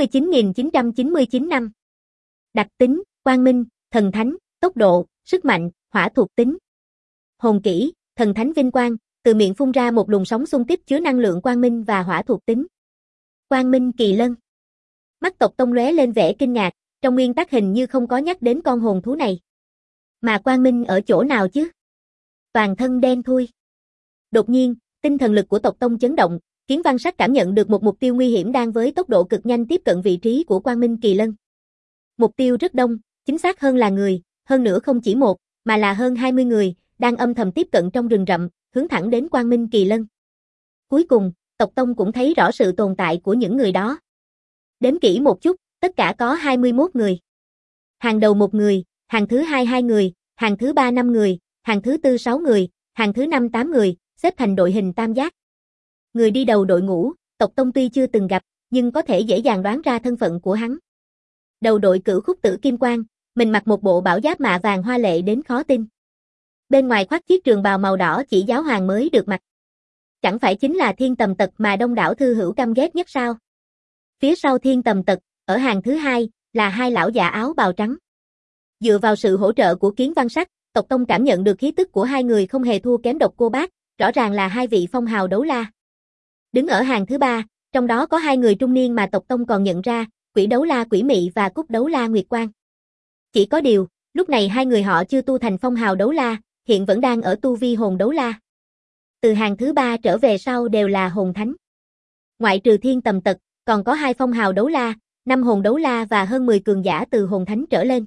99.999 năm. Đặc tính, Quang Minh, Thần Thánh, Tốc độ, Sức mạnh, Hỏa thuộc tính. Hồn kỹ, Thần Thánh Vinh Quang, từ miệng phun ra một luồng sóng xung kích chứa năng lượng Quang Minh và Hỏa thuộc tính. Quang Minh Kỳ Lân. Mắt Tộc Tông lóe lên vẻ kinh ngạc, trong nguyên tắc hình như không có nhắc đến con hồn thú này. Mà Quang Minh ở chỗ nào chứ? Toàn thân đen thui. Đột nhiên, tinh thần lực của Tộc Tông chấn động, Kiến Văn Sắc cảm nhận được một mục tiêu nguy hiểm đang với tốc độ cực nhanh tiếp cận vị trí của Quang Minh Kỳ Lân. Mục tiêu rất đông, chính xác hơn là người, hơn nữa không chỉ một, mà là hơn 20 người, đang âm thầm tiếp cận trong rừng rậm, hướng thẳng đến Quang Minh Kỳ Lân. Cuối cùng, Tộc Tông cũng thấy rõ sự tồn tại của những người đó. Đếm kỹ một chút, tất cả có 21 người. Hàng đầu 1 người, hàng thứ 2 2 người, hàng thứ 3 5 người, hàng thứ 4 6 người, hàng thứ 5 8 người, xếp thành đội hình tam giác. Người đi đầu đội ngũ, Tộc Tông tuy chưa từng gặp, nhưng có thể dễ dàng đoán ra thân phận của hắn. Đầu đội Cửu Khúc Tử Kim Quang, mình mặc một bộ bảo giáp mạ vàng hoa lệ đến khó tin. Bên ngoài khoác chiếc trường bào màu đỏ chỉ giáo hoàng mới được mặc. Chẳng phải chính là Thiên Tầm Tật mà đông đảo thư hữu căm ghét nhất sao? Phía sau Thiên Tầm Tật, ở hàng thứ 2, là 2 lão già áo bào trắng. Dựa vào sự hỗ trợ của Kiến Văn Sắc, Tộc Tông cảm nhận được khí tức của 2 người không hề thua kém Độc Cô Bác, rõ ràng là 2 vị phong hào đấu la. Đứng ở hàng thứ 3, trong đó có 2 người trung niên mà Tộc Tông còn nhận ra, Quỷ Đấu La Quỷ Mị và Cúc Đấu La Nguyệt Quang. Chỉ có điều, lúc này 2 người họ chưa tu thành phong hào đấu la, hiện vẫn đang ở tu vi hồn đấu la. Từ hàng thứ 3 trở về sau đều là hồn thánh. Ngoại trừ Thiên Tầm Tật, còn có 2 phong hào đấu la, 5 hồn đấu la và hơn 10 cường giả từ hồn thánh trở lên.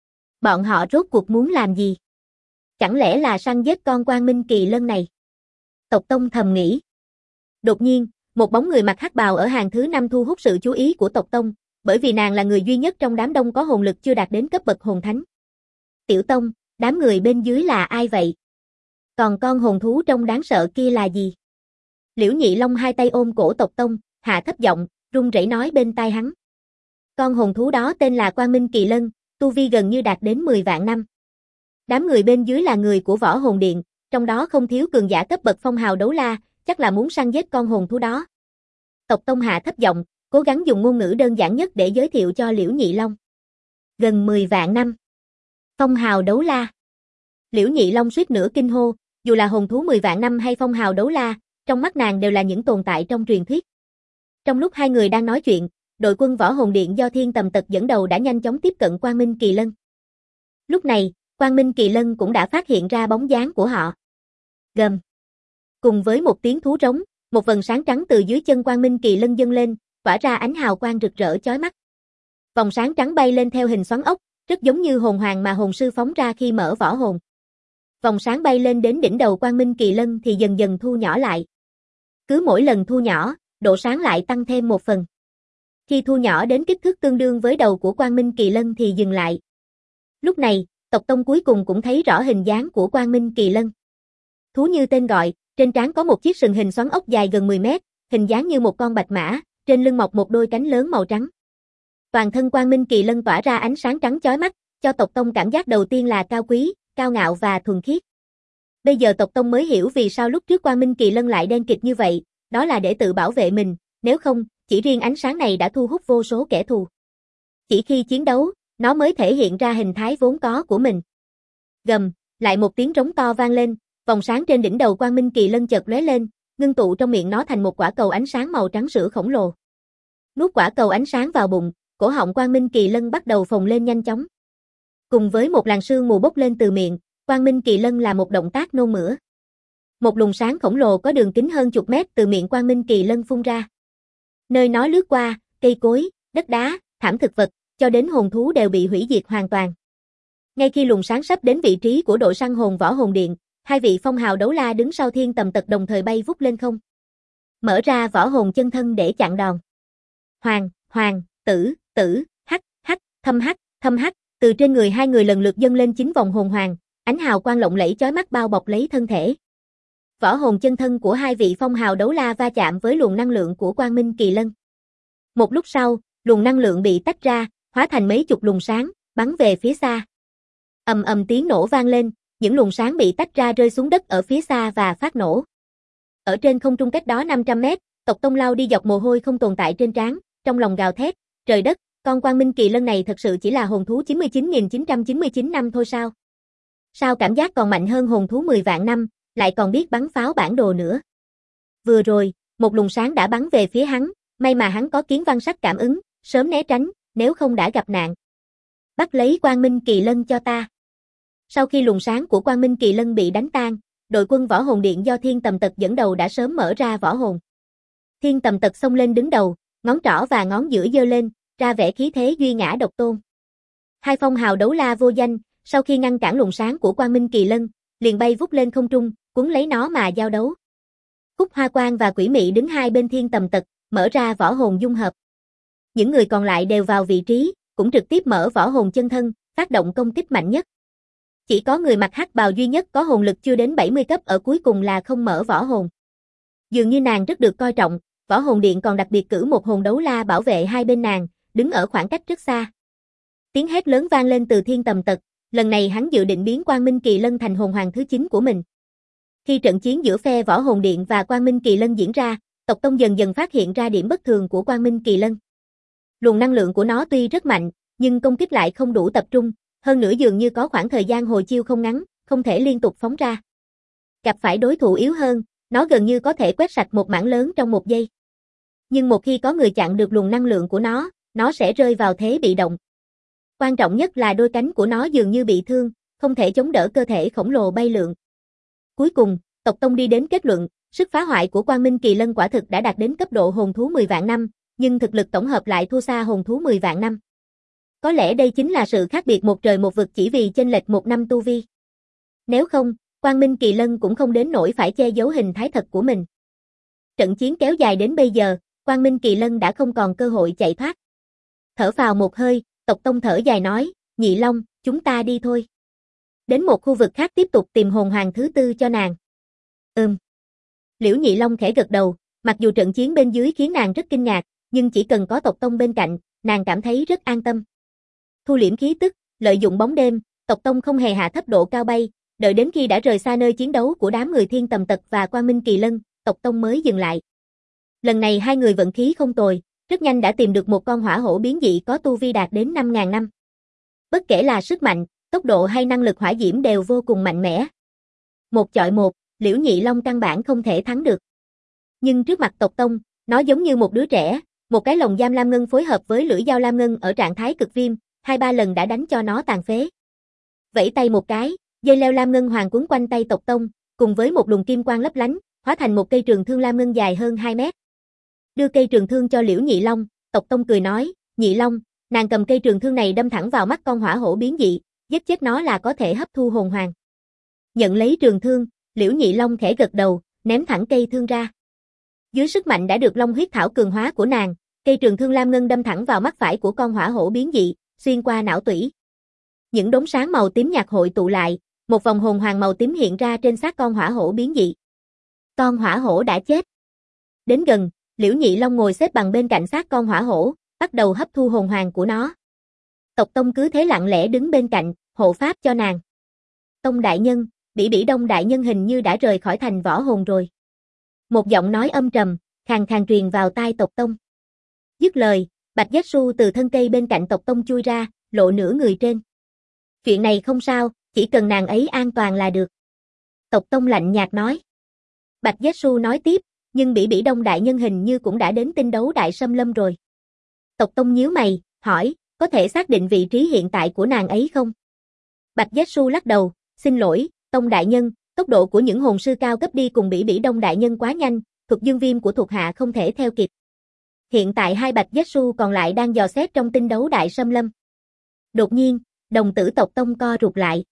Bọn họ rốt cuộc muốn làm gì? Chẳng lẽ là săn giết con Quang Minh Kỳ Lân này? Tộc Tông thầm nghĩ. Đột nhiên, một bóng người mặc hắc bào ở hàng thứ 5 thu hút sự chú ý của Tộc Tông, bởi vì nàng là người duy nhất trong đám đông có hồn lực chưa đạt đến cấp bậc hồn thánh. Tiểu Tông, đám người bên dưới là ai vậy? Còn con hồn thú trông đáng sợ kia là gì? Liễu Nhị Long hai tay ôm cổ Tộc Tông, hạ thấp giọng, run rẩy nói bên tai hắn. Con hồn thú đó tên là Quang Minh Kỳ Lân, tu vi gần như đạt đến 10 vạn năm. Đám người bên dưới là người của Võ Hồn Điện, trong đó không thiếu cường giả cấp bậc phong hào đấu la, chắc là muốn săn giết con hồn thú đó. Tộc Tông hạ thấp giọng, cố gắng dùng ngôn ngữ đơn giản nhất để giới thiệu cho Liễu Nhị Long. Gần 10 vạn năm. Phong hào đấu la. Liễu Nhị Long suýt nữa kinh hô, dù là hồn thú 10 vạn năm hay phong hào đấu la, trong mắt nàng đều là những tồn tại trong truyền thuyết. Trong lúc 2 người đang nói chuyện, đội quân Võ Hồn Điện do Thiên Tầm Tật dẫn đầu đã nhanh chóng tiếp cận Quang Minh Kỳ Lân. Lúc này, Quang Minh Kỳ Lân cũng đã phát hiện ra bóng dáng của họ. Gầm. Cùng với một tiếng thú rống, một vầng sáng trắng từ dưới chân Quang Minh Kỳ Lân dâng lên, tỏa ra ánh hào quang rực rỡ chói mắt. Vòng sáng trắng bay lên theo hình xoắn ốc, rất giống như hồn hoàng mà hồn sư phóng ra khi mở võ hồn. Vòng sáng bay lên đến đỉnh đầu Quang Minh Kỳ Lân thì dần dần thu nhỏ lại. Cứ mỗi lần thu nhỏ, độ sáng lại tăng thêm một phần. Khi thu nhỏ đến kích thước tương đương với đầu của Quang Minh Kỳ Lân thì dừng lại. Lúc này, Tộc Tông cuối cùng cũng thấy rõ hình dáng của Quang Minh Kỳ Lân. Thú như tên gọi, trên trán có một chiếc sừng hình xoắn ốc dài gần 10 mét, hình dáng như một con bạch mã, trên lưng mọc một đôi cánh lớn màu trắng. Toàn thân Quang Minh Kỳ Lân tỏa ra ánh sáng trắng chói mắt, cho Tộc Tông cảm giác đầu tiên là cao quý, cao ngạo và thuần khiết. Bây giờ Tộc Tông mới hiểu vì sao lúc trước Quang Minh Kỳ Lân lại đen kịt như vậy, đó là để tự bảo vệ mình, nếu không, chỉ riêng ánh sáng này đã thu hút vô số kẻ thù. Chỉ khi chiến đấu, nó mới thể hiện ra hình thái vốn có của mình. Gầm, lại một tiếng rống to vang lên, vòng sáng trên đỉnh đầu Quang Minh Kỳ Lân chợt lóe lên, ngưng tụ trong miệng nó thành một quả cầu ánh sáng màu trắng sữa khổng lồ. Nuốt quả cầu ánh sáng vào bụng, cổ họng Quang Minh Kỳ Lân bắt đầu phồng lên nhanh chóng. Cùng với một làn sương mù bốc lên từ miệng, Quang Minh Kỳ Lân là một động tác nôn mửa. Một luồng sáng khổng lồ có đường kính hơn chục mét từ miệng Quang Minh Kỳ Lân phun ra. Nơi nó lướt qua, cây cối, đất đá, thảm thực vật, cho đến hồn thú đều bị hủy diệt hoàn toàn. Ngay khi luồng sáng sắp đến vị trí của đội săn hồn Võ Hồn Điện, 2 vị phong hào đấu la đứng sau Thiên Tầm Tật đồng thời bay vút lên không. Mở ra võ hồn chân thân để chặn đòn. Hoàng, hoàng, tử, tử, hắc, hắc, thâm hắc, từ trên người 2 người lần lượt dâng lên 9 vòng hồn hoàng, ánh hào quang lộng lẫy chói mắt bao bọc lấy thân thể. Võ hồn chân thân của 2 vị phong hào đấu la va chạm với luồng năng lượng của Quang Minh Kỳ Lân. Một lúc sau, luồng năng lượng bị tách ra, hóa thành mấy chục luồng sáng, bắn về phía xa. Ầm ầm tiếng nổ vang lên, những luồng sáng bị tách ra rơi xuống đất ở phía xa và phát nổ. Ở trên không trung cách đó 500 mét, Tộc Tông lao đi dọc mồ hôi không tồn tại trên trán, trong lòng gào thét, trời đất, con Quang Minh Kỳ Lân này thật sự chỉ là hồn thú 99.999 năm thôi sao? Sao cảm giác còn mạnh hơn hồn thú 10 vạn năm, lại còn biết bắn pháo bản đồ nữa. Vừa rồi, một luồng sáng đã bắn về phía hắn, may mà hắn có Kiến Văn Sắc cảm ứng, sớm né tránh, nếu không đã gặp nạn. Bắt lấy Quang Minh Kỳ Lân cho ta. Sau khi luồng sáng của Quang Minh Kỳ Lân bị đánh tan, đội quân Võ Hồn Điện do Thiên Tầm Tật dẫn đầu đã sớm mở ra võ hồn. Thiên Tầm Tật xông lên đứng đầu, ngón trỏ và ngón giữa giơ lên, ra vẻ khí thế duy ngã độc tôn. Hai phong hào đấu la vô danh, sau khi ngăn cản luồng sáng của Quang Minh Kỳ Lân, liền bay vút lên không trung, cuốn lấy nó mà giao đấu. Cúc Hoa Quang và Quỷ Mị đứng hai bên Thiên Tầm Tật, mở ra võ hồn dung hợp. Những người còn lại đều vào vị trí, cũng trực tiếp mở võ hồn chân thân, phát động công kích mạnh nhất. Chỉ có người mặc hắc bào duy nhất có hồn lực chưa đến 70 cấp ở cuối cùng là không mở võ hồn. Dường như nàng rất được coi trọng, Võ Hồn Điện còn đặc biệt cử một hồn đấu la bảo vệ hai bên nàng, đứng ở khoảng cách rất xa. Tiếng hét lớn vang lên từ Thiên Tầm Tật, lần này hắn dự định biến Quang Minh Kỳ Lân thành hồn hoàng thứ 9 của mình. Khi trận chiến giữa phe Võ Hồn Điện và Quang Minh Kỳ Lân diễn ra, tộc Tông dần dần phát hiện ra điểm bất thường của Quang Minh Kỳ Lân. Luồng năng lượng của nó tuy rất mạnh, nhưng công kích lại không đủ tập trung, hơn nữa dường như có khoảng thời gian hồi chiêu không ngắn, không thể liên tục phóng ra. Gặp phải đối thủ yếu hơn, nó gần như có thể quét sạch một mảng lớn trong một giây. Nhưng một khi có người chặn được luồng năng lượng của nó sẽ rơi vào thế bị động. Quan trọng nhất là đôi cánh của nó dường như bị thương, không thể chống đỡ cơ thể khổng lồ bay lượn. Cuối cùng, tộc Tông đi đến kết luận, sức phá hoại của Quang Minh Kỳ Lân quả thực đã đạt đến cấp độ hồn thú 10 vạn năm, nhưng thực lực tổng hợp lại thua xa hồn thú 10 vạn năm. Có lẽ đây chính là sự khác biệt một trời một vực chỉ vì chênh lệch một năm tu vi. Nếu không, Quang Minh Kỳ Lân cũng không đến nỗi phải che giấu hình thái thật của mình. Trận chiến kéo dài đến bây giờ, Quang Minh Kỳ Lân đã không còn cơ hội chạy thoát. Thở phào một hơi, tộc Tông thở dài nói, Nhị Long, chúng ta đi thôi. Đến một khu vực khác tiếp tục tìm hồn hoàng thứ 4 cho nàng. Liễu Nhị Long khẽ gật đầu, mặc dù trận chiến bên dưới khiến nàng rất kinh ngạc, nhưng chỉ cần có tộc Tông bên cạnh, nàng cảm thấy rất an tâm. Thu liễm khí tức, lợi dụng bóng đêm, tộc Tông không hề hạ thấp độ cao bay, đợi đến khi đã rời xa nơi chiến đấu của đám người Thiên Tầm Tật và Quang Minh Kỳ Lân, tộc Tông mới dừng lại. Lần này hai người vận khí không tồi, rất nhanh đã tìm được một con hỏa hổ biến dị có tu vi đạt đến 5.000 năm. Bất kể là sức mạnh, tốc độ hay năng lực hỏa diễm đều vô cùng mạnh mẽ. Một chọi một, Liễu Nhị Long căn bản không thể thắng được. Nhưng trước mặt tộc Tông, nó giống như một đứa trẻ, một cái lồng giam lam ngân phối hợp với lưỡi dao lam ngân ở trạng thái cực viêm, 2-3 lần đã đánh cho nó tàn phế. Vẫy tay một cái, dây leo lam ngân hoàng quấn quanh tay tộc Tông, cùng với một luồng kim quang lấp lánh, hóa thành một cây trường thương lam ngân dài hơn 2 mét. Đưa cây trường thương cho Liễu Nhị Long, tộc Tông cười nói, Nhị Long, nàng cầm cây trường thương này đâm thẳng vào mắt con hỏa hổ biến dị, giết chết nó là có thể hấp thu hồn hoàng. Nhận lấy trường thương, Liễu Nhị Long khẽ gật đầu, ném thẳng cây thương ra. Dưới sức mạnh đã được long huyết thảo cường hóa của nàng, cây trường thương lam ngân đâm thẳng vào mắt phải của con hỏa hổ biến dị, xuyên qua não tủy. Những đốm sáng màu tím nhạt hội tụ lại, một vòng hồn hoàng màu tím hiện ra trên xác con hỏa hổ biến dị. Con hỏa hổ đã chết. Đến gần, Liễu Nhị Long ngồi xếp bằng bên cạnh xác con hỏa hổ, bắt đầu hấp thu hồn hoàng của nó. Tộc Tông cứ thế lặng lẽ đứng bên cạnh, hộ pháp cho nàng. Tông đại nhân, Bỉ Bỉ Đông đại nhân hình như đã rời khỏi thành võ hồn rồi. Một giọng nói âm trầm, khàn khàn truyền vào tai tộc Tông. Dứt lời, Bạch Giác Su từ thân cây bên cạnh tộc Tông chui ra, lộ nửa người trên. Chuyện này không sao, chỉ cần nàng ấy an toàn là được. Tộc Tông lạnh nhạt nói. Bạch Giác Su nói tiếp, nhưng Bỉ Bỉ Đông đại nhân hình như cũng đã đến tinh đấu đại xâm lâm rồi. Tộc Tông nhíu mày, hỏi, có thể xác định vị trí hiện tại của nàng ấy không? Bạch Giác Su lắc đầu, xin lỗi, Tông đại nhân, tốc độ của những hồn sư cao cấp đi cùng Bỉ Bỉ Đông đại nhân quá nhanh, thuật dương viêm của thuộc hạ không thể theo kịp. Hiện tại hai Bạch Giác Su còn lại đang dò xét trong tinh đấu đại xâm lâm. Đột nhiên, đồng tử tộc Tông co rụt lại.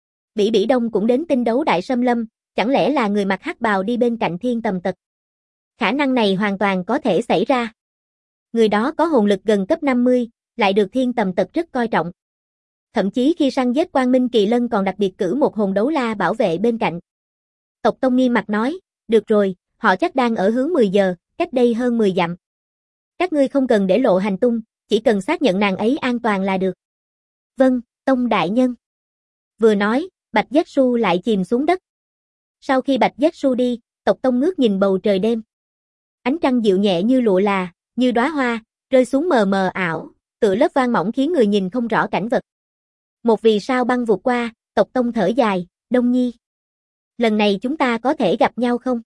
Bỉ Bỉ Đông cũng đến tinh đấu đại xâm lâm, chẳng lẽ là người mặc hắc bào đi bên cạnh Thiên Tầm Tật? Khả năng này hoàn toàn có thể xảy ra. Người đó có hồn lực gần cấp 50, lại được Thiên Tầm Tật rất coi trọng. Thậm chí khi săn giết Quang Minh Kỳ Lân còn đặc biệt cử một hồn đấu la bảo vệ bên cạnh. Tộc Tông nghiêm mặt nói, được rồi, họ chắc đang ở hướng 10 giờ, cách đây hơn 10 dặm. Các ngươi không cần để lộ hành tung, chỉ cần xác nhận nàng ấy an toàn là được. Vâng, Tông đại nhân. Vừa nói, Bạch Giác Su lại chìm xuống đất. Sau khi Bạch Giác Su đi, tộc Tông ngước nhìn bầu trời đêm. Ánh trăng dịu nhẹ như lụa là, như đóa hoa, rơi xuống mờ mờ ảo, tựa lớp vang mỏng khiến người nhìn không rõ cảnh vật. Một vì sao băng vụt qua, tộc Tông thở dài, Đông Nhi. Lần này chúng ta có thể gặp nhau không?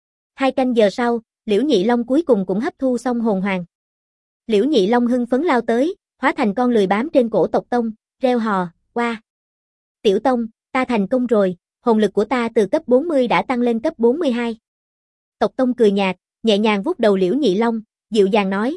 2 canh giờ sau, Liễu Nhị Long cuối cùng cũng hấp thu xong hồn hoàng. Liễu Nhị Long hưng phấn lao tới, hóa thành con lười bám trên cổ tộc Tông, reo hò, qua. Tiểu Tông, ta thành công rồi, hồn lực của ta từ cấp 40 đã tăng lên cấp 42. Tộc Tông cười nhạt, nhẹ nhàng vuốt đầu Liễu Nhị Long, dịu dàng nói,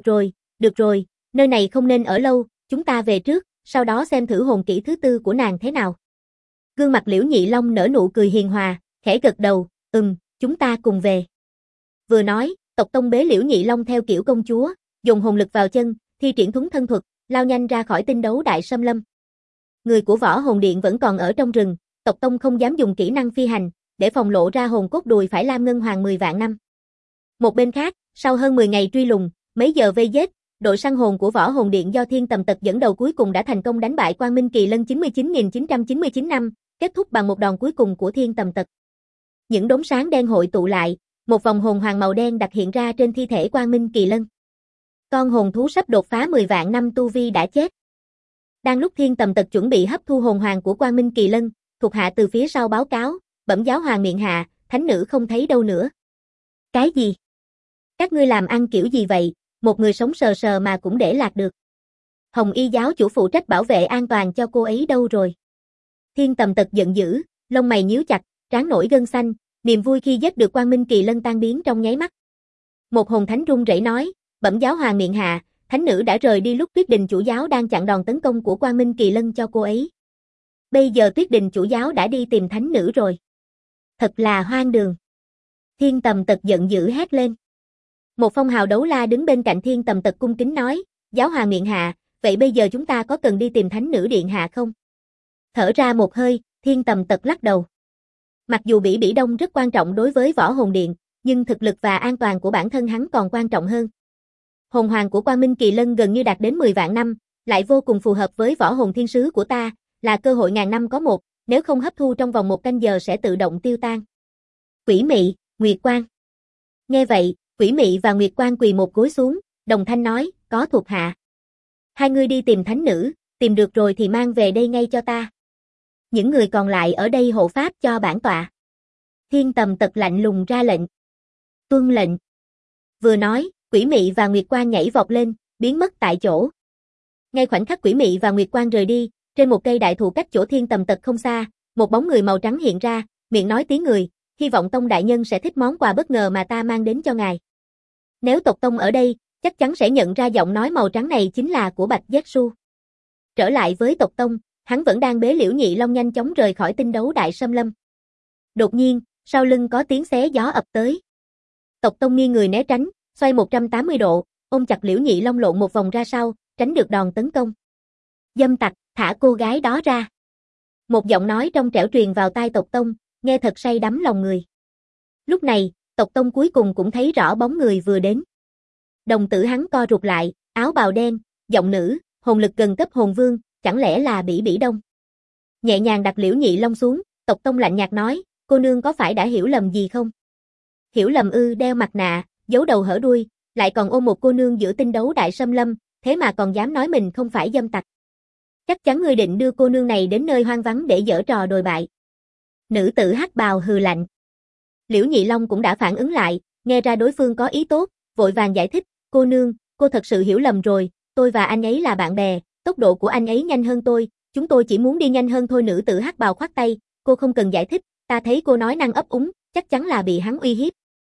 được rồi, nơi này không nên ở lâu, chúng ta về trước, sau đó xem thử hồn kỹ thứ tư của nàng thế nào. Gương mặt Liễu Nhị Long nở nụ cười hiền hòa, khẽ gật đầu, chúng ta cùng về. Vừa nói, Tộc Tông bế Liễu Nhị Long theo kiểu công chúa, dùng hồn lực vào chân, thi triển thuấn thân thuật, lao nhanh ra khỏi tinh đấu đại xâm lâm. Người của Võ Hồn Điện vẫn còn ở trong rừng, Tộc Tông không dám dùng kỹ năng phi hành, để phòng lộ ra hồn cốt đùi phải Lam Ngân Hoàng 10 vạn năm. Một bên khác, sau hơn 10 ngày truy lùng, mấy giờ vây giết, đội săn hồn của Võ Hồn Điện do Thiên Tầm Tật dẫn đầu cuối cùng đã thành công đánh bại Quang Minh Kỳ Lân 99.999 năm, kết thúc bằng một đòn cuối cùng của Thiên Tầm Tật. Những đốm sáng đen hội tụ lại, một vòng hồn hoàng màu đen đặc hiện ra trên thi thể Quang Minh Kỳ Lân. Con hồn thú sắp đột phá 10 vạn năm tu vi đã chết. Đang lúc Thiên Tầm Tật chuẩn bị hấp thu hồn hoàng của Quang Minh Kỳ Lân, thuộc hạ từ phía sau báo cáo, Bẩm giáo hoàng miệng hạ, thánh nữ không thấy đâu nữa. Cái gì? Các ngươi làm ăn kiểu gì vậy, một người sống sờ sờ mà cũng để lạc được. Hồng Y giáo chủ phụ trách bảo vệ an toàn cho cô ấy đâu rồi? Thiên Tầm Tật giận dữ, lông mày nhíu chặt, trán nổi gân xanh, niềm vui khi giết được Quang Minh Kỳ Lân tan biến trong nháy mắt. Một hồn thánh run rẩy nói, Bẩm giáo hoàng miệng hạ, thánh nữ đã rời đi lúc Tuyết Đình chủ giáo đang chặn đòn tấn công của Quang Minh Kỳ Lân cho cô ấy. Bây giờ Tuyết Đình chủ giáo đã đi tìm thánh nữ rồi. Thật là hoang đường. Thiên Tầm Tật giận dữ hét lên. Một phong hào đấu la đứng bên cạnh Thiên Tầm Tật cung kính nói, giáo hoàng miệng hạ, vậy bây giờ chúng ta có cần đi tìm thánh nữ điện hạ không? Thở ra một hơi, Thiên Tầm Tật lắc đầu. Mặc dù Bỉ Bỉ Đông rất quan trọng đối với Võ Hồn Điện, nhưng thực lực và an toàn của bản thân hắn còn quan trọng hơn. Hồn hoàng của Quang Minh Kỳ Lân gần như đạt đến 10 vạn năm, lại vô cùng phù hợp với võ hồn thiên sứ của ta, là cơ hội ngàn năm có một, nếu không hấp thu trong vòng 1 canh giờ sẽ tự động tiêu tan. Quỷ Mị, Nguyệt Quang. Nghe vậy, Quỷ Mị và Nguyệt Quang quỳ một gối xuống, đồng thanh nói, có thuộc hạ. Hai người đi tìm thánh nữ, tìm được rồi thì mang về đây ngay cho ta. Những người còn lại ở đây hộ pháp cho bản tọa. Thiên Tầm Tật lạnh lùng ra lệnh. Tuân lệnh. Vừa nói, Quỷ Mị và Nguyệt Quang nhảy vọt lên, biến mất tại chỗ. Ngay khoảnh khắc Quỷ Mị và Nguyệt Quang rời đi, trên một cây đại thụ cách chỗ Thiên Tầm Tật không xa, một bóng người màu trắng hiện ra, miệng nói tiếng người, hy vọng Tông đại nhân sẽ thích món quà bất ngờ mà ta mang đến cho ngài. Nếu tộc Tông ở đây, chắc chắn sẽ nhận ra giọng nói màu trắng này chính là của Bạch Giác Su. Trở lại với tộc Tông, hắn vẫn đang bế Liễu Nhị Long nhanh chóng rời khỏi tinh đấu đại xâm lâm. Đột nhiên, sau lưng có tiếng xé gió ập tới. Tộc Tông nghiêng người né tránh, xoay 180 độ, ôm chặt Liễu Nhị Long lộn một vòng ra sau, tránh được đòn tấn công. Dâm tặc, thả cô gái đó ra. Một giọng nói trong trẻo truyền vào tai tộc Tông, nghe thật say đắm lòng người. Lúc này, tộc Tông cuối cùng cũng thấy rõ bóng người vừa đến. Đồng tử hắn co rụt lại, áo bào đen, giọng nữ, hồn lực gần cấp hồn vương, chẳng lẽ là Bỉ Bỉ Đông. Nhẹ nhàng đặt Liễu Nhị Long xuống, tộc Tông lạnh nhạt nói, cô nương có phải đã hiểu lầm gì không? Hiểu lầm ư? Đeo mặt nạ, giấu đầu hở đuôi, lại còn ôm một cô nương giữa tinh đấu đại xâm lâm, thế mà còn dám nói mình không phải dâm tặc. Chắc chắn ngươi định đưa cô nương này đến nơi hoang vắng để giở trò đồi bại. Nữ tử hắc bào hừ lạnh. Liễu Nhị Long cũng đã phản ứng lại, nghe ra đối phương có ý tốt, vội vàng giải thích, cô nương, cô thật sự hiểu lầm rồi, tôi và anh ấy là bạn bè, tốc độ của anh ấy nhanh hơn tôi, chúng tôi chỉ muốn đi nhanh hơn thôi. Nữ tử hắc bào khoát tay, cô không cần giải thích, ta thấy cô nói năng ấp úng, chắc chắn là bị hắn uy hiếp.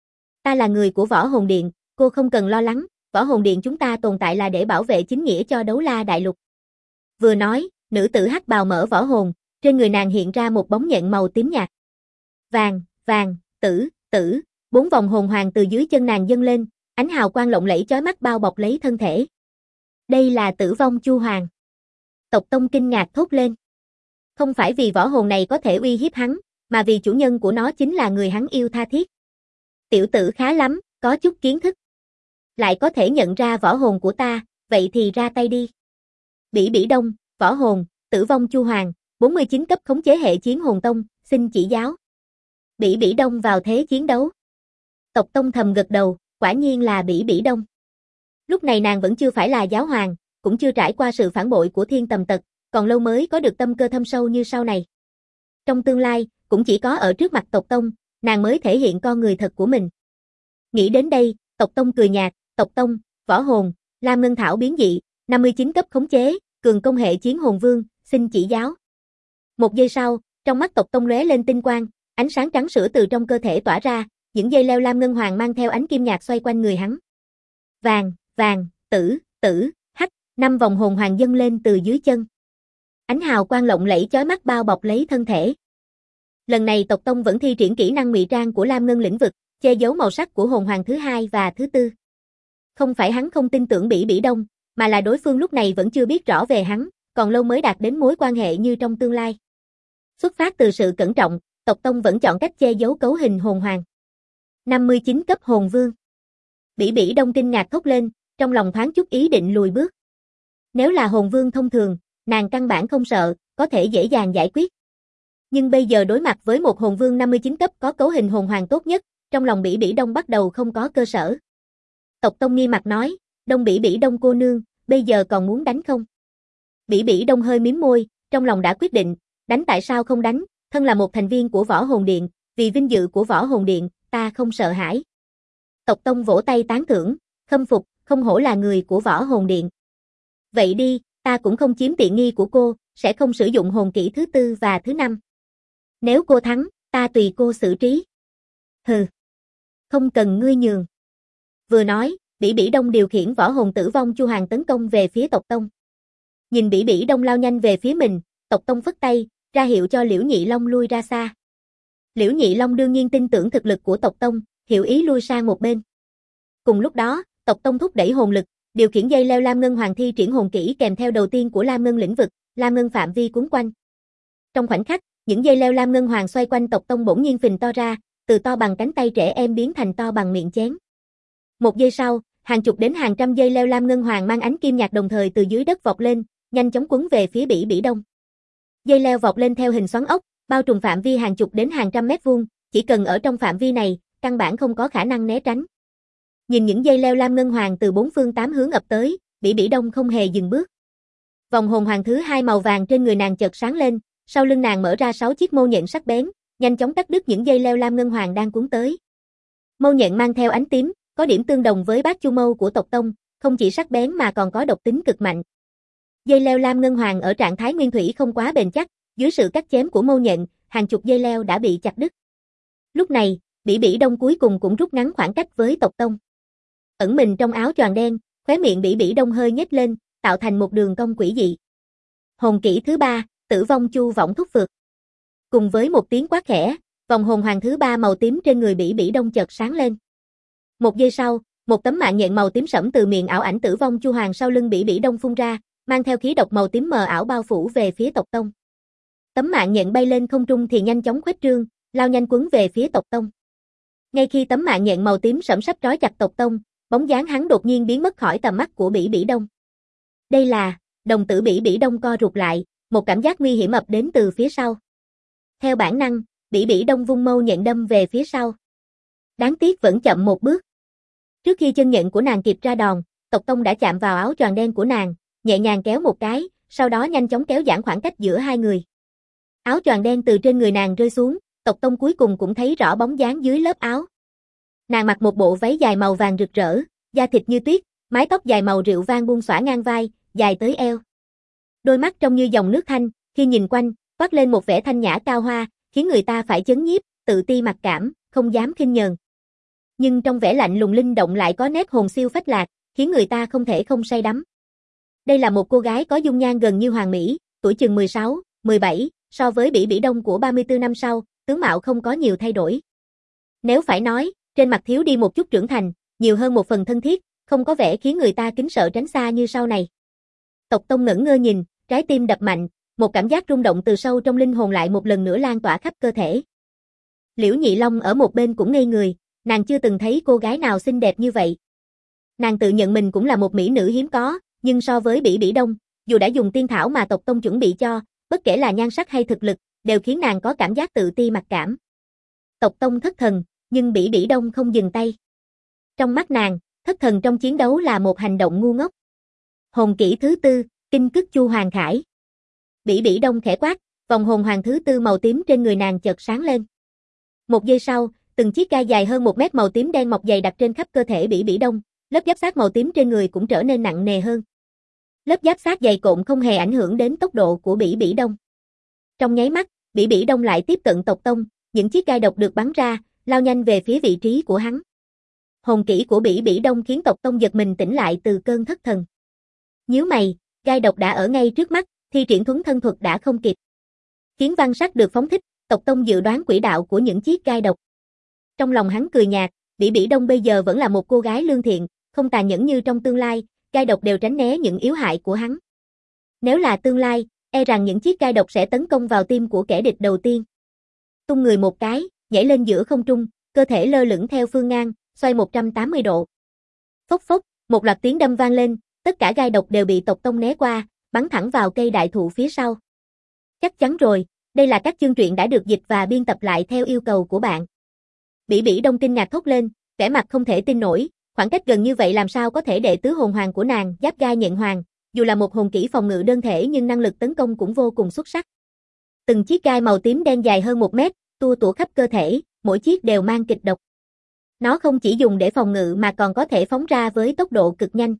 Ta là người của Võ Hồn Điện, cô không cần lo lắng, Võ Hồn Điện chúng ta tồn tại là để bảo vệ chính nghĩa cho Đấu La Đại Lục. Vừa nói, nữ tử hắc bào mở võ hồn, trên người nàng hiện ra một bóng nhện màu tím nhạt. Vàng, tử, 4 vòng hồn hoàng từ dưới chân nàng dâng lên, ánh hào quang lộng lẫy chói mắt bao bọc lấy thân thể. Đây là Tử Vong Chu Hoàng. Tộc Tông kinh ngạc thốt lên. Không phải vì võ hồn này có thể uy hiếp hắn, mà vì chủ nhân của nó chính là người hắn yêu tha thiết. Tiểu tử khá lắm, có chút kiến thức. Lại có thể nhận ra võ hồn của ta, vậy thì ra tay đi. Bỉ Bỉ Đông, võ hồn, Tử Vong Chu Hoàng, 49 cấp khống chế hệ chiến hồn tông, xin chỉ giáo. Bỉ Bỉ Đông vào thế chiến đấu. Tộc Tông thầm gật đầu, quả nhiên là Bỉ Bỉ Đông. Lúc này nàng vẫn chưa phải là giáo hoàng, cũng chưa trải qua sự phản bội của Thiên Tầm Tật, còn lâu mới có được tâm cơ thâm sâu như sau này. Trong tương lai, cũng chỉ có ở trước mặt tộc Tông, nàng mới thể hiện con người thật của mình. Nghĩ đến đây, tộc Tông cười nhạt, tộc Tông, võ hồn, Lam Ngân Thảo biến dị, 59 cấp khống chế, cường công hệ chiến hồn vương, xin chỉ giáo. Một giây sau, trong mắt tộc Tông lóe lên tinh quang, ánh sáng trắng sữa từ trong cơ thể tỏa ra, những dây leo lam ngân hoàng mang theo ánh kim nhạt xoay quanh người hắn. Vàng, vàng, tử, tử, hắc, 5 vòng hồn hoàng dâng lên từ dưới chân. Ánh hào quang lộng lẫy chói mắt bao bọc lấy thân thể. Lần này tộc tông vẫn thi triển kỹ năng ngụy trang của Lam Ngân lĩnh vực, che giấu màu sắc của hồn hoàng thứ 2 và thứ 4. Không phải hắn không tin tưởng Bỉ Bỉ Đông, mà là đối phương lúc này vẫn chưa biết rõ về hắn, còn lâu mới đạt đến mối quan hệ như trong tương lai. Xuất phát từ sự cẩn trọng, tộc tông vẫn chọn cách che giấu cấu hình hồn hoàng. 59 cấp hồn vương. Bỉ Bỉ Đông kinh ngạc thốt lên, trong lòng thoáng chút ý định lùi bước. Nếu là hồn vương thông thường, nàng căn bản không sợ, có thể dễ dàng giải quyết. Nhưng bây giờ đối mặt với một hồn vương 59 cấp có cấu hình hồn hoàng tốt nhất, trong lòng Bỉ Bỉ Đông bắt đầu không có cơ sở. Tộc tông nghi mặt nói, Đông Bỉ Bỉ Đông cô nương, bây giờ còn muốn đánh không? Bỉ Bỉ Đông hơi mím môi, trong lòng đã quyết định, đánh tại sao không đánh, thân là một thành viên của Võ Hồn Điện, vì vinh dự của Võ Hồn Điện, ta không sợ hãi. Tộc tông vỗ tay tán thưởng, khâm phục, không hổ là người của Võ Hồn Điện. Vậy đi, ta cũng không chiếm tiện nghi của cô, sẽ không sử dụng hồn kỹ thứ 4 và thứ 5. Nếu cô thắng, ta tùy cô xử trí. Hừ. Không cần ngươi nhường. Vừa nói, Bỉ Bỉ Đông điều khiển võ hồn tử vong chu hoàng tấn công về phía tộc tông. Nhìn Bỉ Bỉ Đông lao nhanh về phía mình, tộc tông phất tay, ra hiệu cho Liễu Nhị Long lui ra xa. Liễu Nhị Long đương nhiên tin tưởng thực lực của tộc tông, hiểu ý lui sang một bên. Cùng lúc đó, tộc tông thúc đẩy hồn lực, điều khiển dây leo Lam Ngân Hoàng thi triển hồn kỹ kèm theo đầu tiên của Lam Ngân lĩnh vực, Lam Ngân phạm vi cuốn quanh. Trong khoảnh khắc, những dây leo Lam Ngân Hoàng xoay quanh tộc tông bỗng nhiên phình to ra, từ to bằng cánh tay trẻ em biến thành to bằng miệng chén. Một giây sau, hàng chục đến hàng trăm dây leo Lam Ngân Hoàng mang ánh kim nhạt đồng thời từ dưới đất vọt lên, nhanh chóng quấn về phía Bỉ Bỉ Đông. Dây leo vọt lên theo hình xoắn ốc, bao trùm phạm vi hàng chục đến hàng trăm mét vuông, chỉ cần ở trong phạm vi này, căn bản không có khả năng né tránh. Nhìn những dây leo Lam Ngân Hoàng từ 4 phương 8 hướng ập tới, Bỉ Bỉ Đông không hề dừng bước. Vòng hồn hoàng thứ 2 màu vàng trên người nàng chợt sáng lên, sau lưng nàng mở ra 6 chiếc mâu nhện sắc bén, nhanh chóng cắt đứt những dây leo Lam Ngân Hoàng đang cuốn tới. Mâu nhện mang theo ánh tím, có điểm tương đồng với bát chu mâu của tộc tông, không chỉ sắc bén mà còn có độc tính cực mạnh. Dây leo Lam Ngân Hoàng ở trạng thái nguyên thủy không quá bền chắc, dưới sự cắt chém của mâu nhện, hàng chục dây leo đã bị chặt đứt. Lúc này, Bỉ Bỉ Đông cuối cùng cũng rút ngắn khoảng cách với tộc tông. Ẩn mình trong áo choàng đen, khóe miệng Bỉ Bỉ Đông hơi nhếch lên, tạo thành một đường cong quỷ dị. Hồn kỹ thứ 3, Tử vong chu võng thúc phược. Cùng với một tiếng quát khẽ, vòng hồn hoàng thứ 3 màu tím trên người Bỉ Bỉ Đông chợt sáng lên. Một giây sau, một tấm mạng nhện màu tím sẫm từ miệng ảo ảnh Tử vong chu hoàng sau lưng Bỉ Bỉ Đông phun ra, mang theo khí độc màu tím mờ ảo bao phủ về phía tộc tông. Tấm mạng nhện bay lên không trung thì nhanh chóng khuếch trương, lao nhanh quấn về phía tộc tông. Ngay khi tấm mạng nhện màu tím sẫm sắp trói chặt tộc tông, bóng dáng hắn đột nhiên biến mất khỏi tầm mắt của Bỉ Bỉ Đông. Đây là, đồng tử Bỉ Bỉ Đông co rụt lại, một cảm giác nguy hiểm ập đến từ phía sau. Theo bản năng, Bỉ Bỉ Đông vung mâu nhện đâm về phía sau. Đáng tiếc vẫn chậm một bước. Trước khi chân nhện của nàng kịp ra đòn, tộc tông đã chạm vào áo choàng đen của nàng, nhẹ nhàng kéo một cái, sau đó nhanh chóng kéo giãn khoảng cách giữa hai người. Áo choàng đen từ trên người nàng rơi xuống, tộc tông cuối cùng cũng thấy rõ bóng dáng dưới lớp áo. Nàng mặc một bộ váy dài màu vàng rực rỡ, da thịt như tuyết, mái tóc dài màu rượu vang buông xõa ngang vai, dài tới eo. Đôi mắt trông như dòng nước thanh, khi nhìn quanh, toát lên một vẻ thanh nhã cao hoa, khiến người ta phải chấn nhiếp, tự ti mặc cảm, không dám khinh nhờn. Nhưng trong vẻ lạnh lùng linh động lại có nét hồn siêu phách lạc, khiến người ta không thể không say đắm. Đây là một cô gái có dung nhan gần như hoàn mỹ, tuổi chừng 16, 17, so với Bỉ Bỉ Đông của 34 năm sau, tướng mạo không có nhiều thay đổi. Nếu phải nói, trên mặt thiếu đi một chút trưởng thành, nhiều hơn một phần thân thiết, không có vẻ khiến người ta kính sợ tránh xa như sau này. Tộc tông ngẩn ngơ nhìn, trái tim đập mạnh, một cảm giác rung động từ sâu trong linh hồn lại một lần nữa lan tỏa khắp cơ thể. Liễu Nhị Long ở một bên cũng ngây người, nàng chưa từng thấy cô gái nào xinh đẹp như vậy. Nàng tự nhận mình cũng là một mỹ nữ hiếm có, nhưng so với Bỉ Bỉ Đông, dù đã dùng tiên thảo mà tộc tông chuẩn bị cho, bất kể là nhan sắc hay thực lực, đều khiến nàng có cảm giác tự ti mặc cảm. Tộc tông thất thần, nhưng Bỉ Bỉ Đông không dừng tay. Trong mắt nàng, thất thần trong chiến đấu là một hành động ngu ngốc. Hồn kỹ thứ 4, Kinh Cức Chu Hoàng Khải. Bỉ Bỉ Đông khẽ quát, vòng hồn hoàng thứ 4 màu tím trên người nàng chợt sáng lên. Một giây sau, từng chiếc gai dài hơn 1 mét màu tím đen mọc dày đặc trên khắp cơ thể Bỉ Bỉ Đông, lớp giáp sát màu tím trên người cũng trở nên nặng nề hơn. Lớp giáp sát dày cộm không hề ảnh hưởng đến tốc độ của Bỉ Bỉ Đông. Trong nháy mắt, Bỉ Bỉ Đông lại tiếp cận tộc tông, những chiếc gai độc được bắn ra, lao nhanh về phía vị trí của hắn. Hồn kỹ của Bỉ Bỉ Đông khiến tộc Tông giật mình tỉnh lại từ cơn thất thần. Nhíu mày, gai độc đã ở ngay trước mắt, thi triển thuấn thân thuật đã không kịp. Khiến văn sắc được phóng thích, tộc Tông dự đoán quỹ đạo của những chiếc gai độc. Trong lòng hắn cười nhạt, Bỉ Bỉ Đông bây giờ vẫn là một cô gái lương thiện, không tàn nhẫn như trong tương lai, gai độc đều tránh né những yếu hại của hắn. Nếu là tương lai, e rằng những chiếc gai độc sẽ tấn công vào tim của kẻ địch đầu tiên. Tung người một cái, nhảy lên giữa không trung, cơ thể lơ lửng theo phương ngang, xoay 180 độ. Phốc phốc, một loạt tiếng đâm vang lên, tất cả gai độc đều bị tộc Tông né qua, bắn thẳng vào cây đại thụ phía sau. Chắc chắn rồi, đây là các chương truyện đã được dịch và biên tập lại theo yêu cầu của bạn. Bỉ Bỉ Đông kinh ngạc thốt lên, vẻ mặt không thể tin nổi, khoảng cách gần như vậy làm sao có thể để tứ hồn hoàng của nàng giáp gai nhện hoàng, dù là một hồn kỹ phòng ngự đơn thể nhưng năng lực tấn công cũng vô cùng xuất sắc. Từng chiếc gai màu tím đen dài hơn 1 mét, tua tủa khắp cơ thể, mỗi chiếc đều mang kịch độc. Nó không chỉ dùng để phòng ngự mà còn có thể phóng ra với tốc độ cực nhanh.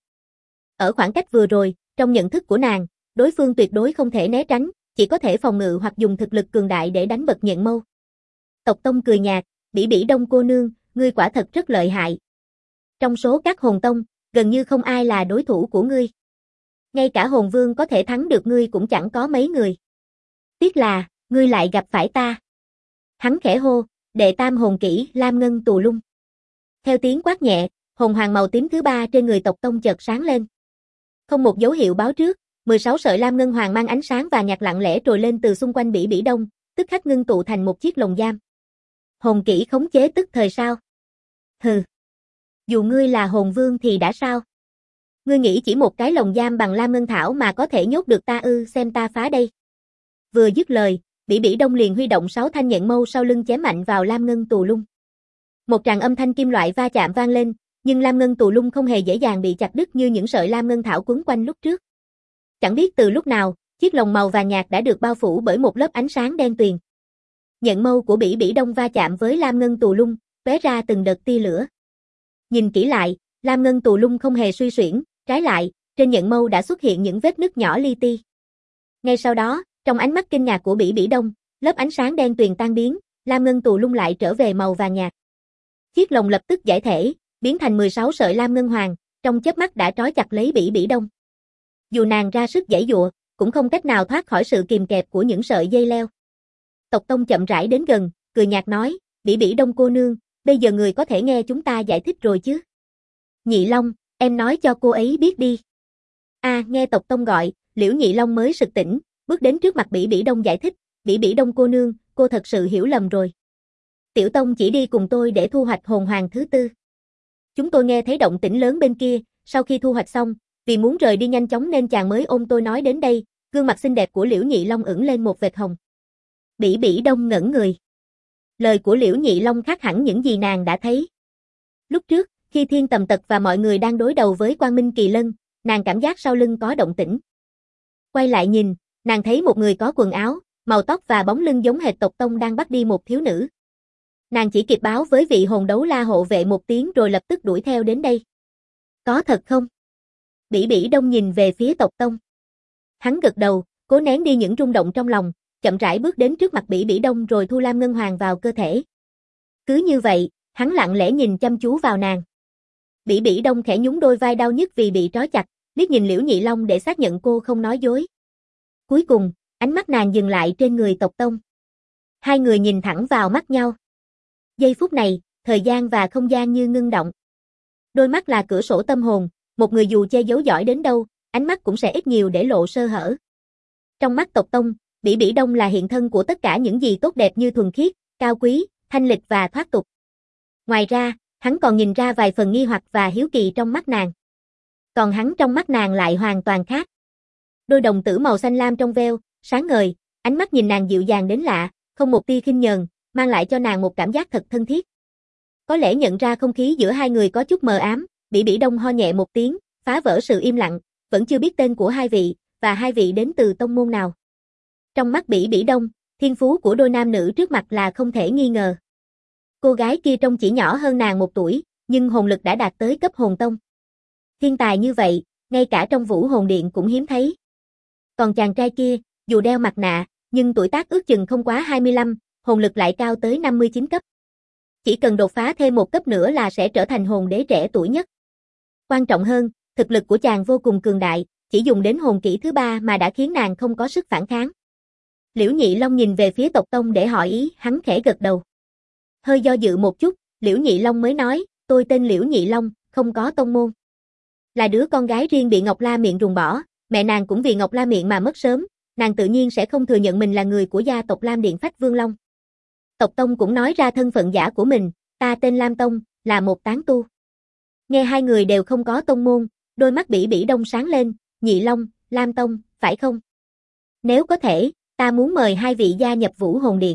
Ở khoảng cách vừa rồi, trong nhận thức của nàng, đối phương tuyệt đối không thể né tránh, chỉ có thể phòng ngự hoặc dùng thực lực cường đại để đánh bật nhện mâu. Tộc Tông cười nhạt, Bỉ Bỉ Đông cô nương, ngươi quả thật rất lợi hại. Trong số các hồn tông, gần như không ai là đối thủ của ngươi. Ngay cả hồn vương có thể thắng được ngươi cũng chẳng có mấy người. Tiếc là, ngươi lại gặp phải ta. Hắn khẽ hô, đệ tam hồn kỹ Lam Ngân Tù Lung. Theo tiếng quát nhẹ, hồn hoàng màu tím thứ 3 trên người tộc Tông chợt sáng lên. Không một dấu hiệu báo trước, 16 sợi lam ngân hoàng mang ánh sáng và nhạt lặng lẽ trồi lên từ xung quanh Bỉ Bỉ Đông, tức khắc ngưng tụ thành một chiếc lồng giam. Hồn kỹ khống chế tức thời sao? Hừ. Dù ngươi là hồn vương thì đã sao? Ngươi nghĩ chỉ một cái lồng giam bằng lam ngân thảo mà có thể nhốt được ta ư, xem ta phá đây. Vừa dứt lời, Bỉ Bỉ Đông liền huy động 6 thanh nhện mâu sau lưng chém mạnh vào lam ngân tù lung. Một tràng âm thanh kim loại va chạm vang lên, nhưng lam ngân tù lung không hề dễ dàng bị chặt đứt như những sợi lam ngân thảo quấn quanh lúc trước. Chẳng biết từ lúc nào, chiếc lồng màu vàng nhạt đã được bao phủ bởi một lớp ánh sáng đen tuyền. Nhện mâu của Bỉ Bỉ Đông va chạm với lam ngân tù lung, tóe ra từng đợt tia lửa. Nhìn kỹ lại, lam ngân tù lung không hề suy xuyển, trái lại, trên nhện mâu đã xuất hiện những vết nứt nhỏ li ti. Ngay sau đó, trong ánh mắt kinh ngạc của Bỉ Bỉ Đông, lớp ánh sáng đen tuyền tan biến, lam ngân tù lung lại trở về màu vàng nhạt. Chiếc lồng lập tức giải thể, biến thành 16 sợi lam ngân hoàng, trong chớp mắt đã trói chặt lấy Bỉ Bỉ Đông. Dù nàng ra sức giãy giụa, cũng không cách nào thoát khỏi sự kìm kẹp của những sợi dây leo. Tộc Tông chậm rãi đến gần, cười nhạt nói, Bỉ Bỉ Đông cô nương, bây giờ người có thể nghe chúng ta giải thích rồi chứ? Nhị Long, em nói cho cô ấy biết đi. Nghe tộc Tông gọi, Liễu Nhị Long mới sực tỉnh, bước đến trước mặt Bỉ Bỉ Đông giải thích, Bỉ Bỉ Đông cô nương, cô thật sự hiểu lầm rồi. Tiểu Tông chỉ đi cùng tôi để thu hoạch hồn hoàng thứ 4. Chúng tôi nghe thấy động tĩnh lớn bên kia, sau khi thu hoạch xong, vì muốn rời đi nhanh chóng nên chàng mới ôm tôi nói đến đây, gương mặt xinh đẹp của Liễu Nhị Long ửng lên một vệt hồng. Bỉ Bỉ Đông ngẩn người. Lời của Liễu Nhị Long khác hẳn những gì nàng đã thấy. Lúc trước, khi Thiên Tầm Tật và mọi người đang đối đầu với Quang Minh Kỳ Lân, nàng cảm giác sau lưng có động tĩnh. Quay lại nhìn, nàng thấy một người có quần áo, màu tóc và bóng lưng giống hệt tộc Tông đang bắt đi một thiếu nữ. Nàng chỉ kịp báo với vị hồn đấu la hộ vệ một tiếng rồi lập tức đuổi theo đến đây. Có thật không? Bỉ Bỉ Đông nhìn về phía tộc Tông. Hắn gật đầu, cố nén đi những rung động trong lòng, chậm rãi bước đến trước mặt Bỉ Bỉ Đông rồi thu lam ngân hoàng vào cơ thể. Cứ như vậy, hắn lặng lẽ nhìn chăm chú vào nàng. Bỉ Bỉ Đông khẽ nhún đôi vai đau nhức vì bị trói chặt, liếc nhìn Liễu Nhị Long để xác nhận cô không nói dối. Cuối cùng, ánh mắt nàng dừng lại trên người tộc Tông. Hai người nhìn thẳng vào mắt nhau. Giây phút này, thời gian và không gian như ngưng động. Đôi mắt là cửa sổ tâm hồn, một người dù che giấu giỏi đến đâu, ánh mắt cũng sẽ ít nhiều để lộ sơ hở. Trong mắt tộc Tông, Bỉ Bỉ Đông là hiện thân của tất cả những gì tốt đẹp như thuần khiết, cao quý, thanh lịch và thoát tục. Ngoài ra, hắn còn nhìn ra vài phần nghi hoặc và hiếu kỳ trong mắt nàng. Còn hắn trong mắt nàng lại hoàn toàn khác. Đôi đồng tử màu xanh lam trong veo, sáng ngời, ánh mắt nhìn nàng dịu dàng đến lạ, không một tia khinh nhờn, mang lại cho nàng một cảm giác thật thân thiết. Có lẽ nhận ra không khí giữa hai người có chút mờ ám, Bỉ Bỉ Đông ho nhẹ một tiếng, phá vỡ sự im lặng, vẫn chưa biết tên của hai vị, và hai vị đến từ tông môn nào. Trong mắt Bỉ Bỉ Đông, thiên phú của đôi nam nữ trước mặt là không thể nghi ngờ. Cô gái kia trông chỉ nhỏ hơn nàng 1 tuổi, nhưng hồn lực đã đạt tới cấp hồn tông. Thiên tài như vậy, ngay cả trong Vũ Hồn Điện cũng hiếm thấy. Còn chàng trai kia, dù đeo mặt nạ, nhưng tuổi tác ước chừng không quá 25, hồn lực lại cao tới 59 cấp. Chỉ cần đột phá thêm một cấp nữa là sẽ trở thành hồn đế trẻ tuổi nhất. Quan trọng hơn, thực lực của chàng vô cùng cường đại, chỉ dùng đến hồn kỹ thứ 3 mà đã khiến nàng không có sức phản kháng. Liễu Nhị Long nhìn về phía tộc tông để hỏi ý, hắn khẽ gật đầu. Hơi do dự một chút, Liễu Nhị Long mới nói, tôi tên Liễu Nhị Long, không có tông môn. Là đứa con gái riêng bị Ngọc La Miệng ruồng bỏ, mẹ nàng cũng vì Ngọc La Miệng mà mất sớm, nàng tự nhiên sẽ không thừa nhận mình là người của gia tộc Lam Điện Phách Vương Long. Tộc tông cũng nói ra thân phận giả của mình, ta tên Lam Tông, là một tán tu. Nghe hai người đều không có tông môn, đôi mắt Bỉ Bỉ Đông sáng lên, Nhị Long, Lam Tông, phải không? Nếu có thể, ta muốn mời hai vị gia nhập Vũ Hồn Điện.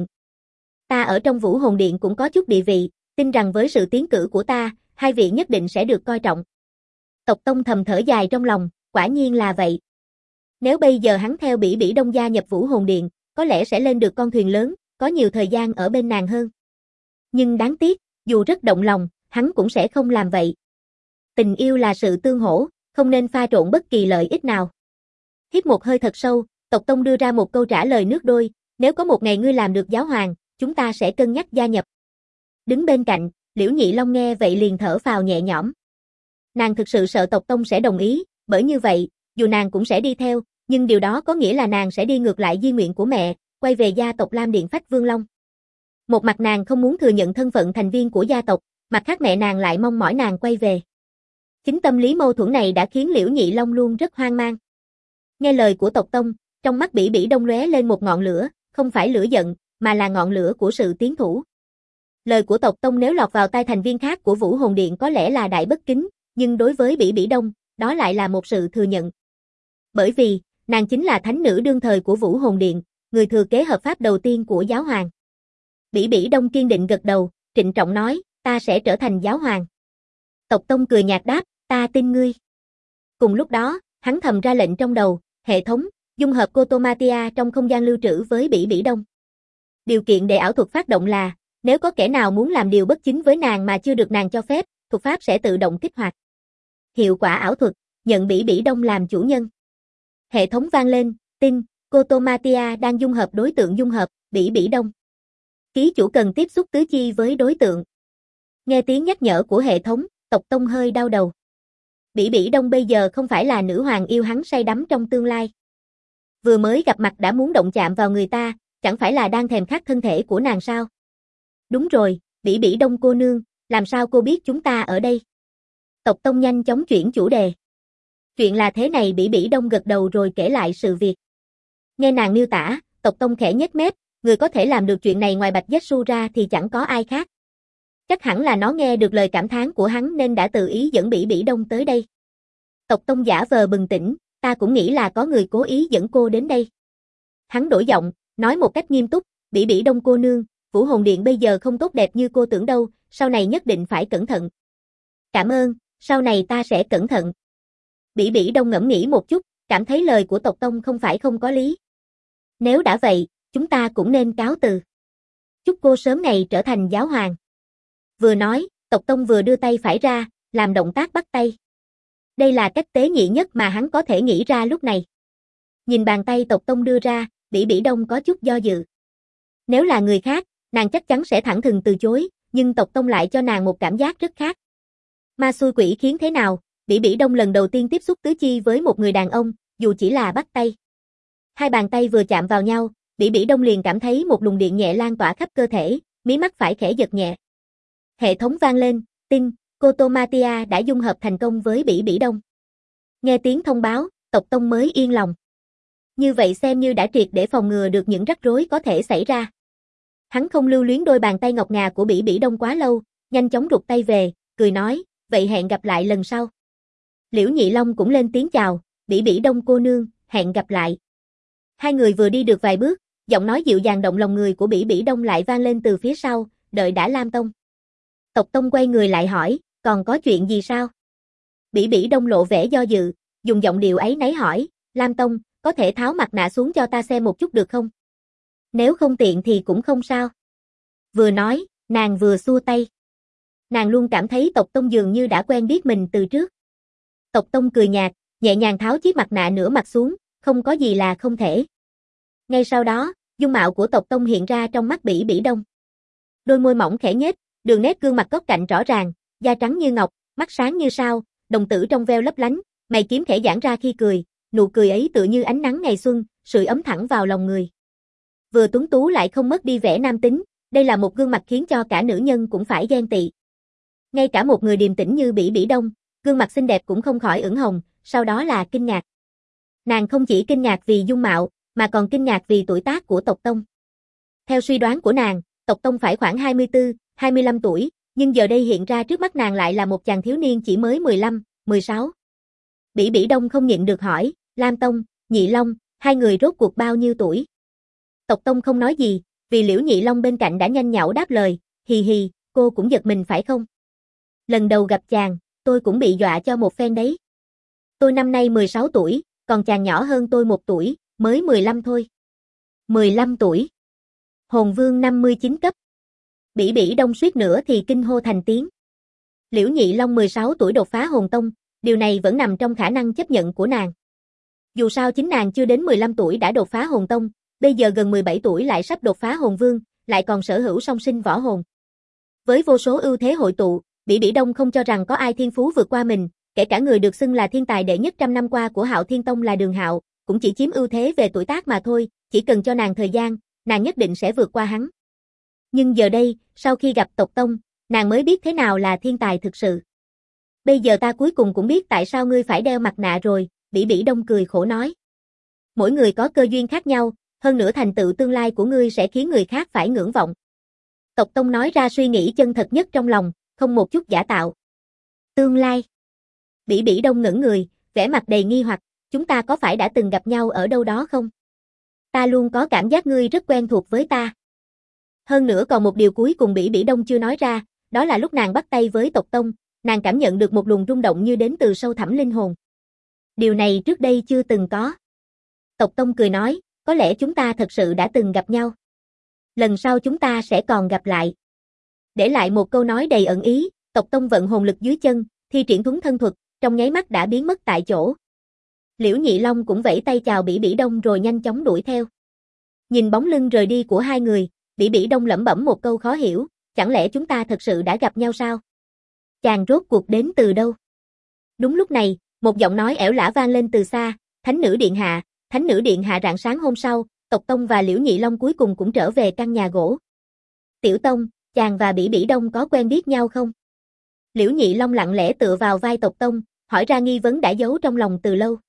Ta ở trong Vũ Hồn Điện cũng có chút địa vị, tin rằng với sự tiến cử của ta, hai vị nhất định sẽ được coi trọng. Tộc Tông thầm thở dài trong lòng, quả nhiên là vậy. Nếu bây giờ hắn theo Bỉ Bỉ Đông gia nhập Vũ Hồn Điện, có lẽ sẽ lên được con thuyền lớn, có nhiều thời gian ở bên nàng hơn. Nhưng đáng tiếc, dù rất động lòng, hắn cũng sẽ không làm vậy. Tình yêu là sự tương hỗ, không nên pha trộn bất kỳ lợi ích nào. Hít một hơi thật sâu, Tộc Tông đưa ra một câu trả lời nước đôi, nếu có một ngày ngươi làm được giáo hoàng, chúng ta sẽ cân nhắc gia nhập. Đứng bên cạnh, Liễu Nhị Long nghe vậy liền thở phào nhẹ nhõm. Nàng thực sự sợ Tộc Tông sẽ đồng ý, bởi như vậy, dù nàng cũng sẽ đi theo, nhưng điều đó có nghĩa là nàng sẽ đi ngược lại di nguyện của mẹ, quay về gia tộc Lam Điện Phách Vương Long. Một mặt nàng không muốn thừa nhận thân phận thành viên của gia tộc, mặt khác mẹ nàng lại mong mỏi nàng quay về. Chính tâm lý mâu thuẫn này đã khiến Liễu Nhị Long luôn rất hoang mang. Nghe lời của Tộc Tông, trong mắt Bỉ Bỉ Đông lóe lên một ngọn lửa, không phải lửa giận, mà là ngọn lửa của sự tiến thủ. Lời của Tộc Tông nếu lọt vào tai thành viên khác của Vũ Hồn Điện có lẽ là đại bất kính, nhưng đối với Bỉ Bỉ Đông, đó lại là một sự thừa nhận. Bởi vì, nàng chính là thánh nữ đương thời của Vũ Hồn Điện, người thừa kế hợp pháp đầu tiên của giáo hoàng. Bỉ Bỉ Đông kiên định gật đầu, trịnh trọng nói, ta sẽ trở thành giáo hoàng. Tộc Tông cười nhạt đáp, ta tin ngươi. Cùng lúc đó, hắn thầm ra lệnh trong đầu, hệ thống, dung hợp Kotomatia trong không gian lưu trữ với Bỉ Bỉ Đông. Điều kiện để ảo thuật phát động là, nếu có kẻ nào muốn làm điều bất chính với nàng mà chưa được nàng cho phép, thuật pháp sẽ tự động kích hoạt. Hiệu quả ảo thuật, nhận Bỉ Bỉ Đông làm chủ nhân. Hệ thống vang lên, tin, Kotomatia đang dung hợp đối tượng dung hợp, Bỉ Bỉ Đông. Ký chủ cần tiếp xúc tứ chi với đối tượng. Nghe tiếng nhắc nhở của hệ thống, Tộc Tông hơi đau đầu. Bỉ Bỉ Đông bây giờ không phải là nữ hoàng yêu hắn say đắm trong tương lai. Vừa mới gặp mặt đã muốn động chạm vào người ta, chẳng phải là đang thèm khát thân thể của nàng sao? Đúng rồi, Bỉ Bỉ Đông cô nương, làm sao cô biết chúng ta ở đây? Tộc Tông nhanh chóng chuyển chủ đề. Chuyện là thế này, Bỉ Bỉ Đông gật đầu rồi kể lại sự việc. Nghe nàng miêu tả, Tộc Tông khẽ nhếch mép, người có thể làm được chuyện này ngoài Bạch Zetsu ra thì chẳng có ai khác. Chắc hẳn là nó nghe được lời cảm thán của hắn nên đã tự ý dẫn Bỉ Bỉ Đông tới đây. Tộc Tông giả vờ bừng tỉnh, ta cũng nghĩ là có người cố ý dẫn cô đến đây. Hắn đổi giọng, nói một cách nghiêm túc, Bỉ Bỉ Đông cô nương, Vũ Hồn Điện bây giờ không tốt đẹp như cô tưởng đâu, sau này nhất định phải cẩn thận. Cảm ơn, sau này ta sẽ cẩn thận. Bỉ Bỉ Đông ngẫm nghĩ một chút, cảm thấy lời của Tộc Tông không phải không có lý. Nếu đã vậy, chúng ta cũng nên cáo từ. Chúc cô sớm ngày trở thành giáo hoàng. Vừa nói, Tộc Tông vừa đưa tay phải ra, làm động tác bắt tay. Đây là cách tế nhị nhất mà hắn có thể nghĩ ra lúc này. Nhìn bàn tay Tộc Tông đưa ra, Bỉ Bỉ Đông có chút do dự. Nếu là người khác, nàng chắc chắn sẽ thẳng thừng từ chối, nhưng Tộc Tông lại cho nàng một cảm giác rất khác. Ma xui quỷ khiến thế nào, Bỉ Bỉ Đông lần đầu tiên tiếp xúc tứ chi với một người đàn ông, dù chỉ là bắt tay. Hai bàn tay vừa chạm vào nhau, Bỉ Bỉ Đông liền cảm thấy một luồng điện nhẹ lan tỏa khắp cơ thể, mí mắt phải khẽ giật nhẹ. Hệ thống vang lên, tin, Kotomatia đã dung hợp thành công với Bỉ Bỉ Đông. Nghe tiếng thông báo, Tộc Tông mới yên lòng. Như vậy xem như đã triệt để phòng ngừa được những rắc rối có thể xảy ra. Hắn không lưu luyến đôi bàn tay ngọc ngà của Bỉ Bỉ Đông quá lâu, nhanh chóng rụt tay về, cười nói, vậy hẹn gặp lại lần sau. Liễu Nhị Long cũng lên tiếng chào, Bỉ Bỉ Đông cô nương, hẹn gặp lại. Hai người vừa đi được vài bước, giọng nói dịu dàng động lòng người của Bỉ Bỉ Đông lại vang lên từ phía sau, đợi đã Lam Tông. Tộc Tông quay người lại hỏi, còn có chuyện gì sao? Bỉ Bỉ Đông lộ vẻ do dự, dùng giọng điệu ấy náy hỏi, Lam Tông, có thể tháo mặt nạ xuống cho ta xem một chút được không? Nếu không tiện thì cũng không sao. Vừa nói, nàng vừa xua tay. Nàng luôn cảm thấy Tộc Tông dường như đã quen biết mình từ trước. Tộc Tông cười nhạt, nhẹ nhàng tháo chiếc mặt nạ nửa mặt xuống, không có gì là không thể. Ngay sau đó, dung mạo của Tộc Tông hiện ra trong mắt Bỉ Bỉ Đông. Đôi môi mỏng khẽ nhếch, Đường nét gương mặt góc cạnh rõ ràng, da trắng như ngọc, mắt sáng như sao, đồng tử trong veo lấp lánh, mày kiếm khẽ giãn ra khi cười, nụ cười ấy tựa như ánh nắng ngày xuân, sưởi ấm thẳng vào lòng người. Vừa tuấn tú lại không mất đi vẻ nam tính, đây là một gương mặt khiến cho cả nữ nhân cũng phải ghen tị. Ngay cả một người điềm tĩnh như Bỉ Bỉ Đông, gương mặt xinh đẹp cũng không khỏi ửng hồng, sau đó là kinh ngạc. Nàng không chỉ kinh ngạc vì dung mạo, mà còn kinh ngạc vì tuổi tác của Tộc Tông. Theo suy đoán của nàng, Tộc Tông phải khoảng 24, 25 tuổi, nhưng giờ đây hiện ra trước mắt nàng lại là một chàng thiếu niên chỉ mới 15, 16. Bỉ Bỉ Đông không nhịn được hỏi, Lam Tông, Nhị Long, hai người rốt cuộc bao nhiêu tuổi? Tộc Tông không nói gì, vì Liễu Nhị Long bên cạnh đã nhanh nhảu đáp lời, hì hì, cô cũng giật mình phải không? Lần đầu gặp chàng, tôi cũng bị dọa cho một phen đấy. Tôi năm nay 16 tuổi, còn chàng nhỏ hơn tôi 1 tuổi, mới 15 thôi. 15 tuổi. Hồn Vương 59 cấp. Bỉ Bỉ Đông suýt nữa thì kinh hô thành tiếng. Liễu Nhị Long 16 tuổi đột phá Hồn Tông, điều này vẫn nằm trong khả năng chấp nhận của nàng. Dù sao chính nàng chưa đến 15 tuổi đã đột phá Hồn Tông, bây giờ gần 17 tuổi lại sắp đột phá Hồn Vương, lại còn sở hữu song sinh võ hồn. Với vô số ưu thế hội tụ, Bỉ Bỉ Đông không cho rằng có ai thiên phú vượt qua mình, kể cả người được xưng là thiên tài đệ nhất trăm năm qua của Hạo Thiên Tông là Đường Hạo, cũng chỉ chiếm ưu thế về tuổi tác mà thôi, chỉ cần cho nàng thời gian, nàng nhất định sẽ vượt qua hắn. Nhưng giờ đây, sau khi gặp Tộc Tông, nàng mới biết thế nào là thiên tài thực sự. Bây giờ ta cuối cùng cũng biết tại sao ngươi phải đeo mặt nạ rồi, Bỉ Bỉ Đông cười khổ nói. Mỗi người có cơ duyên khác nhau, hơn nữa thành tựu tương lai của ngươi sẽ khiến người khác phải ngưỡng vọng. Tộc Tông nói ra suy nghĩ chân thật nhất trong lòng, không một chút giả tạo. Tương lai. Bỉ Bỉ Đông ngẩn người, vẻ mặt đầy nghi hoặc, chúng ta có phải đã từng gặp nhau ở đâu đó không? Ta luôn có cảm giác ngươi rất quen thuộc với ta. Hơn nữa còn một điều cuối cùng Bỉ Bỉ Đông chưa nói ra, đó là lúc nàng bắt tay với Tộc Tông, nàng cảm nhận được một luồng rung động như đến từ sâu thẳm linh hồn. Điều này trước đây chưa từng có. Tộc Tông cười nói, có lẽ chúng ta thật sự đã từng gặp nhau. Lần sau chúng ta sẽ còn gặp lại. Để lại một câu nói đầy ẩn ý, Tộc Tông vận hồn lực dưới chân, thi triển thuấn thân thuật, trong nháy mắt đã biến mất tại chỗ. Liễu Nhị Long cũng vẫy tay chào Bỉ Bỉ Đông rồi nhanh chóng đuổi theo. Nhìn bóng lưng rời đi của hai người, Bỉ Bỉ Đông lẩm bẩm một câu khó hiểu, chẳng lẽ chúng ta thật sự đã gặp nhau sao? Chàng rốt cuộc đến từ đâu? Đúng lúc này, một giọng nói ẻo lả vang lên từ xa, Thánh nữ điện hạ. Thánh nữ điện hạ. Rạng sáng hôm sau, Tộc Tông và Liễu Nhị Long cuối cùng cũng trở về căn nhà gỗ. Tiểu Tông, chàng và Bỉ Bỉ Đông có quen biết nhau không? Liễu Nhị Long lặng lẽ tựa vào vai Tộc Tông, hỏi ra nghi vấn đã giấu trong lòng từ lâu.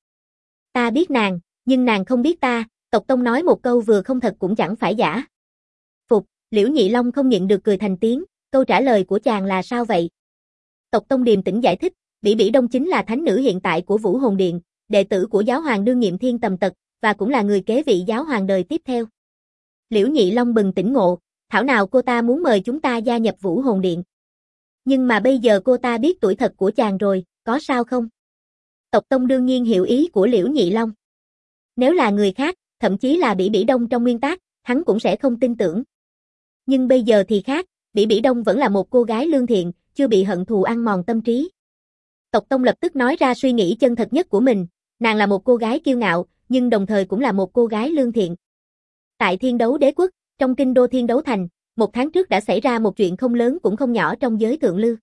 Ta biết nàng, nhưng nàng không biết ta, Tộc Tông nói một câu vừa không thật cũng chẳng phải giả. Phục, Liễu Nhị Long không nhịn được cười thành tiếng, câu trả lời của chàng là sao vậy? Tộc Tông điềm tĩnh giải thích, Bỉ Bỉ Đông chính là thánh nữ hiện tại của Vũ Hồn Điện, đệ tử của giáo hoàng đương nhiệm Thiên Tầm Tật, và cũng là người kế vị giáo hoàng đời tiếp theo. Liễu Nhị Long bừng tỉnh ngộ, thảo nào cô ta muốn mời chúng ta gia nhập Vũ Hồn Điện. Nhưng mà bây giờ cô ta biết tuổi thật của chàng rồi, có sao không? Tộc Tông đương nhiên hiểu ý của Liễu Nhị Long. Nếu là người khác, thậm chí là Bỉ Bỉ Đông trong nguyên tác, hắn cũng sẽ không tin tưởng. Nhưng bây giờ thì khác, Bỉ Bỉ Đông vẫn là một cô gái lương thiện, chưa bị hận thù ăn mòn tâm trí. Tộc Tông lập tức nói ra suy nghĩ chân thật nhất của mình, nàng là một cô gái kiêu ngạo, nhưng đồng thời cũng là một cô gái lương thiện. Tại Thiên Đấu Đế Quốc, trong kinh đô Thiên Đấu Thành, 1 tháng trước đã xảy ra một chuyện không lớn cũng không nhỏ trong giới thượng lưu.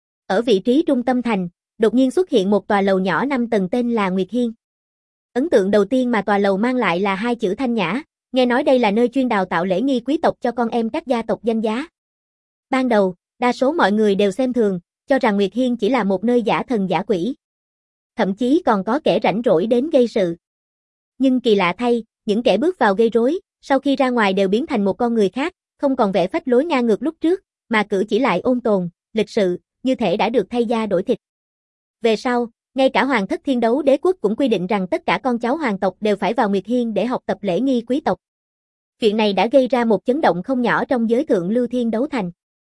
Ở vị trí trung tâm thành, đột nhiên xuất hiện một tòa lầu nhỏ 5 tầng tên là Nguyệt Hiên. Ấn tượng đầu tiên mà tòa lầu mang lại là 2 chữ thanh nhã, nghe nói đây là nơi chuyên đào tạo lễ nghi quý tộc cho con em các gia tộc danh giá. Ban đầu, đa số mọi người đều xem thường, cho rằng Nguyệt Hiên chỉ là một nơi giả thần giả quỷ. Thậm chí còn có kẻ rảnh rỗi đến gây sự. Nhưng kỳ lạ thay, những kẻ bước vào gây rối, sau khi ra ngoài đều biến thành một con người khác, không còn vẻ phách lối ngang ngược lúc trước, mà cử chỉ lại ôn tồn, lịch sự, như thể đã được thay da đổi thịt. Về sau, ngay cả Hoàng thất Thiên Đấu Đế Quốc cũng quy định rằng tất cả con cháu hoàng tộc đều phải vào Nguyệt Hiên để học tập lễ nghi quý tộc. Chuyện này đã gây ra một chấn động không nhỏ trong giới thượng lưu Thiên Đấu Thành.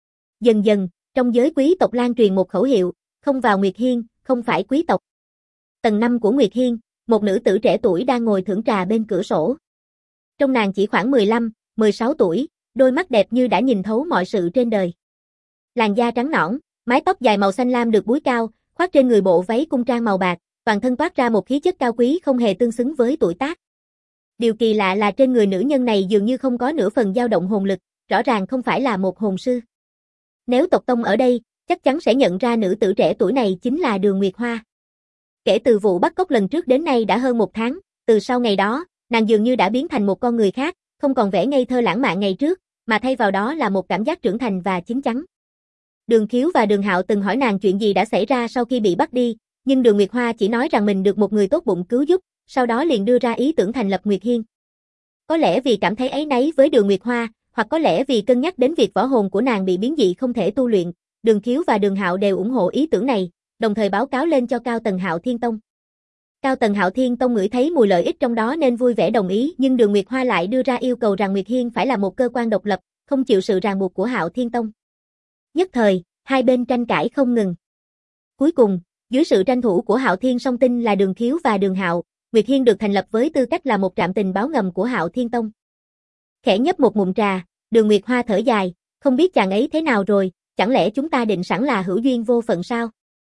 Dần dần, trong giới quý tộc lan truyền một khẩu hiệu, không vào Nguyệt Hiên, không phải quý tộc. Tầng 5 của Nguyệt Hiên, một nữ tử trẻ tuổi đang ngồi thưởng trà bên cửa sổ. Trong nàng chỉ khoảng 15, 16 tuổi, đôi mắt đẹp như đã nhìn thấu mọi sự trên đời. Làn da trắng nõn, mái tóc dài màu xanh lam được búi cao, khoác trên người bộ váy cung trang màu bạc, toàn thân toát ra một khí chất cao quý không hề tương xứng với tuổi tác. Điều kỳ lạ là trên người nữ nhân này dường như không có nửa phần dao động hồn lực, rõ ràng không phải là một hồn sư. Nếu tộc tông ở đây, chắc chắn sẽ nhận ra nữ tử trẻ tuổi này chính là Đường Nguyệt Hoa. Kể từ vụ bắt cóc lần trước đến nay đã hơn 1 tháng, từ sau ngày đó, nàng dường như đã biến thành một con người khác, không còn vẻ ngây thơ lãng mạn ngày trước, mà thay vào đó là một cảm giác trưởng thành và chín chắn. Đường Khiếu và Đường Hạo từng hỏi nàng chuyện gì đã xảy ra sau khi bị bắt đi, nhưng Đường Nguyệt Hoa chỉ nói rằng mình được một người tốt bụng cứu giúp, sau đó liền đưa ra ý tưởng thành lập Nguyệt Hiên. Có lẽ vì cảm thấy áy náy với Đường Nguyệt Hoa, hoặc có lẽ vì cân nhắc đến việc võ hồn của nàng bị biến dị không thể tu luyện, Đường Khiếu và Đường Hạo đều ủng hộ ý tưởng này, đồng thời báo cáo lên cho Cao Tần Hạo Thiên Tông. Cao Tần Hạo Thiên Tông ngửi thấy mùi lợi ích trong đó nên vui vẻ đồng ý, nhưng Đường Nguyệt Hoa lại đưa ra yêu cầu rằng Nguyệt Hiên phải là một cơ quan độc lập, không chịu sự ràng buộc của Hạo Thiên Tông. Nhất thời, hai bên tranh cãi không ngừng. Cuối cùng, dưới sự tranh thủ của Hạo Thiên Song Tinh là Đường Khiếu và Đường Hạo, Nguyệt Hiên được thành lập với tư cách là một trạm tình báo ngầm của Hạo Thiên Tông. Khẽ nhấp một ngụm trà, Đường Nguyệt Hoa thở dài, không biết chàng ấy thế nào rồi, chẳng lẽ chúng ta định sẵn là hữu duyên vô phận sao?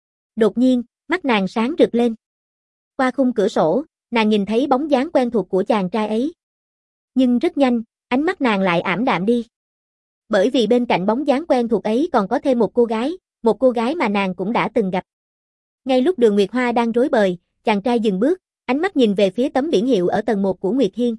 Đột nhiên, mắt nàng sáng rực lên. Qua khung cửa sổ, nàng nhìn thấy bóng dáng quen thuộc của chàng trai ấy. Nhưng rất nhanh, ánh mắt nàng lại ảm đạm đi. Bởi vì bên cạnh bóng dáng quen thuộc ấy còn có thêm một cô gái mà nàng cũng đã từng gặp. Ngay lúc Đường Nguyệt Hoa đang rối bời, chàng trai dừng bước, ánh mắt nhìn về phía tấm biển hiệu ở tầng 1 của Nguyệt Hiên.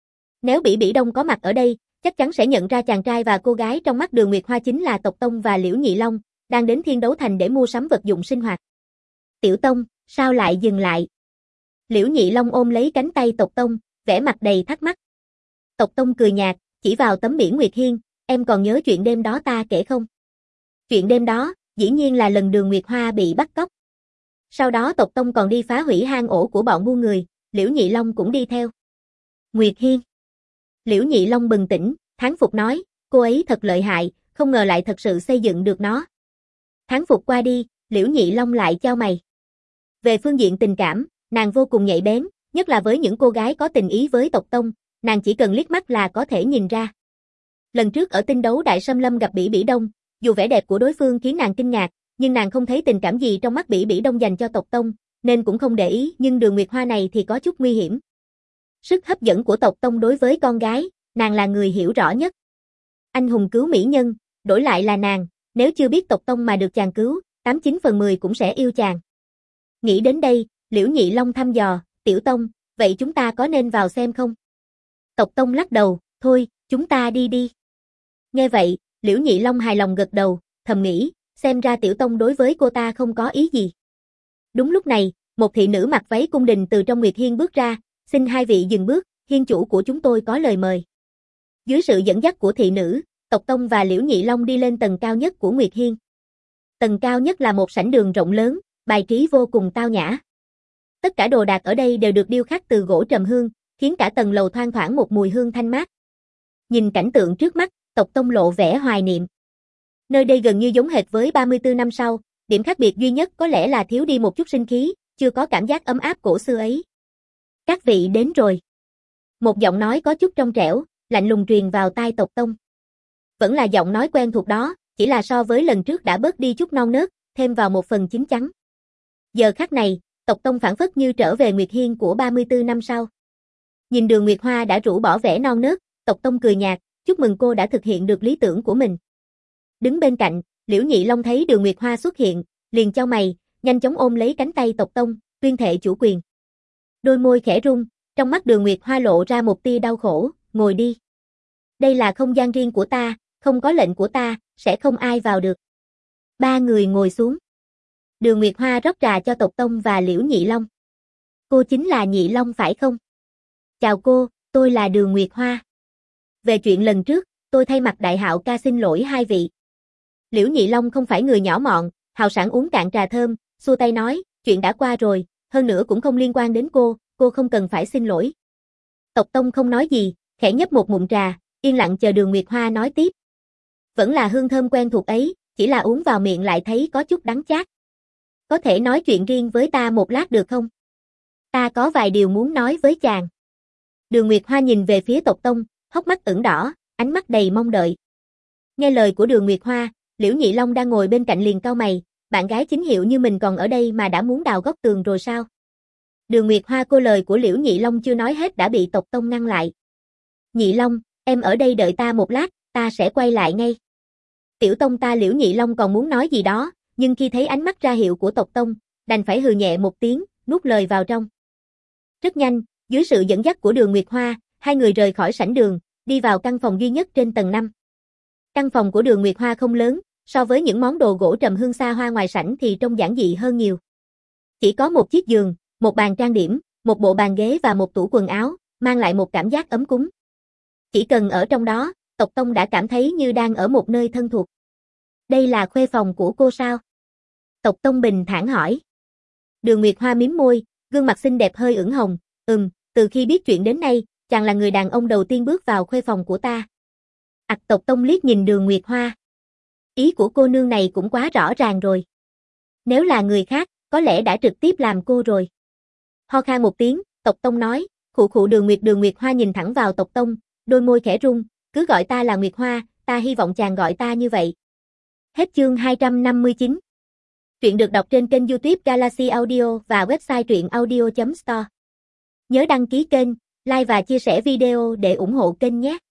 Nếu Bỉ Bỉ Đông có mặt ở đây, chắc chắn sẽ nhận ra chàng trai và cô gái trong mắt Đường Nguyệt Hoa chính là Tộc Tông và Liễu Nhị Long, đang đến Thiên Đấu Thành để mua sắm vật dụng sinh hoạt. Tiểu Tông, sao lại dừng lại? Liễu Nhị Long ôm lấy cánh tay Tộc Tông, vẻ mặt đầy thắc mắc. Tộc Tông cười nhạt, chỉ vào tấm biển Nguyệt Hiên, em còn nhớ chuyện đêm đó ta kể không? Chuyện đêm đó, dĩ nhiên là lần Đường Nguyệt Hoa bị bắt cóc. Sau đó Tộc Tông còn đi phá hủy hang ổ của bọn buôn người, Liễu Nhị Long cũng đi theo. Nguyệt Hiên. Liễu Nhị Long bừng tỉnh, thán phục nói, cô ấy thật lợi hại, không ngờ lại thật sự xây dựng được nó. Thán phục qua đi, Liễu Nhị Long lại chau mày. Về phương diện tình cảm, nàng vô cùng nhạy bén, nhất là với những cô gái có tình ý với Tộc Tông, nàng chỉ cần liếc mắt là có thể nhìn ra. Lần trước ở tinh đấu Đại Sâm Lâm gặp Bỉ Bỉ Đông, dù vẻ đẹp của đối phương khiến nàng kinh ngạc, nhưng nàng không thấy tình cảm gì trong mắt Bỉ Bỉ Đông dành cho Tộc Tông, nên cũng không để ý, nhưng Đường Nguyệt Hoa này thì có chút nguy hiểm. Sức hấp dẫn của Tộc Tông đối với con gái, nàng là người hiểu rõ nhất. Anh hùng cứu mỹ nhân, đổi lại là nàng, nếu chưa biết Tộc Tông mà được chàng cứu, 89 phần 10 cũng sẽ yêu chàng. Nghĩ đến đây, Liễu Nhị Long thăm dò, Tiểu Tông, vậy chúng ta có nên vào xem không? Tộc Tông lắc đầu, thôi, chúng ta đi đi. Nghe vậy, Liễu Nhị Long hài lòng gật đầu, thầm nghĩ, xem ra Tiểu Tông đối với cô ta không có ý gì. Đúng lúc này, một thị nữ mặc váy cung đình từ trong Nguyệt Hiên bước ra, xin hai vị dừng bước, hiên chủ của chúng tôi có lời mời. Dưới sự dẫn dắt của thị nữ, Tộc Tông và Liễu Nhị Long đi lên tầng cao nhất của Nguyệt Hiên. Tầng cao nhất là một sảnh đường rộng lớn, bài trí vô cùng tao nhã. Tất cả đồ đạc ở đây đều được điêu khắc từ gỗ trầm hương, khiến cả tầng lầu thoang thoảng một mùi hương thanh mát. Nhìn cảnh tượng trước mắt, Tộc Tông lộ vẻ hoài niệm. Nơi đây gần như giống hệt với 34 năm sau, điểm khác biệt duy nhất có lẽ là thiếu đi một chút sinh khí, chưa có cảm giác ấm áp cổ xưa ấy. Các vị đến rồi. Một giọng nói có chút trong trẻo, lạnh lùng truyền vào tai Tộc Tông. Vẫn là giọng nói quen thuộc đó, chỉ là so với lần trước đã bớt đi chút non nớt, thêm vào một phần chín chắn. Giờ khắc này, Tộc Tông phảng phất như trở về Nguyệt Hiên của 34 năm sau. Nhìn Đường Nguyệt Hoa đã rũ bỏ vẻ non nớt, Tộc Tông cười nhạt, chúc mừng cô đã thực hiện được lý tưởng của mình. Đứng bên cạnh, Liễu Nhị Long thấy Đường Nguyệt Hoa xuất hiện, liền chau mày, nhanh chóng ôm lấy cánh tay Tộc Tông, tuyên thệ chủ quyền. Đôi môi khẽ rung, trong mắt Đường Nguyệt Hoa lộ ra một tia đau khổ, ngồi đi. Đây là không gian riêng của ta, không có lệnh của ta, sẽ không ai vào được. Ba người ngồi xuống. Đường Nguyệt Hoa rót trà cho Tộc Tông và Liễu Nhị Long. Cô chính là Nhị Long phải không? Chào cô, tôi là Đường Nguyệt Hoa. Về chuyện lần trước, tôi thay mặt Đại Hạo ca xin lỗi hai vị. Liễu Nhị Long không phải người nhỏ mọn, hào sảng uống cạn trà thơm, xua tay nói, chuyện đã qua rồi, hơn nữa cũng không liên quan đến cô không cần phải xin lỗi. Tộc Tông không nói gì, khẽ nhấp một ngụm trà, yên lặng chờ Đường Nguyệt Hoa nói tiếp. Vẫn là hương thơm quen thuộc ấy, chỉ là uống vào miệng lại thấy có chút đắng chát. Có thể nói chuyện riêng với ta một lát được không? Ta có vài điều muốn nói với chàng. Đường Nguyệt Hoa nhìn về phía Tộc Tông, hốc mắt ửng đỏ, ánh mắt đầy mong đợi. Nghe lời của Đường Nguyệt Hoa, Liễu Nhị Long đang ngồi bên cạnh liền cau mày, bạn gái chính hiệu như mình còn ở đây mà đã muốn đào góc tường rồi sao? Đường Nguyệt Hoa cô lời của Liễu Nhị Long chưa nói hết đã bị Tộc Tông ngăn lại. Nhị Long, em ở đây đợi ta một lát, ta sẽ quay lại ngay. Tiểu tông ta Liễu Nhị Long còn muốn nói gì đó, nhưng khi thấy ánh mắt ra hiệu của tộc tông, đành phải hừ nhẹ một tiếng, nuốt lời vào trong. Rất nhanh, dưới sự dẫn dắt của Đường Nguyệt Hoa, hai người rời khỏi sảnh đường, đi vào căn phòng duy nhất trên tầng 5. Căn phòng của Đường Nguyệt Hoa không lớn, so với những món đồ gỗ trầm hương xa hoa ngoài sảnh thì trông giản dị hơn nhiều. Chỉ có một chiếc giường, một bàn trang điểm, một bộ bàn ghế và một tủ quần áo, mang lại một cảm giác ấm cúng. Chỉ cần ở trong đó, tộc tông đã cảm thấy như đang ở một nơi thân thuộc. Đây là khuê phòng của cô sao? Tộc tông bình thản hỏi. Đường Nguyệt Hoa mím môi, gương mặt xinh đẹp hơi ửng hồng, từ khi biết chuyện đến nay, chàng là người đàn ông đầu tiên bước vào khuê phòng của ta. Tộc tông liếc nhìn Đường Nguyệt Hoa. Ý của cô nương này cũng quá rõ ràng rồi. Nếu là người khác, có lẽ đã trực tiếp làm cô rồi. Ho khan một tiếng, tộc tông nói, khụ khụ Đường Nguyệt Hoa nhìn thẳng vào tộc tông, đôi môi khẽ rung, cứ gọi ta là Nguyệt Hoa, ta hy vọng chàng gọi ta như vậy. Hết chương 259. Truyện được đọc trên kênh YouTube Galaxy Audio và website truyệnaudio.store. Nhớ đăng ký kênh, like và chia sẻ video để ủng hộ kênh nhé.